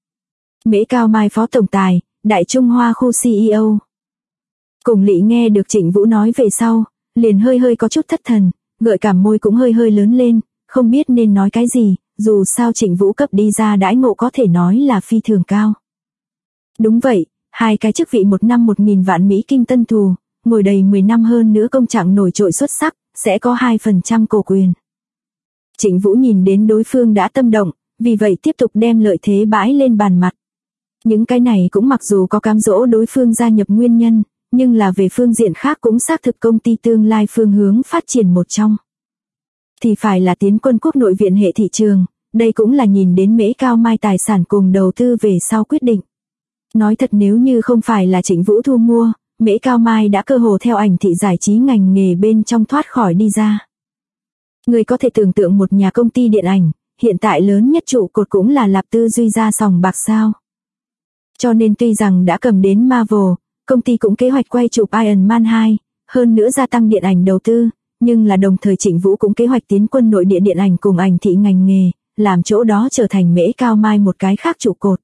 Mễ Cao Mai phó tổng tài, Đại Trung Hoa khu CEO. Cùng Lị nghe được Trịnh Vũ nói về sau, liền hơi hơi có chút thất thần, gợi cảm môi cũng hơi hơi lớn lên, không biết nên nói cái gì, dù sao Trịnh Vũ cấp đi ra đãi ngộ có thể nói là phi thường cao. Đúng vậy, hai cái chức vị một năm 1.000 vạn Mỹ Kim tân thù, ngồi đầy 10 năm hơn nữa công trạng nổi trội xuất sắc, sẽ có 2% cổ quyền. Trịnh Vũ nhìn đến đối phương đã tâm động, vì vậy tiếp tục đem lợi thế bãi lên bàn mặt. Những cái này cũng mặc dù có cám dỗ đối phương gia nhập nguyên nhân, nhưng là về phương diện khác cũng xác thực công ty tương lai phương hướng phát triển một trong. Thì phải là tiến quân quốc nội viện hệ thị trường, đây cũng là nhìn đến Mễ Cao Mai tài sản cùng đầu tư về sau quyết định. Nói thật nếu như không phải là Trịnh Vũ thu mua, Mễ Cao Mai đã cơ hồ theo ảnh thị giải trí ngành nghề bên trong thoát khỏi đi ra. Người có thể tưởng tượng một nhà công ty điện ảnh, hiện tại lớn nhất trụ cột cũng là Lạp Tư Duy ra sòng bạc sao. Cho nên tuy rằng đã cầm đến Marvel, công ty cũng kế hoạch quay chụp Iron Man 2, hơn nữa gia tăng điện ảnh đầu tư, nhưng là đồng thời Trịnh Vũ cũng kế hoạch tiến quân nội địa điện ảnh cùng ảnh thị ngành nghề, làm chỗ đó trở thành Mễ Cao Mai một cái khác trụ cột.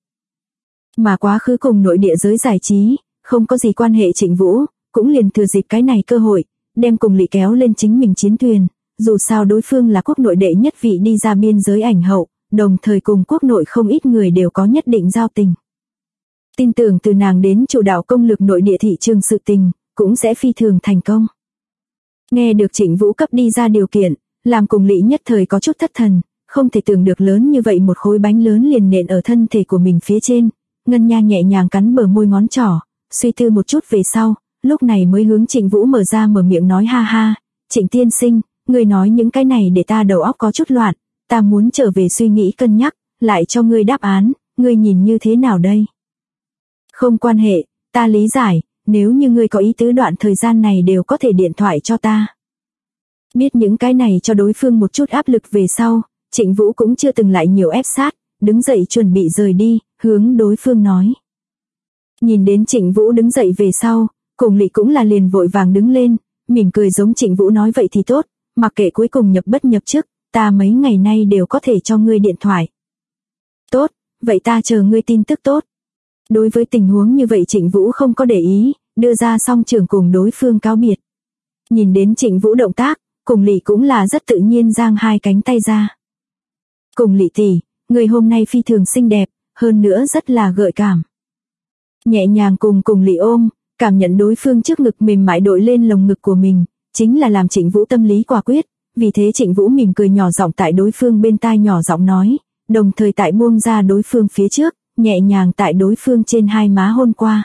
Mà quá khứ cùng nội địa giới giải trí, không có gì quan hệ Trịnh Vũ, cũng liền thừa dịp cái này cơ hội, đem Cùng Lị kéo lên chính mình chiến thuyền, dù sao đối phương là quốc nội đệ nhất vị đi ra biên giới ảnh hậu, đồng thời cùng quốc nội không ít người đều có nhất định giao tình. Tin tưởng từ nàng đến chủ đạo công lược nội địa thị trường sự tình, cũng sẽ phi thường thành công. Nghe được Trịnh Vũ cấp đi ra điều kiện, làm Cùng Lị nhất thời có chút thất thần, không thể tưởng được lớn như vậy một khối bánh lớn liền nện ở thân thể của mình phía trên, Ngân Nha nhẹ nhàng cắn bờ môi ngón trỏ, suy tư một chút về sau, lúc này mới hướng Trịnh Vũ mở miệng nói ha ha, Trịnh tiên sinh, ngươi nói những cái này để ta đầu óc có chút loạn, ta muốn trở về suy nghĩ cân nhắc, lại cho ngươi đáp án, ngươi nhìn như thế nào đây? Không quan hệ, ta lý giải, nếu như ngươi có ý tứ đoạn thời gian này đều có thể điện thoại cho ta. Biết những cái này cho đối phương một chút áp lực về sau, Trịnh Vũ cũng chưa từng lại nhiều ép sát, đứng dậy chuẩn bị rời đi, hướng đối phương nói. Nhìn đến Trịnh Vũ đứng dậy về sau, Cùng Lị cũng là liền vội vàng đứng lên, mỉm cười giống Trịnh Vũ nói vậy thì tốt, mặc kệ cuối cùng nhập bất nhập chức, ta mấy ngày nay đều có thể cho ngươi điện thoại. Tốt, vậy ta chờ ngươi tin tức tốt. Đối với tình huống như vậy Trịnh Vũ không có để ý, đưa ra song trường cùng đối phương cáo biệt. Nhìn đến Trịnh Vũ động tác, Cùng Lị cũng là rất tự nhiên giang hai cánh tay ra. Cùng Lị tỷ, người hôm nay phi thường xinh đẹp, hơn nữa rất là gợi cảm. Nhẹ nhàng cùng Lị ôm, cảm nhận đối phương trước ngực mềm mại đội lên lồng ngực của mình, chính là làm Trịnh Vũ tâm lý quả quyết, vì thế Trịnh Vũ mỉm cười nhỏ giọng tại đối phương bên tai nhỏ giọng nói, đồng thời tại buông ra đối phương phía trước, nhẹ nhàng tại đối phương trên hai má hôn qua.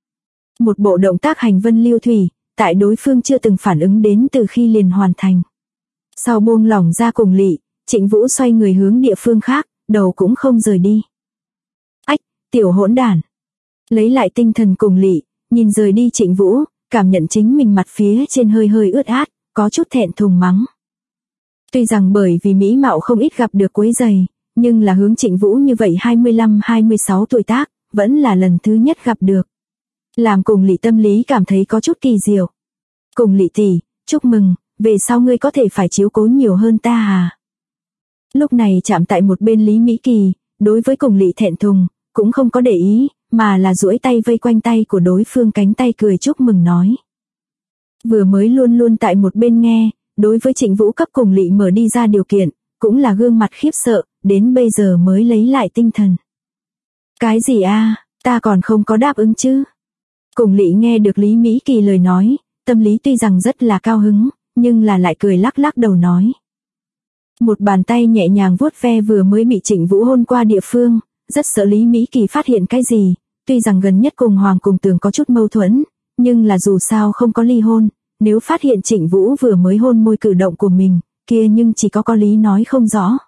Một bộ động tác hành vân lưu thủy, tại đối phương chưa từng phản ứng đến từ khi liền hoàn thành. Sau buông lỏng ra Cùng Lị, Trịnh Vũ xoay người hướng địa phương khác, đầu cũng không rời đi. Ách, tiểu hỗn đản. Lấy lại tinh thần Cùng Lị, nhìn rời đi Trịnh Vũ, cảm nhận chính mình mặt phía trên hơi hơi ướt át, có chút thẹn thùng mắng. Tuy rằng bởi vì mỹ mạo không ít gặp được quấy rầy, nhưng là hướng Trịnh Vũ như vậy 25-26 tuổi tác, vẫn là lần thứ nhất gặp được. Làm Cùng Lị tâm lý cảm thấy có chút kỳ diệu. Cùng Lị tỷ, chúc mừng, về sau ngươi có thể phải chiếu cố nhiều hơn ta à. Lúc này chạm tại một bên Lý Mỹ Kỳ, đối với Cùng Lỵ thẹn thùng, cũng không có để ý, mà là duỗi tay vây quanh tay của đối phương cánh tay cười chúc mừng nói. Vừa mới luôn luôn tại một bên nghe, đối với Trịnh Vũ cấp Cùng Lỵ mở đi ra điều kiện, cũng là gương mặt khiếp sợ, đến bây giờ mới lấy lại tinh thần. Cái gì a, ta còn không có đáp ứng chứ. Cùng Lỵ nghe được Lý Mỹ Kỳ lời nói, tâm lý tuy rằng rất là cao hứng, nhưng là lại cười lắc lắc đầu nói. Một bàn tay nhẹ nhàng vuốt ve vừa mới bị Trịnh Vũ hôn qua địa phương, rất sợ Lý Mỹ Kỳ phát hiện cái gì, tuy rằng gần nhất cùng Hoàng cùng Tường có chút mâu thuẫn, nhưng là dù sao không có ly hôn, nếu phát hiện Trịnh Vũ vừa mới hôn môi cử động của mình, kia nhưng chỉ có lý nói không rõ.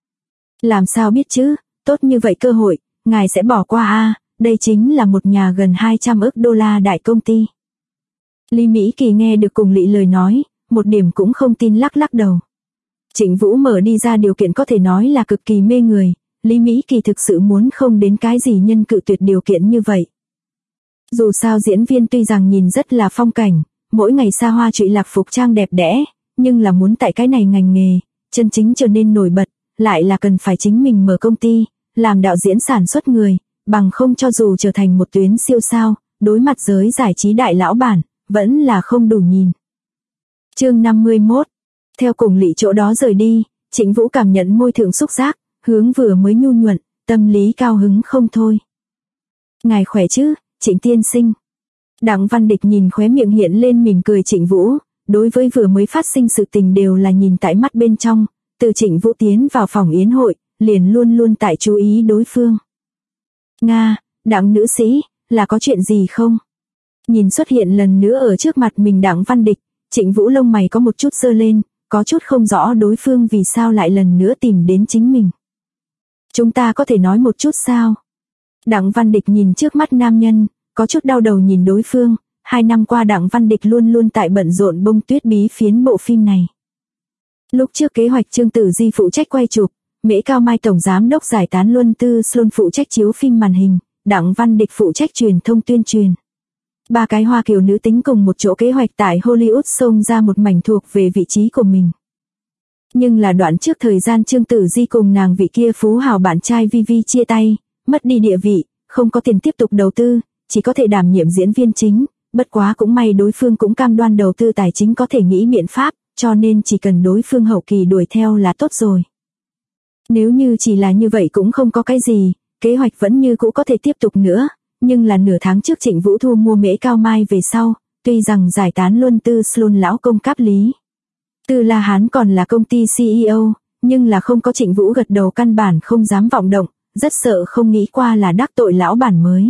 Làm sao biết chứ, tốt như vậy cơ hội, ngài sẽ bỏ qua a, đây chính là một nhà gần 200 ức đô la đại công ty. Lý Mỹ Kỳ nghe được Cùng Lỵ lời nói, một điểm cũng không tin lắc lắc đầu. Trịnh Vũ mở đi ra điều kiện có thể nói là cực kỳ mê người, Lý Mỹ Kỳ thực sự muốn không đến cái gì nhân cự tuyệt điều kiện như vậy. Dù sao diễn viên tuy rằng nhìn rất là phong cảnh, mỗi ngày xa hoa trụy lạc phục trang đẹp đẽ, nhưng là muốn tại cái này ngành nghề, chân chính trở nên nổi bật, lại là cần phải chính mình mở công ty, làm đạo diễn sản xuất người, bằng không cho dù trở thành một tuyến siêu sao, đối mặt giới giải trí đại lão bản, vẫn là không đủ nhìn. Chương 51. Theo Cùng Lỵ chỗ đó rời đi, Trịnh Vũ cảm nhận môi thượng xúc giác, hướng vừa mới nhu nhuận, tâm lý cao hứng không thôi. Ngài khỏe chứ, Trịnh tiên sinh. Đặng Văn Địch nhìn khóe miệng hiện lên mỉm cười Trịnh Vũ, đối với vừa mới phát sinh sự tình đều là nhìn tại mắt bên trong, từ Trịnh Vũ tiến vào phòng yến hội, liền luôn luôn tại chú ý đối phương. Nga, Đặng nữ sĩ, là có chuyện gì không? Nhìn xuất hiện lần nữa ở trước mặt mình Đặng Văn Địch, Trịnh Vũ lông mày có một chút giơ lên, có chút không rõ đối phương vì sao lại lần nữa tìm đến chính mình. Chúng ta có thể nói một chút sao? Đặng Văn Địch nhìn trước mắt nam nhân, có chút đau đầu nhìn đối phương, 2 năm qua Đặng Văn Địch luôn luôn tại bận rộn Bông Tuyết Bí Phiến bộ phim này. Lúc trước kế hoạch Trương Tử Di phụ trách quay chụp, Mễ Cao Mai tổng giám đốc giải tán Luân Tư Sloan phụ trách chiếu phim màn hình, Đặng Văn Địch phụ trách truyền thông tuyên truyền. 3 cái Hoa Kiều nữ tính cùng một chỗ kế hoạch tại Hollywood xông ra một mảnh thuộc về vị trí của mình. Nhưng là đoạn trước thời gian Trương Tử Di cùng nàng vị kia phú hào bạn trai Vivi chia tay, mất đi địa vị, không có tiền tiếp tục đầu tư, chỉ có thể đảm nhiệm diễn viên chính, bất quá cũng may đối phương cũng cam đoan đầu tư tài chính có thể nghĩ biện pháp, cho nên chỉ cần đối phương hậu kỳ đuổi theo là tốt rồi. Nếu như chỉ là như vậy cũng không có cái gì, kế hoạch vẫn như cũ có thể tiếp tục nữa, nhưng là nửa tháng trước Trịnh Vũ thu mua Mễ Cao Mai về sau, tuy rằng giải tán Luân Tư Sloan lão công Cáp Lý Tư La Hán còn là công ty CEO, nhưng là không có Trịnh Vũ gật đầu căn bản không dám vọng động, rất sợ không nghĩ qua là đắc tội lão bản mới.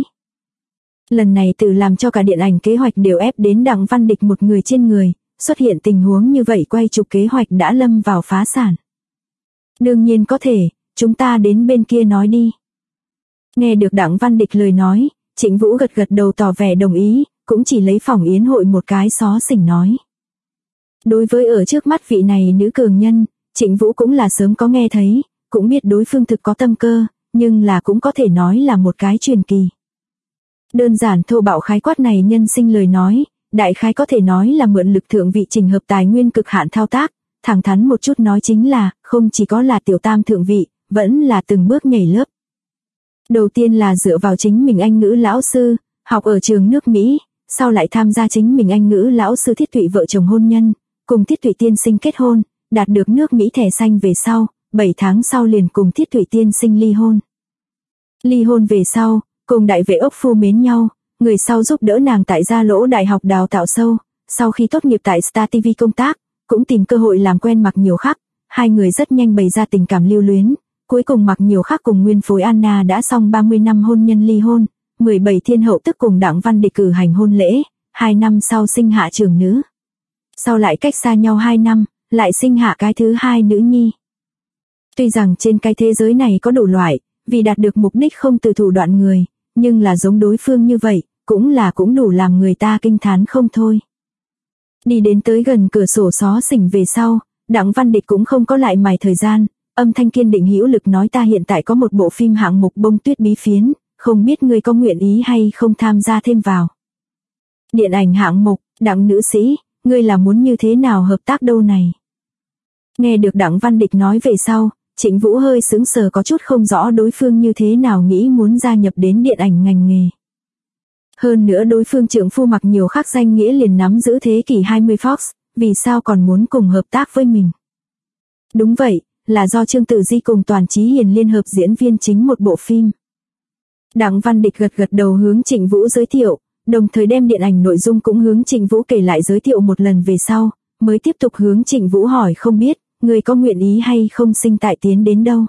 Lần này tự làm cho cả điện ảnh kế hoạch đều ép đến Đặng Văn Địch một người trên người, xuất hiện tình huống như vậy quay chụp kế hoạch đã lâm vào phá sản. Đương nhiên có thể, chúng ta đến bên kia nói đi. Nghe được Đặng Văn Địch lời nói, Trịnh Vũ gật gật đầu tỏ vẻ đồng ý, cũng chỉ lấy phòng yến hội một cái xó xỉnh nói. Đối với ở trước mắt vị này nữ cường nhân, Trịnh Vũ cũng là sớm có nghe thấy, cũng biết đối phương thực có tâm cơ, nhưng là cũng có thể nói là một cái truyền kỳ. Đơn giản thô bạo khái quát này nhân sinh lời nói, đại khái có thể nói là mượn lực thượng vị trình hợp tài nguyên cực hạn thao tác, thẳng thắn một chút nói chính là, không chỉ có là tiểu tam thượng vị, vẫn là từng bước nhảy lớp. Đầu tiên là dựa vào chính mình Anh ngữ lão sư, học ở trường nước Mỹ, sau lại tham gia chính mình Anh ngữ lão sư Thiết Thụy vợ chồng hôn nhân, cùng Thiết Thụy tiên sinh kết hôn, đạt được nước Mỹ thẻ xanh về sau, 7 tháng sau liền cùng Thiết Thụy tiên sinh ly hôn. Ly hôn về sau, cùng đại vệ ốc phu mến nhau, người sau giúp đỡ nàng tại Gia Lỗ Đại học đào tạo sâu, sau khi tốt nghiệp tại Star TV công tác, cũng tìm cơ hội làm quen Mạc Nhiều Khắc, hai người rất nhanh bày ra tình cảm lưu luyến, cuối cùng Mạc Nhiều Khắc cùng nguyên phối Anna đã xong 30 năm hôn nhân ly hôn, 17 thiên hậu tức cùng Đặng Văn Địch cử hành hôn lễ, 2 năm sau sinh hạ trưởng nữ. Sau lại cách xa nhau 2 năm, lại sinh hạ cái thứ 2 nữ nhi. Tuy rằng trên cái thế giới này có đủ loại, vì đạt được mục đích không từ thủ đoạn người, nhưng là giống đối phương như vậy, cũng đủ làm người ta kinh thán không thôi. Đi đến tới gần cửa sổ xó xỉnh về sau, Đặng Văn Địch cũng không có lại mài thời gian, âm thanh kiên định hữu lực nói ta hiện tại có một bộ phim hạng mục Bông Tuyết Bí Phiến, không biết ngươi có nguyện ý hay không tham gia thêm vào. Điện ảnh hạng mục, Đặng nữ sĩ, ngươi là muốn như thế nào hợp tác đâu này? Nghe được Đặng Văn Địch nói về sau, Trịnh Vũ hơi sững sờ có chút không rõ đối phương như thế nào nghĩ muốn gia nhập đến điện ảnh ngành nghề. Hơn nữa đối phương trượng phu mặc nhiều khác danh nghĩa liền nắm giữ thế kỷ 20 Fox, vì sao còn muốn cùng hợp tác với mình? Đúng vậy, là do Trương Tử Di cùng Toàn Chí Hiền liên hợp diễn viên chính một bộ phim. Đặng Văn Địch gật gật đầu hướng Trịnh Vũ giới thiệu, đồng thời đem điện ảnh nội dung cũng hướng Trịnh Vũ kể lại giới thiệu một lần về sau, mới tiếp tục hướng Trịnh Vũ hỏi không biết, người có nguyện ý hay không sinh tại tiến đến đâu.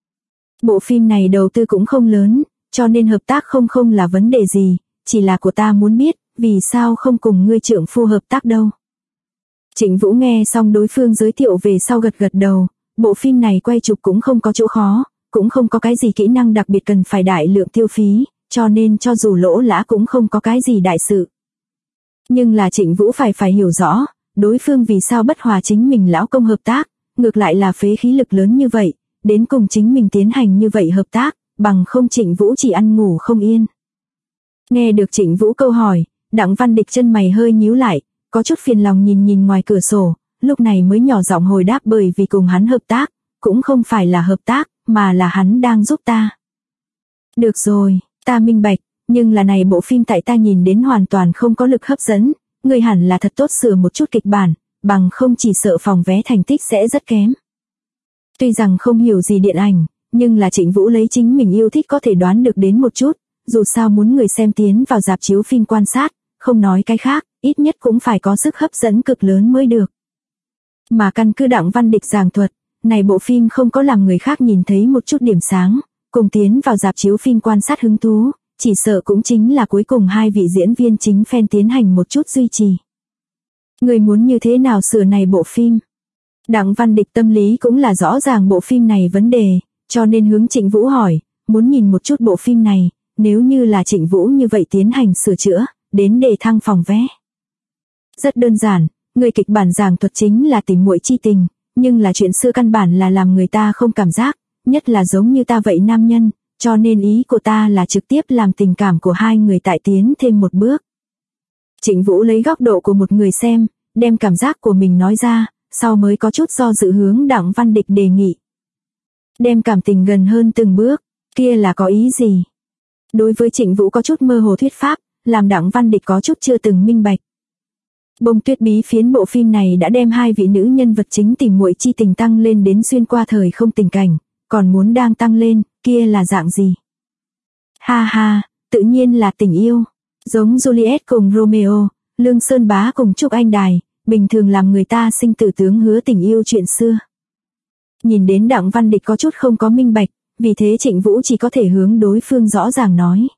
Bộ phim này đầu tư cũng không lớn, cho nên hợp tác không là vấn đề gì, chỉ là của ta muốn biết, vì sao không cùng ngươi trượng phu hợp tác đâu. Trịnh Vũ nghe xong đối phương giới thiệu về sau gật gật đầu, bộ phim này quay chụp cũng không có chỗ khó, cũng không có cái gì kỹ năng đặc biệt cần phải đại lượng tiêu phí, cho nên cho dù lỗ lã cũng không có cái gì đại sự. Nhưng là Trịnh Vũ phải hiểu rõ, đối phương vì sao bất hòa chính mình lão công hợp tác, ngược lại là phế khí lực lớn như vậy, đến cùng chính mình tiến hành như vậy hợp tác, bằng không Trịnh Vũ chỉ ăn ngủ không yên. Nghe được Trịnh Vũ câu hỏi, Đặng Văn Địch chân mày hơi nhíu lại, có chút phiền lòng nhìn ngoài cửa sổ, lúc này mới nhỏ giọng hồi đáp bởi vì cùng hắn hợp tác, cũng không phải là hợp tác, mà là hắn đang giúp ta. Được rồi, ta minh bạch, nhưng là này bộ phim tại ta nhìn đến hoàn toàn không có lực hấp dẫn, người hẳn là thật tốt sửa một chút kịch bản, bằng không chỉ sợ phòng vé thành tích sẽ rất kém. Tuy rằng không hiểu gì điện ảnh, nhưng là Trịnh Vũ lấy chính mình yêu thích có thể đoán được đến một chút, dù sao muốn người xem tiến vào rạp chiếu phim quan sát, không nói cái khác, ít nhất cũng phải có sức hấp dẫn cực lớn mới được. Mà căn cứ Đặng Văn Địch giảng thuật, này bộ phim không có làm người khác nhìn thấy một chút điểm sáng, cùng tiến vào rạp chiếu phim quan sát hứng thú, chỉ sợ cũng chính là cuối cùng hai vị diễn viên chính fan tiến hành một chút duy trì. Người muốn như thế nào sửa này bộ phim? Đặng Văn Địch tâm lý cũng là rõ ràng bộ phim này vấn đề, cho nên hướng Trịnh Vũ hỏi, muốn nhìn một chút bộ phim này, nếu như là Trịnh Vũ như vậy tiến hành sửa chữa, đến đề thăng phòng vé. Rất đơn giản, người kịch bản giảng thuật chính là tỉ muội chi tình, nhưng là chuyện xưa căn bản là làm người ta không cảm giác, nhất là giống như ta vậy nam nhân, cho nên ý của ta là trực tiếp làm tình cảm của hai người tại tiến thêm một bước. Trịnh Vũ lấy góc độ của một người xem, đem cảm giác của mình nói ra, sau mới có chút do dự hướng Đặng Văn Địch đề nghị. Đem cảm tình gần hơn từng bước, kia là có ý gì? Đối với Trịnh Vũ có chút mơ hồ thuyết pháp, làm Đặng Văn Địch có chút chưa từng minh bạch. Bông Tuyết Bí Phiến bộ phim này đã đem hai vị nữ nhân vật chính tình muội chi tình tăng lên đến xuyên qua thời không tình cảnh, còn muốn đang tăng lên, kia là dạng gì? Ha ha, tự nhiên là tình yêu, giống Juliet cùng Romeo, Lương Sơn Bá cùng Trúc Anh Đài, bình thường làm người ta sinh tử tướng hứa tình yêu chuyện xưa. Nhìn đến Đặng Văn Địch có chút không có minh bạch, vì thế Trịnh Vũ chỉ có thể hướng đối phương rõ ràng nói.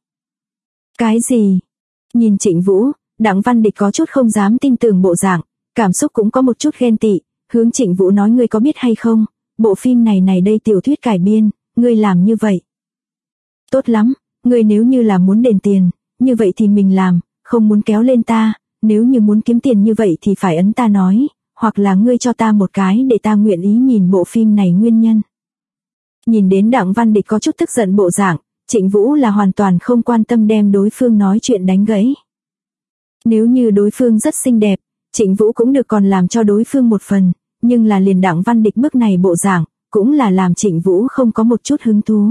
Cái gì? Nhìn Trịnh Vũ, Đặng Văn Địch có chút không dám tin tưởng bộ dạng, cảm xúc cũng có một chút ghen tị, hướng Trịnh Vũ nói ngươi có biết hay không, bộ phim này đây tiểu thuyết cải biên, ngươi làm như vậy. Tốt lắm, ngươi nếu như là muốn đền tiền, như vậy thì mình làm, không muốn kéo lên ta, nếu như muốn kiếm tiền như vậy thì phải ấn ta nói, hoặc là ngươi cho ta một cái để ta nguyện ý nhìn bộ phim này nguyên nhân. Nhìn đến Đặng Văn Địch có chút tức giận bộ dạng, Trịnh Vũ là hoàn toàn không quan tâm đem đối phương nói chuyện đánh gãy. Nếu như đối phương rất xinh đẹp, Trịnh Vũ cũng được còn làm cho đối phương một phần, nhưng là liền Đặng Văn Địch mức này bộ dạng, cũng là làm Trịnh Vũ không có một chút hứng thú.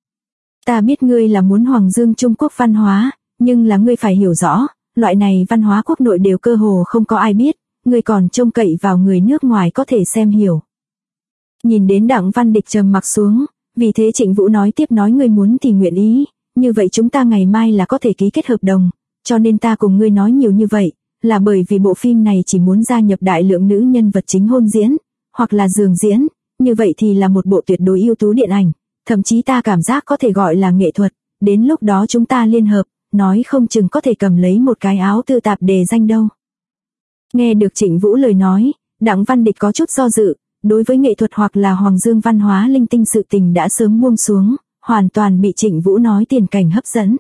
Ta biết ngươi là muốn Hoàng Dương Trung Quốc văn hóa, nhưng là ngươi phải hiểu rõ, loại này văn hóa quốc nội đều cơ hồ không có ai biết, ngươi còn trông cậy vào người nước ngoài có thể xem hiểu. Nhìn đến Đặng Văn Địch trầm mặc xuống, vì thế Trịnh Vũ nói tiếp nói ngươi muốn thì nguyện ý, như vậy chúng ta ngày mai là có thể ký kết hợp đồng, cho nên ta cùng ngươi nói nhiều như vậy, là bởi vì bộ phim này chỉ muốn gia nhập đại lượng nữ nhân vật chính hôn diễn, hoặc là giường diễn, như vậy thì là một bộ tuyệt đối ưu tú điện ảnh, thậm chí ta cảm giác có thể gọi là nghệ thuật, đến lúc đó chúng ta liên hợp, nói không chừng có thể cầm lấy một cái áo tư tạp đề danh đâu. Nghe được Trịnh Vũ lời nói, Đặng Văn Địch có chút do dự, đối với nghệ thuật hoặc là Hoàng Dương văn hóa linh tinh sự tình đã sớm buông xuống, hoàn toàn bị Trịnh Vũ nói tiền cảnh hấp dẫn.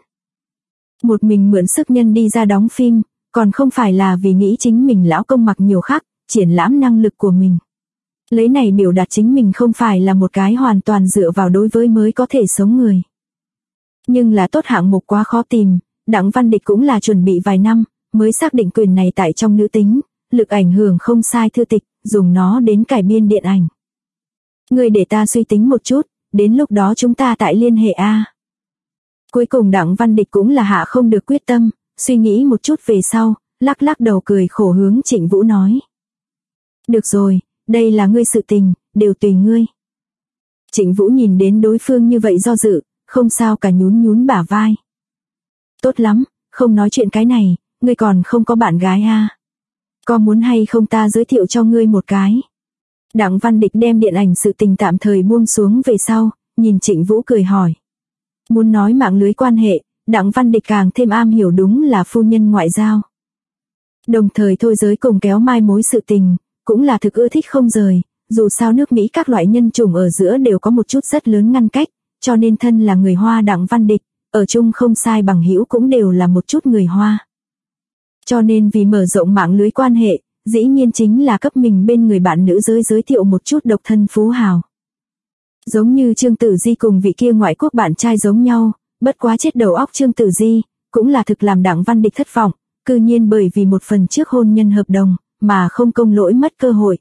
Một mình mượn sức nhân đi ra đóng phim, còn không phải là vì nghĩ chính mình lão công mặc nhiều khác, triển lãm năng lực của mình. Lấy này biểu đạt chính mình không phải là một cái hoàn toàn dựa vào đối với mới có thể sống người. Nhưng là tốt hạng mục quá khó tìm, Đặng Văn Địch cũng là chuẩn bị vài năm, mới xác định quyền này tại trong nữ tính, lực ảnh hưởng không sai thư tịch, dùng nó đến cải biên điện ảnh. Ngươi để ta suy tính một chút, đến lúc đó chúng ta tại liên hệ a. Cuối cùng Đặng Văn Địch cũng là hạ không được quyết tâm, suy nghĩ một chút về sau, lắc lắc đầu cười khổ hướng Trịnh Vũ nói. Được rồi, đây là ngươi sự tình, đều tùy ngươi. Trịnh Vũ nhìn đến đối phương như vậy do dự, không sao cả nhún nhún bả vai. Tốt lắm, không nói chuyện cái này, ngươi còn không có bạn gái a? Có muốn hay không ta giới thiệu cho ngươi một cái? Đặng Văn Địch đem điện ảnh sự tình tạm thời buông xuống về sau, nhìn Trịnh Vũ cười hỏi. Muốn nói mạng lưới quan hệ, Đặng Văn Địch càng thêm am hiểu đúng là phu nhân ngoại giao. Đồng thời thôi giới cùng kéo mai mối sự tình, cũng là thực ưa thích không rời, dù sao nước Mỹ các loại nhân chủng ở giữa đều có một chút rất lớn ngăn cách, cho nên thân là người Hoa Đặng Văn Địch, ở chung không sai bằng hữu cũng đều là một chút người Hoa. Cho nên vì mở rộng mạng lưới quan hệ, dĩ nhiên chính là cấp mình bên người bạn nữ giới thiệu một chút độc thân phú hào. Giống như Trương Tử Di cùng vị kia ngoại quốc bạn trai giống nhau, bất quá chết đầu óc Trương Tử Di, cũng là thực làm Đặng Văn Địch thất vọng, cư nhiên bởi vì một phần trước hôn nhân hợp đồng, mà không công lỗi mất cơ hội.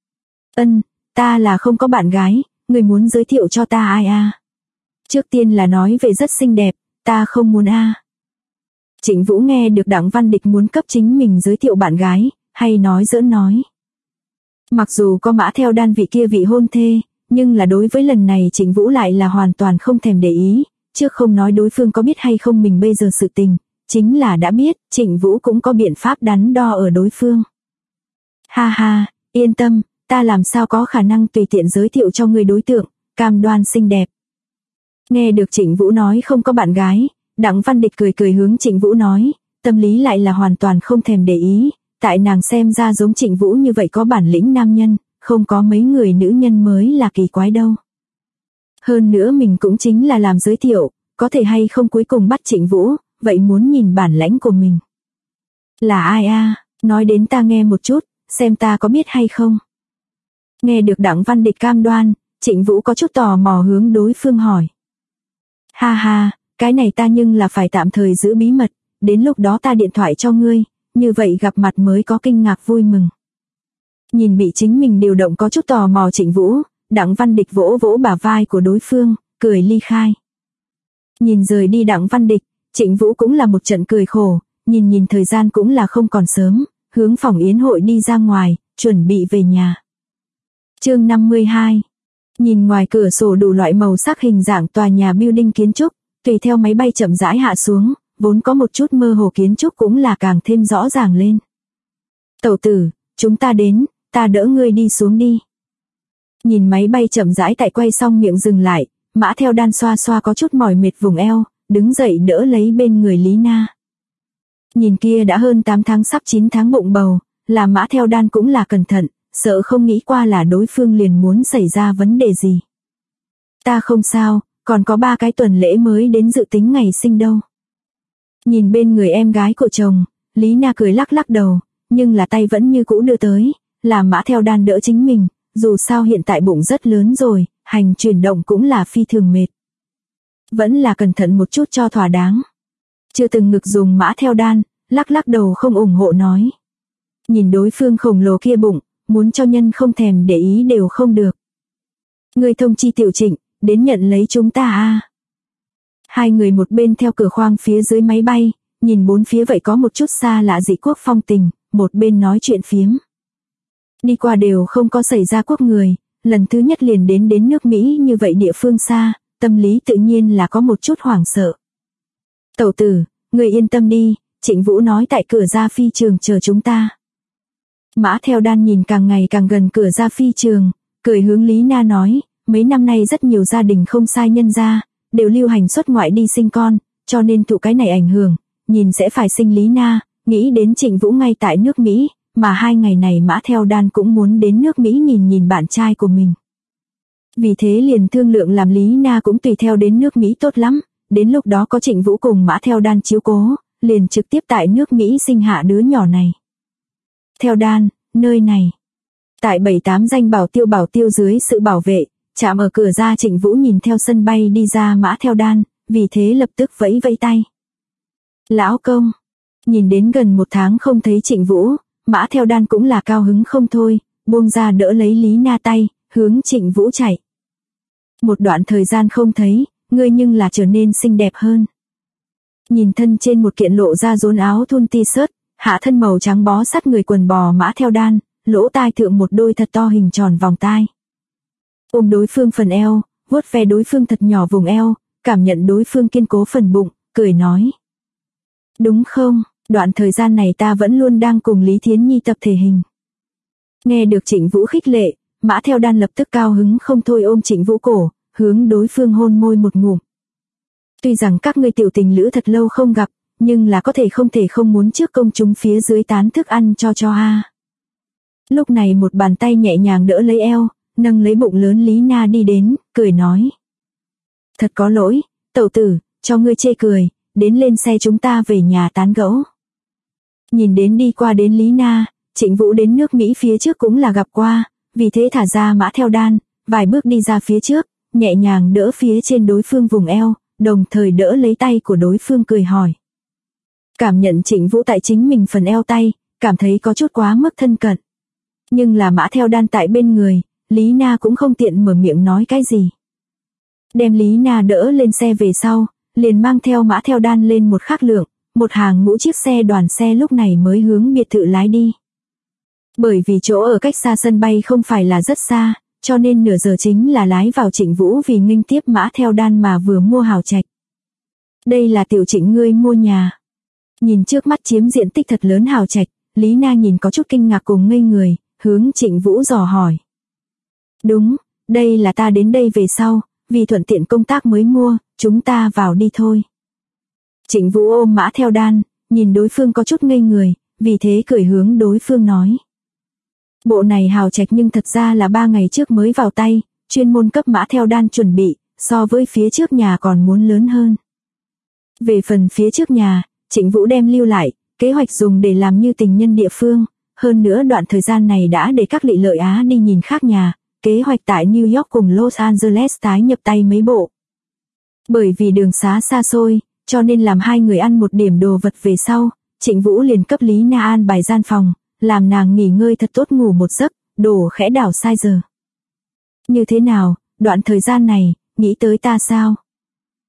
Ta là không có bạn gái, người muốn giới thiệu cho ta ai a? Trước tiên là nói về rất xinh đẹp, ta không muốn a. Trịnh Vũ nghe được Đặng Văn Địch muốn cấp chính mình giới thiệu bạn gái, hay nói giỡn nói. Mặc dù có Mã Theo Đan vị kia vị hôn thê, nhưng là đối với lần này Trịnh Vũ lại là hoàn toàn không thèm để ý, trước không nói đối phương có biết hay không mình bây giờ sự tình, chính là đã biết, Trịnh Vũ cũng có biện pháp đắn đo ở đối phương. Ha ha, yên tâm, ta làm sao có khả năng tùy tiện giới thiệu cho người đối tượng, cam đoan xinh đẹp. Nghe được Trịnh Vũ nói không có bạn gái, Đặng Văn Địch cười cười hướng Trịnh Vũ nói, tâm lý lại là hoàn toàn không thèm để ý, tại nàng xem ra giống Trịnh Vũ như vậy có bản lĩnh nam nhân, không có mấy người nữ nhân mới là kỳ quái đâu. Hơn nữa mình cũng chính là làm giới thiệu, có thể hay không cuối cùng bắt Trịnh Vũ, vậy muốn nhìn bản lãnh của mình. Là ai a? Nói đến ta nghe một chút, xem ta có biết hay không. Nghe được Đặng Văn Địch cam đoan, Trịnh Vũ có chút tò mò hướng đối phương hỏi. Ha ha, cái này ta nhưng là phải tạm thời giữ bí mật, đến lúc đó ta điện thoại cho ngươi, như vậy gặp mặt mới có kinh ngạc vui mừng. Nhìn bị chính mình điều động có chút tò mò Trịnh Vũ, Đặng Văn Địch vỗ vỗ bả vai của đối phương, cười ly khai. Nhìn rời đi Đặng Văn Địch, Trịnh Vũ cũng là một trận cười khổ, nhìn thời gian cũng là không còn sớm, hướng phòng yến hội đi ra ngoài, chuẩn bị về nhà. Chương 52. Nhìn ngoài cửa sổ đủ loại màu sắc hình dạng tòa nhà building kiến trúc, tùy theo máy bay chậm rãi hạ xuống, vốn có một chút mơ hồ kiến trúc cũng là càng thêm rõ ràng lên. Tẩu tử, chúng ta đến, ta đỡ ngươi đi xuống đi. Nhìn máy bay chậm rãi tại quay xong miệng dừng lại, Mã Theo Đan xoa xoa có chút mỏi mệt vùng eo, đứng dậy đỡ lấy bên người Lý Na. Nhìn kia đã hơn 8 tháng sắp 9 tháng bụng bầu, là Mã Theo Đan cũng là cẩn thận, sợ không nghĩ qua là đối phương liền muốn xảy ra vấn đề gì. Ta không sao, còn có 3 cái tuần lễ mới đến dự tính ngày sinh đâu. Nhìn bên người em gái của chồng, Lý Na cười lắc lắc đầu, nhưng là tay vẫn như cũ đưa tới, làm Mã Theo Đan đỡ chính mình, dù sao hiện tại bụng rất lớn rồi, hành chuyển động cũng là phi thường mệt. Vẫn là cẩn thận một chút cho thỏa đáng. Chưa từng ngực dùng Mã Theo Đan, lắc lắc đầu không ủng hộ nói. Nhìn đối phương khổng lồ kia bụng, muốn cho nhân không thèm để ý đều không được. Người thông chi Tiểu Trịnh, đến nhận lấy chúng ta a. Hai người một bên theo cửa khoang phía dưới máy bay, nhìn bốn phía vậy có một chút xa lạ dị quốc phong tình, một bên nói chuyện phiếm. Đi qua đều không có xảy ra quốc người, lần thứ nhất liền đến nước Mỹ như vậy địa phương xa, tâm lý tự nhiên là có một chút hoảng sợ. Tẩu tử, người yên tâm đi, Trịnh Vũ nói tại cửa ra phi trường chờ chúng ta. Mã Theo Đan nhìn càng ngày càng gần cửa ra phi trường, cười hướng Lý Na nói, mấy năm nay rất nhiều gia đình không sai nhân gia, đều lưu hành xuất ngoại đi sinh con, cho nên thụ cái này ảnh hưởng, nhìn sẽ phải sinh Lý Na, nghĩ đến Trịnh Vũ ngay tại nước Mỹ, mà 2 ngày này Mã Theo Đan cũng muốn đến nước Mỹ nhìn bạn trai của mình. Vì thế liền thương lượng làm Lý Na cũng tùy theo đến nước Mỹ tốt lắm, đến lúc đó có Trịnh Vũ cùng Mã Theo Đan chiếu cố, liền trực tiếp tại nước Mỹ sinh hạ đứa nhỏ này. Theo Đan, nơi này. Tại 7-8 danh bảo tiêu dưới sự bảo vệ, chạm ở cửa ra Trịnh Vũ nhìn theo sân bay đi ra Mã Theo Đan, vì thế lập tức vẫy vẫy tay. Lão công, nhìn đến gần 1 tháng không thấy Trịnh Vũ, Mã Theo Đan cũng là cao hứng không thôi, buông ra đỡ lấy Lý Na tay, hướng Trịnh Vũ chạy. Một đoạn thời gian không thấy, ngươi nhưng là trở nên xinh đẹp hơn. Nhìn thân trên một kiện lộ ra rốn áo thun t-shirt, hạ thân màu trắng bó sát người quần bò mã theo đan, lỗ tai thượng một đôi thật to hình tròn vòng tai. Ôm đối phương phần eo, vuốt ve đối phương thật nhỏ vùng eo, cảm nhận đối phương kiên cố phần bụng, cười nói. Đúng không, đoạn thời gian này ta vẫn luôn đang cùng Lý Thiến Nhi tập thể hình. Nghe được Trịnh Vũ khích lệ, mã theo đan lập tức cao hứng không thôi ôm Trịnh Vũ cổ, hướng đối phương hôn môi một ngụm. Tuy rằng các ngươi tiểu tình lữ thật lâu không gặp, nhưng là có thể không muốn trước công chúng phía dưới tán thức ăn cho ha. Lúc này một bàn tay nhẹ nhàng đỡ lấy eo, nâng lấy bụng lớn Lý Na đi đến, cười nói. Thật có lỗi, tẩu tử, cho ngươi chê cười, đến lên xe chúng ta về nhà tán gẫu. Nhìn đến đi qua đến Lý Na, Trịnh Vũ đến nước Mỹ phía trước cũng là gặp qua, vì thế thả ra mã theo đan, vài bước đi ra phía trước, nhẹ nhàng đỡ phía trên đối phương vùng eo, đồng thời đỡ lấy tay của đối phương cười hỏi. Cảm nhận Trịnh Vũ tại chính mình phần eo tay, cảm thấy có chút quá mức thân cận. Nhưng là mã theo đan tại bên người, Lý Na cũng không tiện mở miệng nói cái gì. Đem Lý Na đỡ lên xe về sau, liền mang theo mã theo đan lên một khắc lượng, một hàng ngũ chiếc xe đoàn xe lúc này mới hướng biệt thự lái đi. Bởi vì chỗ ở cách xa sân bay không phải là rất xa, cho nên nửa giờ chính là lái vào Trịnh Vũ vì nghênh tiếp mã theo đan mà vừa mua hào trạch. Đây là tiểu Trịnh ngươi mua nhà. Nhìn trước mắt chiếm diện tích thật lớn hào trạch, Lý Na nhìn có chút kinh ngạc cùng ngây người, hướng Trịnh Vũ dò hỏi. Đúng, đây là ta đến đây về sau, vì thuận tiện công tác mới mua, chúng ta vào đi thôi. Trịnh Vũ ôm mã theo đan, nhìn đối phương có chút ngây người, vì thế cười hướng đối phương nói. Bộ này hào trạch nhưng thật ra là 3 ngày trước mới vào tay, chuyên môn cấp mã theo đan chuẩn bị, so với phía trước nhà còn muốn lớn hơn. Về phần phía trước nhà, Trịnh Vũ đem lưu lại, kế hoạch dùng để làm như tình nhân địa phương, hơn nữa đoạn thời gian này đã để các lị lợi Á đi nhìn khác nhà, kế hoạch tại New York cùng Los Angeles tái nhập tay mấy bộ. Bởi vì đường xá xa xôi, cho nên làm hai người ăn một điểm đồ vật về sau, Trịnh Vũ liền cấp Lý Na an bài gian phòng, làm nàng nghỉ ngơi thật tốt ngủ một giấc, đổ khẽ đảo sai giờ. Như thế nào, đoạn thời gian này, nghĩ tới ta sao?